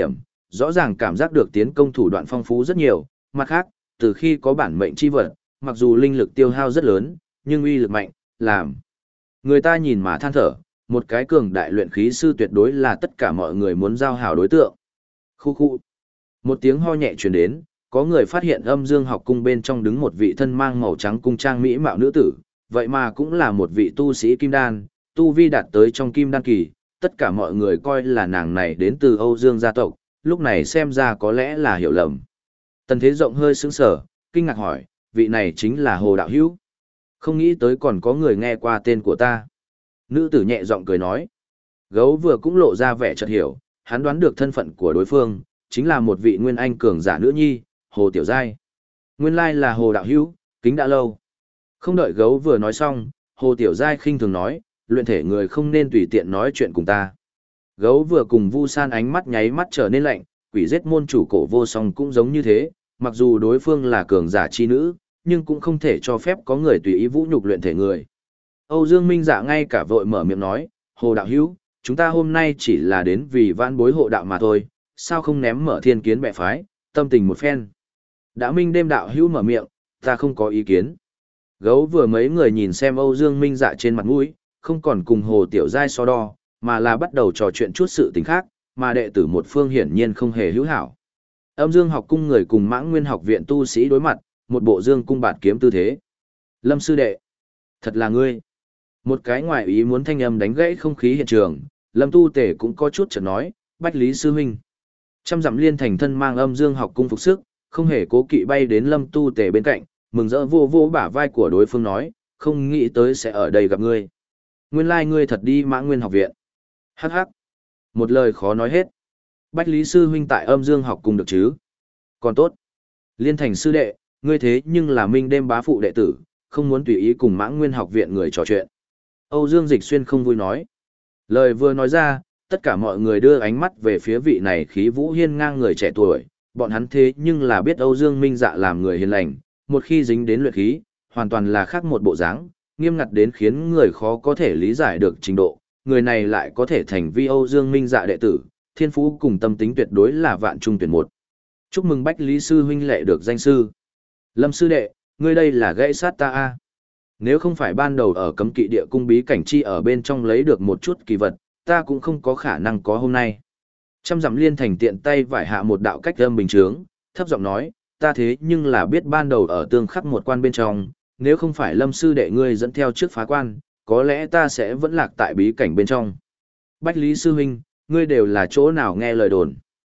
A: rõ ràng cảm giác được tiến công thủ đoạn phong phú rất nhiều, mặt khác, từ khi có bản mệnh chi vật, mặc dù linh lực tiêu hao rất lớn, nhưng uy lực mạnh, làm người ta nhìn mà than thở, một cái cường đại luyện khí sư tuyệt đối là tất cả mọi người muốn giao hảo đối tượng. Khu khu. Một tiếng ho nhẹ truyền đến, có người phát hiện âm dương học cung bên trong đứng một vị thân mang màu trắng cung trang mỹ mạo nữ tử, vậy mà cũng là một vị tu sĩ kim đan, tu vi đạt tới trong kim đan kỳ, tất cả mọi người coi là nàng này đến từ Âu Dương gia tộc, lúc này xem ra có lẽ là hiểu lầm. Tần Thế Rộng hơi sững sờ, kinh ngạc hỏi, vị này chính là Hồ Đạo Hữu. Không nghĩ tới còn có người nghe qua tên của ta. Nữ tử nhẹ giọng cười nói. Gấu vừa cũng lộ ra vẻ chợt hiểu, hắn đoán được thân phận của đối phương, chính là một vị nguyên anh cường giả nữ nhi, Hồ Tiểu Giai. Nguyên lai là Hồ Đạo Hữu, kính đã lâu. Không đợi gấu vừa nói xong, Hồ Tiểu Giai khinh thường nói, luyện thể người không nên tùy tiện nói chuyện cùng ta. Gấu vừa cùng Vu San ánh mắt nháy mắt trở nên lạnh, quỷ giết môn chủ Cổ Vô Song cũng giống như thế, mặc dù đối phương là cường giả chi nữ, nhưng cũng không thể cho phép có người tùy ý vũ nhục luyện thể người. Âu Dương Minh Dạ ngay cả vội mở miệng nói, Hồ Đạo Hữu, chúng ta hôm nay chỉ là đến vì vãn bối hộ đạo mà thôi, sao không ném mở thiên kiến bệ phái, tâm tình một phen. Đã Minh đêm đạo hữu mở miệng, ta không có ý kiến. Gấu vừa mấy người nhìn xem Âu Dương Minh Dạ trên mặt mũi, không còn cùng Hồ Tiểu Giai so đo, mà là bắt đầu trò chuyện chút sự tình khác, mà đệ tử một phương hiển nhiên không hề hữu hảo. Âm Dương học cung người cùng Mãng Nguyên học viện tu sĩ đối mặt, một bộ dương cung bạt kiếm tư thế. Lâm sư đệ, thật là ngươi. Một cái ngoại ý muốn thanh âm đánh gãy không khí hiện trường, Lâm Tu Tể cũng có chút chợt nói, Bách Lý sư huynh. Trăm dặm liên thành thân mang Âm Dương học cung phục sức, không hề cố kỵ bay đến Lâm Tu Tể bên cạnh, mừng rỡ vô vô bả vai của đối phương nói, không nghĩ tới sẽ ở đây gặp ngươi. Nguyên lai ngươi thật đi Mãng Nguyên học viện. Hắc hắc. Một lời khó nói hết. Bách Lý sư huynh tại Âm Dương học cung được chứ? Còn tốt. Liên thành sư đệ, ngươi thế nhưng là Minh đêm bá phụ đệ tử, không muốn tùy ý cùng Mãng Nguyên học viện người trò chuyện. Âu Dương Dịch Xuyên không vui nói. Lời vừa nói ra, tất cả mọi người đưa ánh mắt về phía vị này khí vũ hiên ngang người trẻ tuổi, bọn hắn thế nhưng là biết Âu Dương Minh Dạ làm người hiền lành, một khi dính đến luyện khí, hoàn toàn là khác một bộ dáng, nghiêm ngặt đến khiến người khó có thể lý giải được trình độ, người này lại có thể thành vi Âu Dương Minh Dạ đệ tử, thiên phú cùng tâm tính tuyệt đối là vạn trung tuyển một. Chúc mừng Bách Lý sư huynh lệ được danh sư. Lâm sư đệ, ngươi đây là gãy sát ta a. Nếu không phải ban đầu ở cấm kỵ địa cung bí cảnh chi ở bên trong lấy được một chút kỳ vật, ta cũng không có khả năng có hôm nay. Trăm dặm liên thành tiện tay vải hạ một đạo cách âm bình chướng, thấp giọng nói, ta thế nhưng là biết ban đầu ở tương khắc một quan bên trong, nếu không phải Lâm sư đệ ngươi dẫn theo trước phá quan, có lẽ ta sẽ vẫn lạc tại bí cảnh bên trong. Bách Lý sư huynh, ngươi đều là chỗ nào nghe lời đồn?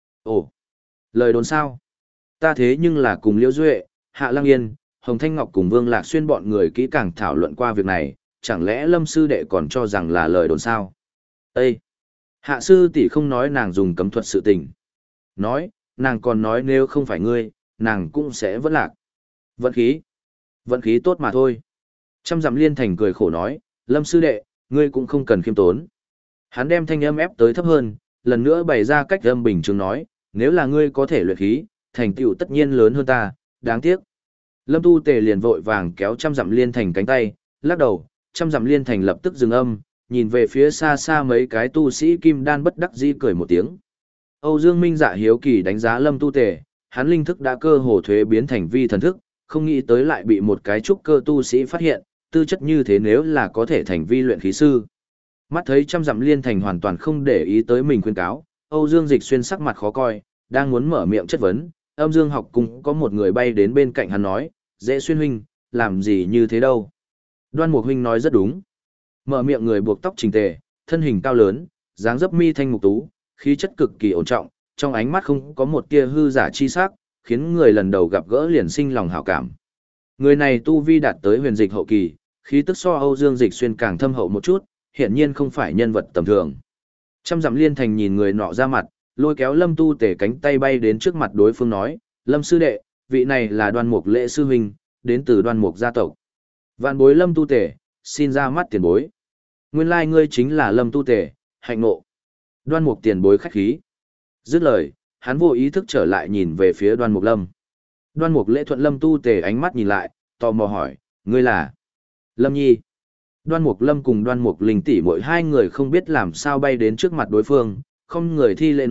A: Ồ, lời đồn sao? Ta thế nhưng là cùng Liễu Duệ, Hạ Lăng Yên, Hồng Thanh Ngọc cùng Vương Lạc Xuyên bọn người kỹ càng thảo luận qua việc này, chẳng lẽ Lâm sư đệ còn cho rằng là lời đồn sao? Ê! Hạ sư tỷ không nói nàng dùng cấm thuật sự tình. Nói, nàng còn nói nếu không phải ngươi, nàng cũng sẽ vẫn lạc. Vận khí. Vận khí tốt mà thôi. Trăm dặm liên thành cười khổ nói, Lâm sư đệ, ngươi cũng không cần khiêm tốn. Hắn đem thanh âm ép tới thấp hơn, lần nữa bày ra cách âm bình thường nói, nếu là ngươi có thể luyện khí, thành tựu tất nhiên lớn hơn ta, đáng tiếc. Lâm Tu Tề liền vội vàng kéo trăm dặm liên thành cánh tay, lắc đầu, trăm dặm liên thành lập tức dừng âm, nhìn về phía xa xa mấy cái tu sĩ kim đan bất đắc dĩ cười một tiếng. Âu Dương Minh Dạ hiếu kỳ đánh giá Lâm Tu Tề, hắn linh thức đã cơ hồ thuế biến thành vi thần thức, không nghĩ tới lại bị một cái trúc cơ tu sĩ phát hiện, tư chất như thế nếu là có thể thành vi luyện khí sư. Mắt thấy trăm dặm liên thành hoàn toàn không để ý tới mình khuyên cáo, Âu Dương Dịch Xuyên sắc mặt khó coi, đang muốn mở miệng chất vấn, Âm Dương học cùng có một người bay đến bên cạnh hắn nói, dễ Xuyên huynh, làm gì như thế đâu. Đoan Mục huynh nói rất đúng. Mở miệng người buộc tóc chỉnh tề, thân hình cao lớn, dáng dấp mi thanh mục tú, khí chất cực kỳ ổn trọng, trong ánh mắt không có một tia hư giả chi sắc, khiến người lần đầu gặp gỡ liền sinh lòng hảo cảm. Người này tu vi đạt tới huyền dịch hậu kỳ, khí tức so Âu Dương Dịch Xuyên càng thâm hậu một chút, hiển nhiên không phải nhân vật tầm thường. Trăm dặm liên thành nhìn người nọ ra mặt, lôi kéo Lâm Tu Tể cánh tay bay đến trước mặt đối phương nói, Lâm sư đệ, vị này là Đoan Mục Lễ sư huynh, đến từ Đoan Mục gia tộc. Vạn bối Lâm Tu Tể, xin ra mắt tiền bối. Nguyên lai ngươi chính là Lâm Tu Tể, hạnh ngộ. Đoan Mục tiền bối khách khí. Dứt lời, hắn vô ý thức trở lại nhìn về phía Đoan Mục Lâm. Đoan Mục Lễ thuận Lâm Tu Tể ánh mắt nhìn lại, tò mò hỏi, ngươi là Lâm Nhi. Đoan Mục Lâm cùng Đoan Mục Linh tỷ mỗi hai người không biết làm sao bay đến trước mặt đối phương, không người thi lễ nói,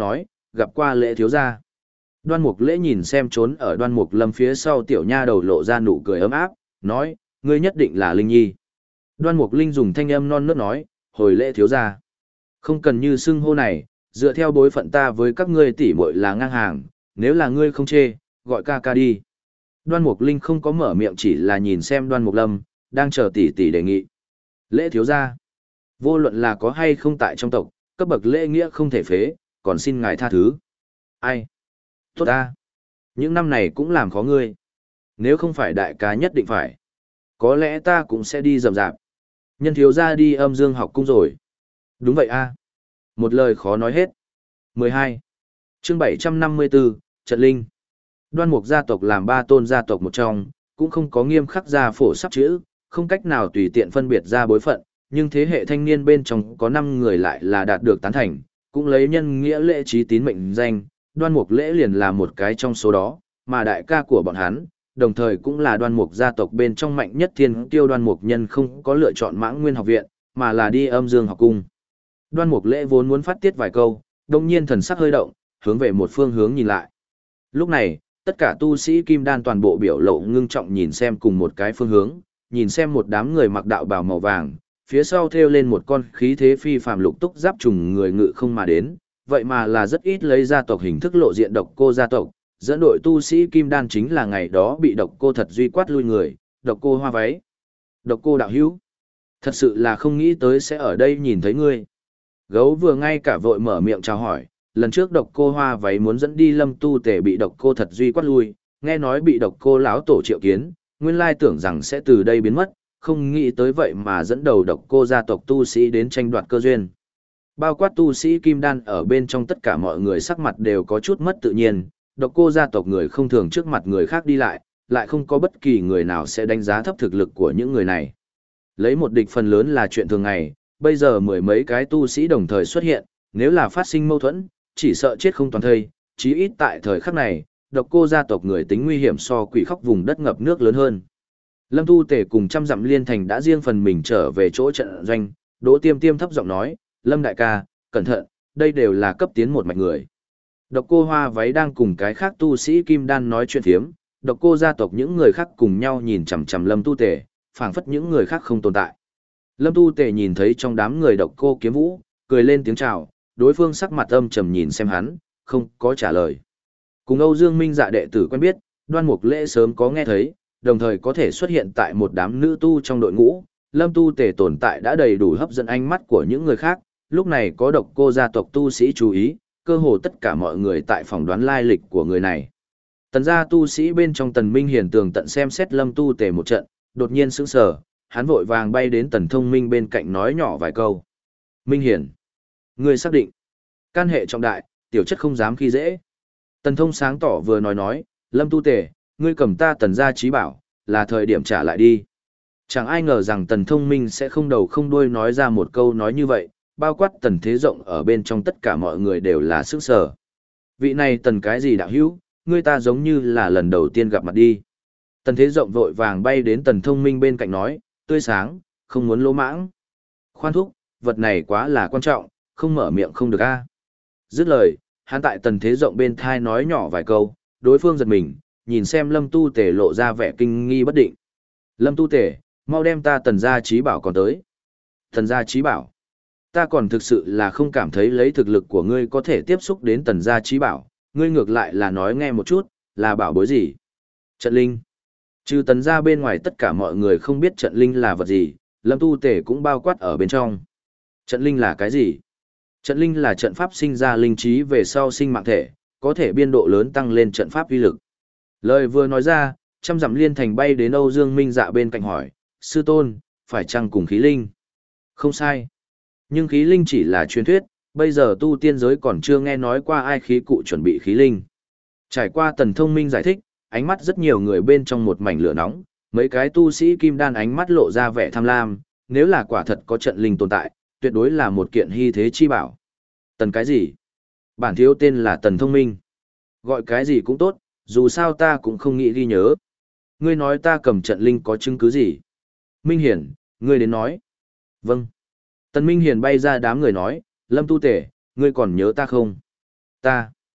A: gặp qua Lễ thiếu gia. Đoan Mục Lễ nhìn xem trốn ở Đoan Mục Lâm phía sau tiểu nha đầu lộ ra nụ cười ấm áp, nói, ngươi nhất định là Linh Nhi. Đoan Mục Linh dùng thanh âm non nớt nói, hồi Lễ thiếu gia. Không cần như xưng hô này, dựa theo bối phận ta với các ngươi tỷ muội là ngang hàng, nếu là ngươi không chê, gọi ca ca đi. Đoan Mục Linh không có mở miệng, chỉ là nhìn xem Đoan Mục Lâm, đang chờ tỷ tỷ đề nghị. Lễ thiếu gia, vô luận là có hay không tại trong tộc, cấp bậc lễ nghĩa không thể phế, còn xin ngài tha thứ. Ai? Tốt ta. Những năm này cũng làm khó ngươi. Nếu không phải đại ca nhất định phải, có lẽ ta cũng sẽ đi rầm rạp. Nhân thiếu gia đi âm dương học cung rồi. Đúng vậy a. Một lời khó nói hết. mười hai. Chương bảy trăm năm mươi tư, Trận Linh. Đoan Mục gia tộc làm ba tôn gia tộc một trong, cũng không có nghiêm khắc gia phổ sắp chữ, không cách nào tùy tiện phân biệt ra bối phận, nhưng thế hệ thanh niên bên trong có năm người lại là đạt được tán thành, cũng lấy nhân nghĩa lễ trí tín mệnh danh, Đoan Mục Lễ liền là một cái trong số đó, mà đại ca của bọn hắn, đồng thời cũng là Đoan Mục gia tộc bên trong mạnh nhất thiên tiêu Đoan Mục Nhân không có lựa chọn Mãng Nguyên học viện, mà là đi âm dương học cung. Đoan Mục Lễ vốn muốn phát tiết vài câu, đột nhiên thần sắc hơi động, hướng về một phương hướng nhìn lại. Lúc này, tất cả tu sĩ kim đan toàn bộ biểu lộ ngưng trọng nhìn xem cùng một cái phương hướng, nhìn xem một đám người mặc đạo bào màu vàng, phía sau thêu lên một con khí thế phi phàm lục túc giáp trùng người ngự không mà đến, vậy mà là rất ít lấy gia tộc hình thức lộ diện độc cô gia tộc, dẫn đội tu sĩ kim đan chính là ngày đó bị độc cô thật duy quát lui người, độc cô hoa váy. Độc cô đạo hữu, thật sự là không nghĩ tới sẽ ở đây nhìn thấy ngươi. Gấu vừa ngay cả vội mở miệng chào hỏi, lần trước độc cô hoa váy muốn dẫn đi Lâm Tu Tề bị độc cô thật duy quát lui, nghe nói bị độc cô lão tổ triệu kiến, nguyên lai tưởng rằng sẽ từ đây biến mất, không nghĩ tới vậy mà dẫn đầu độc cô gia tộc tu sĩ đến tranh đoạt cơ duyên. Bao quát tu sĩ kim đan ở bên trong tất cả mọi người sắc mặt đều có chút mất tự nhiên, độc cô gia tộc người không thường trước mặt người khác đi lại, lại không có bất kỳ người nào sẽ đánh giá thấp thực lực của những người này. Lấy một địch phần lớn là chuyện thường ngày, bây giờ mười mấy cái tu sĩ đồng thời xuất hiện, nếu là phát sinh mâu thuẫn, chỉ sợ chết không toàn thây, chí ít tại thời khắc này, độc cô gia tộc người tính nguy hiểm so quỷ khóc vùng đất ngập nước lớn hơn. Lâm Tu Tề cùng trăm dặm liên thành đã riêng phần mình trở về chỗ trận doanh, Đỗ Tiêm Tiêm thấp giọng nói, Lâm đại ca, cẩn thận, đây đều là cấp tiến một mạch người. Độc cô hoa váy đang cùng cái khác tu sĩ kim đan nói chuyện thiếm, độc cô gia tộc những người khác cùng nhau nhìn chằm chằm Lâm Tu Tề, phảng phất những người khác không tồn tại. Lâm Tu Tề nhìn thấy trong đám người độc cô kiếm vũ, cười lên tiếng chào, đối phương sắc mặt âm trầm nhìn xem hắn, không có trả lời. Cùng Âu Dương Minh dạ đệ tử quen biết, Đoan Mục Lễ sớm có nghe thấy, đồng thời có thể xuất hiện tại một đám nữ tu trong đội ngũ, Lâm Tu Tề tồn tại đã đầy đủ hấp dẫn ánh mắt của những người khác, lúc này có độc cô gia tộc tu sĩ chú ý, cơ hồ tất cả mọi người tại phòng đoán lai lịch của người này. Tần gia tu sĩ bên trong Tần Minh Hiền tường tận xem xét Lâm Tu Tề một trận, đột nhiên sững sờ, hắn vội vàng bay đến Tần Thông Minh bên cạnh nói nhỏ vài câu. Minh Hiền, ngươi xác định, can hệ trọng đại, tiểu chất không dám khi dễ. Tần Thông sáng tỏ vừa nói nói, Lâm Tu Tề, ngươi cầm ta Tần gia trí bảo, là thời điểm trả lại đi. Chẳng ai ngờ rằng Tần Thông Minh sẽ không đầu không đuôi nói ra một câu nói như vậy, bao quát Tần Thế Rộng ở bên trong tất cả mọi người đều là sức sở. Vị này Tần cái gì đạo hữu, ngươi ta giống như là lần đầu tiên gặp mặt đi. Tần Thế Rộng vội vàng bay đến Tần Thông Minh bên cạnh nói, tươi sáng, không muốn lỗ mãng. Khoan thúc, vật này quá là quan trọng, không mở miệng không được a. Dứt lời, hắn tại Tần Thế Rộng bên thai nói nhỏ vài câu, đối phương giật mình, nhìn xem Lâm Tu Tề lộ ra vẻ kinh nghi bất định. Lâm Tu Tề, mau đem ta Tần gia trí bảo còn tới. Tần gia trí bảo. Ta còn thực sự là không cảm thấy lấy thực lực của ngươi có thể tiếp xúc đến Tần gia trí bảo, ngươi ngược lại là nói nghe một chút, là bảo bối gì? Trận linh. Trừ Tần gia bên ngoài tất cả mọi người không biết trận linh là vật gì, Lâm Tu Tề cũng bao quát ở bên trong. Trận linh là cái gì? Trận linh là trận pháp sinh ra linh trí về sau sinh mạng thể, có thể biên độ lớn tăng lên trận pháp uy lực. Lời vừa nói ra, trăm dặm liên thành bay đến Âu Dương Minh dạ bên cạnh hỏi, sư tôn, phải chăng cùng khí linh? Không sai. Nhưng khí linh chỉ là truyền thuyết, bây giờ tu tiên giới còn chưa nghe nói qua ai khí cụ chuẩn bị khí linh. Trải qua Tần Thông Minh giải thích, ánh mắt rất nhiều người bên trong một mảnh lửa nóng, mấy cái tu sĩ kim đan ánh mắt lộ ra vẻ tham lam, nếu là quả thật có trận linh tồn tại, tuyệt đối là một kiện hy thế chi bảo. Tần cái gì? Bản thiếu tên là Tần Thông Minh. Gọi cái gì cũng tốt, dù sao ta cũng không nghĩ ghi nhớ. Ngươi nói ta cầm trận linh có chứng cứ gì? Minh Hiển, ngươi đến nói. Vâng. Tần Minh Hiển bay ra đám người nói, Lâm Tu Tể, ngươi còn nhớ ta không? Ta.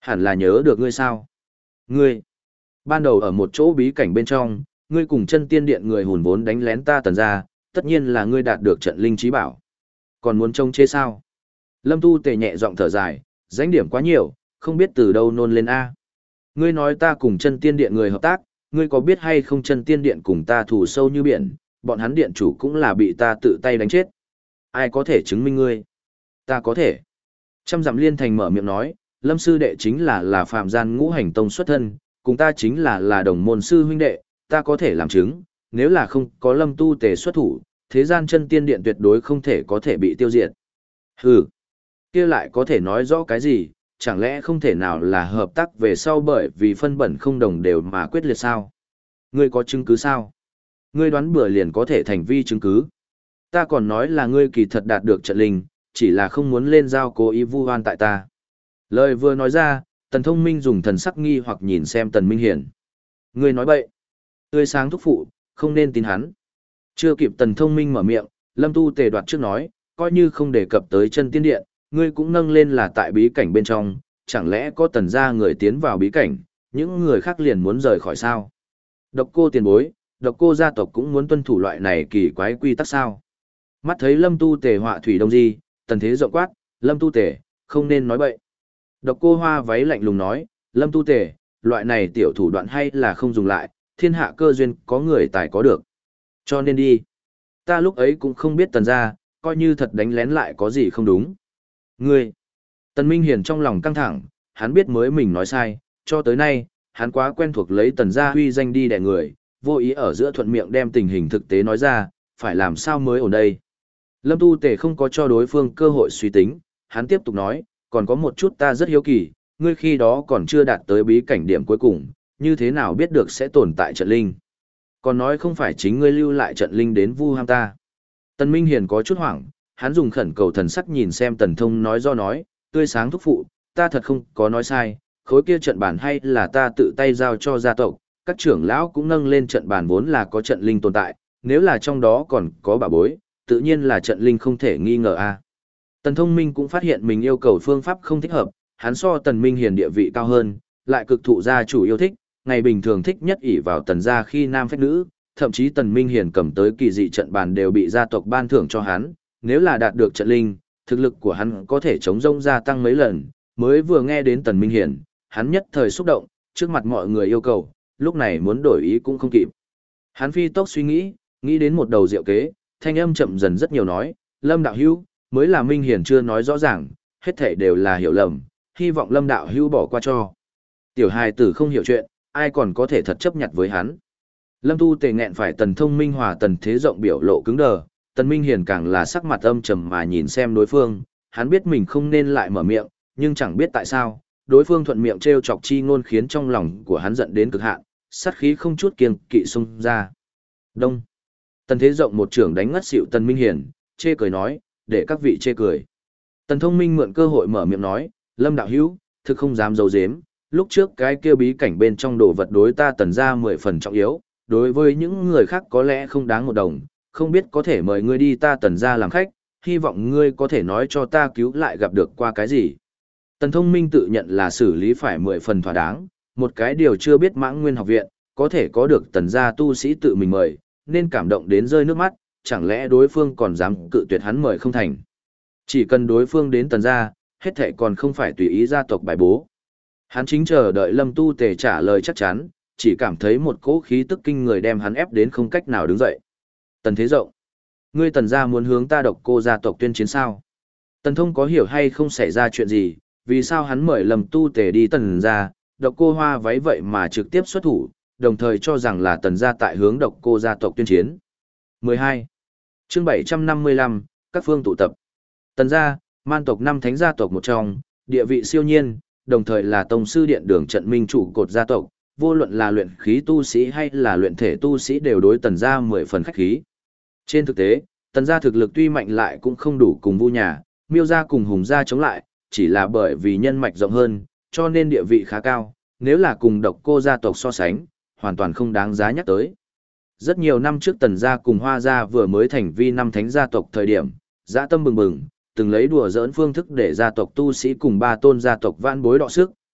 A: hẳn là nhớ được ngươi sao? Ngươi, ban đầu ở một chỗ bí cảnh bên trong, ngươi cùng chân tiên điện người hùn vốn đánh lén ta tần gia, tất nhiên là ngươi đạt được trận linh trí bảo. Còn muốn trông chế sao? Lâm Tu Tề nhẹ giọng thở dài, danh điểm quá nhiều, không biết từ đâu nôn lên A. Ngươi nói ta cùng chân tiên điện người hợp tác, ngươi có biết hay không chân tiên điện cùng ta thù sâu như biển, bọn hắn điện chủ cũng là bị ta tự tay đánh chết. Ai có thể chứng minh ngươi? Ta có thể. Trăm dặm liên thành mở miệng nói, Lâm sư đệ chính là là phàm gian ngũ hành tông xuất thân, cùng ta chính là là đồng môn sư huynh đệ, ta có thể làm chứng, nếu là không có Lâm Tu Tề xuất thủ, thế gian chân tiên điện tuyệt đối không thể có thể bị tiêu diệt. Hừ, kia lại có thể nói rõ cái gì, chẳng lẽ không thể nào là hợp tác về sau bởi vì phân bẩn không đồng đều mà quyết liệt sao? Ngươi có chứng cứ sao? Ngươi đoán bừa liền có thể thành vi chứng cứ. Ta còn nói là ngươi kỳ thật đạt được trận linh, chỉ là không muốn lên giao cố ý vu oan tại ta. Lời vừa nói ra, Tần Thông Minh dùng thần sắc nghi hoặc nhìn xem Tần Minh Hiển. Ngươi nói bậy. Tươi sáng thúc phụ, không nên tin hắn. Chưa kịp Tần Thông Minh mở miệng, Lâm Tu Tề đoạt trước nói, coi như không đề cập tới chân tiên điện, ngươi cũng nâng lên là tại bí cảnh bên trong, chẳng lẽ có tần gia người tiến vào bí cảnh, những người khác liền muốn rời khỏi sao? Độc cô tiền bối, độc cô gia tộc cũng muốn tuân thủ loại này kỳ quái quy tắc sao? Mắt thấy Lâm Tu Tề họa thủy đông di, Tần Thế rộng quát, Lâm Tu Tề, không nên nói bậy. Độc cô hoa váy lạnh lùng nói, Lâm Tu Tề, loại này tiểu thủ đoạn hay là không dùng lại, thiên hạ cơ duyên có người tài có được. Cho nên đi. Ta lúc ấy cũng không biết tần gia, coi như thật đánh lén lại có gì không đúng. Ngươi. Tần Minh Hiền trong lòng căng thẳng, hắn biết mới mình nói sai, cho tới nay, hắn quá quen thuộc lấy tần gia huy danh đi đè người, vô ý ở giữa thuận miệng đem tình hình thực tế nói ra, phải làm sao mới ổn đây. Lâm Tu Tề không có cho đối phương cơ hội suy tính, hắn tiếp tục nói, còn có một chút ta rất hiếu kỳ, ngươi khi đó còn chưa đạt tới bí cảnh điểm cuối cùng, như thế nào biết được sẽ tồn tại trận linh. Còn nói không phải chính ngươi lưu lại trận linh đến vu ham ta. Tần Minh Hiền có chút hoảng, hắn dùng khẩn cầu thần sắc nhìn xem Tần Thông nói do nói, tươi sáng thúc phụ, ta thật không có nói sai, khối kia trận bản hay là ta tự tay giao cho gia tộc, các trưởng lão cũng nâng lên trận bản vốn là có trận linh tồn tại, nếu là trong đó còn có bà bối, tự nhiên là trận linh không thể nghi ngờ a. Tần Thông Minh cũng phát hiện mình yêu cầu phương pháp không thích hợp, hắn so Tần Minh Hiền địa vị cao hơn, lại cực thụ gia chủ yêu thích, ngày bình thường thích nhất ỷ vào Tần gia khi nam phách nữ, thậm chí Tần Minh Hiền cầm tới kỳ dị trận bàn đều bị gia tộc ban thưởng cho hắn, nếu là đạt được trận linh, thực lực của hắn có thể chống rông gia tăng mấy lần, mới vừa nghe đến Tần Minh Hiền, hắn nhất thời xúc động, trước mặt mọi người yêu cầu, lúc này muốn đổi ý cũng không kịp. Hắn phi tốc suy nghĩ, nghĩ đến một đầu diệu kế, thanh âm chậm dần rất nhiều nói, Lâm đạo hữu, mới là Minh Hiền chưa nói rõ ràng, hết thảy đều là hiểu lầm, hy vọng Lâm đạo hữu bỏ qua cho. Tiểu hài tử không hiểu chuyện, ai còn có thể thật chấp nhận với hắn. Lâm Tu Tề nghẹn phải Tần Thông Minh hòa Tần Thế rộng biểu lộ cứng đờ, Tần Minh Hiền càng là sắc mặt âm trầm mà nhìn xem đối phương, hắn biết mình không nên lại mở miệng, nhưng chẳng biết tại sao, đối phương thuận miệng trêu chọc chi ngôn khiến trong lòng của hắn giận đến cực hạn, sát khí không chút kiêng kỵ xung ra. Đông. Tần Thế rộng một trưởng đánh ngất xỉu Tần Minh Hiền, chê cười nói, để các vị chê cười. Tần Thông Minh mượn cơ hội mở miệng nói, Lâm đạo hữu, thực không dám giấu giếm, lúc trước cái kia bí cảnh bên trong đồ vật đối ta Tần gia mười phần trọng yếu, đối với những người khác có lẽ không đáng một đồng, không biết có thể mời ngươi đi ta Tần gia làm khách, hy vọng ngươi có thể nói cho ta cứu lại gặp được qua cái gì. Tần Thông Minh tự nhận là xử lý phải mười phần thỏa đáng, một cái điều chưa biết Mãng Nguyên học viện, có thể có được Tần gia tu sĩ tự mình mời, nên cảm động đến rơi nước mắt, chẳng lẽ đối phương còn dám cự tuyệt hắn mời không thành. Chỉ cần đối phương đến Tần gia, hết thảy còn không phải tùy ý gia tộc bài bố. Hắn chính chờ đợi Lâm Tu Tề trả lời chắc chắn, chỉ cảm thấy một cỗ khí tức kinh người đem hắn ép đến không cách nào đứng dậy. Tần Thế rộng, ngươi Tần gia muốn hướng ta Độc Cô gia tộc tuyên chiến sao? Tần Thông có hiểu hay không xảy ra chuyện gì, vì sao hắn mời Lâm Tu Tề đi Tần gia, Độc Cô Hoa váy vậy mà trực tiếp xuất thủ, đồng thời cho rằng là Tần gia tại hướng Độc Cô gia tộc tuyên chiến. mười hai. Chương bảy trăm năm mươi lăm, các phương tụ tập. Tần gia, man tộc năm thánh gia tộc một trong, địa vị siêu nhiên, đồng thời là tông sư điện đường trận minh chủ cột gia tộc, vô luận là luyện khí tu sĩ hay là luyện thể tu sĩ đều đối Tần gia mười phần khách khí. Trên thực tế, Tần gia thực lực tuy mạnh lại cũng không đủ cùng Vu nhà, Miêu gia cùng Hùng gia chống lại, chỉ là bởi vì nhân mạch rộng hơn, cho nên địa vị khá cao, nếu là cùng Độc Cô gia tộc so sánh, hoàn toàn không đáng giá nhắc tới. Rất nhiều năm trước Tần gia cùng Hoa gia vừa mới thành vi năm thánh gia tộc thời điểm, dã tâm bừng bừng, từng lấy đùa giỡn phương thức để gia tộc tu sĩ cùng ba tôn gia tộc vãn bối đọ sức,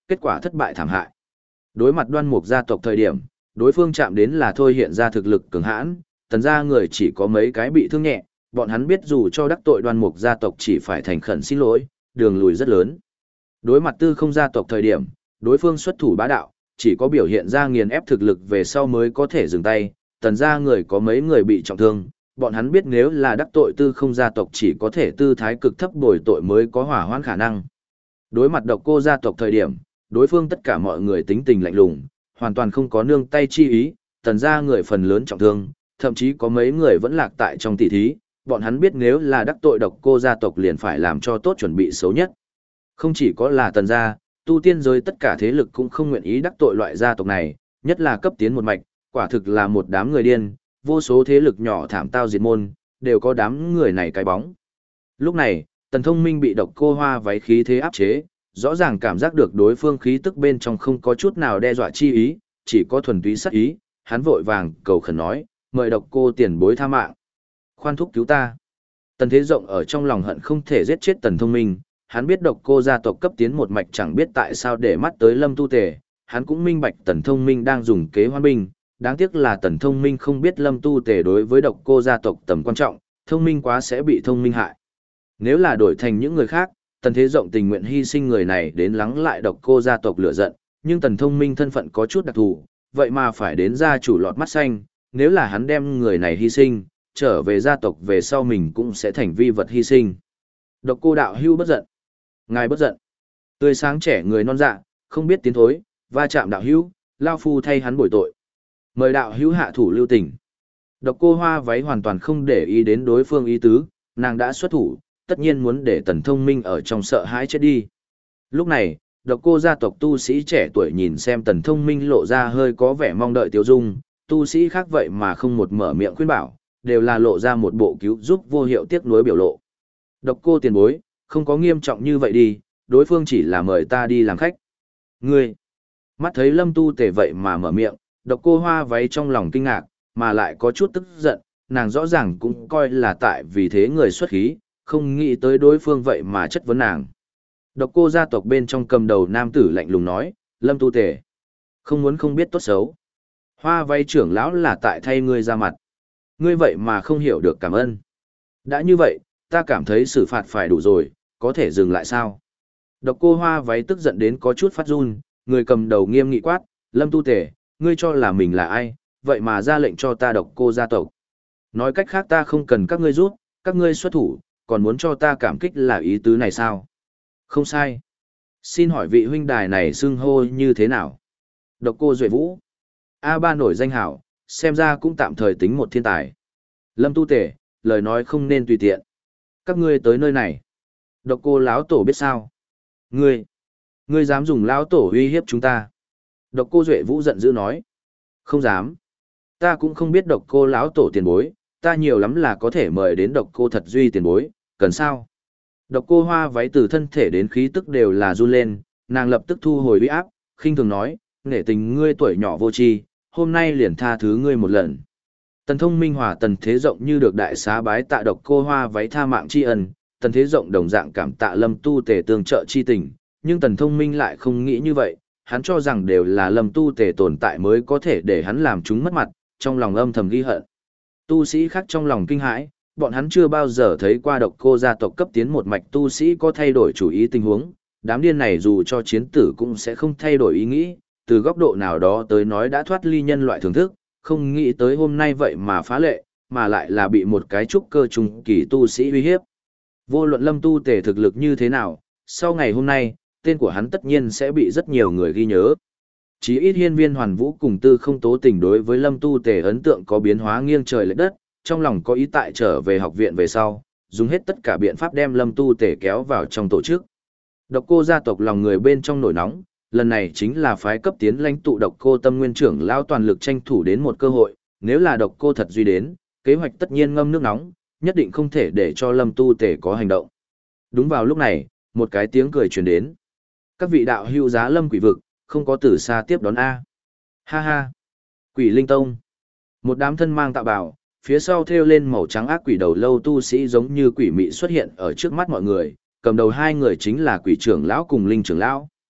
A: kết quả thất bại thảm hại. Đối mặt Đoan Mục gia tộc thời điểm, đối phương chạm đến là thôi hiện ra thực lực cường hãn, tần gia người chỉ có mấy cái bị thương nhẹ, bọn hắn biết dù cho đắc tội Đoan Mục gia tộc chỉ phải thành khẩn xin lỗi, đường lùi rất lớn. Đối mặt Tư Không gia tộc thời điểm, đối phương xuất thủ bá đạo, chỉ có biểu hiện ra nghiền ép thực lực về sau mới có thể dừng tay, tần gia người có mấy người bị trọng thương, bọn hắn biết nếu là đắc tội Tư Không gia tộc chỉ có thể tư thái cực thấp bồi tội mới có hỏa hoãn khả năng. Đối mặt Độc Cô gia tộc thời điểm, đối phương tất cả mọi người tính tình lạnh lùng, hoàn toàn không có nương tay chi ý, tần gia người phần lớn trọng thương, thậm chí có mấy người vẫn lạc tại trong tỷ thí, bọn hắn biết nếu là đắc tội Độc Cô gia tộc liền phải làm cho tốt chuẩn bị xấu nhất. Không chỉ có là tần gia, tu tiên giới tất cả thế lực cũng không nguyện ý đắc tội loại gia tộc này, nhất là cấp tiến một mạch, quả thực là một đám người điên, vô số thế lực nhỏ thảm tao diệt môn, đều có đám người này cái bóng. Lúc này, Tần Thông Minh bị Độc Cô Hoa váy khí thế áp chế, rõ ràng cảm giác được đối phương khí tức bên trong không có chút nào đe dọa chi ý, chỉ có thuần túy sát ý, hắn vội vàng cầu khẩn nói, mời Độc Cô tiền bối tha mạng. Khoan thúc cứu ta. Tần Thế Rộng ở trong lòng hận không thể giết chết Tần Thông Minh, hắn biết Độc Cô gia tộc cấp tiến một mạch chẳng biết tại sao để mắt tới Lâm Tu Tề, hắn cũng minh bạch Tần Thông Minh đang dùng kế hoan binh, đáng tiếc là Tần Thông Minh không biết Lâm Tu Tề đối với Độc Cô gia tộc tầm quan trọng, thông minh quá sẽ bị thông minh hại. Nếu là đổi thành những người khác, Tần Thế Rộng tình nguyện hy sinh người này đến lắng lại Độc Cô gia tộc lửa giận, nhưng Tần Thông Minh thân phận có chút đặc thù, vậy mà phải đến gia chủ lọt mắt xanh, nếu là hắn đem người này hy sinh, trở về gia tộc về sau mình cũng sẽ thành vi vật hy sinh. Độc Cô đạo hưu bất giận. Ngài bất giận. Tươi sáng trẻ người non dạ, không biết tiến thối, va chạm đạo hữu, lao phu thay hắn bồi tội. Mời đạo hữu hạ thủ lưu tình. Độc Cô Hoa váy hoàn toàn không để ý đến đối phương ý tứ, nàng đã xuất thủ, tất nhiên muốn để Tần Thông Minh ở trong sợ hãi chết đi. Lúc này, Độc Cô gia tộc tu sĩ trẻ tuổi nhìn xem Tần Thông Minh lộ ra hơi có vẻ mong đợi tiêu dung, tu sĩ khác vậy mà không một mở miệng khuyên bảo, đều là lộ ra một bộ cứu giúp vô hiệu tiếc nuối biểu lộ. Độc Cô tiền bối, không có nghiêm trọng như vậy đi, đối phương chỉ là mời ta đi làm khách. Ngươi, mắt thấy Lâm Tu Tề vậy mà mở miệng, Độc Cô Hoa váy trong lòng kinh ngạc, mà lại có chút tức giận, nàng rõ ràng cũng coi là tại vì thế người xuất khí, không nghĩ tới đối phương vậy mà chất vấn nàng. Độc Cô gia tộc bên trong cầm đầu nam tử lạnh lùng nói, Lâm Tu Tề, không muốn không biết tốt xấu. Hoa váy trưởng lão là tại thay ngươi ra mặt. Ngươi vậy mà không hiểu được cảm ơn. Đã như vậy, ta cảm thấy xử phạt phải đủ rồi, có thể dừng lại sao? Độc Cô Hoa váy tức giận đến có chút phát run, người cầm đầu nghiêm nghị quát, Lâm Tu Tề, ngươi cho là mình là ai, vậy mà ra lệnh cho ta Độc Cô gia tộc. Nói cách khác ta không cần các ngươi rút, các ngươi xuất thủ, còn muốn cho ta cảm kích là ý tứ này sao? Không sai. Xin hỏi vị huynh đài này xưng hô như thế nào? Độc Cô Duệ Vũ. A ba nổi danh hảo, xem ra cũng tạm thời tính một thiên tài. Lâm Tu Tề, lời nói không nên tùy tiện. Các ngươi tới nơi này. Độc Cô lão tổ biết sao? Ngươi, ngươi dám dùng lão tổ uy hiếp chúng ta? Độc Cô Duệ Vũ giận dữ nói. Không dám. Ta cũng không biết Độc Cô lão tổ tiền bối, ta nhiều lắm là có thể mời đến Độc Cô Thật Duy tiền bối, cần sao? Độc Cô Hoa váy từ thân thể đến khí tức đều là run lên, nàng lập tức thu hồi uy áp, khinh thường nói, nể tình ngươi tuổi nhỏ vô tri, hôm nay liền tha thứ ngươi một lần. Tần Thông Minh hòa Tần Thế Rộng như được đại xá bái tạ Độc Cô Hoa váy tha mạng tri ân, Tần Thế Rộng đồng dạng cảm tạ Lâm Tu Tề tương trợ chi tình, nhưng Tần Thông Minh lại không nghĩ như vậy, hắn cho rằng đều là Lâm Tu Tề tồn tại mới có thể để hắn làm chúng mất mặt, trong lòng âm thầm ghi hận. Tu sĩ khác trong lòng kinh hãi, bọn hắn chưa bao giờ thấy qua Độc Cô gia tộc cấp tiến một mạch tu sĩ có thay đổi chủ ý tình huống, đám điên này dù cho chiến tử cũng sẽ không thay đổi ý nghĩ, từ góc độ nào đó tới nói đã thoát ly nhân loại thưởng thức, không nghĩ tới hôm nay vậy mà phá lệ, mà lại là bị một cái trúc cơ trùng kỳ tu sĩ uy hiếp. Vô luận Lâm Tu Tề thực lực như thế nào, sau ngày hôm nay, tên của hắn tất nhiên sẽ bị rất nhiều người ghi nhớ. Chí ít Hiên Viên Hoàn Vũ cùng Tư Không Tố Tình đối với Lâm Tu Tề ấn tượng có biến hóa nghiêng trời lệch đất, trong lòng có ý tại trở về học viện về sau, dùng hết tất cả biện pháp đem Lâm Tu Tề kéo vào trong tổ chức. Độc Cô gia tộc lòng người bên trong nổi nóng, lần này chính là phái cấp tiến lãnh tụ Độc Cô Tâm Nguyên trưởng lao toàn lực tranh thủ đến một cơ hội, nếu là Độc Cô Thật Duy đến, kế hoạch tất nhiên ngâm nước nóng, nhất định không thể để cho Lâm Tu Tề có hành động. Đúng vào lúc này, một cái tiếng cười truyền đến. Các vị đạo hữu giá Lâm Quỷ vực, không có từ xa tiếp đón a. Ha ha. Quỷ Linh Tông. Một đám thân mang tạo bào, phía sau thêu lên màu trắng ác quỷ đầu lâu tu sĩ giống như quỷ mị xuất hiện ở trước mắt mọi người, cầm đầu hai người chính là Quỷ trưởng lão cùng Linh trưởng lão.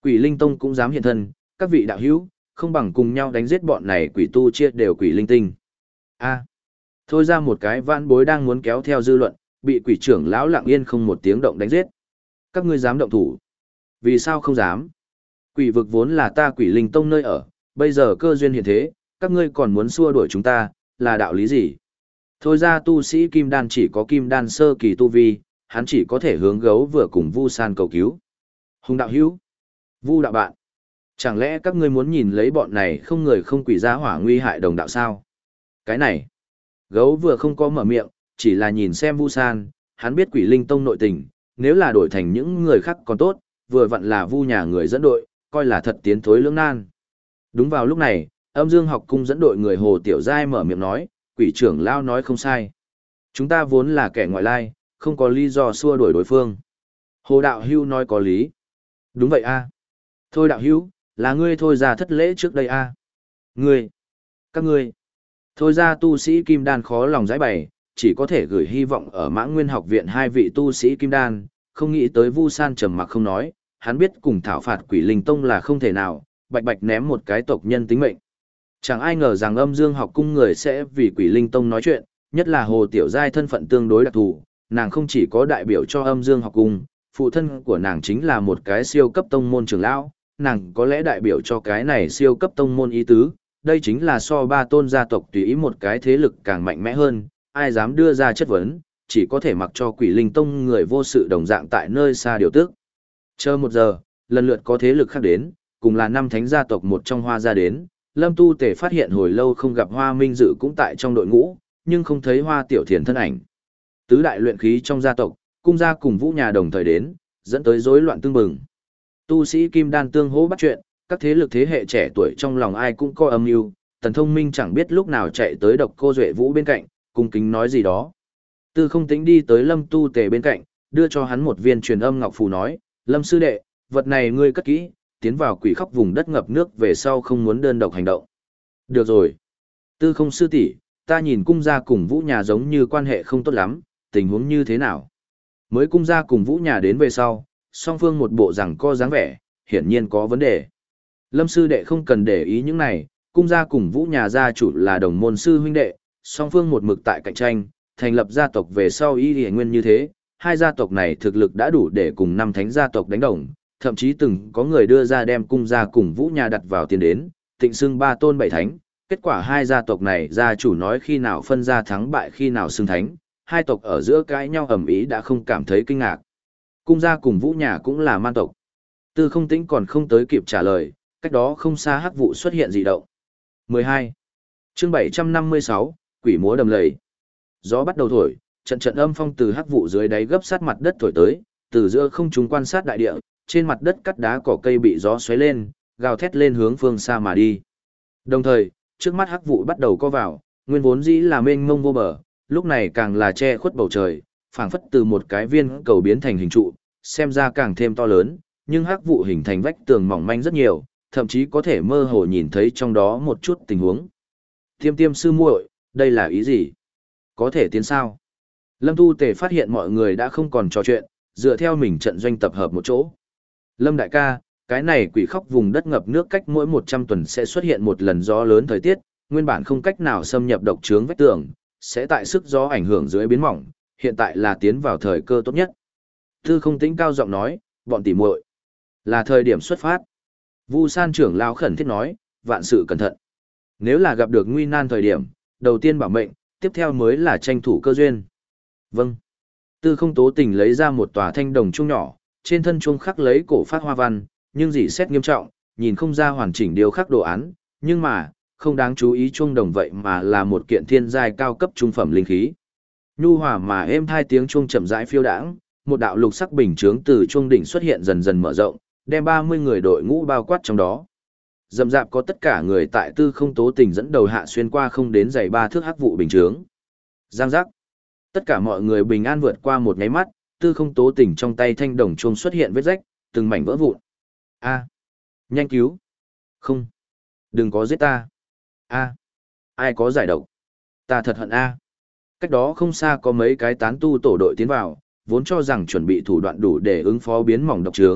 A: Quỷ linh tông cũng dám hiện thân, các vị đạo hữu, không bằng cùng nhau đánh giết bọn này quỷ tu chia đều quỷ linh tinh. A. Thôi ra một cái vãn bối đang muốn kéo theo dư luận, bị quỷ trưởng lão lặng yên không một tiếng động đánh giết. Các ngươi dám động thủ? Vì sao không dám? Quỷ vực vốn là ta quỷ linh tông nơi ở, bây giờ cơ duyên hiện thế, các ngươi còn muốn xua đuổi chúng ta, là đạo lý gì? Thôi ra tu sĩ kim đan chỉ có kim đan sơ kỳ tu vi, hắn chỉ có thể hướng gấu vừa cùng Vu San cầu cứu. Hùng đạo hữu, Vu đạo bạn, chẳng lẽ các ngươi muốn nhìn lấy bọn này không người không quỷ ra hỏa nguy hại đồng đạo sao? Cái này, gấu vừa không có mở miệng, chỉ là nhìn xem Vu San, hắn biết quỷ linh tông nội tình, nếu là đổi thành những người khác còn tốt, vừa vặn là Vu nhà người dẫn đội, coi là thật tiến thối lưỡng nan. Đúng vào lúc này, Âm Dương học cung dẫn đội người Hồ Tiểu Giai mở miệng nói, quỷ trưởng lao nói không sai. Chúng ta vốn là kẻ ngoại lai, không có lý do xua đuổi đối phương. Hồ Đạo Hưu nói có lý. Đúng vậy a. Thôi Đạo Hưu, là ngươi thôi ra thất lễ trước đây a. Ngươi, các ngươi. Thôi ra tu sĩ Kim Đan khó lòng giải bày, chỉ có thể gửi hy vọng ở Mã Nguyên học viện hai vị tu sĩ Kim Đan, không nghĩ tới Vu San trầm mặc không nói, hắn biết cùng thảo phạt quỷ linh tông là không thể nào, bạch bạch ném một cái tộc nhân tính mệnh. Chẳng ai ngờ rằng Âm Dương học cung người sẽ vì quỷ linh tông nói chuyện, nhất là Hồ Tiểu Giai thân phận tương đối đặc thù, nàng không chỉ có đại biểu cho Âm Dương học cung, phụ thân của nàng chính là một cái siêu cấp tông môn trưởng lão, nàng có lẽ đại biểu cho cái này siêu cấp tông môn ý tứ, đây chính là so ba tôn gia tộc tùy ý một cái thế lực càng mạnh mẽ hơn, ai dám đưa ra chất vấn, chỉ có thể mặc cho quỷ linh tông người vô sự đồng dạng tại nơi xa điều tức. Chờ một giờ, lần lượt có thế lực khác đến, cùng là năm thánh gia tộc một trong Hoa gia đến, Lâm Tu Tề phát hiện hồi lâu không gặp Hoa Minh Dự cũng tại trong đội ngũ, nhưng không thấy Hoa Tiểu Thiền thân ảnh. Tứ đại luyện khí trong gia tộc, cung gia cùng Vũ nhà đồng thời đến, dẫn tới rối loạn tương bừng. Tu sĩ Kim Đan tương hỗ bắt chuyện, các thế lực thế hệ trẻ tuổi trong lòng ai cũng có âm mưu, Tần Thông Minh chẳng biết lúc nào chạy tới Độc Cô Duệ Vũ bên cạnh, cung kính nói gì đó. Tư Không Tĩnh đi tới Lâm Tu Tề bên cạnh, đưa cho hắn một viên truyền âm ngọc phù nói, Lâm sư đệ, vật này ngươi cất kỹ, tiến vào quỷ khóc vùng đất ngập nước về sau không muốn đơn độc hành động. Được rồi. Tư Không sư tỷ, ta nhìn cung gia cùng Vũ nhà giống như quan hệ không tốt lắm, tình huống như thế nào? Mới cung gia cùng Vũ nhà đến về sau, song phương một bộ rằng co dáng vẻ, hiển nhiên có vấn đề. Lâm sư đệ không cần để ý những này, cung gia cùng Vũ nhà gia chủ là đồng môn sư huynh đệ, song phương một mực tại cạnh tranh, thành lập gia tộc về sau y lì nguyên như thế, hai gia tộc này thực lực đã đủ để cùng năm thánh gia tộc đánh đồng, thậm chí từng có người đưa ra đem cung gia cùng Vũ nhà đặt vào tiền đến, tịnh xưng ba tôn bảy thánh, kết quả hai gia tộc này gia chủ nói khi nào phân ra thắng bại khi nào xưng thánh, hai tộc ở giữa cãi nhau ầm ĩ đã không cảm thấy kinh ngạc. Cung gia cùng Vũ nhà cũng là man tộc. Tư Không Tĩnh còn không tới kịp trả lời, cách đó không xa hắc vụ xuất hiện dị động. mười hai. Chương bảy trăm năm mươi sáu, Quỷ múa đầm lầy. Gió bắt đầu thổi, trận trận âm phong từ hắc vụ dưới đáy gấp sát mặt đất thổi tới, từ giữa không trung quan sát đại địa, trên mặt đất cắt đá cỏ cây bị gió xoáy lên, gào thét lên hướng phương xa mà đi. Đồng thời, trước mắt hắc vụ bắt đầu co vào, nguyên vốn dĩ là mênh mông vô bờ, lúc này càng là che khuất bầu trời, phảng phất từ một cái viên cầu biến thành hình trụ, xem ra càng thêm to lớn, nhưng hắc vụ hình thành vách tường mỏng manh rất nhiều, thậm chí có thể mơ hồ nhìn thấy trong đó một chút tình huống. Tiêm tiêm sư muội, đây là ý gì? Có thể tiến sao? Lâm Tu Tề phát hiện mọi người đã không còn trò chuyện, dựa theo mình trận doanh tập hợp một chỗ. Lâm đại ca, cái này quỷ khóc vùng đất ngập nước cách mỗi một trăm tuần sẽ xuất hiện một lần gió lớn thời tiết, nguyên bản không cách nào xâm nhập độc trướng vách tường, sẽ tại sức gió ảnh hưởng dưới biến mỏng, hiện tại là tiến vào thời cơ tốt nhất. Tư Không Tĩnh cao giọng nói, bọn tỉ muội, là thời điểm xuất phát. Vu San trưởng lão khẩn thiết nói, vạn sự cẩn thận. Nếu là gặp được nguy nan thời điểm, đầu tiên bảo mệnh, tiếp theo mới là tranh thủ cơ duyên. Vâng. Tư Không Tố Tình lấy ra một tòa thanh đồng chuông nhỏ, trên thân chuông khắc lấy cổ phát hoa văn, nhưng dị xét nghiêm trọng, nhìn không ra hoàn chỉnh điều khắc đồ án, nhưng mà, không đáng chú ý chuông đồng vậy mà là một kiện thiên giai cao cấp trung phẩm linh khí. Nhu hòa mà êm hai tiếng chuông chậm rãi phiêu đãng, một đạo lục sắc bình chướng từ chuông đỉnh xuất hiện dần dần mở rộng, đem ba mươi người đội ngũ bao quát trong đó. Dậm dạp có tất cả người tại Tư Không Tố Tình dẫn đầu hạ xuyên qua không đến dày ba thước hắc vụ bình chướng. Giang giác. Tất cả mọi người bình an vượt qua một nháy mắt, Tư Không Tố Tình trong tay thanh đồng chuông xuất hiện vết rách, từng mảnh vỡ vụn. A, nhanh cứu. Không, đừng có giết ta. A, ai có giải độc? Ta thật hận a. Cách đó không xa có mấy cái tán tu tổ đội tiến vào, vốn cho rằng chuẩn bị thủ đoạn đủ để ứng phó biến mỏng độc trướng,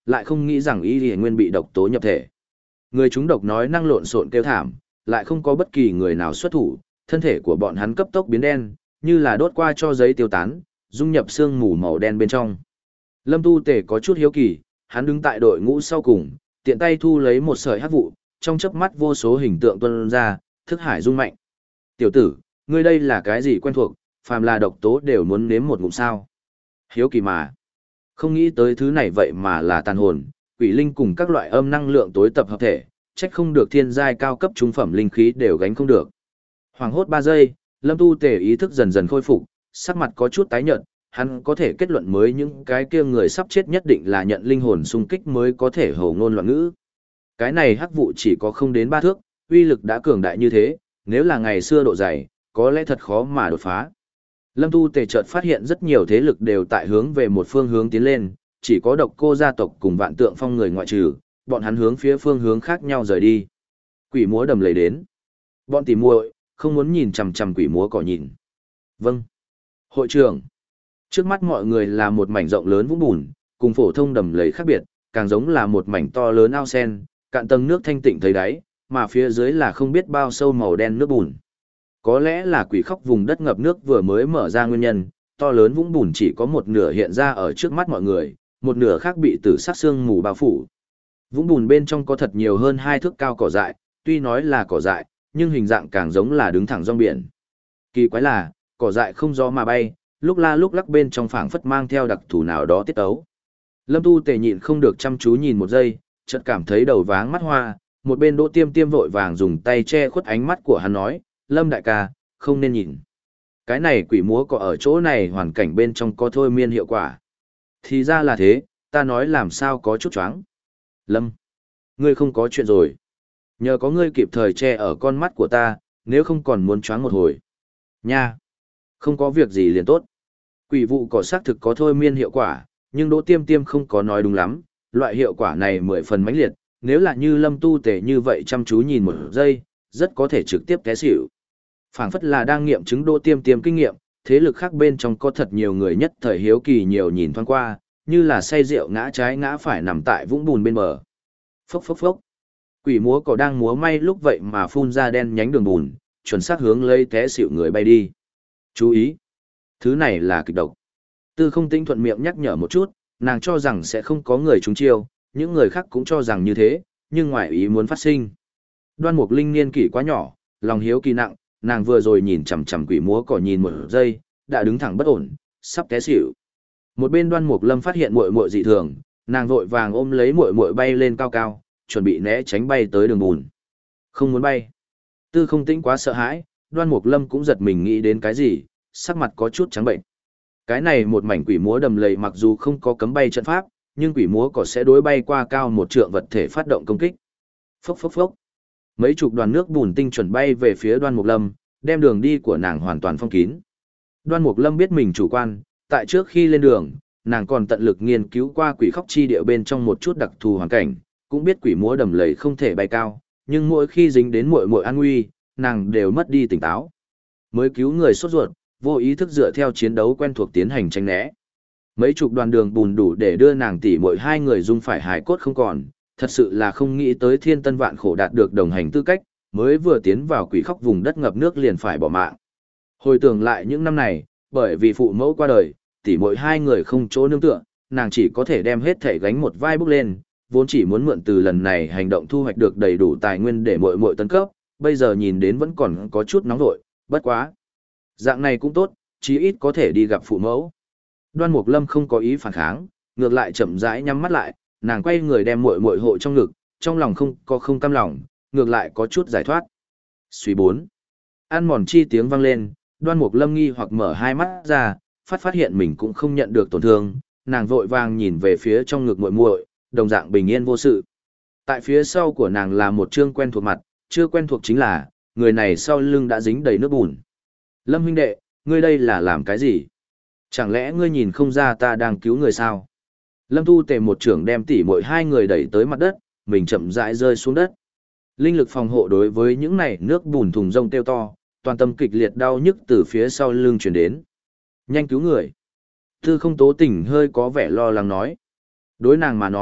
A: lại không nghĩ rằng Y Lì Nguyên bị độc tố nhập thể. Người chúng độc nói năng lộn xộn kêu thảm, lại không có bất kỳ người nào xuất thủ, thân thể của bọn hắn cấp tốc biến đen, như là đốt qua cho giấy tiêu tán, dung nhập xương mù màu đen bên trong. Lâm Tu Tề có chút hiếu kỳ, hắn đứng tại đội ngũ sau cùng, tiện tay thu lấy một sợi hắc vụ, trong chớp mắt vô số hình tượng tuôn ra, thức hải rung mạnh. "Tiểu tử, ngươi đây là cái gì quen thuộc, phàm là độc tố đều muốn nếm một ngụm sao?" Hiếu kỳ mà. Không nghĩ tới thứ này vậy mà là tàn hồn, quỷ linh cùng các loại âm năng lượng tối tập hợp thể, trách không được thiên giai cao cấp trung phẩm linh khí đều gánh không được. Hoàng hốt ba giây, Lâm Tu Tề ý thức dần dần khôi phục, sắc mặt có chút tái nhợt, hắn có thể kết luận mới những cái kia người sắp chết nhất định là nhận linh hồn xung kích mới có thể hầu ngôn loạn ngữ. Cái này hắc vụ chỉ có không đến ba thước, uy lực đã cường đại như thế, nếu là ngày xưa độ dày, có lẽ thật khó mà đột phá. Lâm Tu Tề chợt phát hiện rất nhiều thế lực đều tại hướng về một phương hướng tiến lên, chỉ có Độc Cô gia tộc cùng Vạn Tượng Phong người ngoại trừ, bọn hắn hướng phía phương hướng khác nhau rời đi. Quỷ múa đầm lầy đến. Bọn tỉ muội không muốn nhìn chằm chằm quỷ múa cỏ nhìn. Vâng. Hội trưởng. Trước mắt mọi người là một mảnh rộng lớn vũng bùn, cùng phổ thông đầm lầy khác biệt, càng giống là một mảnh to lớn ao sen, cạn tầng nước thanh tịnh thấy đáy, mà phía dưới là không biết bao sâu màu đen nước bùn. Có lẽ là quỷ khóc vùng đất ngập nước vừa mới mở ra nguyên nhân, to lớn vũng bùn chỉ có một nửa hiện ra ở trước mắt mọi người, một nửa khác bị tử sắc sương mù bao phủ. Vũng bùn bên trong có thật nhiều hơn hai thước cao cỏ dại, tuy nói là cỏ dại, nhưng hình dạng càng giống là đứng thẳng rong biển. Kỳ quái là, cỏ dại không gió mà bay, lúc la lúc lắc bên trong phảng phất mang theo đặc thù nào đó tiết tấu. Lâm Tu Tề nhịn không được chăm chú nhìn một giây, chợt cảm thấy đầu váng mắt hoa, một bên Đỗ Tiêm Tiêm vội vàng dùng tay che khuất ánh mắt của hắn nói, Lâm đại ca, không nên nhìn. Cái này quỷ múa có ở chỗ này hoàn cảnh bên trong có thôi miên hiệu quả. Thì ra là thế, ta nói làm sao có chút choáng. Lâm, ngươi không có chuyện rồi. Nhờ có ngươi kịp thời che ở con mắt của ta, nếu không còn muốn choáng một hồi. Nha, không có việc gì liền tốt. Quỷ vụ cỏ xác thực có thôi miên hiệu quả, nhưng Đỗ Tiêm Tiêm không có nói đúng lắm, loại hiệu quả này mười phần mãnh liệt, nếu là như Lâm Tu Tề như vậy chăm chú nhìn một giây, rất có thể trực tiếp té xỉu. Phảng phất là đang nghiệm chứng Đỗ Tiêm Tiêm kinh nghiệm, thế lực khác bên trong có thật nhiều người nhất thời hiếu kỳ nhiều nhìn thoáng qua, như là say rượu ngã trái ngã phải nằm tại vũng bùn bên bờ. Phốc phốc phốc. Quỷ múa cỏ đang múa may lúc vậy mà phun ra đen nhánh đường bùn, chuẩn xác hướng lấy té xỉu người bay đi. Chú ý, thứ này là kịch độc. Tư Không Tĩnh thuận miệng nhắc nhở một chút, nàng cho rằng sẽ không có người trúng chiêu, những người khác cũng cho rằng như thế, nhưng ngoài ý muốn phát sinh. Đoan Mục Linh niên kỷ quá nhỏ, lòng hiếu kỳ nặng, nàng vừa rồi nhìn chằm chằm quỷ múa cỏ nhìn một giây, đã đứng thẳng bất ổn, sắp té xỉu. Một bên Đoan Mục Lâm phát hiện muội muội dị thường, nàng vội vàng ôm lấy muội muội bay lên cao cao, chuẩn bị né tránh bay tới đường bùn. Không muốn bay. Tư Không Tĩnh quá sợ hãi, Đoan Mục Lâm cũng giật mình nghĩ đến cái gì, sắc mặt có chút trắng bệnh. Cái này một mảnh quỷ múa đầm lầy mặc dù không có cấm bay trận pháp, nhưng quỷ múa cỏ sẽ đối bay qua cao một trượng vật thể phát động công kích. Phốc phốc phốc. Mấy chục đoàn nước bùn tinh chuẩn bay về phía Đoan Mục Lâm, đem đường đi của nàng hoàn toàn phong kín. Đoan Mục Lâm biết mình chủ quan, tại trước khi lên đường, nàng còn tận lực nghiên cứu qua quỷ khóc chi địa bên trong một chút đặc thù hoàn cảnh, cũng biết quỷ múa đầm lầy không thể bay cao, nhưng mỗi khi dính đến muội muội an nguy, nàng đều mất đi tỉnh táo. Mới cứu người sốt ruột, vô ý thức dựa theo chiến đấu quen thuộc tiến hành tránh né. Mấy chục đoàn đường bùn đủ để đưa nàng tỷ muội hai người dung phải hài cốt không còn, thật sự là không nghĩ tới thiên tân vạn khổ đạt được đồng hành tư cách, mới vừa tiến vào quỷ khóc vùng đất ngập nước liền phải bỏ mạng. Hồi tưởng lại những năm này, bởi vì phụ mẫu qua đời, tỷ muội hai người không chỗ nương tựa, nàng chỉ có thể đem hết thể gánh một vai bước lên, vốn chỉ muốn mượn từ lần này hành động thu hoạch được đầy đủ tài nguyên để muội muội tấn cấp, bây giờ nhìn đến vẫn còn có chút nóng vội, bất quá. Dạng này cũng tốt, chí ít có thể đi gặp phụ mẫu. Đoan Mục Lâm không có ý phản kháng, ngược lại chậm rãi nhắm mắt lại, nàng quay người đem muội muội hộ trong ngực, trong lòng không có không cam lòng, ngược lại có chút giải thoát. Suy bốn. Ăn mòn chi tiếng vang lên, Đoan Mục Lâm nghi hoặc mở hai mắt ra, phát phát hiện mình cũng không nhận được tổn thương, nàng vội vàng nhìn về phía trong ngực muội muội, đồng dạng bình yên vô sự. Tại phía sau của nàng là một trương quen thuộc mặt, chưa quen thuộc chính là, người này sau lưng đã dính đầy nước bùn. Lâm huynh đệ, ngươi đây là làm cái gì? Chẳng lẽ ngươi nhìn không ra ta đang cứu người sao? Lâm Tu Tề một trưởng đem tỉ muội hai người đẩy tới mặt đất, mình chậm rãi rơi xuống đất. Linh lực phòng hộ đối với những này nước bùn thùng rông kêu to, toàn tâm kịch liệt đau nhức từ phía sau lưng truyền đến. Nhanh cứu người. Tư Không Tố Tỉnh hơi có vẻ lo lắng nói. Đối nàng mà nói,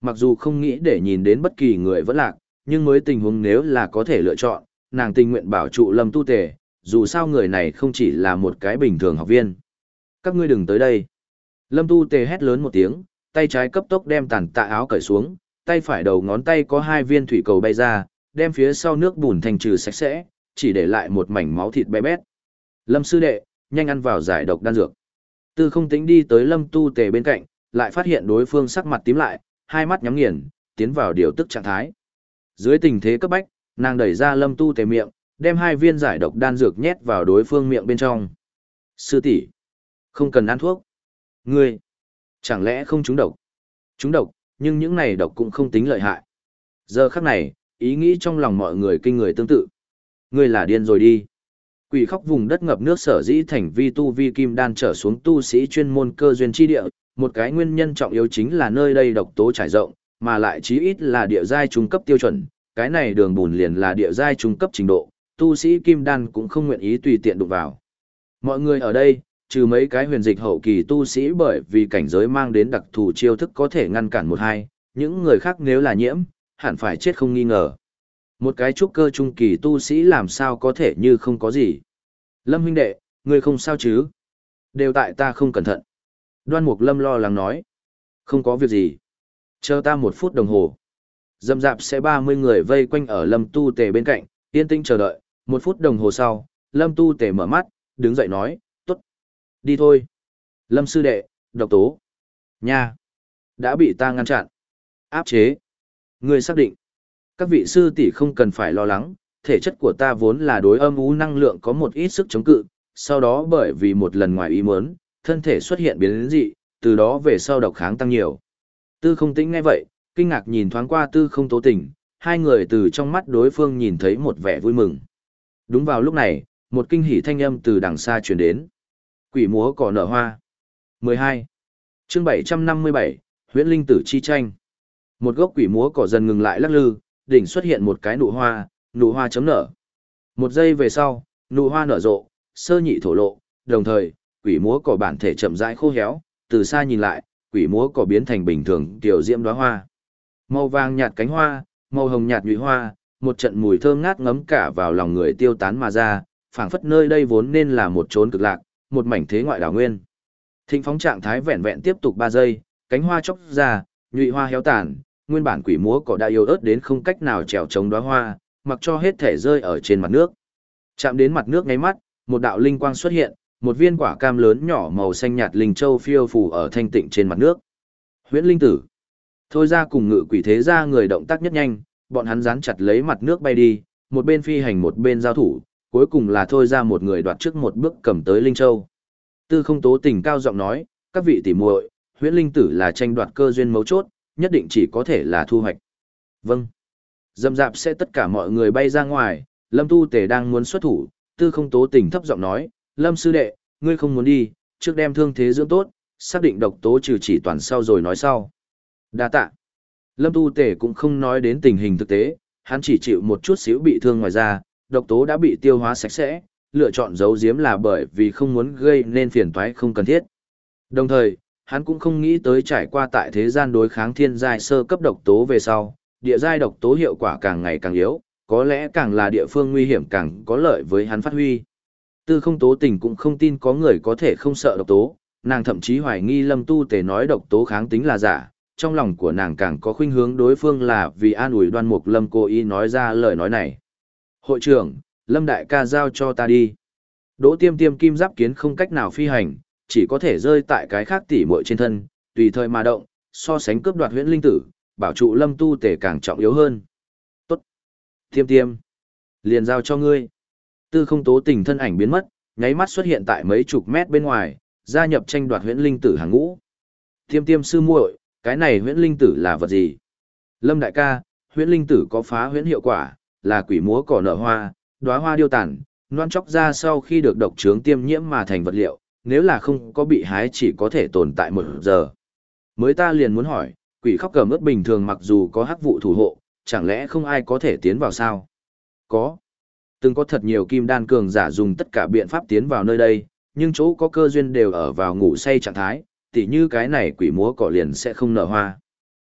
A: Mặc dù không nghĩ để nhìn đến bất kỳ người vẫn lạc, nhưng mới tình huống nếu là có thể lựa chọn, nàng tình nguyện bảo trụ Lâm Tu Tề, dù sao người này không chỉ là một cái bình thường học viên. Các ngươi đừng tới đây. Lâm Tu Tề hét lớn một tiếng, tay trái cấp tốc đem tàn tạ áo cởi xuống, tay phải đầu ngón tay có hai viên thủy cầu bay ra, đem phía sau nước bùn thành trừ sạch sẽ, chỉ để lại một mảnh máu thịt bé bét. Lâm sư đệ, nhanh ăn vào giải độc đan dược. Tư Không Tĩnh đi tới Lâm Tu Tề bên cạnh, lại phát hiện đối phương sắc mặt tím lại, hai mắt nhắm nghiền, tiến vào điều tức trạng thái. Dưới tình thế cấp bách, nàng đẩy ra Lâm Tu Tề miệng, đem hai viên giải độc đan dược nhét vào đối phương miệng bên trong. Sư tỷ, không cần ăn thuốc. Ngươi, chẳng lẽ không trúng độc? Trúng độc, nhưng những này độc cũng không tính lợi hại. Giờ khắc này, ý nghĩ trong lòng mọi người kinh người tương tự. Ngươi là điên rồi đi. Quỷ khóc vùng đất ngập nước sở dĩ thành vi tu vi kim đan trở xuống tu sĩ chuyên môn cơ duyên chi địa, một cái nguyên nhân trọng yếu chính là nơi đây độc tố trải rộng, mà lại chí ít là địa giai trung cấp tiêu chuẩn, cái này đường bùn liền là địa giai trung cấp trình độ, tu sĩ kim đan cũng không nguyện ý tùy tiện đụng vào. Mọi người ở đây, trừ mấy cái huyền dịch hậu kỳ tu sĩ bởi vì cảnh giới mang đến đặc thù chiêu thức có thể ngăn cản một hai, những người khác nếu là nhiễm, hẳn phải chết không nghi ngờ. Một cái trúc cơ trung kỳ tu sĩ làm sao có thể như không có gì. Lâm huynh đệ, ngươi không sao chứ? Đều tại ta không cẩn thận. Đoan Mục Lâm lo lắng nói. Không có việc gì. Chờ ta một phút đồng hồ. Dầm dạp sẽ ba mươi người vây quanh ở Lâm Tu Tề bên cạnh, yên tĩnh chờ đợi. Một phút đồng hồ sau, Lâm Tu Tề mở mắt, đứng dậy nói, tốt. Đi thôi. Lâm sư đệ, độc tố. Nha. Đã bị ta ngăn chặn. Áp chế. Ngươi xác định. Các vị sư tỷ không cần phải lo lắng, thể chất của ta vốn là đối âm u năng lượng có một ít sức chống cự, sau đó bởi vì một lần ngoài ý muốn, thân thể xuất hiện biến dị, từ đó về sau độc kháng tăng nhiều. Tư Không Tĩnh nghe vậy, kinh ngạc nhìn thoáng qua Tư Không Tố Tình, hai người từ trong mắt đối phương nhìn thấy một vẻ vui mừng. Đúng vào lúc này, một kinh hỉ thanh âm từ đằng xa truyền đến. Quỷ múa cỏ nở hoa. mười hai. Chương bảy trăm năm mươi bảy, Huyễn Linh Tử chi tranh. Một gốc quỷ múa cỏ dần ngừng lại lắc lư, đỉnh xuất hiện một cái nụ hoa, nụ hoa chấm nở. Một giây về sau, nụ hoa nở rộ, sơ nhị thổ lộ, đồng thời, quỷ múa cỏ bản thể chậm rãi khô héo, từ xa nhìn lại, quỷ múa cỏ biến thành bình thường tiểu diễm đóa hoa. Màu vàng nhạt cánh hoa, màu hồng nhạt nhụy hoa, một trận mùi thơm ngát ngấm cả vào lòng người tiêu tán mà ra, phảng phất nơi đây vốn nên là một chốn cực lạc, một mảnh thế ngoại đảo nguyên. Thịnh phóng trạng thái vẹn vẹn tiếp tục ba giây, cánh hoa chốc ra, nhụy hoa héo tàn, nguyên bản quỷ múa cỏ đã yếu ớt đến không cách nào trèo chống đóa hoa, mặc cho hết thể rơi ở trên mặt nước. Chạm đến mặt nước ngay mắt, một đạo linh quang xuất hiện, một viên quả cam lớn nhỏ màu xanh nhạt linh châu phiêu phù ở thanh tịnh trên mặt nước. Huyễn Linh Tử. Thôi ra cùng ngự quỷ thế ra người động tác nhất nhanh, bọn hắn dán chặt lấy mặt nước bay đi, một bên phi hành một bên giao thủ, cuối cùng là thôi ra một người đoạt trước một bước cầm tới linh châu. Tư Không Tố Tình cao giọng nói, các vị tỉ muội, Huyễn Linh Tử là tranh đoạt cơ duyên mấu chốt, nhất định chỉ có thể là thu hoạch. Vâng. Dầm dạp sẽ tất cả mọi người bay ra ngoài, Lâm Tu Tề đang muốn xuất thủ, Tư Không Tố Tình thấp giọng nói, Lâm sư đệ, ngươi không muốn đi, trước đem thương thế dưỡng tốt, xác định độc tố trừ chỉ toàn sau rồi nói sau. Đa tạ. Lâm Tu Tề cũng không nói đến tình hình thực tế, hắn chỉ chịu một chút xíu bị thương ngoài ra, độc tố đã bị tiêu hóa sạch sẽ, lựa chọn giấu giếm là bởi vì không muốn gây nên phiền toái không cần thiết. Đồng thời, hắn cũng không nghĩ tới trải qua tại thế gian đối kháng thiên giai sơ cấp độc tố về sau, địa giai độc tố hiệu quả càng ngày càng yếu, có lẽ càng là địa phương nguy hiểm càng có lợi với hắn phát huy. Tư Không Tố Tình cũng không tin có người có thể không sợ độc tố, nàng thậm chí hoài nghi Lâm Tu Tề nói độc tố kháng tính là giả, trong lòng của nàng càng có khuynh hướng đối phương là vì an ủi Đoan Mục Lâm cố ý nói ra lời nói này. Hội trưởng, Lâm đại ca giao cho ta đi. Đỗ Tiêm Tiêm kim giáp kiến không cách nào phi hành, chỉ có thể rơi tại cái khác tỉ muội trên thân, tùy thời mà động, so sánh cướp đoạt huyễn linh tử, bảo trụ Lâm Tu Tề càng trọng yếu hơn. Tốt. Tiêm Tiêm, liền giao cho ngươi. Tư Không Tố Tình thân ảnh biến mất, nháy mắt xuất hiện tại mấy chục mét bên ngoài, gia nhập tranh đoạt huyễn linh tử hàng ngũ. Tiêm Tiêm sư muội, cái này huyễn linh tử là vật gì? Lâm đại ca, huyễn linh tử có phá huyễn hiệu quả, là quỷ múa cỏ nở hoa, đóa hoa điêu tàn, loan chóc ra sau khi được độc trướng tiêm nhiễm mà thành vật liệu, nếu là không có bị hái chỉ có thể tồn tại một giờ. Mới ta liền muốn hỏi, quỷ khóc cầm ướt bình thường mặc dù có hắc vụ thủ hộ, chẳng lẽ không ai có thể tiến vào sao? Có. Từng có thật nhiều kim đan cường giả dùng tất cả biện pháp tiến vào nơi đây, nhưng chỗ có cơ duyên đều ở vào ngủ say trạng thái, tỉ như cái này quỷ múa cỏ liền sẽ không nở hoa.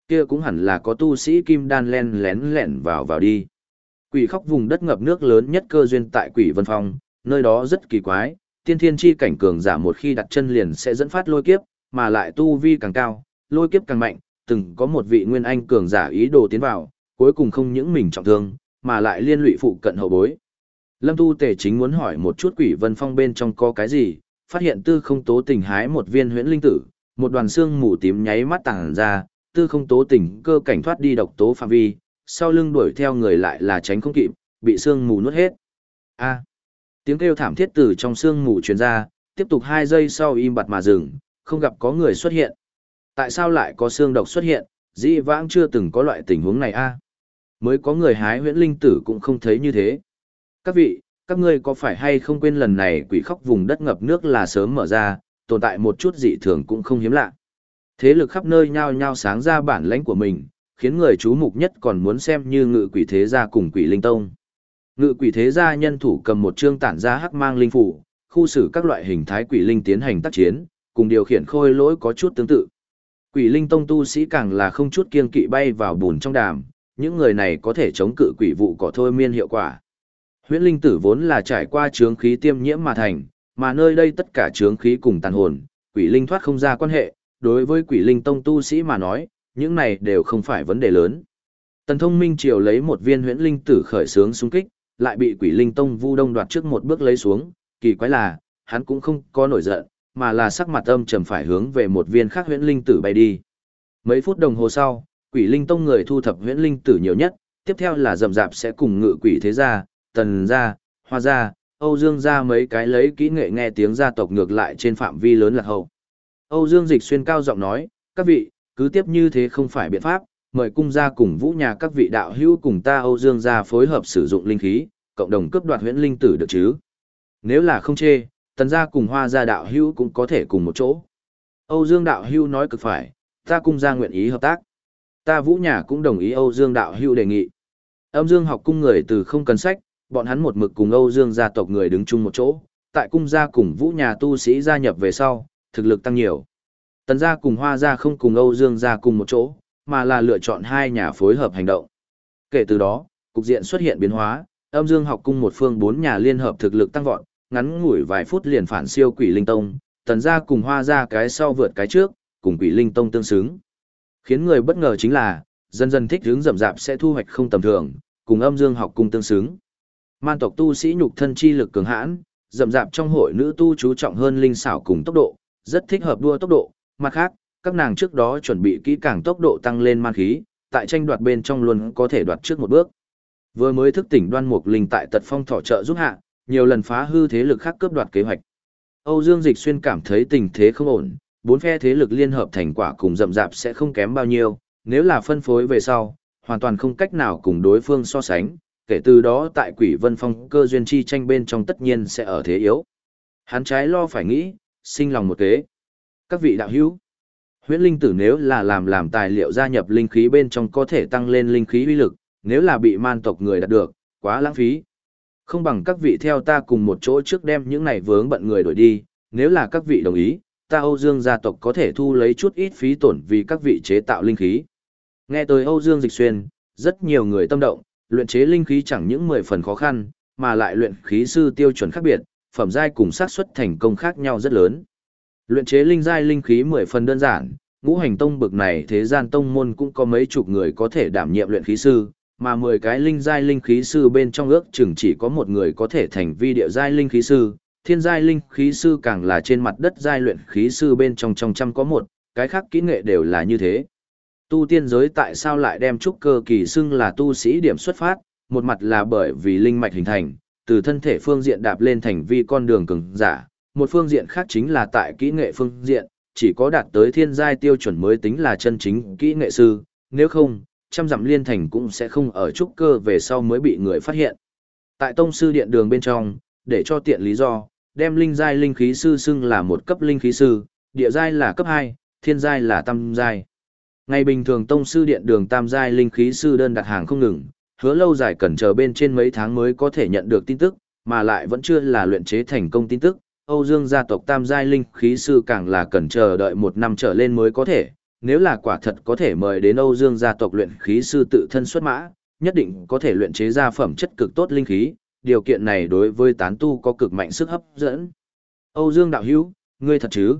A: Kia cũng hẳn là có tu sĩ kim đan len lén lẻn vào vào đi. Quỷ khóc vùng đất ngập nước lớn nhất cơ duyên tại Quỷ Vân Phong, nơi đó rất kỳ quái, tiên thiên chi cảnh cường giả một khi đặt chân liền sẽ dẫn phát lôi kiếp, mà lại tu vi càng cao, lôi kiếp càng mạnh, từng có một vị nguyên anh cường giả ý đồ tiến vào, cuối cùng không những mình trọng thương, mà lại liên lụy phụ cận hậu bối. Lâm Tu Tề chính muốn hỏi một chút Quỷ Vân Phong bên trong có cái gì, phát hiện Tư Không Tố Tình hái một viên huyễn linh tử, một đoàn xương mù tím nháy mắt tàng ra, Tư Không Tố Tình cơ cảnh thoát đi độc tố phạm vi, sau lưng đuổi theo người lại là tránh không kịp, bị xương mù nuốt hết. A. Tiếng kêu thảm thiết từ trong xương mù truyền ra, tiếp tục hai giây sau im bặt mà dừng, không gặp có người xuất hiện. Tại sao lại có xương độc xuất hiện, dĩ vãng chưa từng có loại tình huống này a? Mới có người hái huyễn linh tử cũng không thấy như thế. Các vị, các ngươi có phải hay không quên lần này quỷ khóc vùng đất ngập nước là sớm mở ra, tồn tại một chút dị thường cũng không hiếm lạ. Thế lực khắp nơi nhao nhao sáng ra bản lãnh của mình, khiến người chú mục nhất còn muốn xem như ngự quỷ thế gia cùng quỷ linh tông. Ngự quỷ thế gia nhân thủ cầm một chương tản ra hắc mang linh phủ, khu xử các loại hình thái quỷ linh tiến hành tác chiến, cùng điều khiển khôi lỗi có chút tương tự. Quỷ linh tông tu sĩ càng là không chút kiêng kỵ bay vào bùn trong đàm, những người này có thể chống cự quỷ vụ cỏ thôi miên hiệu quả. Huyễn linh tử vốn là trải qua chướng khí tiêm nhiễm mà thành, mà nơi đây tất cả chướng khí cùng tàn hồn, quỷ linh thoát không ra quan hệ, đối với quỷ linh tông tu sĩ mà nói, những này đều không phải vấn đề lớn. Tần Thông Minh Triều lấy một viên huyễn linh tử khởi xướng xung kích, lại bị quỷ linh tông Vu Đông đoạt trước một bước lấy xuống, kỳ quái là, hắn cũng không có nổi giận, mà là sắc mặt âm trầm phải hướng về một viên khác huyễn linh tử bay đi. Mấy phút đồng hồ sau, quỷ linh tông người thu thập huyễn linh tử nhiều nhất, tiếp theo là rậm rạp sẽ cùng ngự quỷ thế gia, Tần gia, Hoa gia, Âu Dương gia mấy cái lấy kỹ nghệ nghe tiếng gia tộc ngược lại trên phạm vi lớn lạc hậu. Âu Dương Dịch Xuyên cao giọng nói, các vị, cứ tiếp như thế không phải biện pháp, mời cung gia cùng vũ nhà các vị đạo hữu cùng ta Âu Dương gia phối hợp sử dụng linh khí, cộng đồng cướp đoạt huyễn linh tử được chứ. Nếu là không chê, Tần gia cùng Hoa gia đạo hữu cũng có thể cùng một chỗ. Âu Dương đạo hữu nói cực phải, ta cung gia nguyện ý hợp tác. Ta vũ nhà cũng đồng ý Âu Dương đạo hữu đề nghị. Âm Dương học cung người từ không cần sách, bọn hắn một mực cùng Âu Dương gia tộc người đứng chung một chỗ, tại cung gia cùng vũ nhà tu sĩ gia nhập về sau, thực lực tăng nhiều. Tần gia cùng Hoa gia không cùng Âu Dương gia cùng một chỗ, mà là lựa chọn hai nhà phối hợp hành động. Kể từ đó, cục diện xuất hiện biến hóa, Âm Dương học cung một phương bốn nhà liên hợp thực lực tăng vọt, ngắn ngủi vài phút liền phản siêu Quỷ Linh Tông, Tần gia cùng Hoa gia cái sau vượt cái trước, cùng Quỷ Linh Tông tương xứng. Khiến người bất ngờ chính là, dần dần thích hướng rậm rạp sẽ thu hoạch không tầm thường, cùng Âm Dương học cung tương xứng. Man tộc tu sĩ nhục thân chi lực cường hãn, rậm rạp trong hội nữ tu chú trọng hơn linh xảo cùng tốc độ, rất thích hợp đua tốc độ. Mặt khác, các nàng trước đó chuẩn bị kỹ càng tốc độ tăng lên man khí, tại tranh đoạt bên trong luôn có thể đoạt trước một bước. Vừa mới thức tỉnh Đoan Mục Linh tại Tật Phong thọ trợ giúp hạ, nhiều lần phá hư thế lực khác cướp đoạt kế hoạch. Âu Dương Dịch Xuyên cảm thấy tình thế không ổn, bốn phe thế lực liên hợp thành quả cùng rậm rạp sẽ không kém bao nhiêu, nếu là phân phối về sau, hoàn toàn không cách nào cùng đối phương so sánh, kể từ đó tại Quỷ Vân Phong cơ duyên chi tranh bên trong tất nhiên sẽ ở thế yếu. Hắn trái lo phải nghĩ, sinh lòng một kế. Các vị đạo hữu, huyễn linh tử nếu là làm làm tài liệu gia nhập linh khí bên trong có thể tăng lên linh khí uy lực, nếu là bị man tộc người đạt được, quá lãng phí. Không bằng các vị theo ta cùng một chỗ trước đem những này vướng bận người đổi đi, nếu là các vị đồng ý, ta Âu Dương gia tộc có thể thu lấy chút ít phí tổn vì các vị chế tạo linh khí. Nghe tới Âu Dương Dịch Xuyên, rất nhiều người tâm động, luyện chế linh khí chẳng những mười phần khó khăn, mà lại luyện khí sư tiêu chuẩn khác biệt, phẩm giai cùng xác suất thành công khác nhau rất lớn. Luyện chế linh giai linh khí mười phần đơn giản, ngũ hành tông bực này thế gian tông môn cũng có mấy chục người có thể đảm nhiệm luyện khí sư, mà mười cái linh giai linh khí sư bên trong ước chừng chỉ có một người có thể thành vi địa giai linh khí sư, thiên giai linh khí sư càng là trên mặt đất giai luyện khí sư bên trong trong trăm có một, cái khác kỹ nghệ đều là như thế. Tu tiên giới tại sao lại đem trúc cơ kỳ xưng là tu sĩ điểm xuất phát, một mặt là bởi vì linh mạch hình thành, từ thân thể phương diện đạp lên thành vi con đường cường giả, một phương diện khác chính là tại kỹ nghệ phương diện, chỉ có đạt tới thiên giai tiêu chuẩn mới tính là chân chính kỹ nghệ sư, nếu không, trăm dặm liên thành cũng sẽ không ở trúc cơ về sau mới bị người phát hiện. Tại tông sư điện đường bên trong, để cho tiện lý do, đem linh giai linh khí sư xưng là một cấp linh khí sư, địa giai là cấp hai, thiên giai là tam giai. Ngày bình thường tông sư điện đường tam giai linh khí sư đơn đặt hàng không ngừng, hứa lâu dài cần chờ bên trên mấy tháng mới có thể nhận được tin tức, mà lại vẫn chưa là luyện chế thành công tin tức. Âu Dương gia tộc tam giai linh khí sư càng là cần chờ đợi một năm trở lên mới có thể, nếu là quả thật có thể mời đến Âu Dương gia tộc luyện khí sư tự thân xuất mã, nhất định có thể luyện chế ra phẩm chất cực tốt linh khí, điều kiện này đối với tán tu có cực mạnh sức hấp dẫn. Âu Dương đạo hữu, ngươi thật chứ?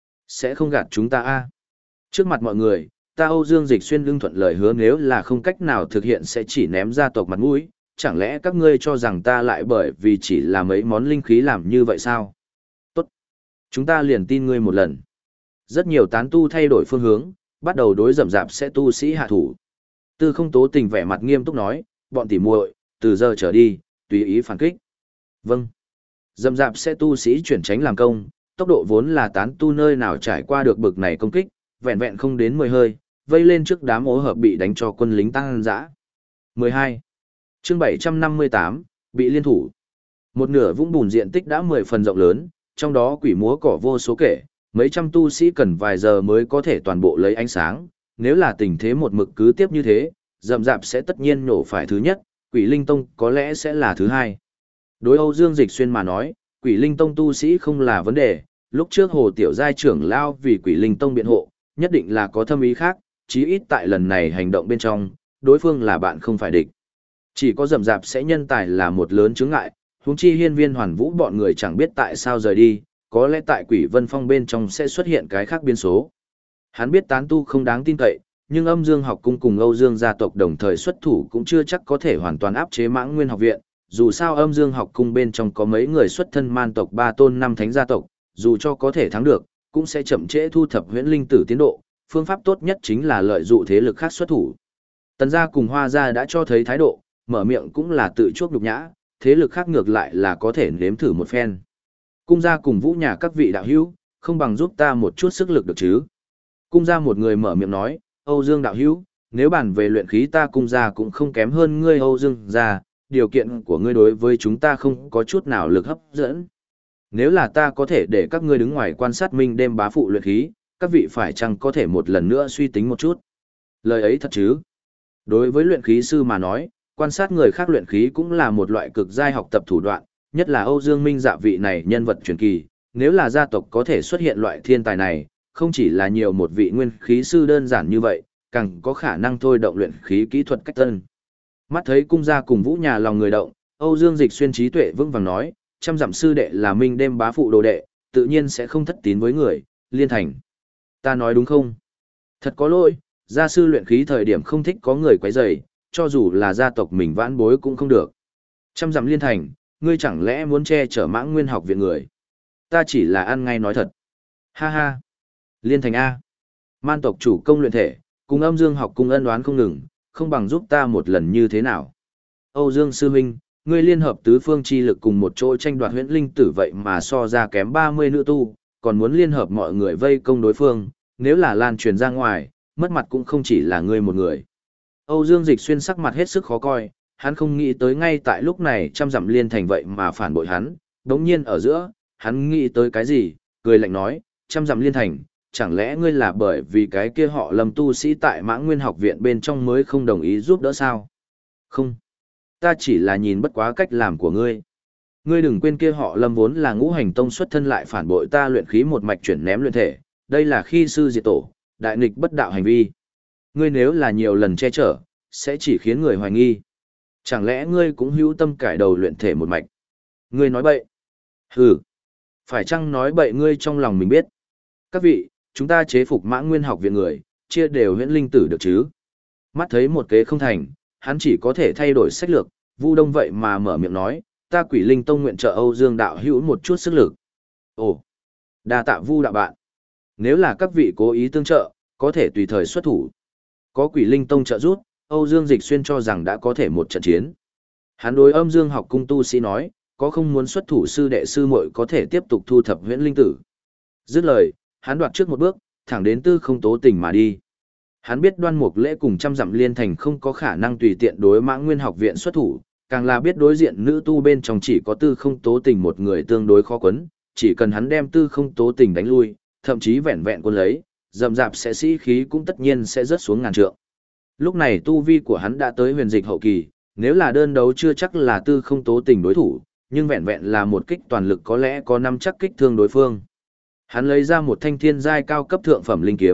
A: Sẽ không gạt chúng ta a? Trước mặt mọi người, ta Âu Dương Dịch Xuyên lương thuận lời hứa nếu là không cách nào thực hiện sẽ chỉ ném gia tộc mặt mũi, chẳng lẽ các ngươi cho rằng ta lại bởi vì chỉ là mấy món linh khí làm như vậy sao? Tốt, chúng ta liền tin ngươi một lần. Rất nhiều tán tu thay đổi phương hướng, bắt đầu đối rậm rạp sẽ tu sĩ hạ thủ. Tư Không Tố Tình vẻ mặt nghiêm túc nói, bọn tỉ muội, từ giờ trở đi, tùy ý phản kích. Vâng. Rậm rạp sẽ tu sĩ chuyển tránh làm công, tốc độ vốn là tán tu nơi nào trải qua được bực này công kích, vẹn vẹn không đến mười hơi, vây lên trước đám ố hợp bị đánh cho quân lính tăng dã. mười hai. Chương bảy trăm năm mươi tám, bị liên thủ. Một nửa vũng bùn diện tích đã mười phần rộng lớn, trong đó quỷ múa cỏ vô số kể, mấy trăm tu sĩ cần vài giờ mới có thể toàn bộ lấy ánh sáng, nếu là tình thế một mực cứ tiếp như thế, rậm rạp sẽ tất nhiên nổ phải thứ nhất, Quỷ Linh Tông có lẽ sẽ là thứ hai. Đối Âu Dương Dịch Xuyên mà nói, Quỷ Linh Tông tu sĩ không là vấn đề, lúc trước Hồ Tiểu Giai trưởng lao vì Quỷ Linh Tông biện hộ, nhất định là có thâm ý khác, chí ít tại lần này hành động bên trong, đối phương là bạn không phải địch. Chỉ có rậm rạp sẽ nhân tài là một lớn chướng ngại, huống chi Hiên Viên Hoàn Vũ bọn người chẳng biết tại sao rời đi, có lẽ tại Quỷ Vân Phong bên trong sẽ xuất hiện cái khác biến số. Hắn biết tán tu không đáng tin cậy, nhưng Âm Dương học cung cùng Âu Dương gia tộc đồng thời xuất thủ cũng chưa chắc có thể hoàn toàn áp chế Mãng Nguyên học viện, dù sao Âm Dương học cung bên trong có mấy người xuất thân man tộc ba tôn năm thánh gia tộc, dù cho có thể thắng được, cũng sẽ chậm trễ thu thập huyễn linh tử tiến độ, phương pháp tốt nhất chính là lợi dụng thế lực khác xuất thủ. Tần gia cùng Hoa gia đã cho thấy thái độ, mở miệng cũng là tự chuốc nhục nhã, thế lực khác ngược lại là có thể nếm thử một phen. Cung gia cùng Vũ nhà các vị đạo hữu, không bằng giúp ta một chút sức lực được chứ? Cung gia một người mở miệng nói, Âu Dương đạo hữu, nếu bàn về luyện khí ta cung gia cũng không kém hơn ngươi Âu Dương gia, điều kiện của ngươi đối với chúng ta không có chút nào lực hấp dẫn. Nếu là ta có thể để các ngươi đứng ngoài quan sát minh đêm bá phụ luyện khí, các vị phải chăng có thể một lần nữa suy tính một chút? Lời ấy thật chứ? Đối với luyện khí sư mà nói, quan sát người khác luyện khí cũng là một loại cực giai học tập thủ đoạn, nhất là Âu Dương Minh dạ vị này nhân vật truyền kỳ, nếu là gia tộc có thể xuất hiện loại thiên tài này, không chỉ là nhiều một vị nguyên khí sư đơn giản như vậy, càng có khả năng thôi động luyện khí kỹ thuật cách tân. Mắt thấy cung gia cùng Vũ nhà lòng người động, Âu Dương Dịch Xuyên trí tuệ vững vàng nói, trăm dặm sư đệ là minh đêm bá phụ đồ đệ, tự nhiên sẽ không thất tín với người, liên thành. Ta nói đúng không? Thật có lỗi, gia sư luyện khí thời điểm không thích có người quấy rầy, cho dù là gia tộc mình vãn bối cũng không được. Trăm dặm liên thành, ngươi chẳng lẽ muốn che chở Mãng Nguyên học viện người? Ta chỉ là ăn ngay nói thật. Ha ha. Liên thành A. Man tộc chủ công luyện thể, cùng Âm Dương học cung ân oán không ngừng, không bằng giúp ta một lần như thế nào? Âu Dương sư huynh, ngươi liên hợp tứ phương chi lực cùng một chỗ tranh đoạt huyễn linh tử vậy mà so ra kém ba mươi nữ tu, còn muốn liên hợp mọi người vây công đối phương, nếu là lan truyền ra ngoài, mất mặt cũng không chỉ là ngươi một người. Âu Dương Dịch Xuyên sắc mặt hết sức khó coi, hắn không nghĩ tới ngay tại lúc này trăm dặm liên thành vậy mà phản bội hắn, đống nhiên ở giữa, hắn nghĩ tới cái gì, cười lạnh nói, trăm dặm liên thành, chẳng lẽ ngươi là bởi vì cái kia họ Lâm tu sĩ tại Mãng Nguyên học viện bên trong mới không đồng ý giúp đỡ sao? Không, ta chỉ là nhìn bất quá cách làm của ngươi. Ngươi đừng quên kia họ Lâm vốn là ngũ hành tông xuất thân lại phản bội ta luyện khí một mạch chuyển ném luyện thể, đây là khi sư diệt tổ, đại nghịch bất đạo hành vi. Ngươi nếu là nhiều lần che chở, sẽ chỉ khiến người hoài nghi. Chẳng lẽ ngươi cũng hữu tâm cải đầu luyện thể một mạch? Ngươi nói bậy. Hừ. Phải chăng nói bậy ngươi trong lòng mình biết? Các vị, chúng ta chế phục Mãng Nguyên học viện người, chia đều huyễn linh tử được chứ? Mắt thấy một kế không thành, hắn chỉ có thể thay đổi sách lược, Vu Đông vậy mà mở miệng nói, ta Quỷ Linh Tông nguyện trợ Âu Dương đạo hữu một chút sức lực. Ồ, đa tạ Vu đạo bạn. Nếu là các vị cố ý tương trợ, có thể tùy thời xuất thủ. Có Quỷ Linh Tông trợ giúp, Âu Dương Dịch Xuyên cho rằng đã có thể một trận chiến. Hắn đối Âm Dương học cung tu sĩ nói, có không muốn xuất thủ sư đệ sư muội có thể tiếp tục thu thập huyễn linh tử. Dứt lời, hắn đoạt trước một bước, thẳng đến Tư Không Tố Tình mà đi. Hắn biết Đoan Mục Lễ cùng trăm dặm liên thành không có khả năng tùy tiện đối Mãng Nguyên học viện xuất thủ, càng là biết đối diện nữ tu bên trong chỉ có Tư Không Tố Tình một người tương đối khó quấn, chỉ cần hắn đem Tư Không Tố Tình đánh lui, thậm chí vẹn vẹn quân lấy, dầm dạp sẽ sĩ khí cũng tất nhiên sẽ rớt xuống ngàn trượng. Lúc này tu vi của hắn đã tới huyền dịch hậu kỳ, nếu là đơn đấu chưa chắc là Tư Không Tố Tình đối thủ, nhưng vẹn vẹn là một kích toàn lực có lẽ có năm chắc kích thương đối phương. Hắn lấy ra một thanh thiên giai cao cấp thượng phẩm linh kiếm,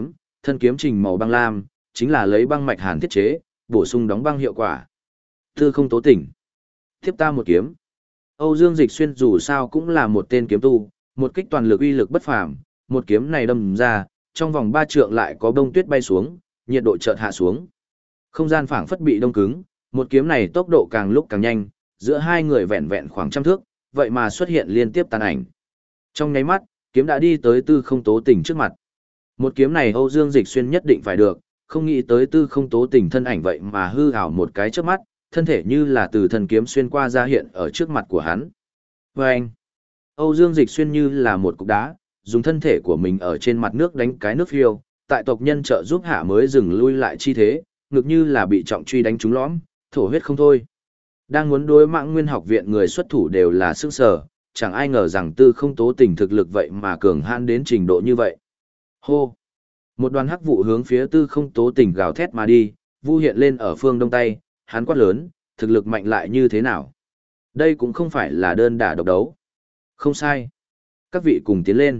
A: Thân kiếm trình màu băng lam, chính là lấy băng mạch hàn thiết chế, bổ sung đóng băng hiệu quả. Tư không tố tỉnh. Tiếp ta một kiếm. Âu Dương Dịch Xuyên dù sao cũng là một tên kiếm tu, một kích toàn lực uy lực bất phàm, một kiếm này đâm ra, trong vòng ba trượng lại có bông tuyết bay xuống, nhiệt độ chợt hạ xuống. Không gian phảng phất bị đông cứng, một kiếm này tốc độ càng lúc càng nhanh, giữa hai người vẹn vẹn khoảng trăm thước, vậy mà xuất hiện liên tiếp tàn ảnh. Trong nháy mắt, kiếm đã đi tới Tư Không Tố Tình trước mặt. Một kiếm này Âu Dương Dịch Xuyên nhất định phải được, không nghĩ tới Tư Không Tố Tình thân ảnh vậy mà hư ảo một cái trước mắt, thân thể như là từ thần kiếm xuyên qua ra hiện ở trước mặt của hắn. Vâng! Âu Dương Dịch Xuyên như là một cục đá, dùng thân thể của mình ở trên mặt nước đánh cái nước phiêu, tại tộc nhân trợ giúp hạ mới dừng lui lại chi thế, ngực như là bị trọng truy đánh trúng lõm, thổ huyết không thôi. Đang muốn đối Mãng Nguyên học viện người xuất thủ đều là sức sở, chẳng ai ngờ rằng Tư Không Tố Tình thực lực vậy mà cường hãn đến trình độ như vậy. Hô! Một đoàn hắc vụ hướng phía Tư Không Tố Tình gào thét mà đi, vu hiện lên ở phương đông tay, hắn quát lớn, thực lực mạnh lại như thế nào? Đây cũng không phải là đơn đả độc đấu. Không sai. Các vị cùng tiến lên.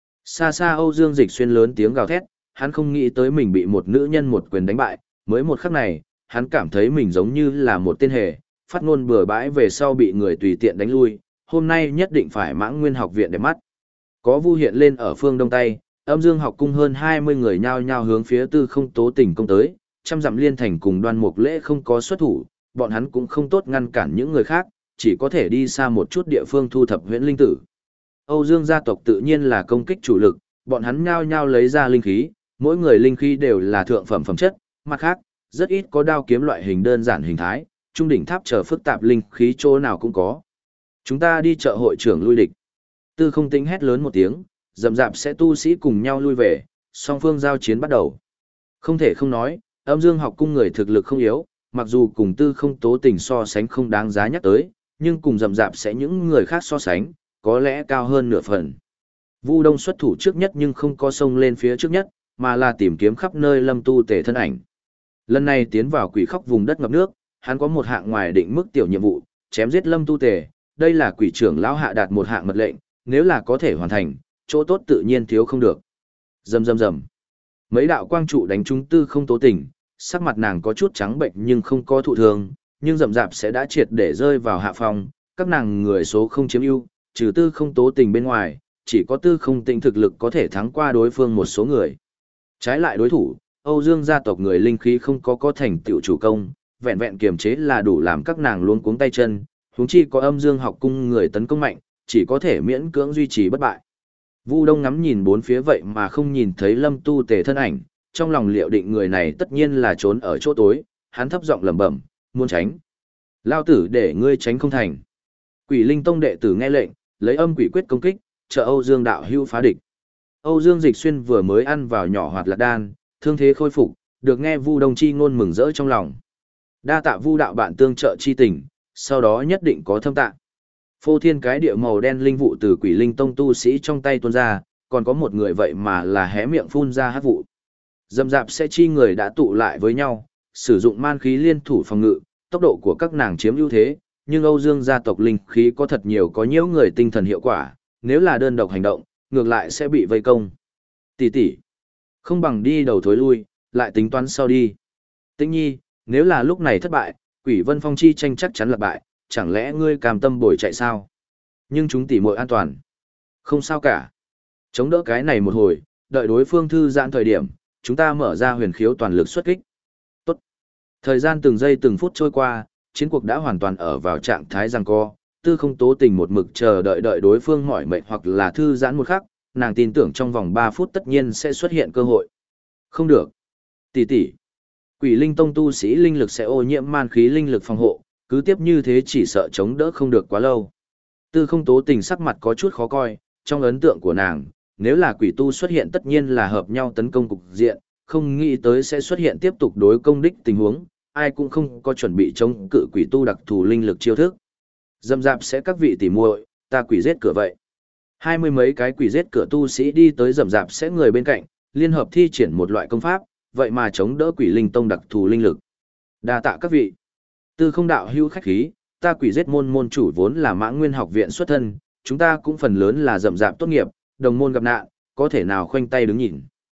A: Xa xa Âu Dương Dịch Xuyên lớn tiếng gào thét, hắn không nghĩ tới mình bị một nữ nhân một quyền đánh bại, mới một khắc này, hắn cảm thấy mình giống như là một tên hề, phát ngôn bừa bãi về sau bị người tùy tiện đánh lui, hôm nay nhất định phải Mãng Nguyên học viện để mắt. Có vu hiện lên ở phương đông tay, Âm Dương học cung hơn hai mươi người nhao nhao hướng phía Tư Không Tố Tình công tới, trăm dặm liên thành cùng Đoan Mục Lễ không có xuất thủ, bọn hắn cũng không tốt ngăn cản những người khác, chỉ có thể đi xa một chút địa phương thu thập huyễn linh tử. Âu Dương gia tộc tự nhiên là công kích chủ lực, bọn hắn nhao nhao lấy ra linh khí, mỗi người linh khí đều là thượng phẩm phẩm chất, mặt khác, rất ít có đao kiếm loại hình đơn giản hình thái, trung đỉnh tháp chờ phức tạp linh khí chỗ nào cũng có. Chúng ta đi chợ hội trưởng lui địch. Tư Không Tĩnh hét lớn một tiếng, rậm rạp sẽ tu sĩ cùng nhau lui về, song phương giao chiến bắt đầu. Không thể không nói, Âm Dương học cung người thực lực không yếu, mặc dù cùng Tư Không Tố Tình so sánh không đáng giá nhắc tới, nhưng cùng rậm rạp sẽ những người khác so sánh, có lẽ cao hơn nửa phần. Vu Đông xuất thủ trước nhất nhưng không có xông lên phía trước nhất, mà là tìm kiếm khắp nơi Lâm Tu Tề thân ảnh. Lần này tiến vào quỷ khóc vùng đất ngập nước, hắn có một hạng ngoài định mức tiểu nhiệm vụ, chém giết Lâm Tu Tề, đây là quỷ trưởng lão hạ đạt một hạng mật lệnh, nếu là có thể hoàn thành, chỗ tốt tự nhiên thiếu không được. Rầm rầm rầm. Mấy đạo quang trụ đánh trúng Tư Không Tố Tình, sắc mặt nàng có chút trắng bệnh nhưng không có thụ thương, nhưng rậm rạp sẽ đã triệt để rơi vào hạ phong, các nàng người số không chiếm ưu, trừ Tư Không Tố Tình bên ngoài, chỉ có Tư Không Tĩnh thực lực có thể thắng qua đối phương một số người. Trái lại đối thủ, Âu Dương gia tộc người linh khí không có có thành tựu chủ công, vẹn vẹn kiềm chế là đủ làm các nàng luống cuống tay chân, huống chi có Âm Dương học cung người tấn công mạnh, chỉ có thể miễn cưỡng duy trì bất bại. Vu Đông ngắm nhìn bốn phía vậy mà không nhìn thấy Lâm Tu Tề thân ảnh, trong lòng liệu định người này tất nhiên là trốn ở chỗ tối, hắn thấp giọng lẩm bẩm, muốn tránh. Lao tử để ngươi tránh không thành. Quỷ Linh Tông đệ tử nghe lệnh, lấy âm quỷ quyết công kích, trợ Âu Dương đạo hưu phá địch. Âu Dương Dịch Xuyên vừa mới ăn vào nhỏ hoạt lạc đan, thương thế khôi phục, được nghe Vu Đông chi ngôn mừng rỡ trong lòng. Đa tạ Vu đạo bạn tương trợ chi tình, sau đó nhất định có thâm tạ. Phô thiên cái địa màu đen linh vụ từ Quỷ Linh Tông tu sĩ trong tay tuôn ra, còn có một người vậy mà là hé miệng phun ra hắc vụ. Dầm dạp sẽ chi người đã tụ lại với nhau, sử dụng man khí liên thủ phòng ngự, tốc độ của các nàng chiếm ưu thế, nhưng Âu Dương gia tộc linh khí có thật nhiều có nhiễu người tinh thần hiệu quả, nếu là đơn độc hành động, ngược lại sẽ bị vây công. Tỷ tỷ, không bằng đi đầu thối lui, lại tính toán sau đi. Tĩnh Nhi, nếu là lúc này thất bại, Quỷ Vân Phong chi tranh chắc chắn là bại, chẳng lẽ ngươi cam tâm bồi chạy sao? Nhưng chúng tỷ muội an toàn. Không sao cả. Chống đỡ cái này một hồi, đợi đối phương thư giãn thời điểm, chúng ta mở ra huyền khiếu toàn lực xuất kích. Tốt. Thời gian từng giây từng phút trôi qua, chiến cuộc đã hoàn toàn ở vào trạng thái giằng co. Tư Không Tố Tình một mực chờ đợi đợi đối phương mỏi mệt hoặc là thư giãn một khắc, nàng tin tưởng trong vòng ba phút tất nhiên sẽ xuất hiện cơ hội. Không được. Tỷ tỷ. Quỷ Linh Tông tu sĩ linh lực sẽ ô nhiễm man khí linh lực phòng hộ, cứ tiếp như thế chỉ sợ chống đỡ không được quá lâu. Tư Không Tố Tình sắc mặt có chút khó coi, trong ấn tượng của nàng, nếu là quỷ tu xuất hiện tất nhiên là hợp nhau tấn công cục diện, không nghĩ tới sẽ xuất hiện tiếp tục đối công đích tình huống, ai cũng không có chuẩn bị chống cự quỷ tu đặc thù linh lực chiêu thức. Dâm dạp sẽ các vị tỉ muội, ta quỷ giết cửa vậy. Hai mươi mấy cái quỷ giết cửa tu sĩ đi tới dầm dạp sẽ người bên cạnh, liên hợp thi triển một loại công pháp, vậy mà chống đỡ Quỷ Linh Tông đặc thù linh lực. Đa tạ các vị. Tư Không đạo hữu khách khí, ta quỷ giết môn môn chủ vốn là Mãng Nguyên học viện xuất thân, chúng ta cũng phần lớn là dầm dạp tốt nghiệp, đồng môn gặp nạn, có thể nào khoanh tay đứng nhìn.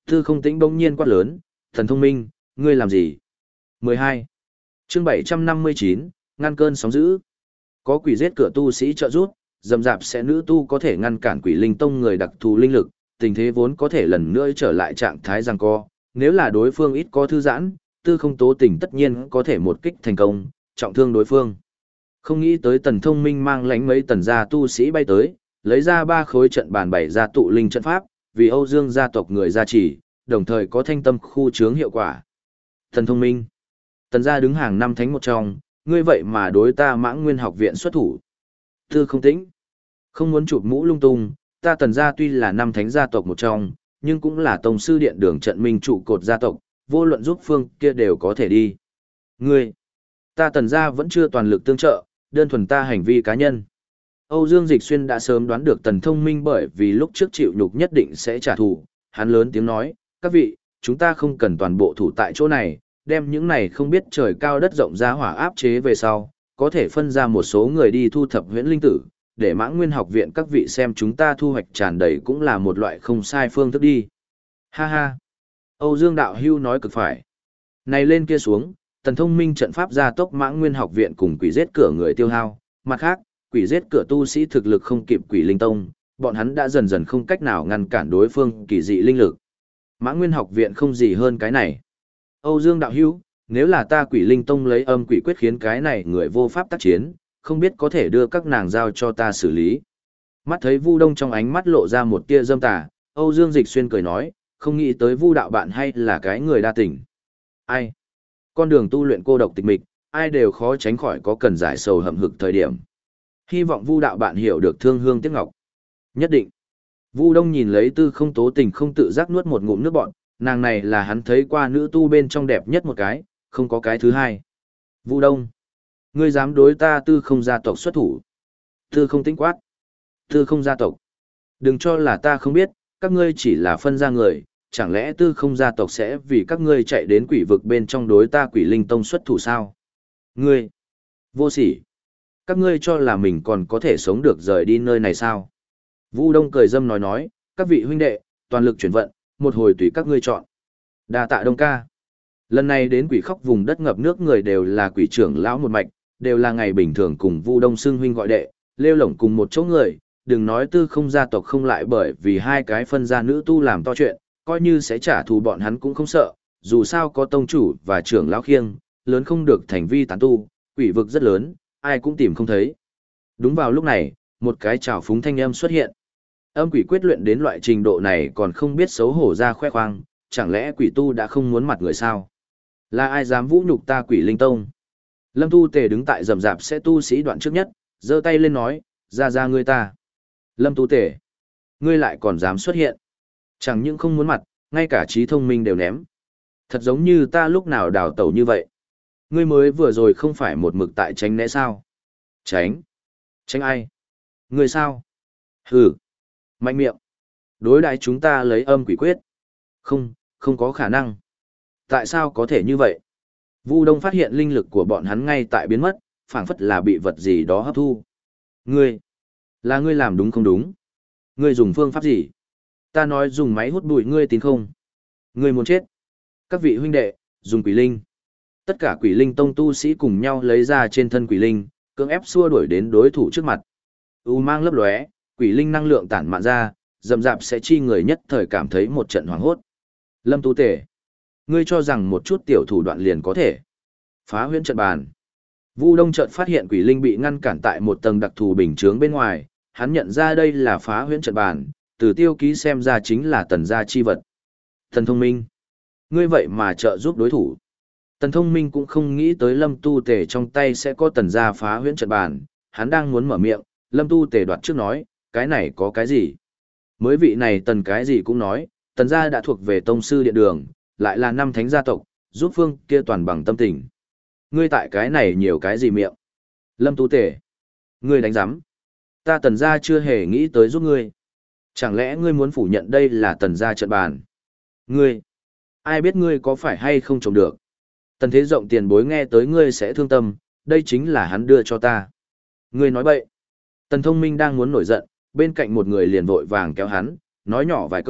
A: Tư không tĩnh bỗng nhiên quát lớn, thần thông minh, ngươi làm gì? mười hai. Chương bảy trăm năm mươi chín, ngăn cơn sóng dữ. Có quỷ giết cửa tu sĩ trợ giúp, dầm dạp sẽ nữ tu có thể ngăn cản quỷ linh tông người đặc thù linh lực, tình thế vốn có thể lần nữa trở lại trạng thái giằng co. Nếu là đối phương ít có thư giãn, tư không tố tình tất nhiên có thể một kích thành công, trọng thương đối phương. Không nghĩ tới tần thông minh mang lánh mấy tần gia tu sĩ bay tới, lấy ra ba khối trận bàn bày ra tụ linh trận pháp, vì Âu Dương gia tộc người gia trì, đồng thời có thanh tâm khu chướng hiệu quả. Tần thông minh, tần gia đứng hàng năm thánh một trong, ngươi vậy mà đối ta Mãng Nguyên học viện xuất thủ. Tư không tĩnh, không muốn chụp mũ lung tung, ta tần gia tuy là năm thánh gia tộc một trong, nhưng cũng là tông sư điện đường trận minh trụ cột gia tộc, vô luận giúp phương kia đều có thể đi. Ngươi, ta tần gia vẫn chưa toàn lực tương trợ, đơn thuần ta hành vi cá nhân. Âu Dương Dịch Xuyên đã sớm đoán được tần thông minh bởi vì lúc trước chịu nhục nhất định sẽ trả thù, hắn lớn tiếng nói, các vị, chúng ta không cần toàn bộ thủ tại chỗ này, đem những này không biết trời cao đất rộng ra hỏa áp chế về sau, có thể phân ra một số người đi thu thập huyễn linh tử, để Mãng Nguyên học viện các vị xem chúng ta thu hoạch tràn đầy cũng là một loại không sai phương thức đi. Ha ha! Âu Dương Đạo Hưu nói cực phải. Này lên kia xuống, tần thông minh trận pháp gia tốc Mãng Nguyên học viện cùng quỷ giết cửa người tiêu hao, mặt khác, quỷ giết cửa tu sĩ thực lực không kịp quỷ linh tông, bọn hắn đã dần dần không cách nào ngăn cản đối phương kỳ dị linh lực. Mãng Nguyên học viện không gì hơn cái này. Âu Dương Đạo Hữu, nếu là ta quỷ linh tông lấy âm quỷ quyết khiến cái này người vô pháp tác chiến, không biết có thể đưa các nàng giao cho ta xử lý. Mắt thấy Vu Đông trong ánh mắt lộ ra một tia dâm tà, Âu Dương Dịch Xuyên cười nói, không nghĩ tới Vu đạo bạn hay là cái người đa tình. Ai? Con đường tu luyện cô độc tịch mịch, ai đều khó tránh khỏi có cần giải sầu hậm hực thời điểm. Hy vọng Vu đạo bạn hiểu được thương hương tiếc ngọc. Nhất định. Vu Đông nhìn lấy Tư Không Tố Tình không tự giác nuốt một ngụm nước bọt, nàng này là hắn thấy qua nữ tu bên trong đẹp nhất một cái, không có cái thứ hai. Vu Đông, ngươi dám đối ta Tư Không gia tộc xuất thủ? Tư Không Tĩnh quát. Tư Không gia tộc? Đừng cho là ta không biết, các ngươi chỉ là phân ra người, chẳng lẽ Tư Không gia tộc sẽ vì các ngươi chạy đến quỷ vực bên trong đối ta Quỷ Linh Tông xuất thủ sao? Ngươi, vô sỉ. Các ngươi cho là mình còn có thể sống được rời đi nơi này sao? Vu Đông cười dâm nói nói, các vị huynh đệ, toàn lực chuyển vận, một hồi tùy các ngươi chọn. Đa tạ Đông ca. Lần này đến quỷ khóc vùng đất ngập nước người đều là quỷ trưởng lão một mạch, đều là ngày bình thường cùng Vu Đông xưng huynh gọi đệ, lêu lổng cùng một chỗ người, đừng nói Tư Không gia tộc không lại bởi vì hai cái phân gia nữ tu làm to chuyện, coi như sẽ trả thù bọn hắn cũng không sợ, dù sao có tông chủ và trưởng lão khiêng, lớn không được thành vi tán tu, quỷ vực rất lớn, ai cũng tìm không thấy. Đúng vào lúc này, một cái trào phúng thanh âm xuất hiện. Âm quỷ quyết luyện đến loại trình độ này còn không biết xấu hổ ra khoe khoang, chẳng lẽ quỷ tu đã không muốn mặt người sao? Là ai dám vũ nhục ta Quỷ Linh Tông? Lâm Tu Tề đứng tại rầm rạp sẽ tu sĩ đoạn trước nhất, giơ tay lên nói, ra ra ngươi ta. Lâm Tu Tề, ngươi lại còn dám xuất hiện. Chẳng những không muốn mặt, ngay cả trí thông minh đều ném. Thật giống như ta lúc nào đào tẩu như vậy. Ngươi mới vừa rồi không phải một mực tại tránh né sao? Tránh? Tránh ai? Ngươi sao? Hừ. Mạnh miệng. Đối đãi chúng ta lấy âm quỷ quyết. Không, không có khả năng. Tại sao có thể như vậy? Vu Đông phát hiện linh lực của bọn hắn ngay tại biến mất, phảng phất là bị vật gì đó hấp thu. Ngươi, là ngươi làm đúng không đúng? Ngươi dùng phương pháp gì? Ta nói dùng máy hút bụi ngươi tin không? Ngươi muốn chết. Các vị huynh đệ, dùng quỷ linh. Tất cả quỷ linh tông tu sĩ cùng nhau lấy ra trên thân quỷ linh, cưỡng ép xua đuổi đến đối thủ trước mặt. U mang lấp lóe, quỷ linh năng lượng tản mạn ra, dầm dạp sẽ chi người nhất thời cảm thấy một trận hoảng hốt. Lâm Tú Tể, ngươi cho rằng một chút tiểu thủ đoạn liền có thể phá huyễn trận bàn. Vu Đông chợt phát hiện quỷ linh bị ngăn cản tại một tầng đặc thù bình chướng bên ngoài, hắn nhận ra đây là phá huyễn trận bàn, từ tiêu ký xem ra chính là tần gia chi vật. Thần thông minh, ngươi vậy mà trợ giúp đối thủ. Tần thông minh cũng không nghĩ tới Lâm Tu Tể trong tay sẽ có tần gia phá huyễn trận bàn, hắn đang muốn mở miệng, Lâm Tu Tể đoạt trước nói, cái này có cái gì? Mới vị này tần cái gì cũng nói, tần gia đã thuộc về tông sư điện đường, lại là năm thánh gia tộc, giúp phương kia toàn bằng tâm tình. Ngươi tại cái này nhiều cái gì miệng? Lâm Tu Tể, ngươi đánh giám. Ta tần gia chưa hề nghĩ tới giúp ngươi. Chẳng lẽ ngươi muốn phủ nhận đây là tần gia trận bàn? Ngươi, ai biết ngươi có phải hay không trồng được? Tần thế rộng tiền bối nghe tới ngươi sẽ thương tâm, đây chính là hắn đưa cho ta. Ngươi nói bậy. Tần thông minh đang muốn nổi giận, bên cạnh một người liền vội vàng kéo hắn, nói nhỏ vài câu,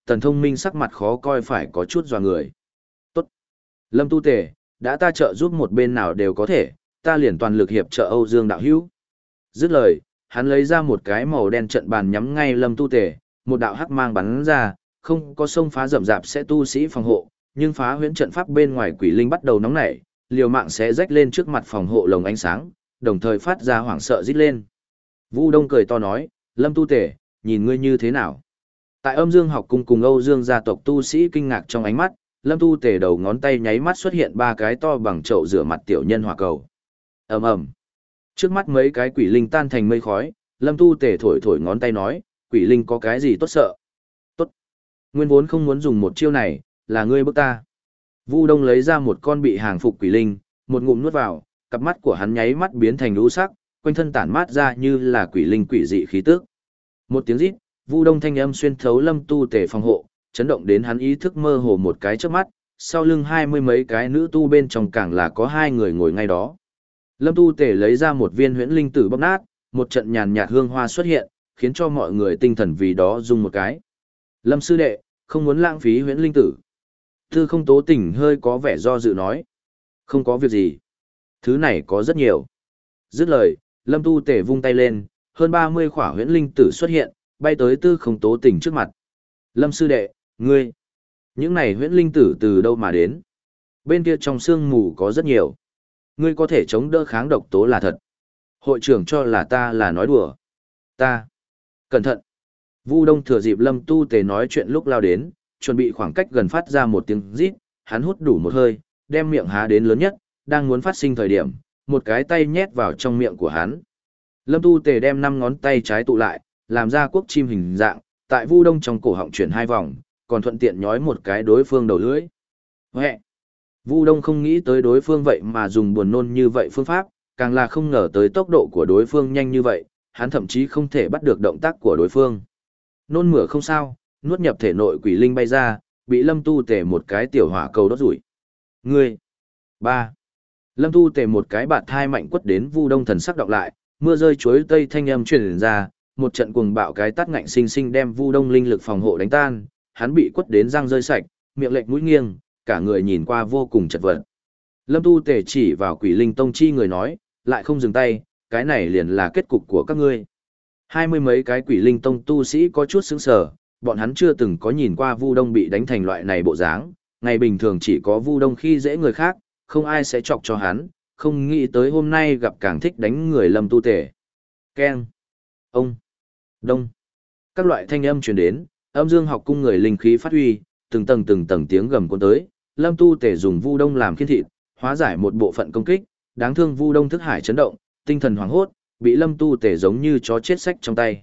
A: Tần Thông Minh sắc mặt khó coi phải có chút dò người. Tốt. Lâm Tu Tề, đã ta trợ giúp một bên nào đều có thể, ta liền toàn lực hiệp trợ Âu Dương đạo hữu. Dứt lời, hắn lấy ra một cái màu đen trận bàn nhắm ngay Lâm Tu Tề, một đạo hắc mang bắn ra, không có xông phá rậm rạp sẽ tu sĩ phòng hộ, nhưng phá huyễn trận pháp bên ngoài quỷ linh bắt đầu nóng nảy, liều mạng sẽ rách lên trước mặt phòng hộ lồng ánh sáng, đồng thời phát ra hoảng sợ rít lên. Vu Đông cười to nói, Lâm Tu Tề, nhìn ngươi như thế nào? Tại Âm Dương học cung cùng Âu Dương gia tộc tu sĩ kinh ngạc trong ánh mắt, Lâm Tu Tề đầu ngón tay nháy mắt xuất hiện ba cái to bằng chậu rửa mặt tiểu nhân hỏa cầu. Ầm ầm. Trước mắt mấy cái quỷ linh tan thành mây khói, Lâm Tu Tề thổi thổi ngón tay nói, quỷ linh có cái gì tốt sợ? Tốt. Nguyên vốn không muốn dùng một chiêu này, là ngươi bức ta. Vu Đông lấy ra một con bị hàng phục quỷ linh, một ngụm nuốt vào, cặp mắt của hắn nháy mắt biến thành lũ sắc, quanh thân tản mát ra như là quỷ linh quỷ dị khí tức. Một tiếng rít, Vu Đông thanh âm xuyên thấu Lâm Tu Tề phòng hộ, chấn động đến hắn ý thức mơ hồ một cái chớp mắt, sau lưng hai mươi mấy cái nữ tu bên trong càng là có hai người ngồi ngay đó. Lâm Tu Tề lấy ra một viên huyễn linh tử bóc nát, một trận nhàn nhạt hương hoa xuất hiện, khiến cho mọi người tinh thần vì đó rung một cái. Lâm sư đệ, không muốn lãng phí huyễn linh tử. Tư Không Tố Tình hơi có vẻ do dự nói. Không có việc gì. Thứ này có rất nhiều. Dứt lời, Lâm Tu Tề vung tay lên, hơn ba mươi khỏa huyễn linh tử xuất hiện, bay tới Tư Không Tố Tình trước mặt. Lâm sư đệ, ngươi, những này huyễn linh tử từ đâu mà đến? Bên kia trong sương mù có rất nhiều. Ngươi có thể chống đỡ kháng độc tố là thật. Hội trưởng cho là ta là nói đùa. Ta. Cẩn thận. Vu Đông thừa dịp Lâm Tu Tề nói chuyện lúc lao đến, chuẩn bị khoảng cách gần phát ra một tiếng rít, hắn hút đủ một hơi, đem miệng há đến lớn nhất, đang muốn phát sinh thời điểm, một cái tay nhét vào trong miệng của hắn. Lâm Tu Tề đem năm ngón tay trái tụ lại, làm ra quốc chim hình dạng, tại Vu Đông trong cổ họng chuyển hai vòng, còn thuận tiện nhói một cái đối phương đầu lưỡi. Huệ! Vu Đông không nghĩ tới đối phương vậy mà dùng buồn nôn như vậy phương pháp, càng là không ngờ tới tốc độ của đối phương nhanh như vậy, hắn thậm chí không thể bắt được động tác của đối phương. Nôn mửa không sao, nuốt nhập thể nội quỷ linh bay ra, bị Lâm Tu Tề một cái tiểu hỏa cầu đốt rủi. Ngươi! Ba! Lâm Tu Tề một cái bạt thai mạnh quất đến Vu Đông thần sắc đọc lại, mưa rơi chuối tây thanh âm truyền ra, một trận cuồng bạo cái tát ngạnh sinh sinh đem Vu Đông linh lực phòng hộ đánh tan, hắn bị quất đến răng rơi sạch, miệng lệch mũi nghiêng, cả người nhìn qua vô cùng chật vật. Lâm Tu Tề chỉ vào Quỷ Linh Tông chi người nói, lại không dừng tay, cái này liền là kết cục của các ngươi. Hai mươi mấy cái Quỷ Linh Tông tu sĩ có chút sững sờ, bọn hắn chưa từng có nhìn qua Vu Đông bị đánh thành loại này bộ dáng, ngày bình thường chỉ có Vu Đông khi dễ người khác, không ai sẽ chọc cho hắn, không nghĩ tới hôm nay gặp càng thích đánh người Lâm Tu Tề. Keng, ông, đông, các loại thanh âm truyền đến, Âm Dương học cung người linh khí phát huy, từng tầng từng tầng tiếng gầm cuốn tới, Lâm Tu Tề dùng Vu Đông làm khiên thịt, hóa giải một bộ phận công kích, đáng thương Vu Đông thức hải chấn động, tinh thần hoảng hốt, bị Lâm Tu Tề giống như chó chết sách trong tay.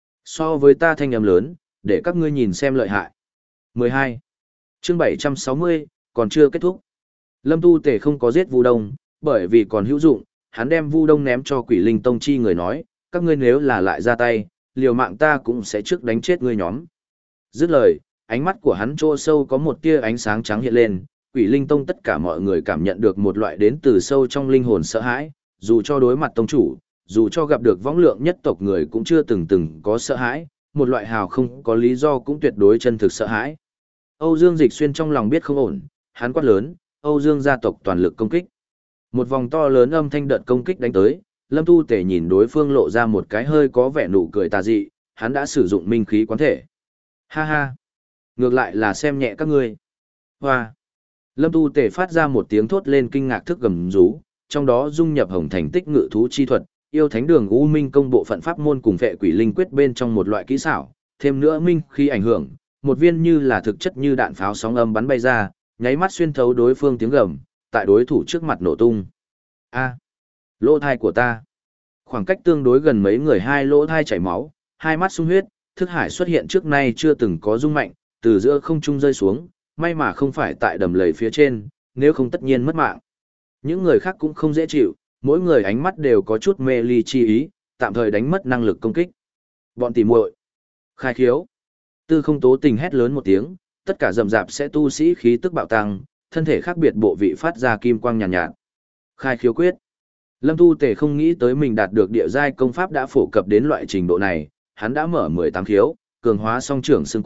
A: So với ta thanh âm lớn, để các ngươi nhìn xem lợi hại. mười hai. Chương bảy trăm sáu mươi, còn chưa kết thúc. Lâm Tu Tề không có giết Vu Đông, bởi vì còn hữu dụng, hắn đem Vu Đông ném cho Quỷ Linh Tông chi người nói, các ngươi nếu là lại ra tay, liều mạng ta cũng sẽ trước đánh chết ngươi nhóm. Dứt lời, ánh mắt của hắn chỗ sâu có một tia ánh sáng trắng hiện lên, Quỷ Linh Tông tất cả mọi người cảm nhận được một loại đến từ sâu trong linh hồn sợ hãi, dù cho đối mặt tông chủ, dù cho gặp được võng lượng nhất tộc người cũng chưa từng từng có sợ hãi, một loại hào không có lý do cũng tuyệt đối chân thực sợ hãi. Âu Dương Dịch Xuyên trong lòng biết không ổn, hắn quát lớn, Âu Dương gia tộc toàn lực công kích. Một vòng to lớn âm thanh đợt công kích đánh tới, Lâm Tu Tề nhìn đối phương lộ ra một cái hơi có vẻ nụ cười tà dị, hắn đã sử dụng minh khí quán thể. Ha ha! Ngược lại là xem nhẹ các ngươi. Hoa! Lâm Tu Tề phát ra một tiếng thốt lên kinh ngạc thức gầm rú, trong đó dung nhập hồng thành tích ngự thú chi thuật, yêu thánh đường U Minh công bộ phận pháp môn cùng vệ quỷ linh quyết bên trong một loại kỹ xảo, thêm nữa minh khí ảnh hưởng, một viên như là thực chất như đạn pháo sóng âm bắn bay ra, nháy mắt xuyên thấu đối phương tiếng gầm, tại đối thủ trước mặt nổ tung. A, lỗ thai của ta. Khoảng cách tương đối gần mấy người hai lỗ thai chảy máu, hai mắt sung huyết, thức hải xuất hiện trước nay chưa từng có rung mạnh, từ giữa không trung rơi xuống, may mà không phải tại đầm lầy phía trên, nếu không tất nhiên mất mạng. Những người khác cũng không dễ chịu, mỗi người ánh mắt đều có chút mê ly chi ý, tạm thời đánh mất năng lực công kích. Bọn tỉ muội, khai khiếu. Tư Không Tố Tình hét lớn một tiếng, tất cả rầm rạp sẽ tu sĩ khí tức bạo tăng, thân thể khác biệt bộ vị phát ra kim quang nhàn nhạt, nhạt. Khai khiếu quyết. Lâm Tu Tề không nghĩ tới mình đạt được địa giai công pháp đã phổ cập đến loại trình độ này, hắn đã mở mười tám khiếu, cường hóa song trưởng xương cốt,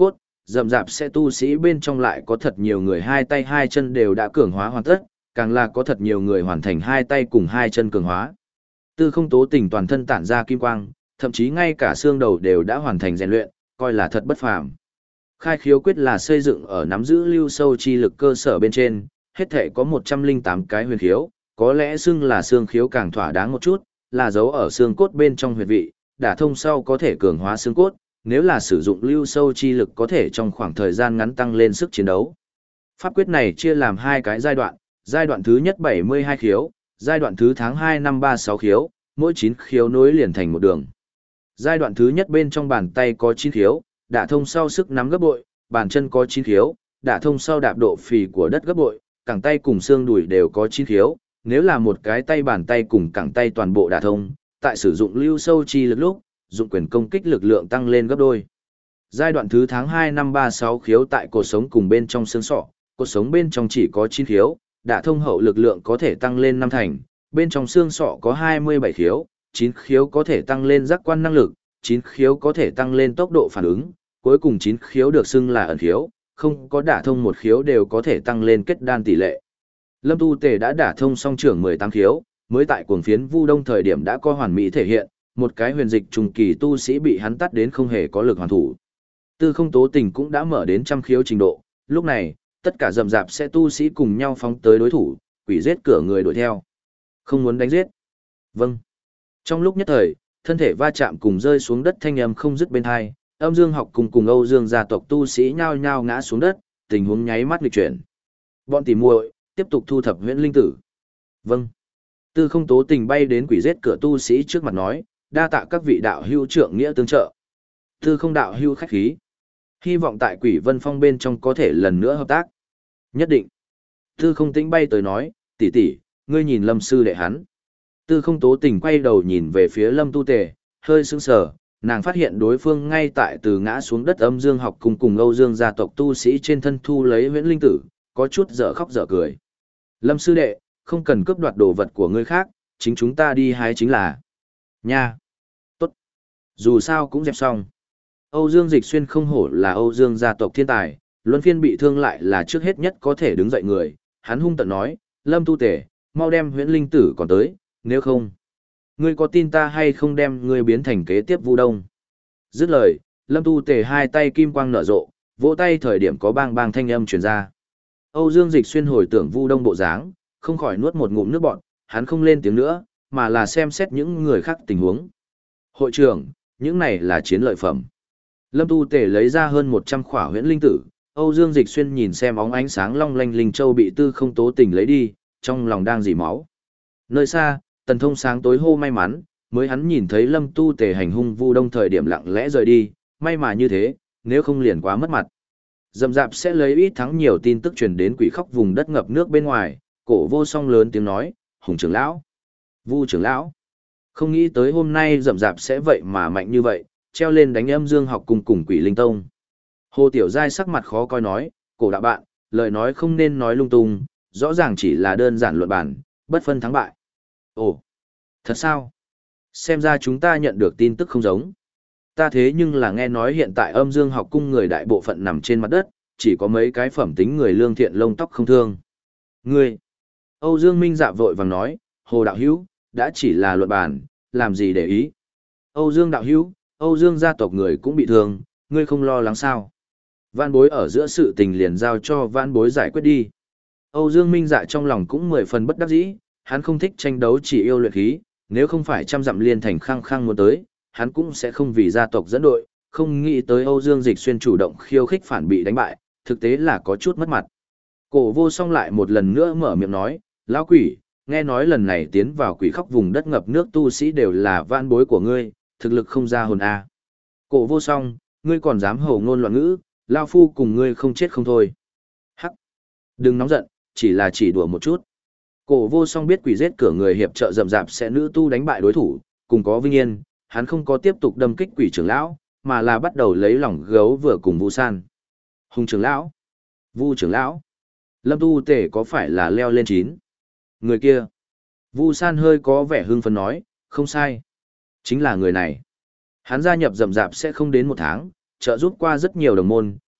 A: rậm rạp sẽ tu sĩ bên trong lại có thật nhiều người hai tay hai chân đều đã cường hóa hoàn tất, càng là có thật nhiều người hoàn thành hai tay cùng hai chân cường hóa. Tư Không Tố Tình toàn thân tản ra kim quang, thậm chí ngay cả xương đầu đều đã hoàn thành rèn luyện, coi là thật bất phàm. Khai khiếu quyết là xây dựng ở nắm giữ lưu sâu chi lực cơ sở bên trên, hết thể có một trăm lẻ tám cái huyền khiếu, có lẽ xưng là xương khiếu càng thỏa đáng một chút, là dấu ở xương cốt bên trong huyệt vị, đả thông sau có thể cường hóa xương cốt, nếu là sử dụng lưu sâu chi lực có thể trong khoảng thời gian ngắn tăng lên sức chiến đấu. Pháp quyết này chia làm hai cái giai đoạn, giai đoạn thứ nhất bảy mươi hai khiếu, giai đoạn thứ tháng hai năm ba sáu khiếu, mỗi chín khiếu nối liền thành một đường. Giai đoạn thứ nhất bên trong bàn tay có chín khiếu, đả thông sau sức nắm gấp bội, bàn chân có chín khiếu, đả thông sau đạp độ phì của đất gấp bội, cẳng tay cùng xương đùi đều có chín khiếu, nếu là một cái tay bàn tay cùng cẳng tay toàn bộ đả thông, tại sử dụng lưu sâu chi lực lúc, dụng quyền công kích lực lượng tăng lên gấp đôi. Giai đoạn thứ tháng hai năm ba sáu khiếu tại cột sống cùng bên trong xương sọ, cột sống bên trong chỉ có chín khiếu, đả thông hậu lực lượng có thể tăng lên năm thành, bên trong xương sọ có hai mươi bảy khiếu, chín khiếu có thể tăng lên giác quan năng lực, chín khiếu có thể tăng lên tốc độ phản ứng, cuối cùng chín khiếu được xưng là ẩn khiếu, không có đả thông một khiếu đều có thể tăng lên kết đan tỷ lệ. Lâm Tu Tề đã đả thông song trưởng mười tám khiếu, mới tại cuồng phiến Vu Đông thời điểm đã có hoàn mỹ thể hiện, một cái huyền dịch trùng kỳ tu sĩ bị hắn tắt đến không hề có lực hoàn thủ. Tư Không Tố Tình cũng đã mở đến trăm khiếu trình độ, lúc này, tất cả rầm rạp sẽ tu sĩ cùng nhau phóng tới đối thủ, quỷ giết cửa người đuổi theo. Không muốn đánh giết. Vâng. Trong lúc nhất thời, thân thể va chạm cùng rơi xuống đất thanh âm không dứt bên hai, Âm Dương Học cùng cùng Âu Dương gia tộc tu sĩ nhao nhao ngã xuống đất, tình huống nháy mắt nghịch chuyển. Bọn tỉ muội tiếp tục thu thập huyễn linh tử. Vâng. Tư Không Tố Tình bay đến quỷ giết cửa tu sĩ trước mặt nói, đa tạ các vị đạo hữu trượng nghĩa tương trợ. Tư Không đạo hữu khách khí. Hy vọng tại Quỷ Vân Phong bên trong có thể lần nữa hợp tác. Nhất định. Tư Không Tĩnh bay tới nói, tỷ tỷ, ngươi nhìn Lâm sư đệ hắn. Tư Không Tố Tình quay đầu nhìn về phía Lâm Tu Tề, hơi sững sờ, nàng phát hiện đối phương ngay tại từ ngã xuống đất Âm Dương Học cùng cùng Âu Dương gia tộc tu sĩ trên thân thu lấy huyễn linh tử, có chút dở khóc dở cười. Lâm sư đệ, không cần cướp đoạt đồ vật của người khác, chính chúng ta đi hái chính là. Nha. Tốt. Dù sao cũng dẹp xong. Âu Dương Dịch Xuyên không hổ là Âu Dương gia tộc thiên tài, luân phiên bị thương lại là trước hết nhất có thể đứng dậy người, hắn hung tận nói, Lâm Tu Tề, mau đem huyễn linh tử còn tới, nếu không, ngươi có tin ta hay không đem ngươi biến thành kế tiếp Vu Đông. Dứt lời, Lâm Tu Tề hai tay kim quang nở rộ, vỗ tay thời điểm có bang bang thanh âm truyền ra. Âu Dương Dịch Xuyên hồi tưởng Vu Đông bộ dáng, không khỏi nuốt một ngụm nước bọt, hắn không lên tiếng nữa, mà là xem xét những người khác tình huống. Hội trưởng, những này là chiến lợi phẩm. Lâm Tu Tề lấy ra hơn một trăm khỏa huyễn linh tử, Âu Dương Dịch Xuyên nhìn xem óng ánh sáng long lanh linh châu bị Tư Không Tố Tình lấy đi, trong lòng đang dỉ máu. Nơi xa, Tần Thông sáng tối hô may mắn, mới hắn nhìn thấy Lâm Tu Tề hành hung Vu Đông thời điểm lặng lẽ rời đi, may mà như thế, nếu không liền quá mất mặt. Dầm dạp sẽ lấy ít thắng nhiều tin tức truyền đến quỷ khóc vùng đất ngập nước bên ngoài, Cổ Vô Song lớn tiếng nói, Hùng trưởng lão, Vu trưởng lão. Không nghĩ tới hôm nay dầm dạp sẽ vậy mà mạnh như vậy, treo lên đánh Âm Dương Học cùng cùng Quỷ Linh Tông. Hồ Tiểu Giai sắc mặt khó coi nói, Cổ đạo bạn, lời nói không nên nói lung tung, rõ ràng chỉ là đơn giản luận bản, bất phân thắng bại. Ồ, thật sao? Xem ra chúng ta nhận được tin tức không giống. Ta thế nhưng là nghe nói hiện tại Âm Dương Học cung người đại bộ phận nằm trên mặt đất, chỉ có mấy cái phẩm tính người lương thiện lông tóc không thương. Ngươi! Âu Dương Minh dạ vội vàng nói, Hồ đạo hữu, đã chỉ là luận bản, làm gì để ý. Âu Dương đạo hữu, Âu Dương gia tộc người cũng bị thương, ngươi không lo lắng sao? Vãn Bối ở giữa sự tình liền giao cho Vãn Bối giải quyết đi. Âu Dương Minh dạ trong lòng cũng mười phần bất đắc dĩ, hắn không thích tranh đấu chỉ yêu luyện khí, nếu không phải trăm dặm liên thành khăng khăng muốn tới, hắn cũng sẽ không vì gia tộc dẫn đội, không nghĩ tới Âu Dương Dịch Xuyên chủ động khiêu khích phản bị đánh bại, thực tế là có chút mất mặt. Cổ Vô Song lại một lần nữa mở miệng nói, lão quỷ, nghe nói lần này tiến vào quỷ khóc vùng đất ngập nước tu sĩ đều là vãn bối của ngươi, thực lực không ra hồn a. Cổ Vô Song, ngươi còn dám hổ ngôn loạn ngữ, lao phu cùng ngươi không chết không thôi. Hắc, đừng nóng giận, chỉ là chỉ đùa một chút. Cổ Vô Song biết quỷ giết cửa người hiệp trợ rậm rạp sẽ nữ tu đánh bại đối thủ, cùng có vinh yên, hắn không có tiếp tục đâm kích quỷ trưởng lão, mà là bắt đầu lấy lòng gấu vừa cùng Vu San. Hùng trưởng lão, Vu trưởng lão, Lâm Tu Tề có phải là leo lên chín? Người kia. Vu San hơi có vẻ hưng phấn nói, không sai. Chính là người này. Hắn gia nhập rậm rạp sẽ không đến một tháng, trợ giúp qua rất nhiều đồng môn,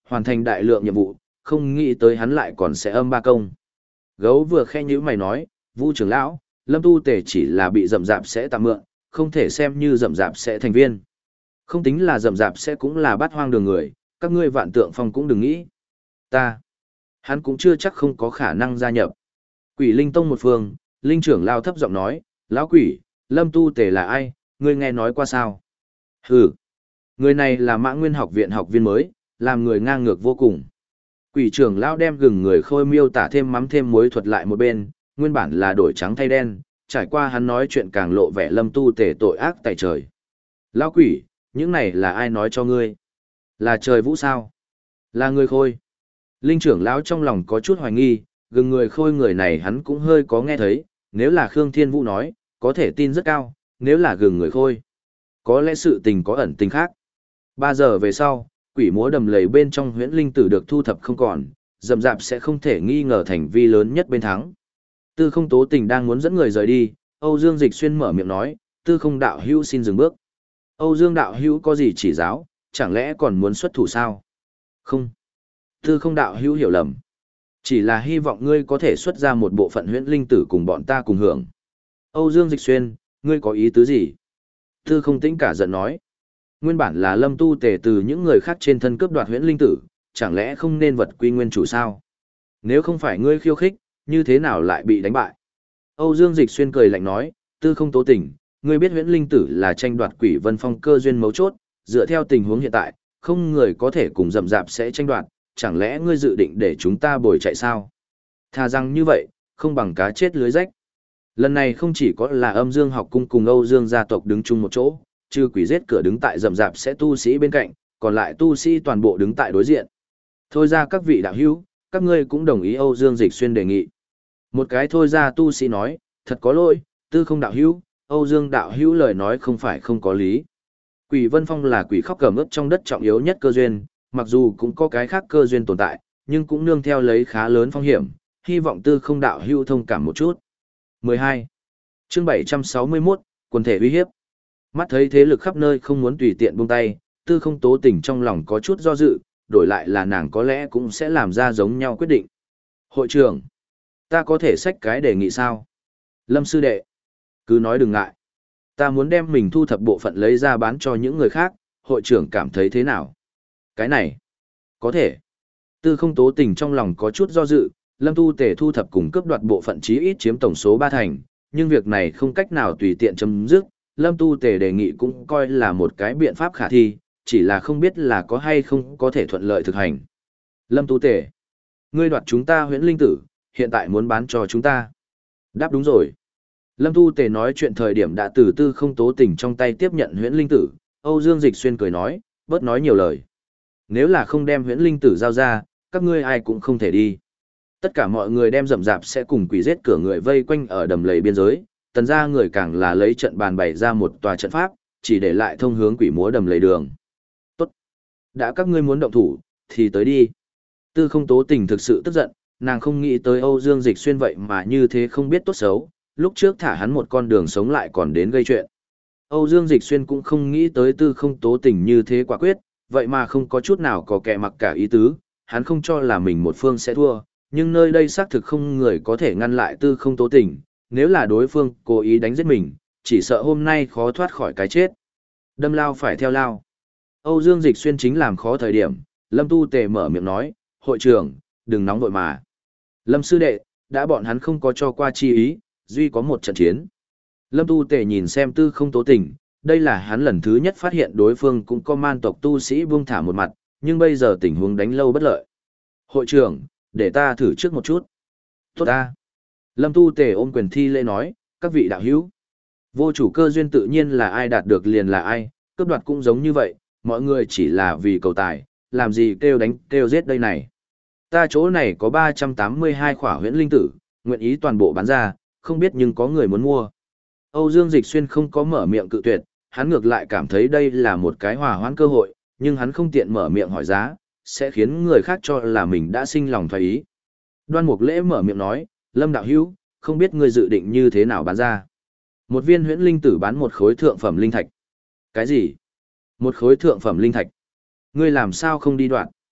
A: hoàn thành đại lượng nhiệm vụ, không nghĩ tới hắn lại còn sẽ âm ba công. Gấu vừa khe nhữ mày nói, Vu trưởng lão, Lâm Tu Tề chỉ là bị rậm rạp sẽ tạm mượn, không thể xem như rậm rạp sẽ thành viên. Không tính là rậm rạp sẽ cũng là bát hoang đường người, các ngươi Vạn Tượng Phong cũng đừng nghĩ. Ta, hắn cũng chưa chắc không có khả năng gia nhập. Quỷ Linh Tông một phương, Linh trưởng lao thấp giọng nói, lão quỷ, Lâm Tu Tề là ai, ngươi nghe nói qua sao? Hừ, người này là Mã Nguyên học viện học viên mới, làm người ngang ngược vô cùng. Quỷ trưởng lao đem gừng người khôi miêu tả thêm mắm thêm muối thuật lại một bên, nguyên bản là đổi trắng thay đen, trải qua hắn nói chuyện càng lộ vẻ Lâm Tu Tề tội ác tại trời. Lão quỷ, những này là ai nói cho ngươi? Là trời vũ sao? Là người khôi. Linh trưởng lão trong lòng có chút hoài nghi, gừng người khôi người này hắn cũng hơi có nghe thấy, nếu là Khương Thiên Vũ nói, có thể tin rất cao, nếu là gừng người khôi. Có lẽ sự tình có ẩn tình khác. Ba giờ về sau, quỷ múa đầm lầy bên trong huyễn linh tử được thu thập không còn, rậm rạp sẽ không thể nghi ngờ thành vi lớn nhất bên thắng. Tư không tố tình đang muốn dẫn người rời đi, Âu Dương Dịch Xuyên mở miệng nói, tư không đạo hữu xin dừng bước. Âu Dương đạo hữu có gì chỉ giáo, chẳng lẽ còn muốn xuất thủ sao? Không. Tư không đạo hữu hiểu lầm. Chỉ là hy vọng ngươi có thể xuất ra một bộ phận huyễn linh tử cùng bọn ta cùng hưởng. Âu Dương Dịch Xuyên, ngươi có ý tứ gì? Tư không tĩnh cả giận nói. Nguyên bản là Lâm Tu Tề từ những người khác trên thân cướp đoạt huyễn linh tử, chẳng lẽ không nên vật quy nguyên chủ sao? Nếu không phải ngươi khiêu khích, như thế nào lại bị đánh bại? Âu Dương Dịch Xuyên cười lạnh nói, tư không tố tình, ngươi biết huyễn linh tử là tranh đoạt quỷ vân phong cơ duyên mấu chốt, dựa theo tình huống hiện tại, không người có thể cùng rậm rạp sẽ tranh đoạt, chẳng lẽ ngươi dự định để chúng ta bồi chạy sao? Thà rằng như vậy, không bằng cá chết lưới rách. Lần này không chỉ có là Âm Dương học cung cùng Âu Dương gia tộc đứng chung một chỗ, trừ quỷ giết cửa đứng tại rậm rạp sẽ tu sĩ bên cạnh, còn lại tu sĩ toàn bộ đứng tại đối diện. Thôi ra các vị đạo hữu, các ngươi cũng đồng ý Âu Dương Dịch Xuyên đề nghị. Một cái thôi ra tu sĩ nói, thật có lỗi, tư không đạo hữu, Âu Dương đạo hữu lời nói không phải không có lý. Quỷ Vân Phong là quỷ khóc cầm ướp trong đất trọng yếu nhất cơ duyên, mặc dù cũng có cái khác cơ duyên tồn tại, nhưng cũng nương theo lấy khá lớn phong hiểm, hy vọng tư không đạo hữu thông cảm một chút. mười hai. Chương bảy trăm sáu mươi mốt, quần thể uy hiếp. Mắt thấy thế lực khắp nơi không muốn tùy tiện buông tay, tư không tố tình trong lòng có chút do dự, đổi lại là nàng có lẽ cũng sẽ làm ra giống nhau quyết định. Hội trưởng, ta có thể xách cái đề nghị sao? Lâm sư đệ, cứ nói đừng ngại. Ta muốn đem mình thu thập bộ phận lấy ra bán cho những người khác, hội trưởng cảm thấy thế nào? Cái này, có thể. Tư không tố tình trong lòng có chút do dự, Lâm Tu Tề thu thập cùng cướp đoạt bộ phận chí ít chiếm tổng số ba thành, nhưng việc này không cách nào tùy tiện chấm dứt, Lâm Tu Tề đề nghị cũng coi là một cái biện pháp khả thi, chỉ là không biết là có hay không có thể thuận lợi thực hành. Lâm Tu Tề, ngươi đoạt chúng ta huyễn linh tử, hiện tại muốn bán cho chúng ta. Đáp đúng rồi. Lâm Tu Tề nói chuyện thời điểm đã từ tư không tố tình trong tay tiếp nhận huyễn linh tử, Âu Dương Dịch Xuyên cười nói, bớt nói nhiều lời. Nếu là không đem huyễn linh tử giao ra, các ngươi ai cũng không thể đi. Tất cả mọi người đem rậm rạp sẽ cùng quỷ giết cửa người vây quanh ở đầm lầy biên giới, tần ra người càng là lấy trận bàn bày ra một tòa trận pháp, chỉ để lại thông hướng quỷ múa đầm lầy đường. Tốt. Đã các ngươi muốn động thủ, thì tới đi. Tư không tố tình thực sự tức giận, nàng không nghĩ tới Âu Dương Dịch Xuyên vậy mà như thế không biết tốt xấu, lúc trước thả hắn một con đường sống lại còn đến gây chuyện. Âu Dương Dịch Xuyên cũng không nghĩ tới tư không tố tình như thế quả quyết, vậy mà không có chút nào có kẻ mặc cả ý tứ, hắn không cho là mình một phương sẽ thua, nhưng nơi đây xác thực không người có thể ngăn lại tư không tố tình, nếu là đối phương cố ý đánh giết mình, chỉ sợ hôm nay khó thoát khỏi cái chết. Đâm lao phải theo lao. Âu Dương Dịch Xuyên chính làm khó thời điểm, Lâm Tu Tề mở miệng nói, hội trưởng, đừng nóng vội mà. Lâm sư đệ, đã bọn hắn không có cho qua chi ý, duy có một trận chiến. Lâm Tu Tề nhìn xem tư không tố tình, đây là hắn lần thứ nhất phát hiện đối phương cũng có man tộc tu sĩ buông thả một mặt, nhưng bây giờ tình huống đánh lâu bất lợi. Hội trưởng, để ta thử trước một chút. Tốt ta. Lâm Tu Tề ôm quyền thi lễ nói, các vị đạo hữu. Vô chủ cơ duyên tự nhiên là ai đạt được liền là ai, cướp đoạt cũng giống như vậy, mọi người chỉ là vì cầu tài, làm gì kêu đánh kêu giết đây này. Ta chỗ này có ba trăm tám mươi hai khỏa huyễn linh tử, nguyện ý toàn bộ bán ra, không biết nhưng có người muốn mua. Âu Dương Dịch Xuyên không có mở miệng cự tuyệt, hắn ngược lại cảm thấy đây là một cái hòa hoãn cơ hội, nhưng hắn không tiện mở miệng hỏi giá, sẽ khiến người khác cho là mình đã sinh lòng thoái ý. Đoan Mục Lễ mở miệng nói, Lâm đạo hữu, không biết ngươi dự định như thế nào bán ra. Một viên huyễn linh tử bán một khối thượng phẩm linh thạch. Cái gì? Một khối thượng phẩm linh thạch. Ngươi làm sao không đi đoạn?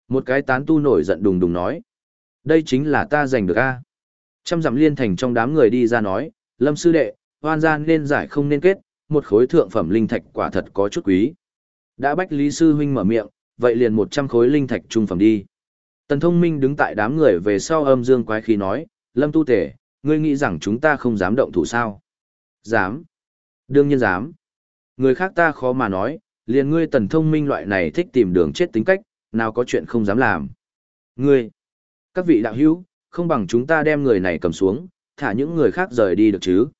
A: Một cái tán tu nổi giận đùng đùng nói. Đây chính là ta giành được a. Trăm dặm liên thành trong đám người đi ra nói, Lâm sư đệ, hoan gian nên giải không nên kết, một khối thượng phẩm linh thạch quả thật có chút quý. Đã bách Lý sư huynh mở miệng, vậy liền một trăm khối linh thạch trung phẩm đi. Tần Thông Minh đứng tại đám người về sau âm dương quái khí nói, Lâm tu tể, ngươi nghĩ rằng chúng ta không dám động thủ sao? Dám. Đương nhiên dám. Người khác ta khó mà nói, liền ngươi Tần Thông Minh loại này thích tìm đường chết tính cách, nào có chuyện không dám làm. Ngươi, các vị đạo hữu, không bằng chúng ta đem người này cầm xuống, thả những người khác rời đi được chứ?